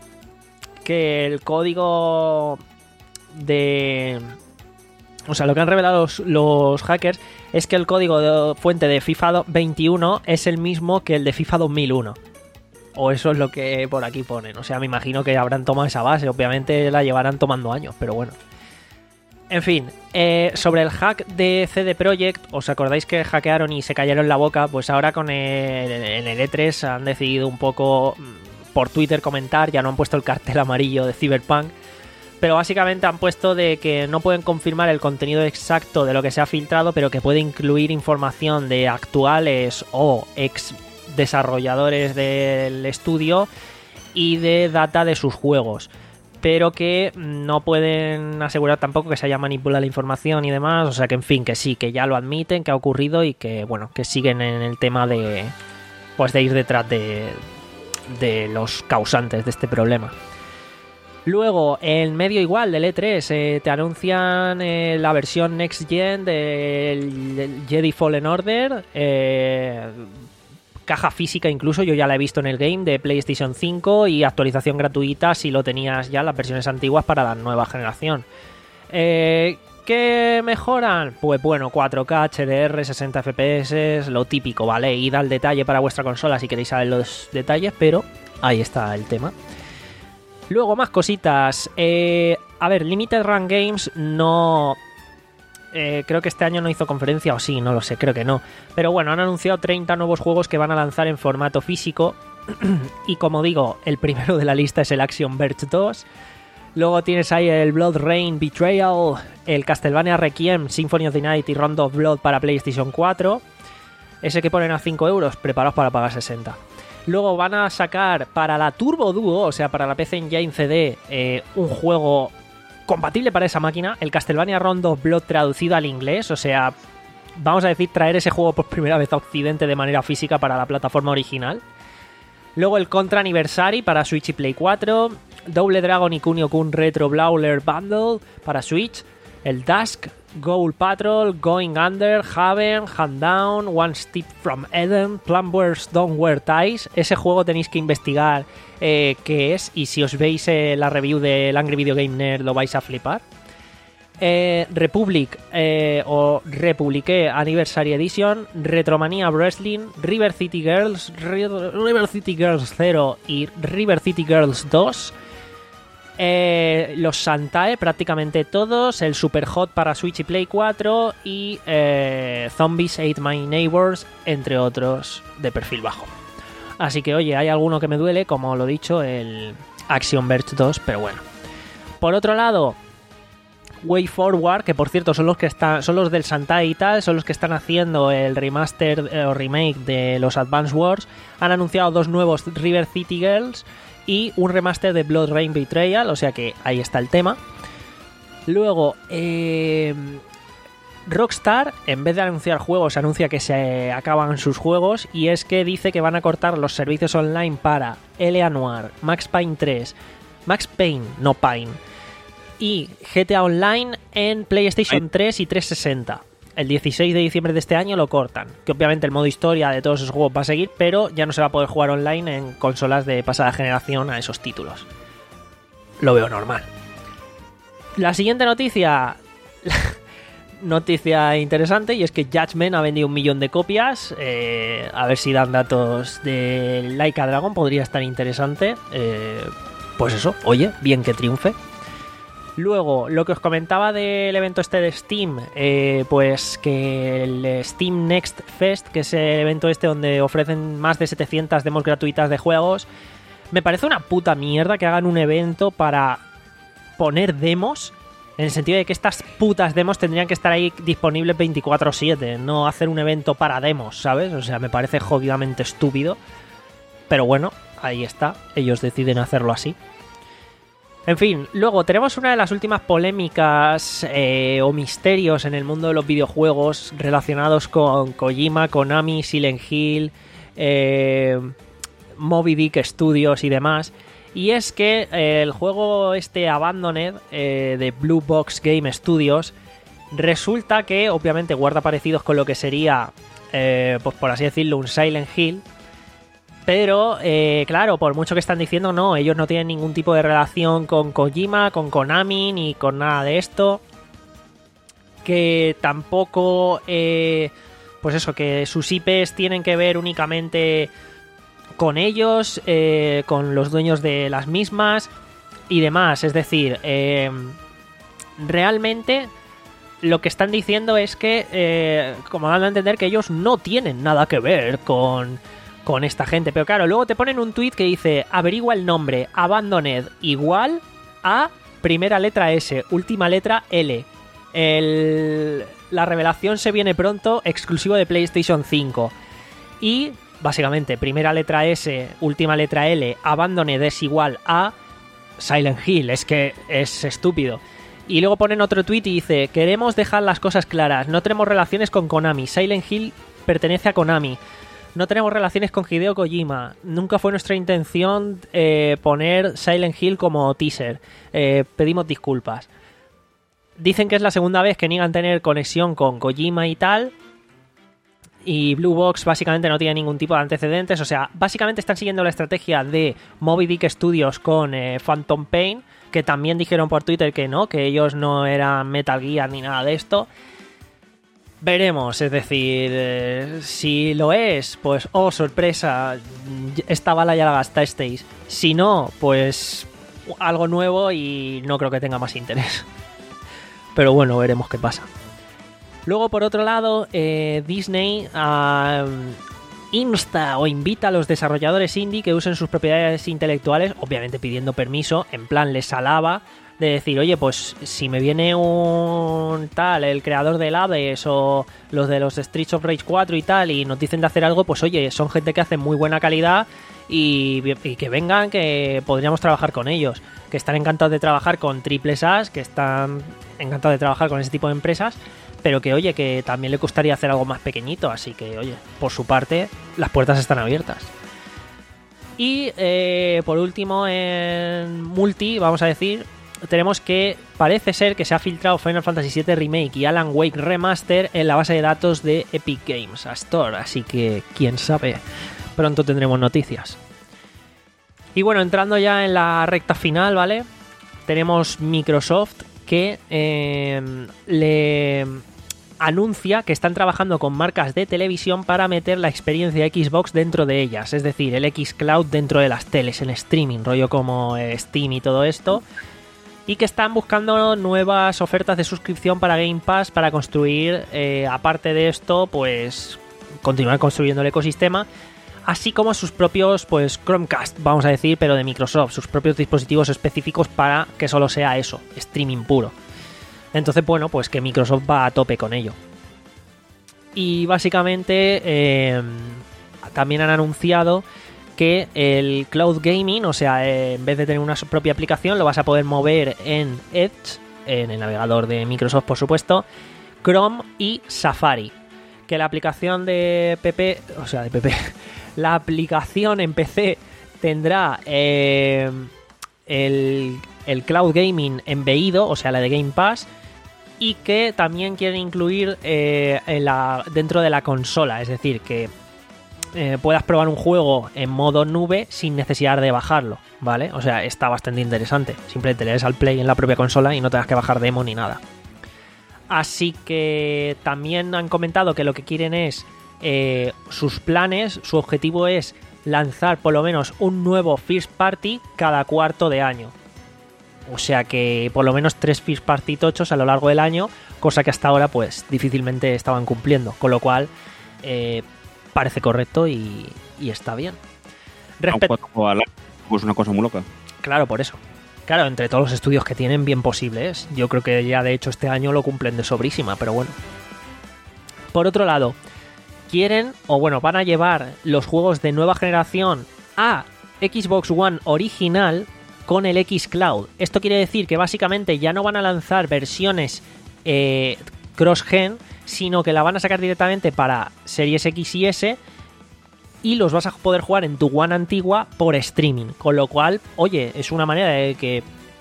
que el código de... O sea, lo que han revelado los, los hackers es que el código de fuente de FIFA veintiuno es el mismo que el de FIFA dos mil uno. O eso es lo que por aquí ponen. O sea, me imagino que habrán tomado esa base. Obviamente la llevarán tomando años, pero bueno. En fin, eh, sobre el hack de C D Projekt, ¿os acordáis que hackearon y se cayeron la boca? Pues ahora con el, en el E tres han decidido un poco por Twitter comentar, ya no han puesto el cartel amarillo de Cyberpunk, pero básicamente han puesto de que no pueden confirmar el contenido exacto de lo que se ha filtrado, pero que puede incluir información de actuales o ex desarrolladores del estudio y de data de sus juegos, pero que no pueden asegurar tampoco que se haya manipulado la información y demás. O sea que, en fin, que sí, que ya lo admiten, que ha ocurrido y que, bueno, que siguen en el tema de, pues, de ir detrás de, de los causantes de este problema. Luego, en medio igual del E tres, eh, te anuncian eh, la versión Next Gen del, del Jedi Fallen Order, eh, caja física incluso, yo ya la he visto en el game, de PlayStation cinco, y actualización gratuita si lo tenías ya las versiones antiguas para la nueva generación. Eh, ¿Qué mejoran? Pues bueno, cuatro K, H D R, sesenta F P S, lo típico, ¿vale? Id al detalle para vuestra consola si queréis saber los detalles, pero ahí está el tema. Luego, más cositas. Eh, a ver, Limited Run Games no... Eh, creo que este año no hizo conferencia, o sí, no lo sé, creo que no. Pero bueno, han anunciado treinta nuevos juegos que van a lanzar en formato físico. Y como digo, el primero de la lista es el Action Verge dos. Luego tienes ahí el Blood Rain Betrayal, el Castlevania Requiem, Symphony of the Night y Round of Blood para PlayStation cuatro. Ese que ponen a cinco euros, preparaos para pagar sesenta. Luego van a sacar para la Turbo Duo, o sea, para la P C Engine C D, eh, un juego compatible para esa máquina, el Castlevania Round of Blood traducido al inglés, o sea, vamos a decir, traer ese juego por primera vez a Occidente de manera física para la plataforma original. Luego el Contra Anniversary para Switch y Play cuatro, Double Dragon y Kunio-kun Retro Brawler Bundle para Switch, el Dusk, Goal Patrol, Going Under, Haven, Hand Down, One Step from Eden, Plumbers Don't Wear Ties. Ese juego tenéis que investigar eh, qué es, y si os veis eh, la review del Angry Video Game Nerd lo vais a flipar. Eh, Republic eh, o Republique Anniversary Edition, Retromania Wrestling, River City Girls, River City Girls cero y River City Girls dos. Eh, los Santae, prácticamente todos, el Super Hot para Switch y Play cuatro y eh, Zombies Ate My Neighbors, entre otros de perfil bajo. Así que, oye, hay alguno que me duele, como lo he dicho, el Action Verge dos, pero bueno. Por otro lado, Way Forward, que por cierto son los que están, son los del Santae y tal, son los que están haciendo el remaster eh, o remake de los Advance Wars, han anunciado dos nuevos River City Girls, y un remaster de Blood Rain Betrayal, o sea que ahí está el tema. Luego, eh, Rockstar, en vez de anunciar juegos, anuncia que se acaban sus juegos, y es que dice que van a cortar los servicios online para L A. Noire, Max Payne tres, Max Payne, no Payne, y G T A Online en PlayStation tres y trescientos sesenta. El dieciséis de diciembre de este año lo cortan, que obviamente el modo historia de todos esos juegos va a seguir, pero ya no se va a poder jugar online en consolas de pasada generación a esos títulos. Lo veo normal. La siguiente noticia, noticia interesante, y es que Judgment ha vendido un millón de copias. Eh, a ver si dan datos de Like a Dragon, podría estar interesante. Eh, pues eso, oye, bien que triunfe. Luego, lo que os comentaba del evento este de Steam, eh, pues que el Steam Next Fest, que es el evento este donde ofrecen más de setecientas demos gratuitas de juegos, me parece una puta mierda que hagan un evento para poner demos, en el sentido de que estas putas demos tendrían que estar ahí disponibles veinticuatro siete, no hacer un evento para demos, ¿sabes? O sea, me parece jodidamente estúpido, pero bueno, ahí está, ellos deciden hacerlo así. En fin, luego tenemos una de las últimas polémicas eh, o misterios en el mundo de los videojuegos relacionados con Kojima, Konami, Silent Hill, eh, Moby Dick Studios y demás. Y es que eh, el juego este Abandoned eh, de Blue Box Game Studios resulta que obviamente guarda parecidos con lo que sería, eh, pues por así decirlo, un Silent Hill. Pero, eh, claro, por mucho que están diciendo, no, ellos no tienen ningún tipo de relación con Kojima, con Konami, ni con nada de esto. Que tampoco, eh, pues eso, que sus I Pes tienen que ver únicamente con ellos, eh, con los dueños de las mismas y demás. Es decir, eh, realmente lo que están diciendo es que, eh, como dando a entender que ellos no tienen nada que ver con... con esta gente, pero claro, luego te ponen un tweet que dice: averigua el nombre, Abandoned igual a primera letra S, última letra L. El... La revelación se viene pronto, exclusivo de PlayStation cinco. Y básicamente, primera letra S, última letra L, Abandoned es igual a Silent Hill. Es que es estúpido. Y luego ponen otro tweet y dice: queremos dejar las cosas claras, no tenemos relaciones con Konami, Silent Hill pertenece a Konami. No tenemos relaciones con Hideo Kojima. Nunca fue nuestra intención eh, poner Silent Hill como teaser. Eh, pedimos disculpas. Dicen que es la segunda vez que niegan tener conexión con Kojima y tal. Y Blue Box básicamente no tiene ningún tipo de antecedentes. O sea, básicamente están siguiendo la estrategia de Moby Dick Studios con eh, Phantom Pain, que también dijeron por Twitter que no, que ellos no eran Metal Gear ni nada de esto. Veremos, es decir, eh, si lo es, pues, oh, sorpresa, esta bala ya la gastasteis. Si no, pues, algo nuevo y no creo que tenga más interés. Pero bueno, veremos qué pasa. Luego, por otro lado, eh, Disney uh, insta o invita a los desarrolladores indie que usen sus propiedades intelectuales, obviamente pidiendo permiso, en plan les alaba, de decir, oye, pues si me viene un tal, el creador del Hades o los de los Streets of Rage cuatro y tal, y nos dicen de hacer algo, pues oye, son gente que hace muy buena calidad y, y que vengan, que podríamos trabajar con ellos, que están encantados de trabajar con Triple S, que están encantados de trabajar con ese tipo de empresas, pero que oye, que también le gustaría hacer algo más pequeñito, así que oye, por su parte, las puertas están abiertas. Y eh, por último, en multi, vamos a decir, tenemos que parece ser que se ha filtrado Final Fantasy siete Remake y Alan Wake Remaster en la base de datos de Epic Games Store, así que quién sabe, pronto tendremos noticias. Y bueno, entrando ya en la recta final, ¿vale? Tenemos Microsoft que eh, le anuncia que están trabajando con marcas de televisión para meter la experiencia Xbox dentro de ellas, es decir, el xCloud dentro de las teles en streaming, rollo como Steam y todo esto. Y que están buscando nuevas ofertas de suscripción para Game Pass para construir, eh, aparte de esto, pues continuar construyendo el ecosistema, así como sus propios, pues Chromecast, vamos a decir, pero de Microsoft, sus propios dispositivos específicos para que solo sea eso, streaming puro. Entonces, bueno, pues que Microsoft va a tope con ello. Y básicamente eh, también han anunciado que el cloud gaming, o sea, eh, en vez de tener una propia aplicación, lo vas a poder mover en Edge, en el navegador de Microsoft, por supuesto, Chrome y Safari. Que la aplicación de P P, o sea, de P P, la aplicación en P C tendrá eh, el, el cloud gaming embebido, o sea, la de Game Pass, y que también quieren incluir eh, en la, dentro de la consola, es decir, que eh, puedas probar un juego en modo nube sin necesidad de bajarlo, ¿vale? O sea, está bastante interesante. Simplemente le des al play en la propia consola y no tengas que bajar demo ni nada. Así que también han comentado que lo que quieren es eh, sus planes, su objetivo es lanzar por lo menos un nuevo First Party cada cuarto de año. O sea que por lo menos tres First Party tochos a lo largo del año, cosa que hasta ahora pues difícilmente estaban cumpliendo, con lo cual eh, parece correcto y, y está bien. Respecto... Pues una cosa muy loca. Claro, por eso. Claro, entre todos los estudios que tienen, bien posible es. Yo creo que ya de hecho este año lo cumplen de sobrísima, pero bueno. Por otro lado, quieren, o bueno, van a llevar los juegos de nueva generación a Xbox One original con el xCloud. Esto quiere decir que básicamente ya no van a lanzar versiones eh, cross-gen, sino que la van a sacar directamente para Series X y S y los vas a poder jugar en tu One antigua por streaming. Con lo cual, oye, es una manera de que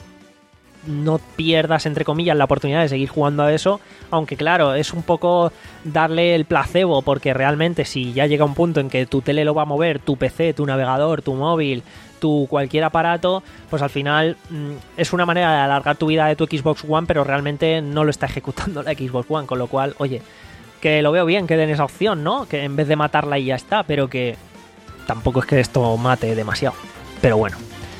no pierdas, entre comillas, la oportunidad de seguir jugando a eso, aunque claro, es un poco darle el placebo, porque realmente si ya llega un punto en que tu tele lo va a mover, tu P C, tu navegador, tu móvil, tu cualquier aparato, pues al final mmm, es una manera de alargar tu vida de tu Xbox One, pero realmente no lo está ejecutando la Xbox One, con lo cual, oye, que lo veo bien que den esa opción, ¿no? Que en vez de matarla y ya está, pero que tampoco es que esto mate demasiado, pero bueno.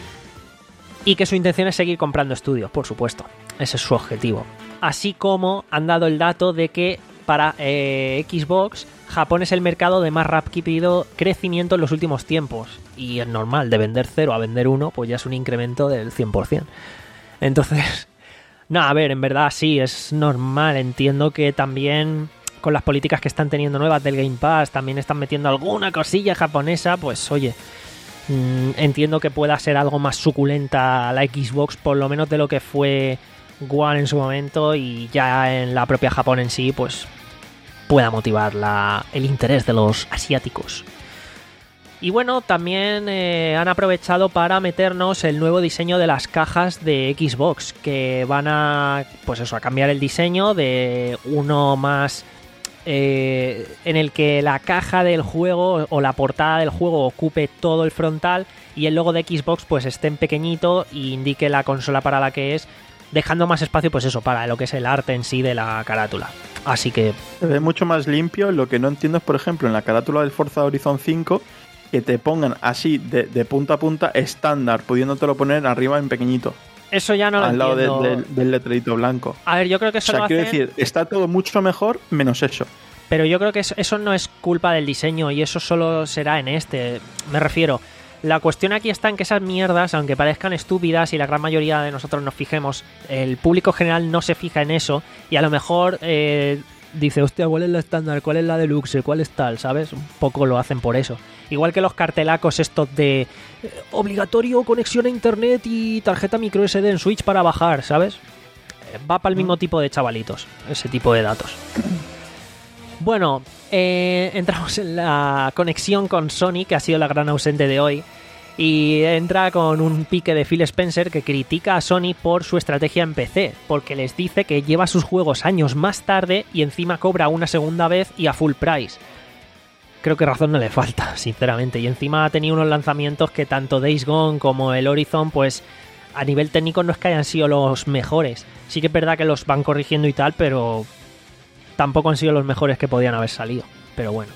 Y que su intención es seguir comprando estudios, por supuesto. Ese es su objetivo. Así como han dado el dato de que para eh, Xbox, Japón es el mercado de más rápido crecimiento en los últimos tiempos. Y es normal, de vender cero a vender uno, pues ya es un incremento del cien por ciento. Entonces, no, a ver, en verdad sí, es normal. Entiendo que también con las políticas que están teniendo nuevas del Game Pass, también están metiendo alguna cosilla japonesa, pues oye... entiendo que pueda ser algo más suculenta la Xbox, por lo menos de lo que fue One en su momento, y ya en la propia Japón en sí pues pueda motivar la, el interés de los asiáticos. Y bueno, también eh, han aprovechado para meternos el nuevo diseño de las cajas de Xbox, que van a, pues eso, a cambiar el diseño de uno más... Eh, en el que la caja del juego o la portada del juego ocupe todo el frontal y el logo de Xbox pues esté en pequeñito y indique la consola para la que es, dejando más espacio pues eso, para lo que es el arte en sí de la carátula. Así que... se ve mucho más limpio. Lo que no entiendo es, por ejemplo, en la carátula del Forza Horizon cinco, que te pongan así de, de punta a punta estándar, pudiéndotelo poner arriba en pequeñito. Eso ya no lo al lado entiendo. de, de, del letrerito blanco. A ver, yo creo que eso o sea, lo quiero hacen... decir, está todo mucho mejor menos eso. Pero yo creo que eso, eso no es culpa del diseño y eso solo será en este. Me refiero, la cuestión aquí está en que esas mierdas, aunque parezcan estúpidas y la gran mayoría de nosotros nos fijemos, el público general no se fija en eso y a lo mejor eh, dice, hostia, ¿cuál es la estándar? ¿Cuál es la deluxe? ¿Cuál es tal? ¿Sabes? Un poco lo hacen por eso. Igual que los cartelacos estos de eh, obligatorio conexión a internet y tarjeta micro ese de en Switch para bajar, ¿sabes? Eh, va para el mismo tipo de chavalitos, ese tipo de datos. Bueno, eh, entramos en la conexión con Sony, que ha sido la gran ausente de hoy, y entra con un pique de Phil Spencer que critica a Sony por su estrategia en P C, porque les dice que lleva sus juegos años más tarde y encima cobra una segunda vez y a full price. Creo que razón no le falta, sinceramente, y encima ha tenido unos lanzamientos que tanto Days Gone como el Horizon, pues a nivel técnico no es que hayan sido los mejores. Sí que es verdad que los van corrigiendo y tal, pero... tampoco han sido los mejores que podían haber salido, pero bueno.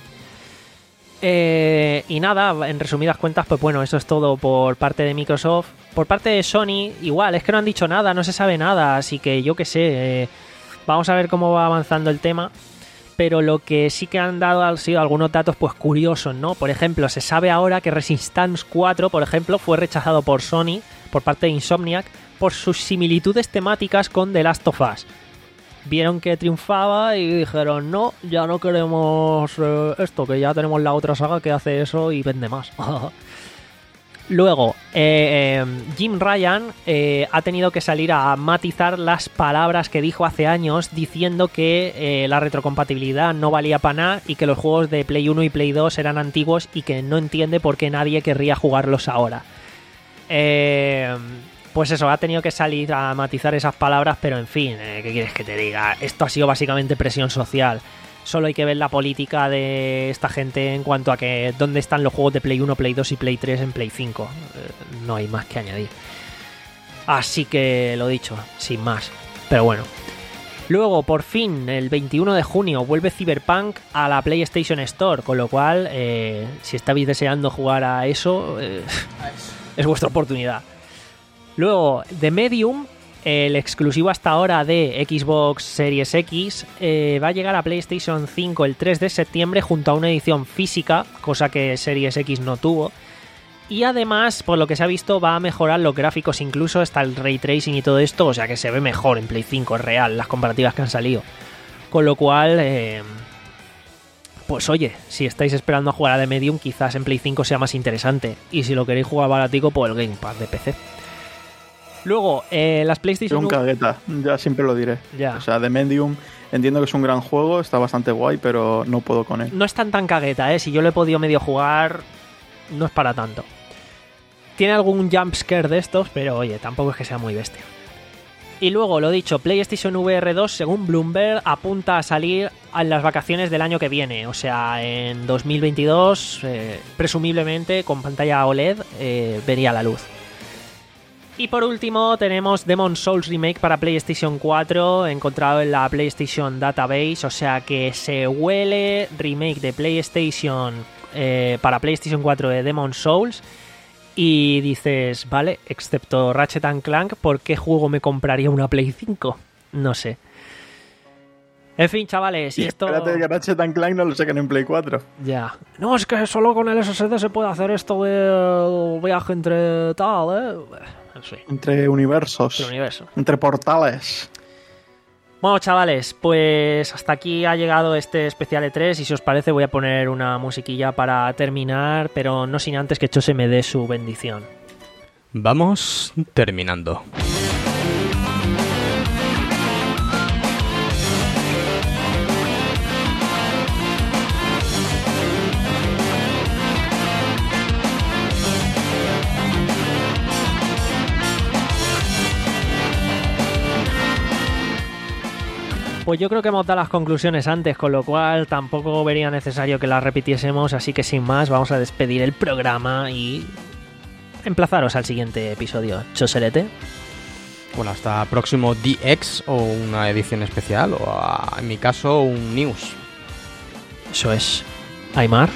Eh, y nada, en resumidas cuentas, pues bueno, eso es todo por parte de Microsoft. Por parte de Sony, igual, es que no han dicho nada, no se sabe nada, así que yo qué sé, eh, vamos a ver cómo va avanzando el tema. Pero lo que sí que han dado han sido algunos datos pues curiosos, ¿no? Por ejemplo, se sabe ahora que Resistance cuatro, por ejemplo, fue rechazado por Sony, por parte de Insomniac, por sus similitudes temáticas con The Last of Us. Vieron que triunfaba y dijeron, no, ya no queremos eh, esto, que ya tenemos la otra saga que hace eso y vende más. Luego, eh, eh, Jim Ryan eh, ha tenido que salir a matizar las palabras que dijo hace años diciendo que eh, la retrocompatibilidad no valía para nada y que los juegos de Play uno y Play dos eran antiguos y que no entiende por qué nadie querría jugarlos ahora. Eh, pues eso, ha tenido que salir a matizar esas palabras, pero en fin, eh, ¿qué quieres que te diga? Esto ha sido básicamente presión social. Solo hay que ver la política de esta gente en cuanto a que dónde están los juegos de Play uno, Play dos y Play tres en Play cinco. Eh, no hay más que añadir. Así que lo dicho, sin más. Pero bueno. Luego, por fin, el veintiuno de junio, vuelve Cyberpunk a la PlayStation Store. Con lo cual, eh, si estáis deseando jugar a eso, eh, es vuestra oportunidad. Luego, The Medium, el exclusivo hasta ahora de Xbox Series X, eh, va a llegar a PlayStation cinco el tres de septiembre junto a una edición física, cosa que Series X no tuvo. Y además, por lo que se ha visto, va a mejorar los gráficos, incluso hasta el ray tracing y todo esto, o sea que se ve mejor en Play cinco, es real, las comparativas que han salido. Con lo cual, eh, pues oye, si estáis esperando a jugar a The Medium, quizás en Play cinco sea más interesante. Y si lo queréis jugar baratico, pues el Game Pass de P C. Luego, eh, las PlayStation... Es un cagueta, ya siempre lo diré. Ya. O sea, The Medium, entiendo que es un gran juego, está bastante guay, pero no puedo con él. No es tan tan cagueta, ¿eh? Si yo lo he podido medio jugar, no es para tanto. Tiene algún jumpscare de estos, pero oye, tampoco es que sea muy bestia. Y luego, lo dicho, PlayStation V R dos, según Bloomberg, apunta a salir en las vacaciones del año que viene. O sea, en dos mil veintidós, eh, presumiblemente, con pantalla O L E D, eh, vería la luz. Y por último tenemos Demon's Souls Remake para PlayStation cuatro, encontrado en la PlayStation Database, o sea que se huele remake de PlayStation eh, para PlayStation cuatro de Demon's Souls y dices, vale, excepto Ratchet and Clank, ¿por qué juego me compraría una Play cinco? No sé. En fin, chavales, y esto... Espérate que Ratchet and Clank no lo saquen en Play cuatro. Ya. No, es que solo con el S S D se puede hacer esto de viaje entre tal, ¿eh? Sí. Entre universos. Entre universos. Entre portales. Bueno, chavales, pues hasta aquí ha llegado este especial E tres y si os parece voy a poner una musiquilla para terminar, pero no sin antes que Chose me dé su bendición. Vamos terminando. Pues yo creo que hemos dado las conclusiones antes, con lo cual tampoco vería necesario que las repitiésemos, así que sin más vamos a despedir el programa y emplazaros al siguiente episodio. Choserete. Bueno, hasta próximo D X o una edición especial o a, en mi caso un news. Eso es. Aymar.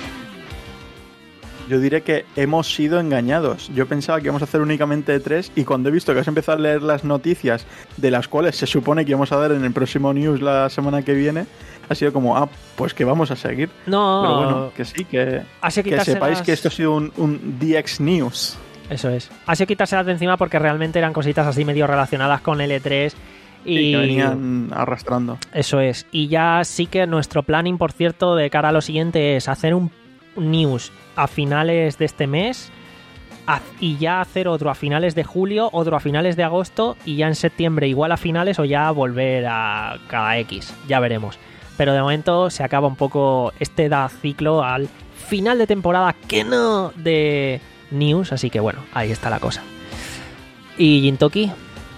Yo diré que hemos sido engañados. Yo pensaba que íbamos a hacer únicamente E tres y cuando he visto que has empezado a leer las noticias de las cuales se supone que íbamos a dar en el próximo news la semana que viene, ha sido como, ah, pues que vamos a seguir. No. Pero bueno, que sí, que, que sepáis que esto ha sido un, un D X News. Eso es. Ha sido quitárselas de encima porque realmente eran cositas así medio relacionadas con el E tres. Y sí, que venían arrastrando. Eso es. Y ya sí que nuestro planning, por cierto, de cara a lo siguiente es hacer un news a finales de este mes y ya hacer otro a finales de julio, otro a finales de agosto y ya en septiembre igual a finales o ya volver a cada X. Ya veremos. Pero de momento se acaba un poco este da ciclo al final de temporada que no de news, así que bueno, ahí está la cosa. ¿Y Jintoki?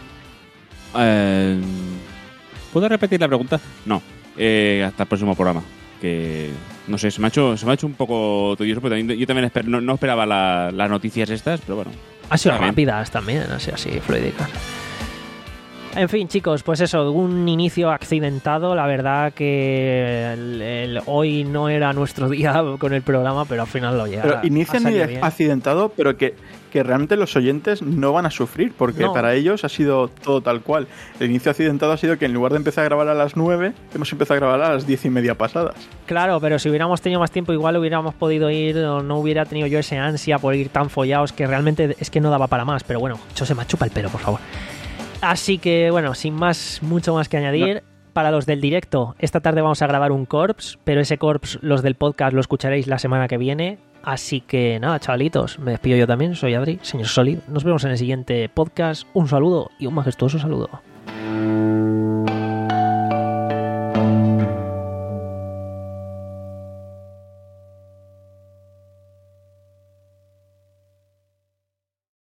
Eh, ¿Puedo repetir la pregunta? No. Eh, hasta el próximo programa. Que no sé, se me ha hecho, se me ha hecho un poco tedioso, pero también, yo también esper, no, no esperaba la, las noticias estas, pero bueno. Han sido también rápidas también, han sido así fluídicas. En fin, chicos, pues eso, un inicio accidentado. La verdad que el, el, hoy no era nuestro día con el programa, pero al final lo llega. Pero inicio ni accidentado, pero que, que realmente los oyentes no van a sufrir, porque no. Para ellos ha sido todo tal cual. El inicio accidentado ha sido que en lugar de empezar a grabar a las nueve, hemos empezado a grabar a las diez y media pasadas. Claro, pero si hubiéramos tenido más tiempo, igual hubiéramos podido ir, o no hubiera tenido yo ese ansia por ir tan follados que realmente es que no daba para más. Pero bueno, yo se me chupa el pelo, por favor. Así que, bueno, sin más, mucho más que añadir, no. Para los del directo, esta tarde vamos a grabar un Corps, pero ese Corps, los del podcast, lo escucharéis la semana que viene. Así que nada, chavalitos, me despido yo también, soy Adri, señor Solid. Nos vemos en el siguiente podcast. Un saludo y un majestuoso saludo.